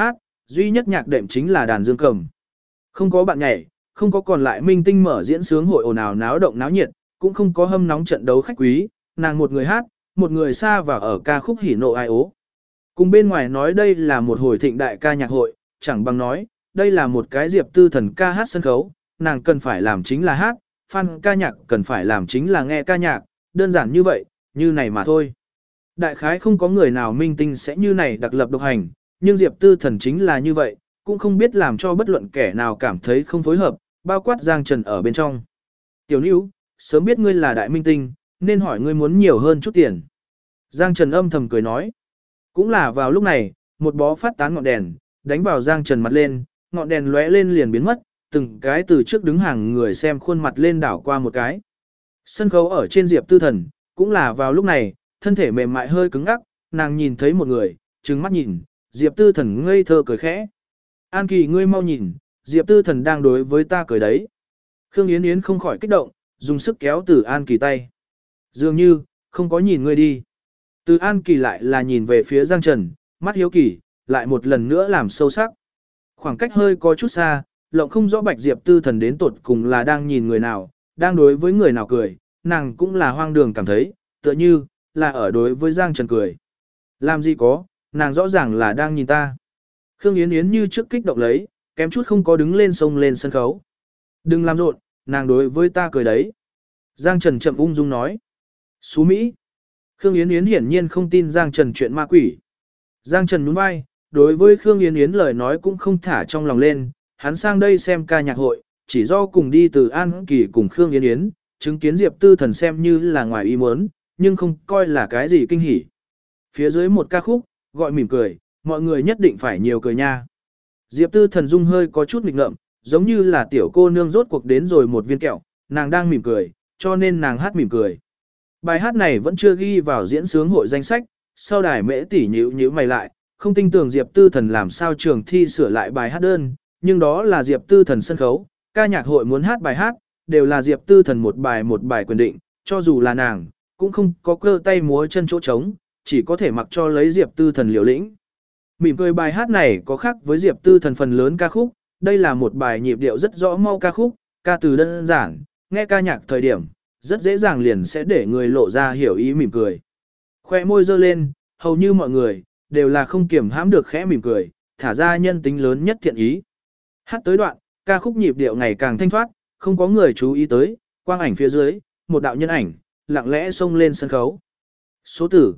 Duy nhất nhạc đệm chính là đàn dương cầm. Không có bạn nhảy, không có còn lại minh tinh mở diễn sướng hội ồn ào náo động náo nhiệt, cũng không có hâm nóng trận đấu khách quý, nàng một người hát, một người xa vào ở ca khúc hỉ nộ ai ố. Cùng bên ngoài nói đây là một hồi thịnh đại ca nhạc hội, chẳng bằng nói, đây là một cái Diệp Tư Thần ca hát sân khấu, nàng cần phải làm chính là hát, fan ca nhạc cần phải làm chính là nghe ca nhạc, đơn giản như vậy, như này mà thôi. Đại khái không có người nào minh tinh sẽ như này đặc lập độc hành, nhưng Diệp Tư Thần chính là như vậy, cũng không biết làm cho bất luận kẻ nào cảm thấy không phối hợp, bao quát Giang Trần ở bên trong. Tiểu Nữu, sớm biết ngươi là đại minh tinh, nên hỏi ngươi muốn nhiều hơn chút tiền. Giang Trần âm thầm cười nói. Cũng là vào lúc này, một bó phát tán ngọn đèn, đánh vào Giang Trần mặt lên, ngọn đèn lóe lên liền biến mất, từng cái từ trước đứng hàng người xem khuôn mặt lên đảo qua một cái. Sân khấu ở trên Diệp Tư Thần, cũng là vào lúc này, thân thể mềm mại hơi cứng ngắc, nàng nhìn thấy một người, trừng mắt nhìn, Diệp Tư Thần ngây thơ cười khẽ. An Kỳ ngươi mau nhìn, Diệp Tư Thần đang đối với ta cười đấy. Khương Yến Yến không khỏi kích động, dùng sức kéo từ An Kỳ tay. Dường như, không có nhìn ngươi đi. Từ An Kỳ lại là nhìn về phía Giang Trần, mắt hiếu kỳ, lại một lần nữa làm sâu sắc. Khoảng cách hơi có chút xa, lộng không rõ Bạch Diệp Tư Thần đến tột cùng là đang nhìn người nào, đang đối với người nào cười, nàng cũng là hoang đường cảm thấy, tựa như, là ở đối với Giang Trần cười. Làm gì có, nàng rõ ràng là đang nhìn ta. Khương Yến Yến như trước kích động lấy, kém chút không có đứng lên sông lên sân khấu. Đừng làm rộn, nàng đối với ta cười đấy. Giang Trần chậm ung dung nói. Xú Mỹ. Khương Yến Yến hiển nhiên không tin Giang Trần chuyện ma quỷ. Giang Trần nhún vai, đối với Khương Yến Yến lời nói cũng không thả trong lòng lên, hắn sang đây xem ca nhạc hội, chỉ do cùng đi từ An Kỳ cùng Khương Yến Yến, chứng kiến Diệp Tư Thần xem như là ngoài ý muốn, nhưng không coi là cái gì kinh hỉ. Phía dưới một ca khúc, gọi mỉm cười, mọi người nhất định phải nhiều cười nha. Diệp Tư Thần dung hơi có chút nghịch ngợm, giống như là tiểu cô nương rốt cuộc đến rồi một viên kẹo, nàng đang mỉm cười, cho nên nàng hát mỉm cười. Bài hát này vẫn chưa ghi vào diễn sướng hội danh sách, sau đài mễ tỉ nhíu mày lại, không tin tưởng Diệp Tư Thần làm sao trường thi sửa lại bài hát đơn, nhưng đó là Diệp Tư Thần sân khấu, ca nhạc hội muốn hát bài hát, đều là Diệp Tư Thần một bài quyền định, cho dù là nàng, cũng không có cơ tay múa chân chỗ trống, chỉ có thể mặc cho lấy Diệp Tư Thần liều lĩnh. Mỉm cười bài hát này có khác với Diệp Tư Thần phần lớn ca khúc, đây là một bài nhịp điệu rất rõ mau ca khúc, ca từ đơn giản, nghe ca nhạc thời điểm, rất dễ dàng liền sẽ để người lộ ra hiểu ý mỉm cười. Khoe môi dơ lên, hầu như mọi người, đều là không kiểm hãm được khẽ mỉm cười, thả ra nhân tính lớn nhất thiện ý. Hát tới đoạn, ca khúc nhịp điệu ngày càng thanh thoát, không có người chú ý tới, quang ảnh phía dưới, một đạo nhân ảnh, lặng lẽ xông lên sân khấu. Số tử,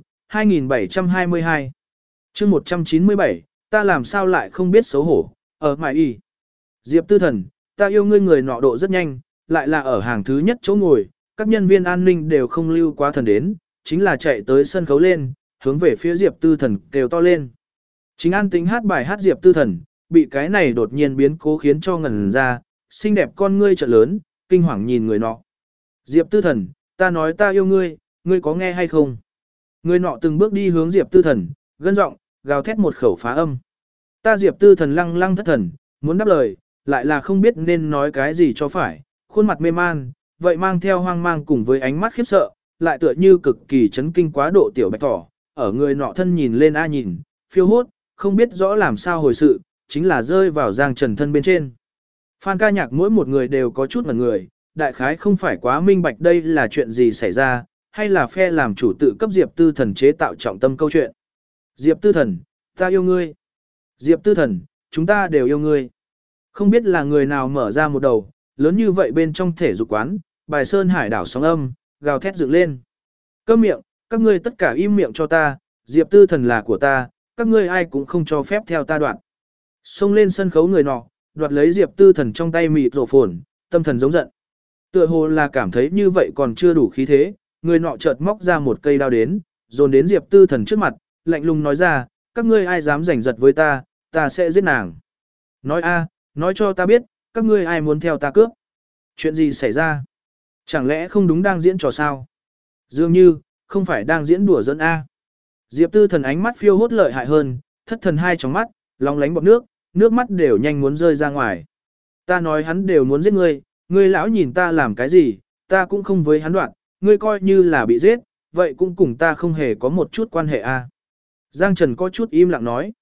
2722. chương 197, ta làm sao lại không biết xấu hổ, ở mãi y. Diệp Tư Thần, ta yêu ngươi người nọ độ rất nhanh, lại là ở hàng thứ nhất chỗ ngồi, các nhân viên an ninh đều không lưu quá thần đến, chính là chạy tới sân khấu lên, hướng về phía Diệp Tư Thần kêu to lên. Chính an tính hát bài hát Diệp Tư Thần, bị cái này đột nhiên biến cố khiến cho ngẩn ra, xinh đẹp con ngươi trợn lớn, kinh hoàng nhìn người nọ. Diệp Tư Thần, ta nói ta yêu ngươi, ngươi có nghe hay không? Người nọ từng bước đi hướng Diệp Tư Thần, gân giọng, gào thét một khẩu phá âm. Ta Diệp Tư Thần lăng lăng thất thần, muốn đáp lời, lại là không biết nên nói cái gì cho phải, khuôn mặt mê man, vậy mang theo hoang mang cùng với ánh mắt khiếp sợ, lại tựa như cực kỳ chấn kinh quá độ tiểu bạch thỏ, ở người nọ thân nhìn lên a nhìn, phiêu hốt, không biết rõ làm sao hồi sự, chính là rơi vào Giang Trần thân bên trên. Fan ca nhạc mỗi một người đều có chút ngẩn người, đại khái không phải quá minh bạch đây là chuyện gì xảy ra, hay là phe làm chủ tự cấp Diệp Tư Thần chế tạo trọng tâm câu chuyện. Diệp Tư Thần, ta yêu ngươi. Diệp Tư Thần, chúng ta đều yêu ngươi. Không biết là người nào mở ra một đầu, lớn như vậy bên trong thể dục quán, bài sơn hải đảo sóng âm, gào thét dựng lên. Câm miệng, các ngươi tất cả im miệng cho ta, Diệp Tư Thần là của ta, các ngươi ai cũng không cho phép theo ta đoạn. Xông lên sân khấu người nọ, đoạt lấy Diệp Tư Thần trong tay mịt rổ phồn, tâm thần giống giận. Tựa hồ là cảm thấy như vậy còn chưa đủ khí thế, người nọ chợt móc ra một cây đao đến, dồn đến Diệp Tư Thần trước mặt, lạnh lùng nói ra, các ngươi ai dám giành giật với ta, ta sẽ giết nàng. Nói a, nói cho ta biết, các ngươi ai muốn theo ta cướp. Chuyện gì xảy ra? Chẳng lẽ không đúng đang diễn trò sao? Dường như, không phải đang diễn đùa giỡn a. Diệp Tư Thần ánh mắt phiêu hốt lợi hại hơn, thất thần hai tròng mắt, lóng lánh bọt nước, nước mắt đều nhanh muốn rơi ra ngoài. Ta nói hắn đều muốn giết ngươi, ngươi lão nhìn ta làm cái gì, ta cũng không với hắn đoạn, ngươi coi như là bị giết, vậy cũng cùng ta không hề có một chút quan hệ a. Giang Trần có chút im lặng nói.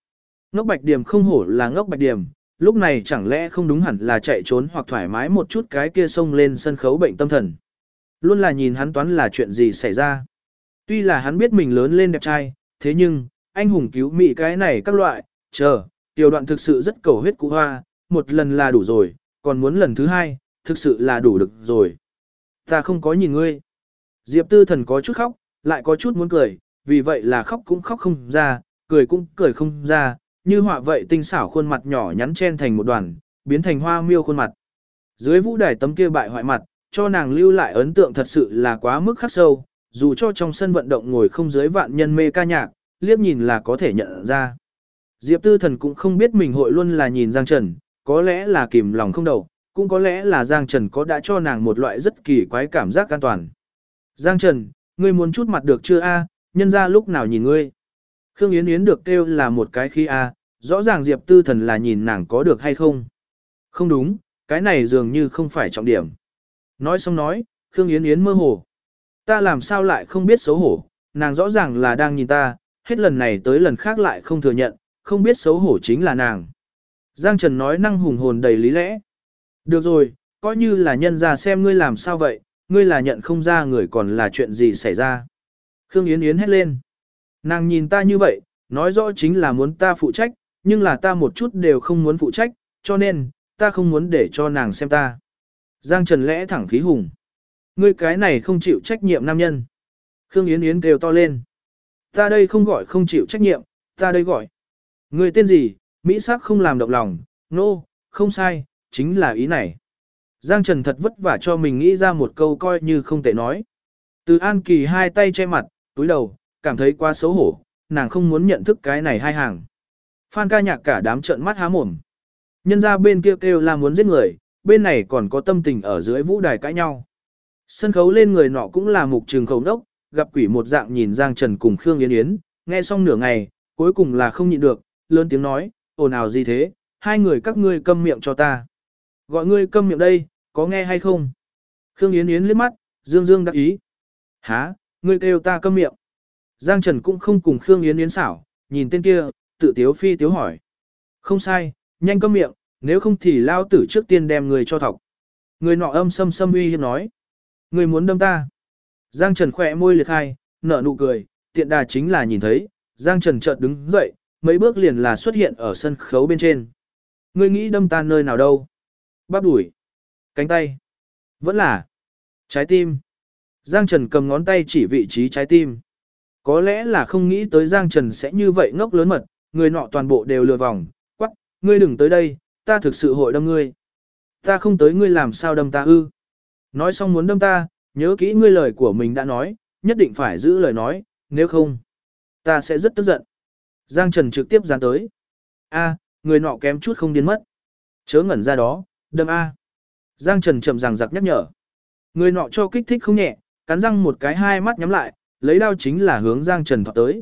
Ngốc Bạch Điểm không hổ là Ngốc Bạch Điểm, lúc này chẳng lẽ không đúng hẳn là chạy trốn hoặc thoải mái một chút cái kia xông lên sân khấu bệnh tâm thần. Luôn là nhìn hắn toán là chuyện gì xảy ra. Tuy là hắn biết mình lớn lên đẹp trai, thế nhưng, anh hùng cứu mỹ cái này các loại, tiểu đoạn thực sự rất cầu huyết cụ hoa, một lần là đủ rồi, còn muốn lần thứ hai, thực sự là đủ được rồi. Ta không có nhìn ngươi. Diệp Tư Thần có chút khóc, lại có chút muốn cười, vì vậy là khóc cũng khóc không ra, cười cũng cười không ra, như họa vậy tinh xảo khuôn mặt nhỏ nhắn chen thành một đoàn, biến thành hoa miêu khuôn mặt. Dưới vũ đài tấm kia bại hoại mặt, cho nàng lưu lại ấn tượng thật sự là quá mức khắc sâu, dù cho trong sân vận động ngồi không dưới vạn nhân mê ca nhạc, liếc nhìn là có thể nhận ra. Diệp Tư Thần cũng không biết mình hội luôn là nhìn Giang Trần, có lẽ là kìm lòng không đầu, cũng có lẽ là Giang Trần có đã cho nàng một loại rất kỳ quái cảm giác an toàn. Giang Trần, ngươi muốn chút mặt được chưa a? Nhân ra lúc nào nhìn ngươi. Khương Yến Yến được kêu là một cái khi a, rõ ràng Diệp Tư Thần là nhìn nàng có được hay không. Không đúng, cái này dường như không phải trọng điểm. Nói xong nói, Khương Yến Yến mơ hồ. Ta làm sao lại không biết xấu hổ, nàng rõ ràng là đang nhìn ta, hết lần này tới lần khác lại không thừa nhận, không biết xấu hổ chính là nàng. Giang Trần nói năng hùng hồn đầy lý lẽ. Được rồi, coi như là nhân ra xem ngươi làm sao vậy, ngươi là nhận không ra người còn là chuyện gì xảy ra. Khương Yến Yến hét lên. Nàng nhìn ta như vậy, nói rõ chính là muốn ta phụ trách, nhưng là ta một chút đều không muốn phụ trách, cho nên, ta không muốn để cho nàng xem ta. Giang Trần lẽ thẳng khí hùng. Ngươi cái này không chịu trách nhiệm nam nhân. Khương Yến Yến kêu to lên. Ta đây không gọi không chịu trách nhiệm, ta đây gọi. Ngươi tên gì, Mỹ sắc không làm động lòng, không sai, chính là ý này. Giang Trần thật vất vả cho mình nghĩ ra một câu coi như không thể nói. Từ An Kỳ hai tay che mặt, túi đầu, cảm thấy quá xấu hổ, nàng không muốn nhận thức cái này hai hàng. Phan ca nhạc cả đám trợn mắt há mồm. Nhân ra bên kia kêu là muốn giết người, bên này còn có tâm tình ở dưới vũ đài cãi nhau. Sân khấu lên người nọ cũng là mục trường khẩu đốc, gặp quỷ một dạng nhìn Giang Trần cùng Khương Yến Yến, nghe xong nửa ngày, cuối cùng là không nhịn được, lớn tiếng nói, ồn ào gì thế, hai người các ngươi câm miệng cho ta. Gọi ngươi câm miệng đây, có nghe hay không? Khương Yến Yến liếc mắt, dương dương đắc ý. Hả, ngươi kêu ta câm miệng. Giang Trần cũng không cùng Khương Yến Yến xảo, nhìn tên kia, tự tiếu phi tiếu hỏi. Không sai, nhanh câm miệng, nếu không thì lao tử trước tiên đem người cho thọc. Người nọ âm sâm sâm uy hiếp nói. Người muốn đâm ta. Giang Trần khỏe môi liệt hai, nở nụ cười, tiện đà chính là nhìn thấy, Giang Trần chợt đứng dậy, mấy bước liền là xuất hiện ở sân khấu bên trên. Ngươi nghĩ đâm ta nơi nào đâu? Bắp đùi, cánh tay, vẫn là trái tim. Giang Trần cầm ngón tay chỉ vị trí trái tim. Có lẽ là không nghĩ tới Giang Trần sẽ như vậy ngốc lớn mật, người nọ toàn bộ đều lừa vòng, quắc, ngươi đừng tới đây, ta thực sự hội đâm ngươi. Ta không tới ngươi làm sao đâm ta ư? Nói xong muốn đâm ta, nhớ kỹ ngươi lời của mình đã nói, nhất định phải giữ lời nói, nếu không, ta sẽ rất tức giận. Giang Trần trực tiếp dán tới. A, người nọ kém chút không điên mất. Chớ ngẩn ra đó, đâm A. Giang Trần chậm ràng giặc nhắc nhở. Người nọ cho kích thích không nhẹ, cắn răng một cái hai mắt nhắm lại, lấy đao chính là hướng Giang Trần thọt tới.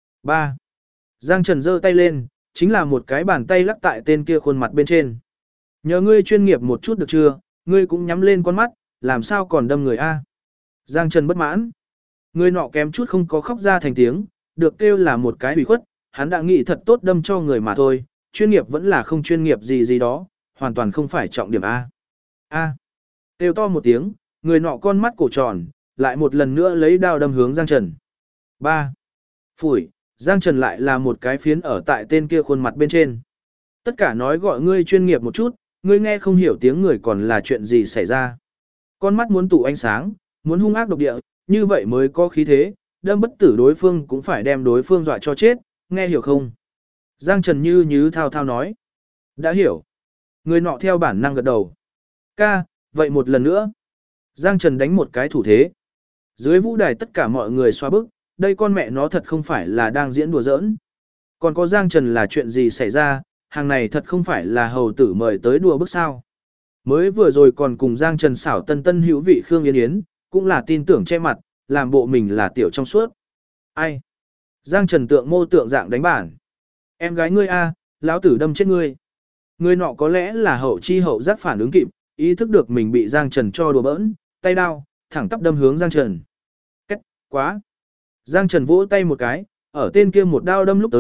3. Giang Trần giơ tay lên, chính là một cái bàn tay lắc tại tên kia khuôn mặt bên trên. Nhờ ngươi chuyên nghiệp một chút được chưa, ngươi cũng nhắm lên con mắt, làm sao còn đâm người A. Giang Trần bất mãn. Người nọ kém chút không có khóc ra thành tiếng, được kêu là một cái ủy khuất, hắn đã nghĩ thật tốt đâm cho người mà thôi, chuyên nghiệp vẫn là không chuyên nghiệp gì gì đó, hoàn toàn không phải trọng điểm A. A. Kêu to một tiếng, người nọ con mắt cổ tròn, lại một lần nữa lấy đao đâm hướng Giang Trần. 3. Phủi, Giang Trần lại là một cái phiến ở tại tên kia khuôn mặt bên trên. Tất cả nói gọi ngươi chuyên nghiệp một chút, ngươi nghe không hiểu tiếng người còn là chuyện gì xảy ra. Con mắt muốn tụ ánh sáng, muốn hung ác độc địa, như vậy mới có khí thế, đâm bất tử đối phương cũng phải đem đối phương dọa cho chết, nghe hiểu không? Giang Trần như thao thao nói. Đã hiểu. Người nọ theo bản năng gật đầu. Ca, vậy một lần nữa. Giang Trần đánh một cái thủ thế. Dưới vũ đài tất cả mọi người xoa bức, đây con mẹ nó thật không phải là đang diễn đùa giỡn. Còn có Giang Trần là chuyện gì xảy ra, hàng này thật không phải là hầu tử mời tới đùa bức sao. Mới vừa rồi còn cùng Giang Trần xảo tân tân hữu vị Khương Yến Yến, cũng là tin tưởng che mặt, làm bộ mình là tiểu trong suốt. Ai? Giang Trần tượng mô tượng dạng đánh bản. Em gái ngươi a, lão tử đâm chết ngươi. Người nọ có lẽ là hậu chi hậu giác phản ứng kịp, ý thức được mình bị Giang Trần cho đùa bỡn, tay đao, thẳng tắp đâm hướng Giang Trần. Cách, quá. Giang Trần vỗ tay một cái, ở tên kia một đao đâm lúc tới,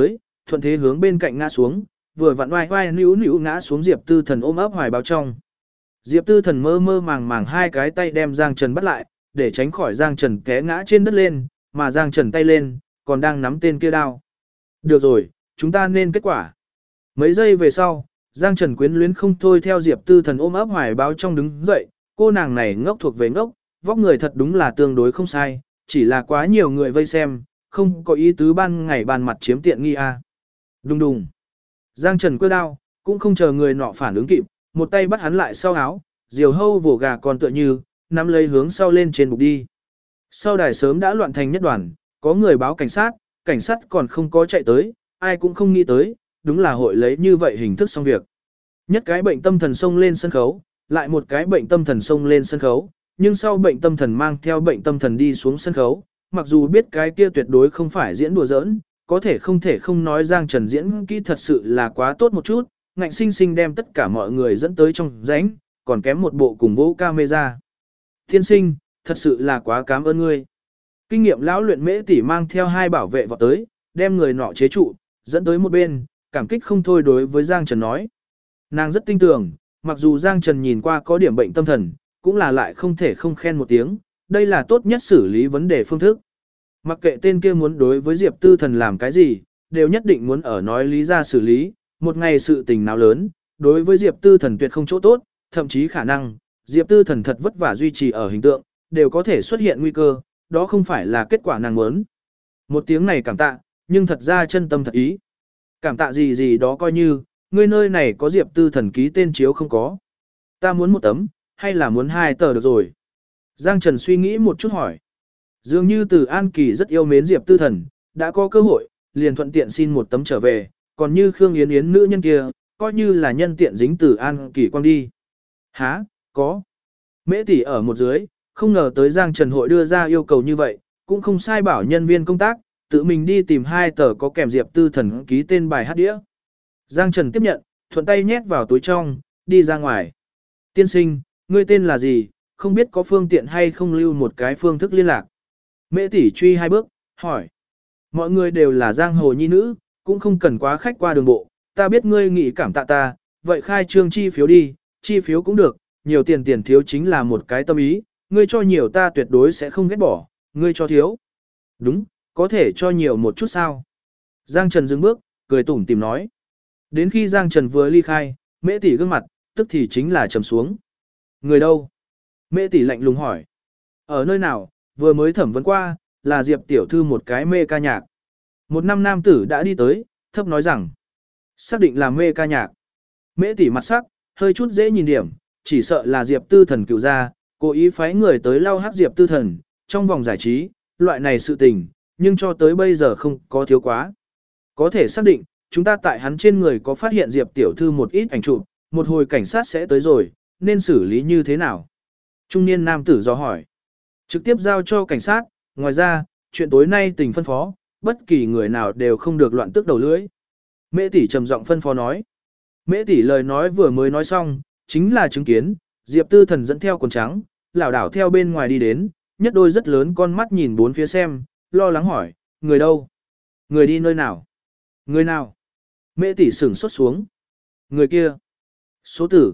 thuận thế hướng bên cạnh ngã xuống, vừa vặn oai oai níu níu ngã xuống Diệp Tư Thần ôm ấp hoài báo trong. Diệp Tư Thần mơ mơ màng màng hai cái tay đem Giang Trần bắt lại, để tránh khỏi Giang Trần té ngã trên đất lên, mà Giang Trần tay lên, còn đang nắm tên kia đao. Được rồi, chúng ta nên kết quả. Mấy giây về sau, Giang Trần quyến luyến không thôi theo Diệp Tư Thần ôm ấp hoài báo trong đứng dậy, cô nàng này ngốc thuộc về ngốc, vóc người thật đúng là tương đối không sai, chỉ là quá nhiều người vây xem, không có ý tứ ban ngày ban mặt chiếm tiện nghi à. Đùng đùng. Giang Trần quơ đao, cũng không chờ người nọ phản ứng kịp, một tay bắt hắn lại sau áo, diều hâu vồ gà còn tựa như, nắm lấy hướng sau lên trên bục đi. Sau đài sớm đã loạn thành nhất đoàn, có người báo cảnh sát còn không có chạy tới, ai cũng không nghĩ tới, đúng là hội lấy như vậy hình thức xong việc. Nhất cái bệnh tâm thần xông lên sân khấu, lại một cái bệnh tâm thần xông lên sân khấu, nhưng sau bệnh tâm thần mang theo bệnh tâm thần đi xuống sân khấu, mặc dù biết cái kia tuyệt đối không phải diễn đùa giỡn, có thể không nói Giang Trần diễn kỹ thật sự là quá tốt một chút, ngạnh sinh sinh đem tất cả mọi người dẫn tới trong rãnh, còn kém một bộ cùng vỗ camera. Thiên sinh, thật sự là quá cảm ơn ngươi. Kinh nghiệm lão luyện Mễ tỷ mang theo hai bảo vệ vào tới, đem người nọ chế trụ, dẫn tới một bên, cảm kích không thôi đối với Giang Trần nói. Nàng rất tin tưởng, mặc dù Giang Trần nhìn qua có điểm bệnh tâm thần, cũng là lại không thể không khen một tiếng, đây là tốt nhất xử lý vấn đề phương thức. Mặc kệ tên kia muốn đối với Diệp Tư Thần làm cái gì, đều nhất định muốn ở nói lý ra xử lý, một ngày sự tình nào lớn, đối với Diệp Tư Thần tuyệt không chỗ tốt, thậm chí khả năng, Diệp Tư Thần thật vất vả duy trì ở hình tượng, đều có thể xuất hiện nguy cơ, đó không phải là kết quả nàng muốn. Một tiếng này cảm tạ, nhưng thật ra chân tâm thật ý. Cảm tạ gì gì đó coi như, ngươi nơi này có Diệp Tư Thần ký tên chiếu không có. Ta muốn một tấm, hay là muốn hai tờ được rồi. Giang Trần suy nghĩ một chút hỏi. Dường như Từ An Kỳ rất yêu mến Diệp Tư Thần, đã có cơ hội, liền thuận tiện xin một tấm trở về, còn như Khương Yến Yến nữ nhân kia, coi như là nhân tiện dính Từ An Kỳ quang đi. Hả, có. Mễ tỷ ở một dưới, không ngờ tới Giang Trần hội đưa ra yêu cầu như vậy, cũng không sai bảo nhân viên công tác, tự mình đi tìm hai tờ có kèm Diệp Tư Thần ký tên bài hát đĩa. Giang Trần tiếp nhận, thuận tay nhét vào túi trong, đi ra ngoài. Tiên sinh, ngươi tên là gì, không biết có phương tiện hay không lưu một cái phương thức liên lạc. Mễ tỷ truy hai bước, hỏi. Mọi người đều là giang hồ nhi nữ, cũng không cần quá khách qua đường bộ, ta biết ngươi nghĩ cảm tạ ta, vậy khai trương chi phiếu đi, chi phiếu cũng được, nhiều tiền tiền thiếu chính là một cái tâm ý, ngươi cho nhiều ta tuyệt đối sẽ không ghét bỏ, ngươi cho thiếu. Đúng, có thể cho nhiều một chút sao. Giang Trần dừng bước, cười tủm tìm nói. Đến khi Giang Trần vừa ly khai, Mễ tỷ gương mặt, tức thì chính là trầm xuống. Người đâu? Mễ tỷ lạnh lùng hỏi. Ở nơi nào, vừa mới thẩm vấn qua, là Diệp tiểu thư một cái mê ca nhạc. Một năm nam tử đã đi tới, thấp nói rằng. Xác định là mê ca nhạc. Mễ tỷ mặt sắc, hơi chút dễ nhìn điểm, chỉ sợ là Diệp Tư Thần cựu ra, cố ý phái người tới lau hát Diệp Tư Thần, trong vòng giải trí, loại này sự tình, nhưng cho tới bây giờ không có thiếu quá. Có thể xác định, chúng ta tại hắn trên người có phát hiện Diệp tiểu thư một ít ảnh chụp, một hồi cảnh sát sẽ tới rồi, nên xử lý như thế nào? Trung niên nam tử do hỏi. Trực tiếp giao cho cảnh sát, ngoài ra, chuyện tối nay tình phân phó, bất kỳ người nào đều không được loạn tức đầu lưỡi. Mễ tỷ trầm giọng phân phó nói. Mễ tỷ lời nói vừa mới nói xong, chính là chứng kiến, Diệp Tư Thần dẫn theo quần trắng, lảo đảo theo bên ngoài đi đến, nhất đôi rất lớn con mắt nhìn bốn phía xem, lo lắng hỏi, người đâu? Người đi nơi nào? Người nào? Mễ tỷ sửng sốt xuống. Người kia. Số tử,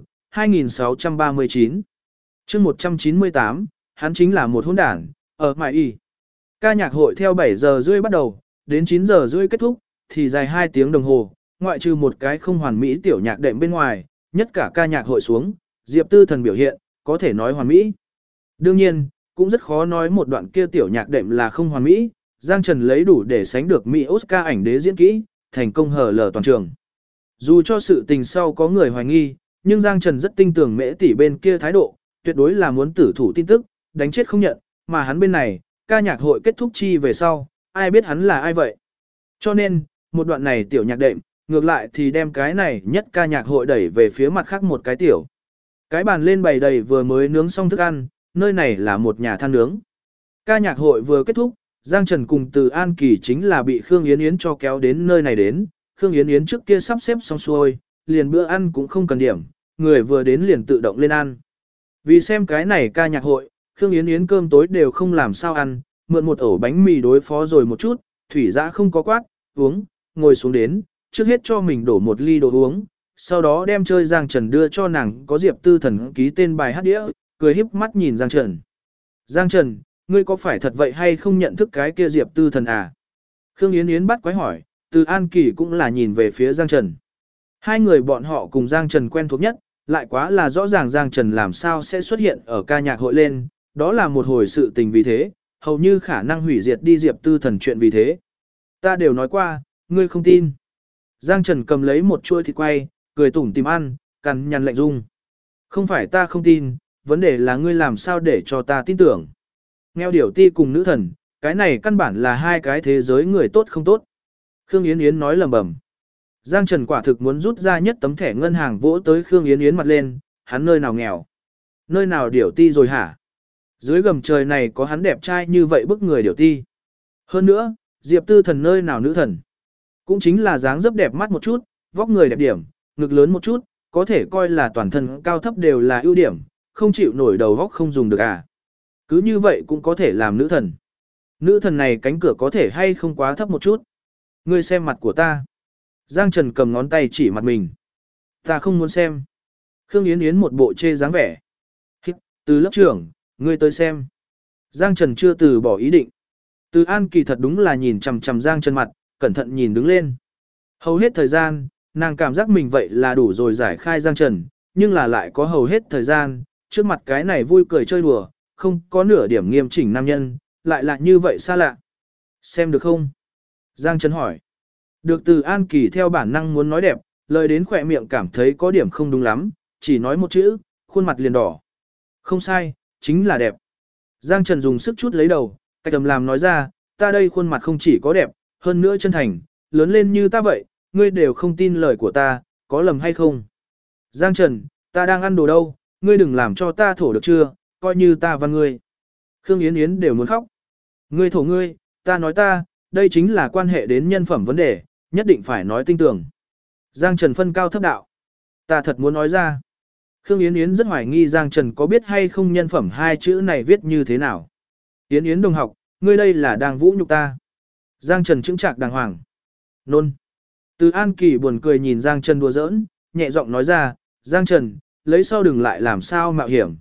2639. chương 198, hắn chính là một hỗn đản, ở Mại Y. Ca nhạc hội theo 7 giờ rưỡi bắt đầu, đến 9 giờ rưỡi kết thúc, thì dài 2 tiếng đồng hồ, ngoại trừ một cái không hoàn mỹ tiểu nhạc đệm bên ngoài, nhất cả ca nhạc hội xuống, Diệp Tư Thần biểu hiện, có thể nói hoàn mỹ. Đương nhiên, cũng rất khó nói một đoạn kia tiểu nhạc đệm là không hoàn mỹ, Giang Trần lấy đủ để sánh được Mỹ Oscar ảnh đế diễn kỹ, thành công hở lở toàn trường. Dù cho sự tình sau có người hoài nghi, nhưng Giang Trần rất tin tưởng Mễ tỷ bên kia thái độ, tuyệt đối là muốn tử thủ tin tức, đánh chết không nhận, mà hắn bên này, ca nhạc hội kết thúc chi về sau, ai biết hắn là ai vậy. Cho nên, một đoạn này tiểu nhạc đệm, ngược lại thì đem cái này nhất ca nhạc hội đẩy về phía mặt khác một cái tiểu. Cái bàn lên bày đầy vừa mới nướng xong thức ăn, nơi này là một nhà than nướng. Ca nhạc hội vừa kết thúc, Giang Trần cùng Từ An Kỳ chính là bị Khương Yến Yến cho kéo đến nơi này đến. Khương Yến Yến trước kia sắp xếp xong xuôi, liền bữa ăn cũng không cần điểm, người vừa đến liền tự động lên ăn. Vì xem cái này ca nhạc hội, Khương Yến Yến cơm tối đều không làm sao ăn, mượn một ổ bánh mì đối phó rồi một chút, thủy dã không có quát, uống, ngồi xuống đến, trước hết cho mình đổ một ly đồ uống, sau đó đem chơi Giang Trần đưa cho nàng có Diệp Tư Thần ký tên bài hát đĩa, cười híp mắt nhìn Giang Trần. Giang Trần, ngươi có phải thật vậy hay không nhận thức cái kia Diệp Tư Thần à? Khương Yến Yến bắt quái hỏi, Từ An Kỳ cũng là nhìn về phía Giang Trần. Hai người bọn họ cùng Giang Trần quen thuộc nhất, lại quá là rõ ràng Giang Trần làm sao sẽ xuất hiện ở ca nhạc hội lên, đó là một hồi sự tình vì thế, hầu như khả năng hủy diệt đi Diệp Tư Thần chuyện vì thế. Ta đều nói qua, ngươi không tin. Giang Trần cầm lấy một chuôi thịt quay, cười tủm tìm ăn, cằn nhằn lạnh dung. Không phải ta không tin, vấn đề là ngươi làm sao để cho ta tin tưởng. Nghèo điểu ti cùng nữ thần, cái này căn bản là hai cái thế giới người tốt không tốt. Khương Yến Yến nói lầm bầm. Giang Trần quả thực muốn rút ra nhất tấm thẻ ngân hàng vỗ tới Khương Yến Yến mặt lên, hắn nơi nào nghèo. Nơi nào điểu ti rồi hả? Dưới gầm trời này có hắn đẹp trai như vậy bức người điểu ti. Hơn nữa, Diệp Tư Thần nơi nào nữ thần. Cũng chính là dáng dấp đẹp mắt một chút, vóc người đẹp điểm, ngực lớn một chút, có thể coi là toàn thân cao thấp đều là ưu điểm, không chịu nổi đầu vóc không dùng được à. Cứ như vậy cũng có thể làm nữ thần. Nữ thần này cánh cửa có thể hay không quá thấp một chút. Ngươi xem mặt của ta. Giang Trần cầm ngón tay chỉ mặt mình. Ta không muốn xem. Khương Yến Yến một bộ chê dáng vẻ. Từ lớp trưởng, ngươi tới xem. Giang Trần chưa từ bỏ ý định. Từ An Kỳ thật đúng là nhìn chằm chằm Giang Trần mặt, cẩn thận nhìn đứng lên. Hầu hết thời gian, nàng cảm giác mình vậy là đủ rồi giải khai Giang Trần, nhưng là lại có hầu hết thời gian, trước mặt cái này vui cười chơi đùa, không có nửa điểm nghiêm chỉnh nam nhân, lại là như vậy xa lạ. Xem được không? Giang Trần hỏi. Được. Từ An Kỳ theo bản năng muốn nói đẹp, lời đến khỏe miệng cảm thấy có điểm không đúng lắm, chỉ nói một chữ, khuôn mặt liền đỏ. Không sai, chính là đẹp. Giang Trần dùng sức chút lấy đầu, cách tầm làm nói ra, ta đây khuôn mặt không chỉ có đẹp, hơn nữa chân thành, lớn lên như ta vậy, ngươi đều không tin lời của ta, có lầm hay không? Giang Trần, ta đang ăn đồ đâu, ngươi đừng làm cho ta thổ được chưa, coi như ta văn ngươi. Khương Yến Yến đều muốn khóc. Ngươi thổ ngươi, ta nói ta, đây chính là quan hệ đến nhân phẩm vấn đề, nhất định phải nói tinh tường. Giang Trần phân cao thấp đạo. Ta thật muốn nói ra. Khương Yến Yến rất hoài nghi Giang Trần có biết hay không nhân phẩm hai chữ này viết như thế nào. Yến Yến đồng học, ngươi đây là đang vũ nhục ta. Giang Trần chững chạc đàng hoàng. Nôn. Từ An Kỳ buồn cười nhìn Giang Trần đùa giỡn, nhẹ giọng nói ra, Giang Trần, lấy sau đừng lại làm sao mạo hiểm,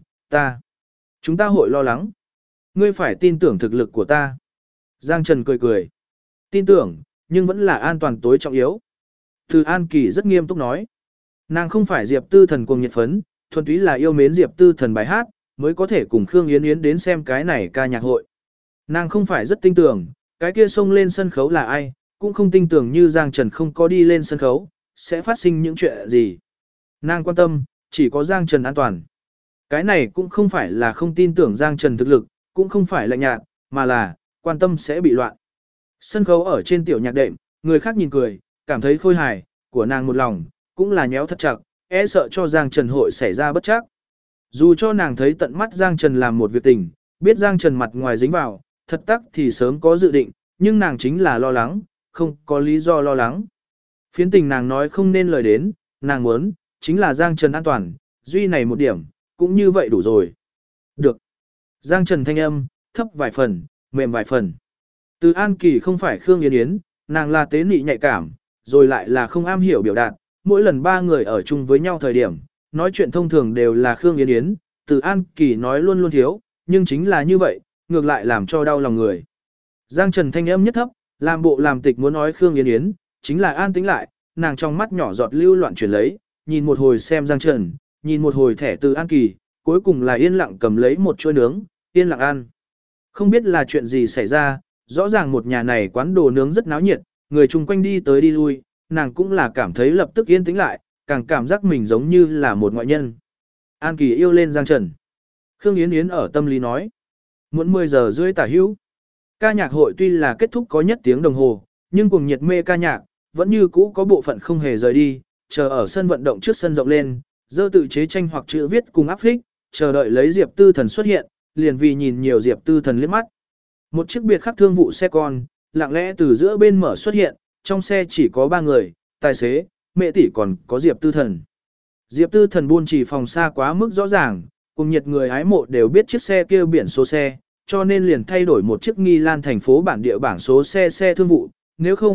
chúng ta hội lo lắng. Ngươi phải tin tưởng thực lực của ta. Giang Trần cười cười. Tin tưởng, nhưng vẫn là an toàn tối trọng yếu. Từ An Kỳ rất nghiêm túc nói. Nàng không phải Diệp Tư Thần cuồng nhiệt phấn, thuần túy là yêu mến Diệp Tư Thần bài hát, mới có thể cùng Khương Yến Yến đến xem cái này ca nhạc hội. Nàng không phải rất tin tưởng, cái kia xông lên sân khấu là ai, cũng không tin tưởng như Giang Trần không có đi lên sân khấu, sẽ phát sinh những chuyện gì. Nàng quan tâm, chỉ có Giang Trần an toàn. Cái này cũng không phải là không tin tưởng Giang Trần thực lực, cũng không phải lạnh nhạt, mà là, quan tâm sẽ bị loạn. Sân khấu ở trên tiểu nhạc đệm, người khác nhìn cười, cảm thấy khôi hài, của nàng một lòng, cũng là nhéo thật chặt, e sợ cho Giang Trần hội xảy ra bất trắc. Dù cho nàng thấy tận mắt Giang Trần làm một việc tình, biết Giang Trần mặt ngoài dính vào, thật tắc thì sớm có dự định, nhưng nàng chính là lo lắng, không có lý do lo lắng. Phiến tình nàng nói không nên lời đến, nàng muốn, chính là Giang Trần an toàn, duy này một điểm, cũng như vậy đủ rồi. Được. Giang Trần thanh âm, thấp vài phần, mềm vài phần. Từ An Kỳ không phải Khương Yến Yến, nàng là tế nị nhạy cảm, rồi lại là không am hiểu biểu đạt. Mỗi lần ba người ở chung với nhau thời điểm, nói chuyện thông thường đều là Khương Yến Yến, Từ An Kỳ nói luôn luôn thiếu, nhưng chính là như vậy, ngược lại làm cho đau lòng người. Giang Trần thanh âm nhất thấp, làm bộ làm tịch muốn nói Khương Yến Yến, chính là an tĩnh lại, nàng trong mắt nhỏ giọt lưu loạn chuyển lấy, nhìn một hồi xem Giang Trần, nhìn một hồi thẻ Từ An Kỳ, cuối cùng là yên lặng cầm lấy một chuôi nướng, yên lặng ăn. Không biết là chuyện gì xảy ra, rõ ràng một nhà này quán đồ nướng rất náo nhiệt, người chung quanh đi tới đi lui, nàng cũng là cảm thấy lập tức yên tĩnh lại, càng cảm giác mình giống như là một ngoại nhân. An Kỳ yêu lên Giang Trần. Khương Yến Yến ở tâm lý nói. Muộn 10 giờ rưỡi tả hữu. Ca nhạc hội tuy là kết thúc có nhất tiếng đồng hồ, nhưng cùng nhiệt mê ca nhạc, vẫn như cũ có bộ phận không hề rời đi, chờ ở sân vận động trước sân rộng lên, dơ tự chế tranh hoặc chữ viết cùng áp phích, chờ đợi lấy Diệp Tư Thần xuất hiện, liền vì nhìn nhiều Diệp Tư Thần liếc mắt. Một chiếc biệt khắc thương vụ xe con, lặng lẽ từ giữa bên mở xuất hiện, trong xe chỉ có 3 người, tài xế, mẹ tỷ còn có Diệp Tư Thần. Diệp Tư Thần buôn chỉ phòng xa quá mức rõ ràng, cùng nhiệt người hái mộ đều biết chiếc xe kia biển số xe, cho nên liền thay đổi một chiếc Nghi Lan thành phố bản địa bảng số xe thương vụ, nếu không,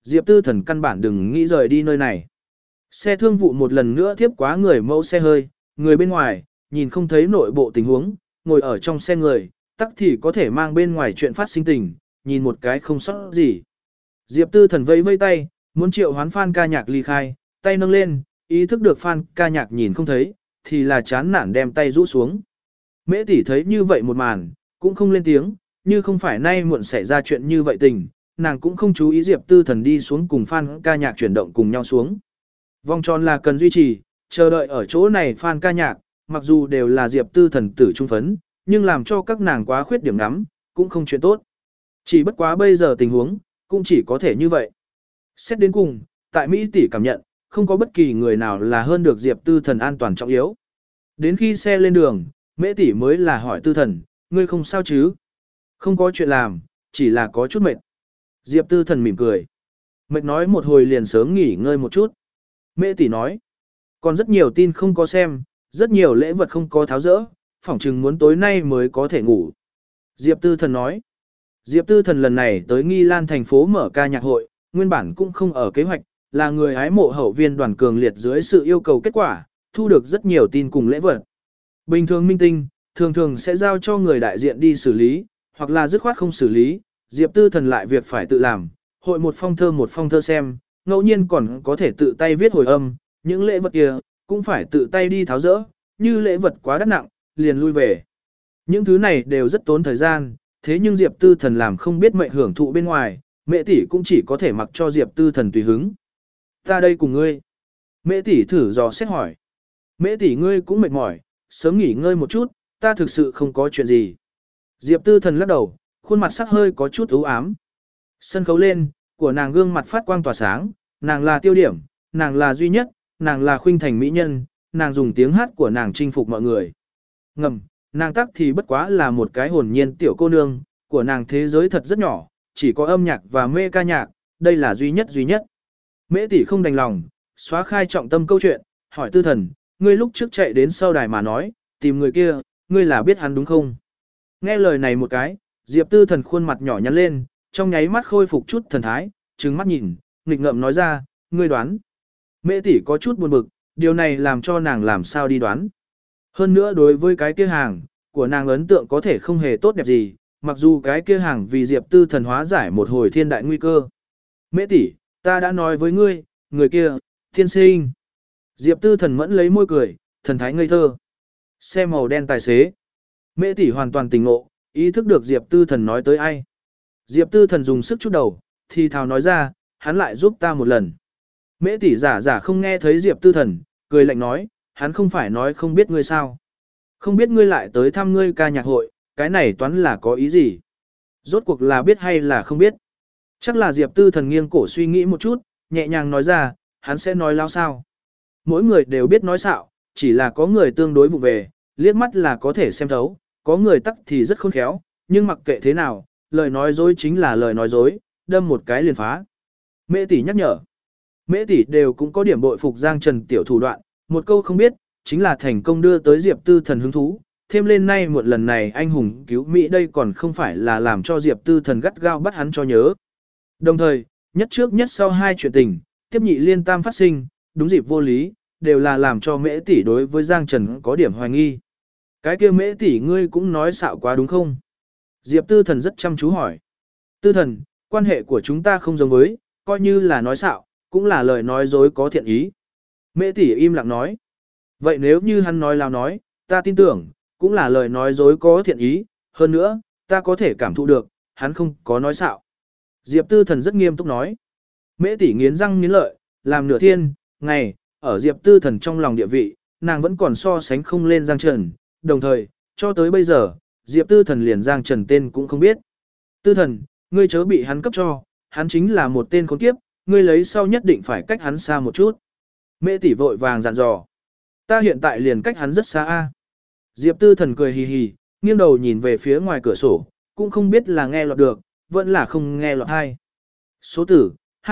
Diệp Tư Thần căn bản đừng nghĩ rời đi nơi này. Xe thương vụ một lần nữa tiếp quá người mẫu xe hơi, người bên ngoài, nhìn không thấy nội bộ tình huống, ngồi ở trong xe người, tắc thì có thể mang bên ngoài chuyện phát sinh tình, nhìn một cái không sót gì. Diệp Tư Thần vẫy vây tay, muốn triệu hoán Phan Ca Nhạc ly khai, tay nâng lên, ý thức được Phan Ca Nhạc nhìn không thấy, thì là chán nản đem tay rũ xuống. Mễ tỷ thấy như vậy một màn, cũng không lên tiếng, như không phải nay muộn xảy ra chuyện như vậy tình, nàng cũng không chú ý Diệp Tư Thần đi xuống cùng Phan Ca Nhạc chuyển động cùng nhau xuống. Vòng tròn là cần duy trì, chờ đợi ở chỗ này Phan Ca Nhạc, mặc dù đều là Diệp Tư Thần tử trung phấn, nhưng làm cho các nàng quá khuyết điểm ngắm, cũng không chuyện tốt. Chỉ bất quá bây giờ tình huống, cũng chỉ có thể như vậy. Xét đến cùng, tại Mỹ tỷ cảm nhận, không có bất kỳ người nào là hơn được Diệp Tư Thần an toàn trọng yếu. Đến khi xe lên đường, Mễ tỷ mới là hỏi Tư Thần, ngươi không sao chứ? Không có chuyện làm, chỉ là có chút mệt. Diệp Tư Thần mỉm cười. Mệt nói một hồi liền sớm nghỉ ngơi một chút. Mễ tỷ nói, còn rất nhiều tin không có xem, rất nhiều lễ vật không có tháo rỡ, phỏng chừng muốn tối nay mới có thể ngủ. Diệp Tư Thần nói, Diệp Tư Thần lần này tới Nghi Lan thành phố mở ca nhạc hội, nguyên bản cũng không ở kế hoạch, là người hái mộ hậu viên đoàn cường liệt dưới sự yêu cầu kết quả, thu được rất nhiều tin cùng lễ vật. Bình thường minh tinh, thường thường sẽ giao cho người đại diện đi xử lý, hoặc là dứt khoát không xử lý, Diệp Tư Thần lại việc phải tự làm, hội một phong thơ xem, ngẫu nhiên còn có thể tự tay viết hồi âm, những lễ vật kia, cũng phải tự tay đi tháo rỡ, như lễ vật quá đắt nặng, liền lui về. Những thứ này đều rất tốn thời gian, thế nhưng Diệp Tư Thần làm không biết mệnh hưởng thụ bên ngoài, Mễ tỷ cũng chỉ có thể mặc cho Diệp Tư Thần tùy hứng. Ta đây cùng ngươi. Mễ tỷ thử dò xét hỏi. Mễ tỷ ngươi cũng mệt mỏi, sớm nghỉ ngơi một chút, ta thực sự không có chuyện gì. Diệp Tư Thần lắc đầu, khuôn mặt sắc hơi có chút u ám. Sân khấu lên, của nàng gương mặt phát quang tỏa sáng, nàng là tiêu điểm, nàng là duy nhất, nàng là khuynh thành mỹ nhân, nàng dùng tiếng hát của nàng chinh phục mọi người. Ngầm, nàng tắc thì bất quá là một cái hồn nhiên tiểu cô nương, của nàng thế giới thật rất nhỏ, chỉ có âm nhạc và mê ca nhạc, đây là duy nhất. Mễ tỷ không đành lòng, xóa khai trọng tâm câu chuyện, hỏi Tư Thần, ngươi lúc trước chạy đến sau đài mà nói, tìm người kia, ngươi là biết hắn đúng không? Nghe lời này một cái, Diệp Tư Thần khuôn mặt nhỏ nhắn lên, trong nháy mắt khôi phục chút thần thái, trừng mắt nhìn, nghịch ngợm nói ra, ngươi đoán. Mễ tỷ có chút buồn bực, điều này làm cho nàng làm sao đi đoán. Hơn nữa đối với cái kia hàng, của nàng ấn tượng có thể không hề tốt đẹp gì, mặc dù cái kia hàng vì Diệp Tư Thần hóa giải một hồi thiên đại nguy cơ. Mễ tỷ, ta đã nói với ngươi, người kia, thiên sinh. Diệp Tư Thần mẫn lấy môi cười, thần thái ngây thơ. Xe màu đen tài xế. Mễ tỷ hoàn toàn tỉnh ngộ, ý thức được Diệp Tư Thần nói tới ai. Diệp Tư Thần dùng sức chút đầu, thì thào nói ra, hắn lại giúp ta một lần. Mễ tỷ giả không nghe thấy Diệp Tư Thần, cười lạnh nói, hắn không phải nói không biết ngươi sao. Không biết ngươi lại tới thăm ngươi ca nhạc hội, cái này toán là có ý gì? Rốt cuộc là biết hay là không biết? Chắc là Diệp Tư Thần nghiêng cổ suy nghĩ một chút, nhẹ nhàng nói ra, hắn sẽ nói lao sao. Mỗi người đều biết nói xạo, chỉ là có người tương đối vụ về, liếc mắt là có thể xem thấu, có người tắc thì rất khôn khéo, nhưng mặc kệ thế nào, lời nói dối chính là lời nói dối, đâm một cái liền phá. Mễ tỷ nhắc nhở. Mễ tỷ đều cũng có điểm bội phục Giang Trần tiểu thủ đoạn, một câu không biết, chính là thành công đưa tới Diệp Tư Thần hứng thú. Thêm lên nay một lần này anh hùng cứu Mỹ đây còn không phải là làm cho Diệp Tư Thần gắt gao bắt hắn cho nhớ. Đồng thời, nhất trước nhất sau hai chuyện tình, tiếp nhị liên tam phát sinh, đúng dịp vô lý, đều là làm cho Mễ tỷ đối với Giang Trần có điểm hoài nghi. Cái kia Mễ tỷ ngươi cũng nói xạo quá đúng không? Diệp Tư Thần rất chăm chú hỏi. Tư Thần, quan hệ của chúng ta không giống với, coi như là nói xạo, cũng là lời nói dối có thiện ý. Mễ tỷ im lặng nói. Vậy nếu như hắn nói lao nói, ta tin tưởng, cũng là lời nói dối có thiện ý, hơn nữa, ta có thể cảm thụ được, hắn không có nói xạo. Diệp Tư Thần rất nghiêm túc nói. Mễ tỷ nghiến răng nghiến lợi, làm nửa thiên, ngày, ở Diệp Tư Thần trong lòng địa vị, nàng vẫn còn so sánh không lên Giang Trần, đồng thời, cho tới bây giờ, Diệp Tư Thần liền Giang Trần tên cũng không biết. Tư Thần, ngươi chớ bị hắn cấp cho, hắn chính là một tên khốn kiếp, ngươi lấy sau nhất định phải cách hắn xa một chút. Mễ tỷ vội vàng dặn dò. Ta hiện tại liền cách hắn rất xa a. Diệp Tư Thần cười hì hì, nghiêng đầu nhìn về phía ngoài cửa sổ, cũng không biết là nghe lọt được, vẫn là không nghe lọt hay. Số tử,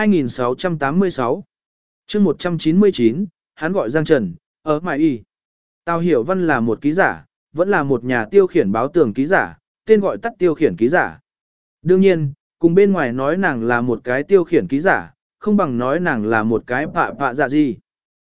2686. Chương 199, hắn gọi Giang Trần, ở Mại Y. Tào Hiểu Văn là một ký giả, vẫn là một nhà tiêu khiển báo tường ký giả, tên gọi tắt tiêu khiển ký giả. Đương nhiên, cùng bên ngoài nói nàng là một cái tiêu khiển ký giả, không bằng nói nàng là một cái pạ dạ gì.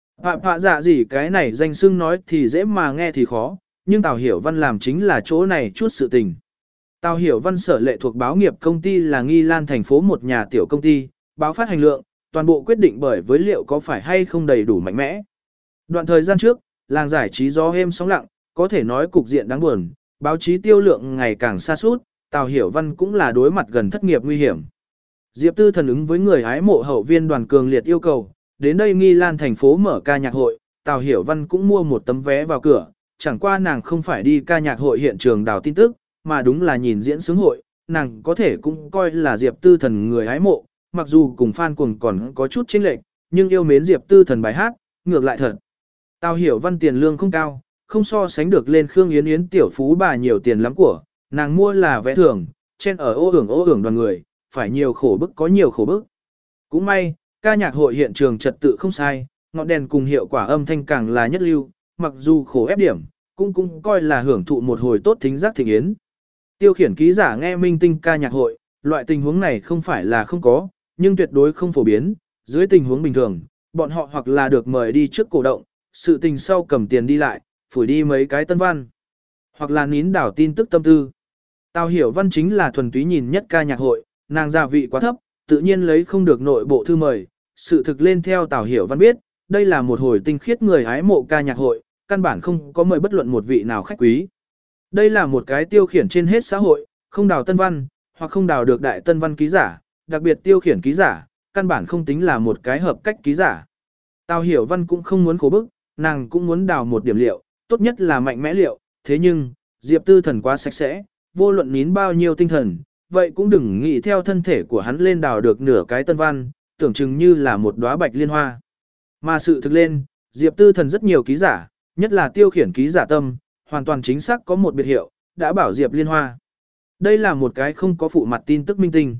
Pạ dạ gì cái này danh xưng nói thì dễ mà nghe thì khó, nhưng Tào Hiểu Văn làm chính là chỗ này chút sự tình. Tào Hiểu Văn sở lệ thuộc báo nghiệp công ty là Nghi Lan thành phố một nhà tiểu công ty, báo phát hành lượng, toàn bộ quyết định bởi với liệu có phải hay không đầy đủ mạnh mẽ. Đoạn thời gian trước, làng giải trí gió êm sóng lặng, có thể nói cục diện đáng buồn, báo chí tiêu lượng ngày càng sa sút, Tào Hiểu Văn cũng là đối mặt gần thất nghiệp nguy hiểm. Diệp Tư Thần ứng với người hái mộ hậu viên đoàn cường liệt yêu cầu, đến đây Nghi Lan thành phố mở ca nhạc hội, Tào Hiểu Văn cũng mua một tấm vé vào cửa, chẳng qua nàng không phải đi ca nhạc hội hiện trường đào tin tức, mà đúng là nhìn diễn sướng hội, nàng có thể cũng coi là Diệp Tư Thần người hái mộ, mặc dù cùng fan cuồng còn có chút chênh lệch, nhưng yêu mến Diệp Tư Thần bài hát, ngược lại thật. Tào Hiểu Văn tiền lương không cao, không so sánh được lên Khương Yến Yến tiểu phú bà nhiều tiền lắm của, nàng mua là vé thưởng, chen ở ô hưởng đoàn người, phải nhiều khổ bức có nhiều khổ bức. Cũng may, ca nhạc hội hiện trường trật tự không sai, ngọn đèn cùng hiệu quả âm thanh càng là nhất lưu, mặc dù khổ ép điểm, cũng coi là hưởng thụ một hồi tốt thính giác thịnh yến. Tiêu khiển ký giả nghe minh tinh ca nhạc hội, loại tình huống này không phải là không có, nhưng tuyệt đối không phổ biến, dưới tình huống bình thường, bọn họ hoặc là được mời đi trước cổ động, sự tình sau cầm tiền đi lại, phủi đi mấy cái tân văn, hoặc là nín đảo tin tức tâm tư. Tào Hiểu Văn chính là thuần túy nhìn nhất ca nhạc hội, nàng gia vị quá thấp, tự nhiên lấy không được nội bộ thư mời, sự thực lên theo Tào Hiểu Văn biết, đây là một hồi tinh khiết người hái mộ ca nhạc hội, căn bản không có mời bất luận một vị nào khách quý. Đây là một cái tiêu khiển trên hết xã hội, không đào tân văn, hoặc không đào được đại tân văn ký giả, đặc biệt tiêu khiển ký giả, căn bản không tính là một cái hợp cách ký giả. Tào Hiểu Văn cũng không muốn khổ bức, nàng cũng muốn đào một điểm liệu, tốt nhất là mạnh mẽ liệu, thế nhưng, Diệp Tư Thần quá sạch sẽ, vô luận nín bao nhiêu tinh thần, vậy cũng đừng nghĩ theo thân thể của hắn lên đào được nửa cái tân văn, tưởng chừng như là một đóa bạch liên hoa. Mà sự thực lên, Diệp Tư Thần rất nhiều ký giả, nhất là tiêu khiển ký giả tâm, hoàn toàn chính xác có một biệt hiệu, đã bảo Diệp Liên Hoa. Đây là một cái không có phụ mặt tin tức minh tinh.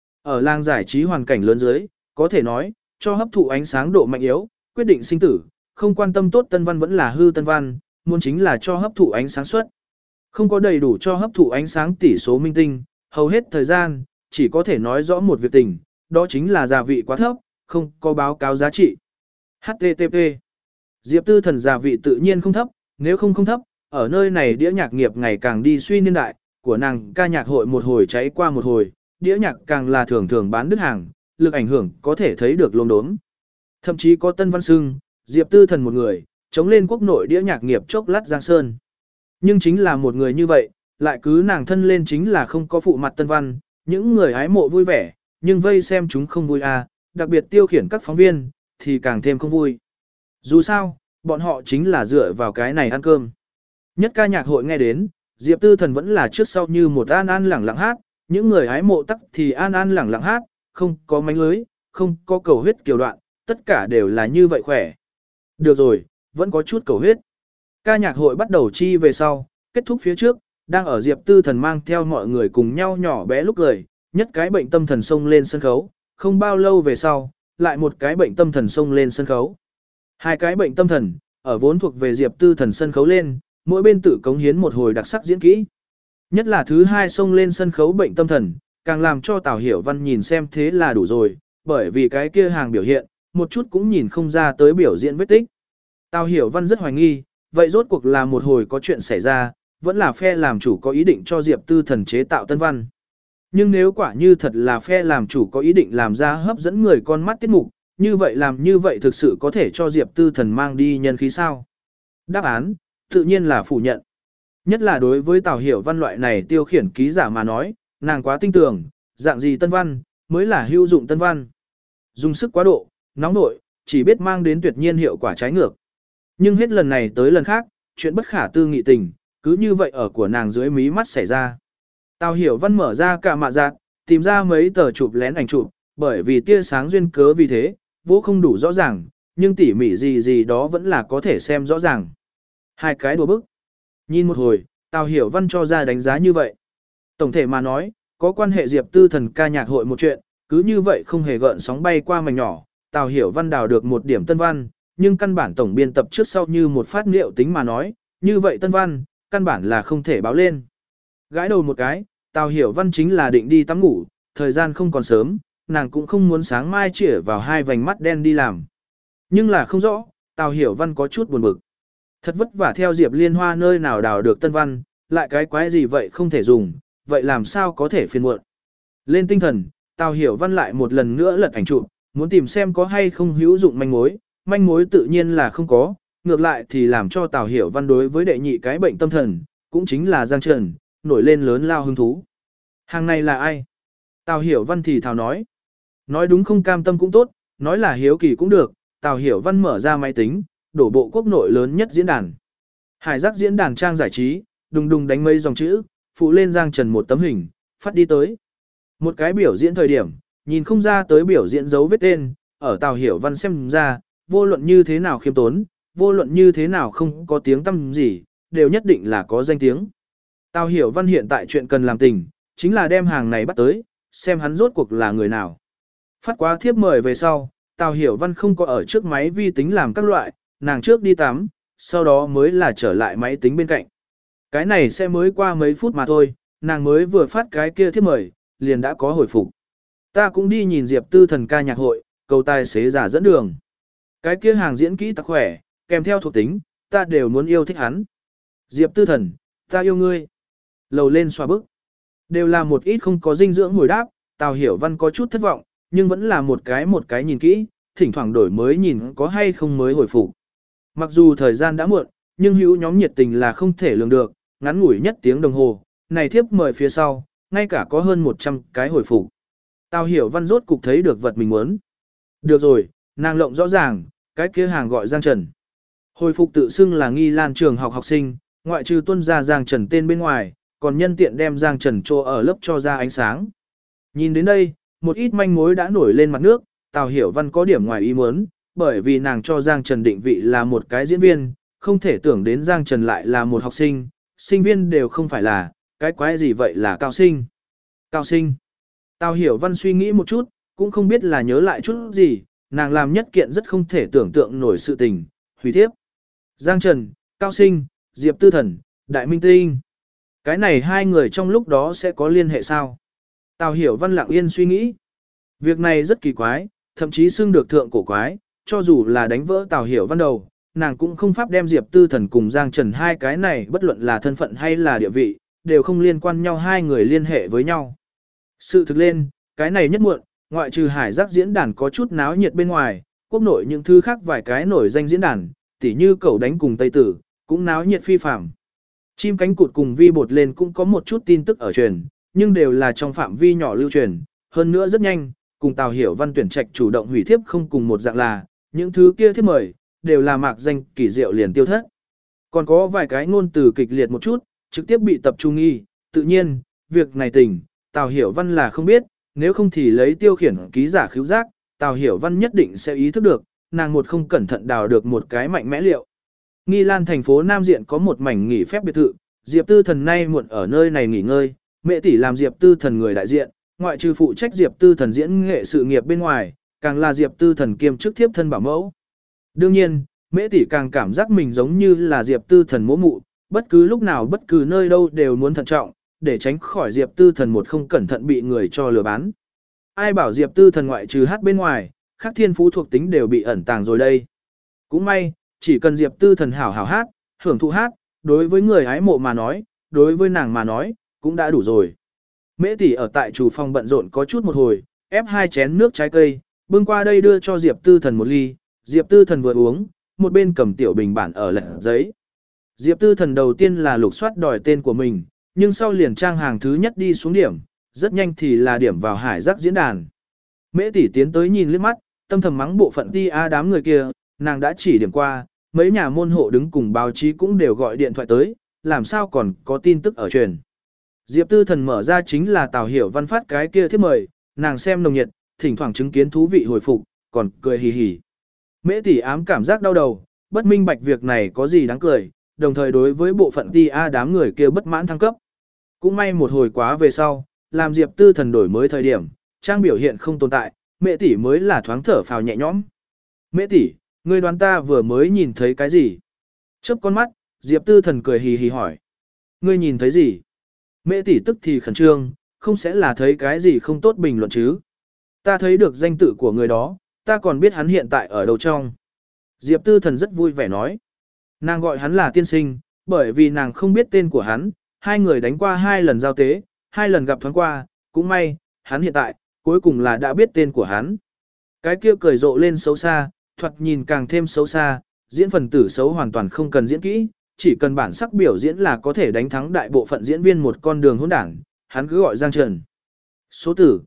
Ở làng giải trí hoàn cảnh lớn dưới, có thể nói, cho hấp thụ ánh sáng độ mạnh yếu, quyết định sinh tử, không quan tâm tốt tân văn vẫn là hư tân văn, muốn chính là cho hấp thụ ánh sáng suất. Không có đầy đủ cho hấp thụ ánh sáng tỷ số minh tinh, hầu hết thời gian, chỉ có thể nói rõ một việc tình, đó chính là gia vị quá thấp, không có báo cáo giá trị. HTTP Diệp Tư Thần gia vị tự nhiên không thấp, nếu không thấp, ở nơi này đĩa nhạc nghiệp ngày càng đi suy niên đại, của nàng ca nhạc hội một hồi cháy qua một hồi, đĩa nhạc càng là thường thường bán đứt hàng, lực ảnh hưởng có thể thấy được lốm đốm. Thậm chí có Tân Văn Sưng, Diệp Tư Thần một người, chống lên quốc nội đĩa nhạc nghiệp chốc lát giang sơn. Nhưng chính là một người như vậy, lại cứ nàng thân lên chính là không có phụ mặt Tân Văn, những người hái mộ vui vẻ, nhưng vây xem chúng không vui à, đặc biệt tiêu khiển các phóng viên, thì càng thêm không vui. Dù sao, bọn họ chính là dựa vào cái này ăn cơm. Nhất ca nhạc hội nghe đến, Diệp Tư Thần vẫn là trước sau như một an lẳng lặng hát, những người hái mộ tắc thì an lẳng lặng hát, không có mánh lưới, không có cầu huyết kiều đoạn, tất cả đều là như vậy khỏe. Được rồi, vẫn có chút cầu huyết. Ca nhạc hội bắt đầu chi về sau, kết thúc phía trước, đang ở Diệp Tư Thần mang theo mọi người cùng nhau nhỏ bé lúc cười, nhất cái bệnh tâm thần xông lên sân khấu, không bao lâu về sau, lại một cái bệnh tâm thần xông lên sân khấu. Hai cái bệnh tâm thần, ở vốn thuộc về Diệp Tư Thần sân khấu lên, mỗi bên tự cống hiến một hồi đặc sắc diễn kỹ. Nhất là thứ hai xông lên sân khấu bệnh tâm thần, càng làm cho Tào Hiểu Văn nhìn xem thế là đủ rồi, bởi vì cái kia hàng biểu hiện, một chút cũng nhìn không ra tới biểu diễn vết tích. Tào Hiểu Văn rất hoài nghi, vậy rốt cuộc là một hồi có chuyện xảy ra, vẫn là phe làm chủ có ý định cho Diệp Tư Thần chế tạo tân văn. Nhưng nếu quả như thật là phe làm chủ có ý định làm ra hấp dẫn người con mắt tiết mục, như vậy làm như vậy thực sự có thể cho Diệp Tư Thần mang đi nhân khí sao? Đáp án, tự nhiên là phủ nhận. Nhất là đối với Tào Hiểu Văn loại này tiêu khiển ký giả mà nói, nàng quá tin tưởng, dạng gì tân văn, mới là hữu dụng tân văn. Dùng sức quá độ, nóng nội, chỉ biết mang đến tuyệt nhiên hiệu quả trái ngược. Nhưng hết lần này tới lần khác, chuyện bất khả tư nghị tình, cứ như vậy ở của nàng dưới mí mắt xảy ra. Tào Hiểu Văn mở ra cả mạ giạt, tìm ra mấy tờ chụp lén ảnh chụp, bởi vì tia sáng duyên cớ vì thế, vô không đủ rõ ràng, nhưng tỉ mỉ gì đó vẫn là có thể xem rõ ràng. Hai cái đùa bức. Nhìn một hồi, Tào Hiểu Văn cho ra đánh giá như vậy. Tổng thể mà nói, có quan hệ Diệp Tư Thần ca nhạc hội một chuyện, cứ như vậy không hề gợn sóng bay qua mảnh nhỏ, Tào Hiểu Văn đào được một điểm tân văn, nhưng căn bản tổng biên tập trước sau như một phát liệu tính mà nói, như vậy tân văn, căn bản là không thể báo lên. Gãi đầu một cái, Tào Hiểu Văn chính là định đi tắm ngủ, thời gian không còn sớm, nàng cũng không muốn sáng mai chĩa vào hai vành mắt đen đi làm. Nhưng là không rõ, Tào Hiểu Văn có chút buồn bực. Thật vất vả theo Diệp Liên Hoa nơi nào đào được tân văn, lại cái quái gì vậy không thể dùng, vậy làm sao có thể phiền muộn. Lên tinh thần, Tào Hiểu Văn lại một lần nữa lật ảnh chụp, muốn tìm xem có hay không hữu dụng manh mối tự nhiên là không có, ngược lại thì làm cho Tào Hiểu Văn đối với đệ nhị cái bệnh tâm thần, cũng chính là Giang Trần, nổi lên lớn lao hứng thú. Hàng này là ai? Tào Hiểu Văn thì thào nói. Nói đúng không cam tâm cũng tốt, nói là hiếu kỳ cũng được, Tào Hiểu Văn mở ra máy tính, đổ bộ quốc nội lớn nhất diễn đàn. Hải giác diễn đàn trang giải trí, đùng đùng đánh mấy dòng chữ, phụ lên Giang Trần một tấm hình, phát đi tới. Một cái biểu diễn thời điểm, nhìn không ra tới biểu diễn dấu vết tên, ở Tào Hiểu Văn xem ra, vô luận như thế nào khiêm tốn, vô luận như thế nào không có tiếng tăm gì, đều nhất định là có danh tiếng. Tào Hiểu Văn hiện tại chuyện cần làm tình, chính là đem hàng này bắt tới, xem hắn rốt cuộc là người nào. Phát quá thiếp mời về sau, Tào Hiểu Văn không có ở trước máy vi tính làm các loại, nàng trước đi tắm, sau đó mới là trở lại máy tính bên cạnh. Cái này sẽ mới qua mấy phút mà thôi, nàng mới vừa phát cái kia thiếp mời, liền đã có hồi phục. Ta cũng đi nhìn Diệp Tư Thần ca nhạc hội, cầu tài xế giả dẫn đường. Cái kia hàng diễn kỹ tặc khỏe, kèm theo thuộc tính, ta đều muốn yêu thích hắn. Diệp Tư Thần, ta yêu ngươi. Lầu lên xoa bức. Đều là một ít không có dinh dưỡng hồi đáp, Tào Hiểu Văn có chút thất vọng, nhưng vẫn là một cái nhìn kỹ, thỉnh thoảng đổi mới nhìn có hay không mới hồi phục. Mặc dù thời gian đã muộn, nhưng hữu nhóm nhiệt tình là không thể lường được, ngắn ngủi nhất tiếng đồng hồ, này thiếp mời phía sau, ngay cả có hơn 100 cái hồi phục. Tào Hiểu Văn rốt cục thấy được vật mình muốn. Được rồi, nàng lộng rõ ràng, cái kia hàng gọi Giang Trần. Hồi phục tự xưng là Nghi Lan trường học học sinh, ngoại trừ tuân ra Giang Trần tên bên ngoài, còn nhân tiện đem Giang Trần trô ở lớp cho ra ánh sáng. Nhìn đến đây, một ít manh mối đã nổi lên mặt nước, Tào Hiểu Văn có điểm ngoài ý muốn, bởi vì nàng cho Giang Trần định vị là một cái diễn viên, không thể tưởng đến Giang Trần lại là một học sinh, sinh viên đều không phải là, cái quái gì vậy là cao sinh. Cao sinh. Tào Hiểu Văn suy nghĩ một chút, cũng không biết là nhớ lại chút gì, nàng làm nhất kiện rất không thể tưởng tượng nổi sự tình, hủy thiếp. Giang Trần, Cao Sinh, Diệp Tư Thần, Đại Minh Tinh. Cái này hai người trong lúc đó sẽ có liên hệ sao? Tào Hiểu Văn lặng yên suy nghĩ. Việc này rất kỳ quái, thậm chí xưng được thượng cổ quái, cho dù là đánh vỡ Tào Hiểu Văn đầu, nàng cũng không pháp đem Diệp Tư Thần cùng Giang Trần hai cái này bất luận là thân phận hay là địa vị, đều không liên quan nhau hai người liên hệ với nhau. Sự thực lên, cái này nhất muộn, ngoại trừ hải giác diễn đàn có chút náo nhiệt bên ngoài, quốc nội những thứ khác vài cái nổi danh diễn đàn, tỉ như Cẩu Đánh cùng Tây Tử, cũng náo nhiệt phi phàm. Chim cánh cụt cùng vi bột lên cũng có một chút tin tức ở truyền, nhưng đều là trong phạm vi nhỏ lưu truyền, hơn nữa rất nhanh, cùng Tào Hiểu Văn tuyển trạch chủ động hủy thiếp không cùng một dạng là, những thứ kia thiếp mời, đều là mạc danh kỳ diệu liền tiêu thất. Còn có vài cái ngôn từ kịch liệt một chút, trực tiếp bị tập trung nghi, tự nhiên, việc này tình, Tào Hiểu Văn là không biết, nếu không thì lấy tiêu khiển ký giả khứu giác, Tào Hiểu Văn nhất định sẽ ý thức được, nàng một không cẩn thận đào được một cái mạnh mẽ liệu. Nghi Lan thành phố Nam Diện có một mảnh nghỉ phép biệt thự, Diệp Tư Thần nay muộn ở nơi này nghỉ ngơi, mẹ tỷ làm Diệp Tư Thần người đại diện, ngoại trừ phụ trách Diệp Tư Thần diễn nghệ sự nghiệp bên ngoài, càng là Diệp Tư Thần kiêm chức thiếp thân bảo mẫu. Đương nhiên, mẹ tỷ càng cảm giác mình giống như là Diệp Tư Thần mỗ mụ, bất cứ lúc nào bất cứ nơi đâu đều muốn thận trọng, để tránh khỏi Diệp Tư Thần một không cẩn thận bị người cho lừa bán. Ai bảo Diệp Tư Thần ngoại trừ hát bên ngoài, khác thiên phú thuộc tính đều bị ẩn tàng rồi đây. Cũng may, chỉ cần Diệp Tư Thần hảo hảo hát, hưởng thụ hát, đối với người hái mộ mà nói, đối với nàng mà nói, cũng đã đủ rồi. Mễ tỷ ở tại chủ phòng bận rộn có chút một hồi, ép 2 chén nước trái cây, bưng qua đây đưa cho Diệp Tư Thần một ly, Diệp Tư Thần vừa uống, một bên cầm tiểu bình bản ở lật giấy. Diệp Tư Thần đầu tiên là lục soát đòi tên của mình, nhưng sau liền trang hàng thứ nhất đi xuống điểm, rất nhanh thì là điểm vào hải giác diễn đàn. Mễ tỷ tiến tới nhìn liếc mắt, tâm thầm mắng bộ phận ti a đám người kia, nàng đã chỉ điểm qua, mấy nhà môn hộ đứng cùng báo chí cũng đều gọi điện thoại tới, làm sao còn có tin tức ở truyền. Diệp Tư Thần mở ra chính là Tào Hiểu Văn phát cái kia thiếp mời, nàng xem nồng nhiệt, thỉnh thoảng chứng kiến thú vị hồi phục, còn cười hì hì. Mễ tỷ ám cảm giác đau đầu, bất minh bạch việc này có gì đáng cười, đồng thời đối với bộ phận ti a đám người kia bất mãn thăng cấp. Cũng may một hồi quá về sau, làm Diệp Tư Thần đổi mới thời điểm, trang biểu hiện không tồn tại, mẹ tỷ mới là thoáng thở phào nhẹ nhõm. Mẹ tỷ, ngươi đoán ta vừa mới nhìn thấy cái gì? Chớp con mắt, Diệp Tư Thần cười hì hì hỏi. Ngươi nhìn thấy gì? Mẹ tỷ tức thì khẩn trương, không sẽ là thấy cái gì không tốt bình luận chứ? Ta thấy được danh tự của người đó, ta còn biết hắn hiện tại ở đâu trong. Diệp Tư Thần rất vui vẻ nói. Nàng gọi hắn là tiên sinh, bởi vì nàng không biết tên của hắn, hai người đánh qua 2 lần giao tế, 2 lần gặp thoáng qua, cũng may, hắn hiện tại, cuối cùng là đã biết tên của hắn. Cái kia cười rộ lên xấu xa, thoạt nhìn càng thêm xấu xa, diễn phần tử xấu hoàn toàn không cần diễn kỹ, chỉ cần bản sắc biểu diễn là có thể đánh thắng đại bộ phận diễn viên một con đường hỗn đảng, hắn cứ gọi Giang Trần. Số tử,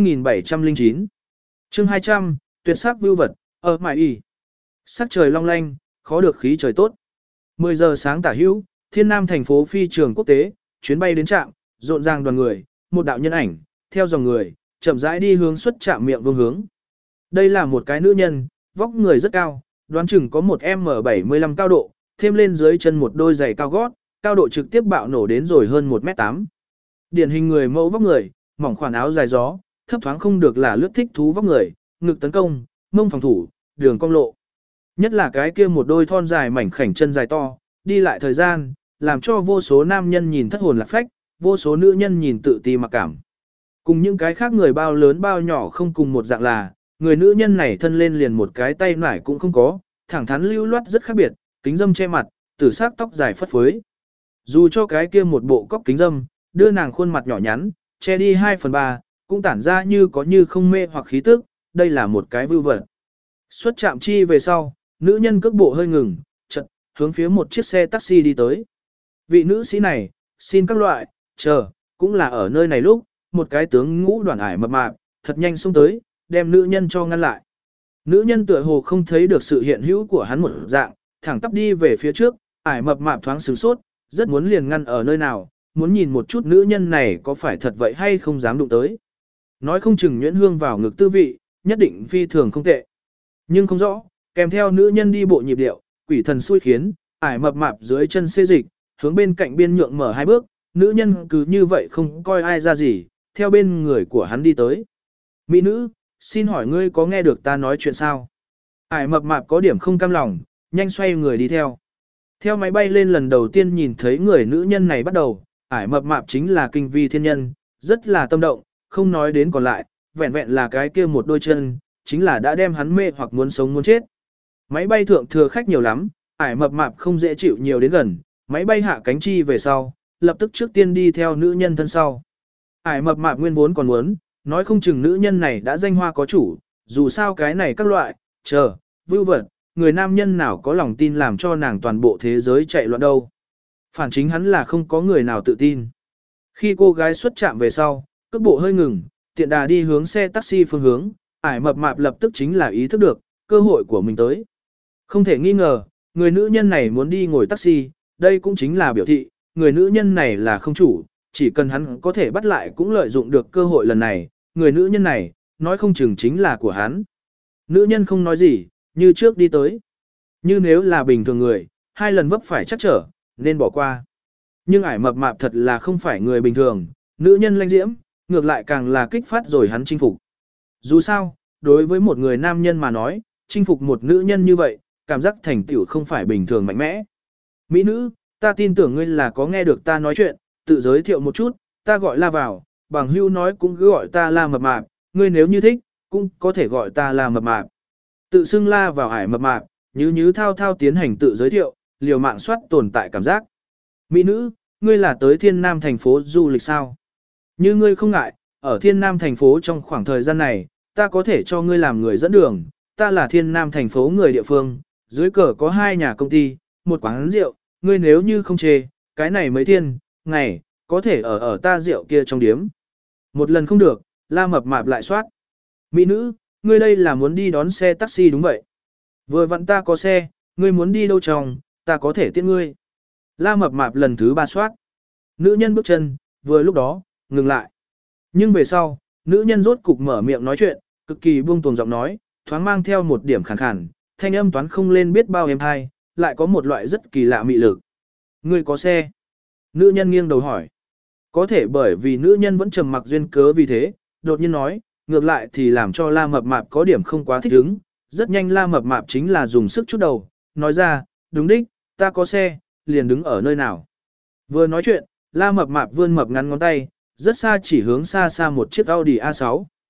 2709. Chương 200, tuyệt sắc vưu vật, ở mại y. Sắc trời long lanh, khó được khí trời tốt. 10 giờ sáng tả hữu, Thiên Nam thành phố phi trường quốc tế, chuyến bay đến trạm, rộn ràng đoàn người, một đạo nhân ảnh, theo dòng người, chậm rãi đi hướng xuất trạm miệng vương hướng. Đây là một cái nữ nhân, vóc người rất cao, đoán chừng có một M75 cao độ, thêm lên dưới chân một đôi giày cao gót, cao độ trực tiếp bạo nổ đến rồi hơn 1m8. Điển hình người mẫu vóc người, mỏng khoản áo dài gió, thấp thoáng không được là lướt thích thú vóc người, ngực tấn công, mông phòng thủ, đường cong lộ. Nhất là cái kia một đôi thon dài mảnh khảnh chân dài to, đi lại thời gian, làm cho vô số nam nhân nhìn thất hồn lạc phách, vô số nữ nhân nhìn tự ti mặc cảm. Cùng những cái khác người bao lớn bao nhỏ không cùng một dạng là, người nữ nhân này thân lên liền một cái tay nải cũng không có, thẳng thắn lưu loát rất khác biệt, kính dâm che mặt, tử sắc tóc dài phất phới. Dù cho cái kia một bộ cóc kính dâm, đưa nàng khuôn mặt nhỏ nhắn, che đi 2/3, cũng tản ra như có như không mê hoặc khí tức, đây là một cái vưu vật. Xuất trạm chi về sau, nữ nhân cước bộ hơi ngừng, chợt hướng phía một chiếc xe taxi đi tới. Vị nữ sĩ này, xin các loại, chờ, cũng là ở nơi này lúc, một cái tướng ngũ đoàn ải mập mạp, thật nhanh xông tới, đem nữ nhân cho ngăn lại. Nữ nhân tựa hồ không thấy được sự hiện hữu của hắn một dạng, thẳng tắp đi về phía trước, ải mập mạp thoáng sửng sốt, rất muốn liền ngăn ở nơi nào, muốn nhìn một chút nữ nhân này có phải thật vậy hay không dám đụng tới. Nói không chừng nhuyễn hương vào ngực tư vị, nhất định phi thường không tệ. Nhưng không rõ, kèm theo nữ nhân đi bộ nhịp điệu, quỷ thần xui khiến, ải mập mạp dưới chân xê dịch, hướng bên cạnh biên nhượng mở 2 bước, nữ nhân cứ như vậy không coi ai ra gì, theo bên người của hắn đi tới. Mỹ nữ, xin hỏi ngươi có nghe được ta nói chuyện sao? Ải mập mạp có điểm không cam lòng, nhanh xoay người đi theo. Theo máy bay lên lần đầu tiên nhìn thấy người nữ nhân này bắt đầu, ải mập mạp chính là kinh vi thiên nhân, rất là tâm động, không nói đến còn lại, vẹn vẹn là cái kia một đôi chân, chính là đã đem hắn mê hoặc muốn sống muốn chết. Máy bay thượng thừa khách nhiều lắm, ải mập mạp không dễ chịu nhiều đến gần, máy bay hạ cánh chi về sau, lập tức trước tiên đi theo nữ nhân thân sau. Ải mập mạp nguyên vốn còn muốn, nói không chừng nữ nhân này đã danh hoa có chủ, dù sao cái này các loại, chờ, vưu vật, người nam nhân nào có lòng tin làm cho nàng toàn bộ thế giới chạy loạn đâu. Phản chính hắn là không có người nào tự tin. Khi cô gái xuất trạm về sau, cước bộ hơi ngừng, tiện đà đi hướng xe taxi phương hướng, ải mập mạp lập tức chính là ý thức được, cơ hội của mình tới. Không thể nghi ngờ, người nữ nhân này muốn đi ngồi taxi, đây cũng chính là biểu thị, người nữ nhân này là không chủ, chỉ cần hắn có thể bắt lại cũng lợi dụng được cơ hội lần này, người nữ nhân này, nói không chừng chính là của hắn. Nữ nhân không nói gì, như trước đi tới. Như nếu là bình thường người, 2 lần vấp phải chắc trở, nên bỏ qua. Nhưng ải mập mạp thật là không phải người bình thường, nữ nhân lanh diễm, ngược lại càng là kích phát rồi hắn chinh phục. Dù sao, đối với một người nam nhân mà nói, chinh phục một nữ nhân như vậy, cảm giác thành tựu không phải bình thường mạnh mẽ. Mỹ nữ, ta tin tưởng ngươi là có nghe được ta nói chuyện, tự giới thiệu một chút, ta gọi La vào, bằng hưu nói cũng cứ gọi ta La mập mạp, ngươi nếu như thích, cũng có thể gọi ta La mập mạp. Tự xưng La vào ải mập mạp, như thao thao tiến hành tự giới thiệu, liều mạng soát tồn tại cảm giác. Mỹ nữ, ngươi là tới Thiên Nam thành phố du lịch sao? Như ngươi không ngại, ở Thiên Nam thành phố trong khoảng thời gian này, ta có thể cho ngươi làm người dẫn đường, ta là Thiên Nam thành phố người địa phương, dưới cờ có 2 nhà công ty, một quán rượu, ngươi nếu như không chê, cái này mấy thiên, ngày, có thể ở ta rượu kia trong điếm. Một lần không được, La mập mạp lại soát. Mỹ nữ, ngươi đây là muốn đi đón xe taxi đúng vậy. Vừa vặn ta có xe, ngươi muốn đi đâu trong, ta có thể tiễn ngươi. La mập mạp lần thứ 3 soát. Nữ nhân bước chân, vừa lúc đó, ngừng lại. Nhưng về sau, nữ nhân rốt cục mở miệng nói chuyện, cực kỳ buông tuồng giọng nói, thoáng mang theo một điểm khàn khàn, thanh âm toán không lên biết bao êm hay, lại có một loại rất kỳ lạ mị lực. Ngươi có xe? Nữ nhân nghiêng đầu hỏi. Có thể bởi vì nữ nhân vẫn trầm mặc duyên cớ vì thế, đột nhiên nói, ngược lại thì làm cho La mập mạp có điểm không quá thích ứng. Rất nhanh La mập mạp chính là dùng sức chút đầu, nói ra, đúng đích, ta có xe, liền đứng ở nơi nào. Vừa nói chuyện, La mập mạp vươn mập ngắn ngón tay, rất xa chỉ hướng xa xa một chiếc Audi A6.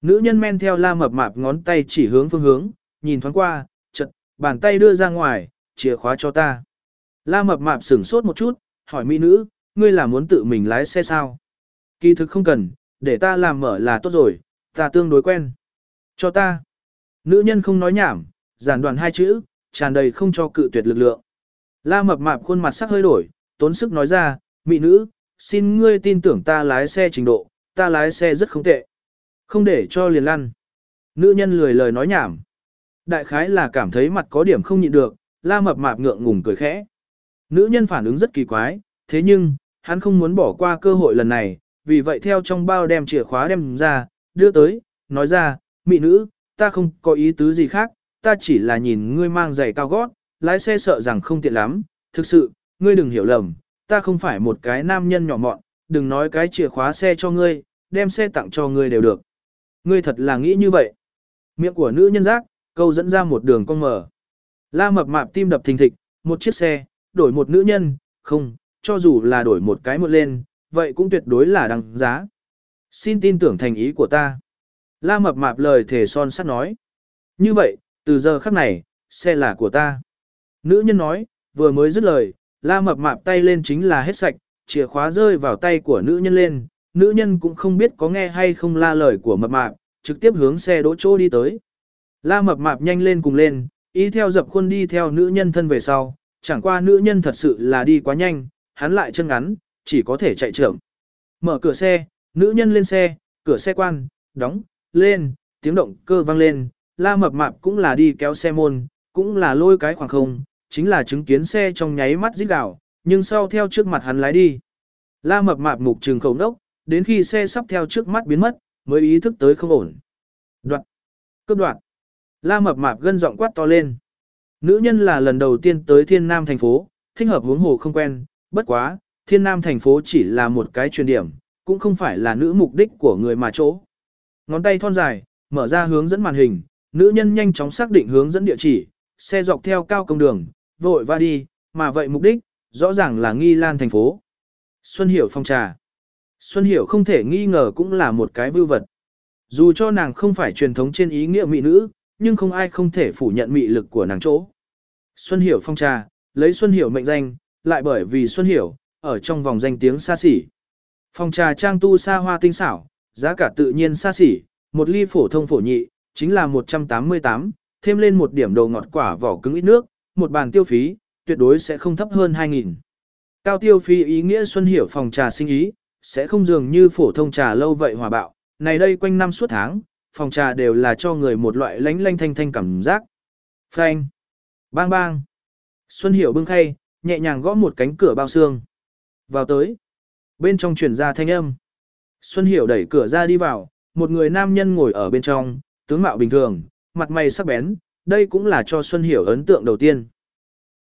Nữ nhân men theo La Mập Mạp ngón tay chỉ hướng phương hướng, nhìn thoáng qua, chợt bàn tay đưa ra ngoài, chìa khóa cho ta. La Mập Mạp sửng sốt một chút, hỏi mỹ nữ, ngươi là muốn tự mình lái xe sao? Kỳ thực không cần, để ta làm mở là tốt rồi, ta tương đối quen. Cho ta. Nữ nhân không nói nhảm, giản đoạn hai chữ, tràn đầy không cho cự tuyệt lực lượng. La Mập Mạp khuôn mặt sắc hơi đổi, tốn sức nói ra, mỹ nữ, xin ngươi tin tưởng ta lái xe trình độ, ta lái xe rất không tệ. Không để cho liền lăn. Nữ nhân lười lời nói nhảm. Đại khái là cảm thấy mặt có điểm không nhịn được, La Mập Mạp ngượng ngùng cười khẽ. Nữ nhân phản ứng rất kỳ quái, thế nhưng, hắn không muốn bỏ qua cơ hội lần này, vì vậy theo trong bao đem chìa khóa đem ra, đưa tới, nói ra, mỹ nữ, ta không có ý tứ gì khác, ta chỉ là nhìn ngươi mang giày cao gót, lái xe sợ rằng không tiện lắm, thực sự, ngươi đừng hiểu lầm, ta không phải một cái nam nhân nhỏ mọn, đừng nói cái chìa khóa xe cho ngươi, đem xe tặng cho ngươi đều được. Ngươi thật là nghĩ như vậy. Miệng của nữ nhân giác, câu dẫn ra một đường cong mở. La Mập Mạp tim đập thình thịch, một chiếc xe, đổi một nữ nhân, không, cho dù là đổi một cái một lên, vậy cũng tuyệt đối là đăng giá. Xin tin tưởng thành ý của ta. La Mập Mạp lời thề son sắt nói. Như vậy, từ giờ khắc này, xe là của ta. Nữ nhân nói, vừa mới dứt lời, La Mập Mạp tay lên chính là hết sạch, chìa khóa rơi vào tay của nữ nhân lên. Nữ nhân cũng không biết có nghe hay không la lời của Mập Mạp, trực tiếp hướng xe đỗ chỗ đi tới. La Mập Mạp nhanh lên cùng lên, y theo dập khuôn đi theo nữ nhân thân về sau, chẳng qua nữ nhân thật sự là đi quá nhanh, hắn lại chân ngắn, chỉ có thể chạy chậm. Mở cửa xe, nữ nhân lên xe, cửa xe quan, đóng, lên, tiếng động cơ vang lên, La Mập Mạp cũng là đi kéo xe môn, cũng là lôi cái khoảng không, chính là chứng kiến xe trong nháy mắt rít gào, nhưng sau theo trước mặt hắn lái đi. La Mập Mạp mục trừng khẩu nốc, đến khi xe sắp theo trước mắt biến mất, mới ý thức tới không ổn. Đoạn, cướp đoạn. La Mập Mạp gân giọng quát to lên. Nữ nhân là lần đầu tiên tới Thiên Nam thành phố, thích hợp huống hồ không quen, bất quá, Thiên Nam thành phố chỉ là một cái truyền điểm, cũng không phải là nữ mục đích của người mà chỗ. Ngón tay thon dài, mở ra hướng dẫn màn hình, nữ nhân nhanh chóng xác định hướng dẫn địa chỉ, xe dọc theo cao công đường, vội va đi, mà vậy mục đích, rõ ràng là Nghi Lan thành phố. Xuân Hiểu phong trà. Xuân Hiểu không thể nghi ngờ cũng là một cái vưu vật. Dù cho nàng không phải truyền thống trên ý nghĩa mỹ nữ, nhưng không ai không thể phủ nhận mị lực của nàng chỗ. Xuân Hiểu phong trà, lấy Xuân Hiểu mệnh danh, lại bởi vì Xuân Hiểu, ở trong vòng danh tiếng xa xỉ. Phong trà trang tu xa hoa tinh xảo, giá cả tự nhiên xa xỉ, một ly phổ thông phổ nhị, chính là 188, thêm lên một điểm đồ ngọt quả vỏ cứng ít nước, một bàn tiêu phí, tuyệt đối sẽ không thấp hơn 2.000. Cao tiêu phí ý nghĩa Xuân Hiểu phòng trà sinh ý, sẽ không dường như phổ thông trà lâu vậy hòa bạo, này đây quanh năm suốt tháng, phòng trà đều là cho người một loại lánh lanh thanh thanh cảm giác. Phanh, bang bang. Xuân Hiểu bưng khay, nhẹ nhàng gõ một cánh cửa bao xương. Vào tới. Bên trong truyền ra thanh âm. Xuân Hiểu đẩy cửa ra đi vào, một người nam nhân ngồi ở bên trong, tướng mạo bình thường, mặt mày sắc bén, đây cũng là cho Xuân Hiểu ấn tượng đầu tiên.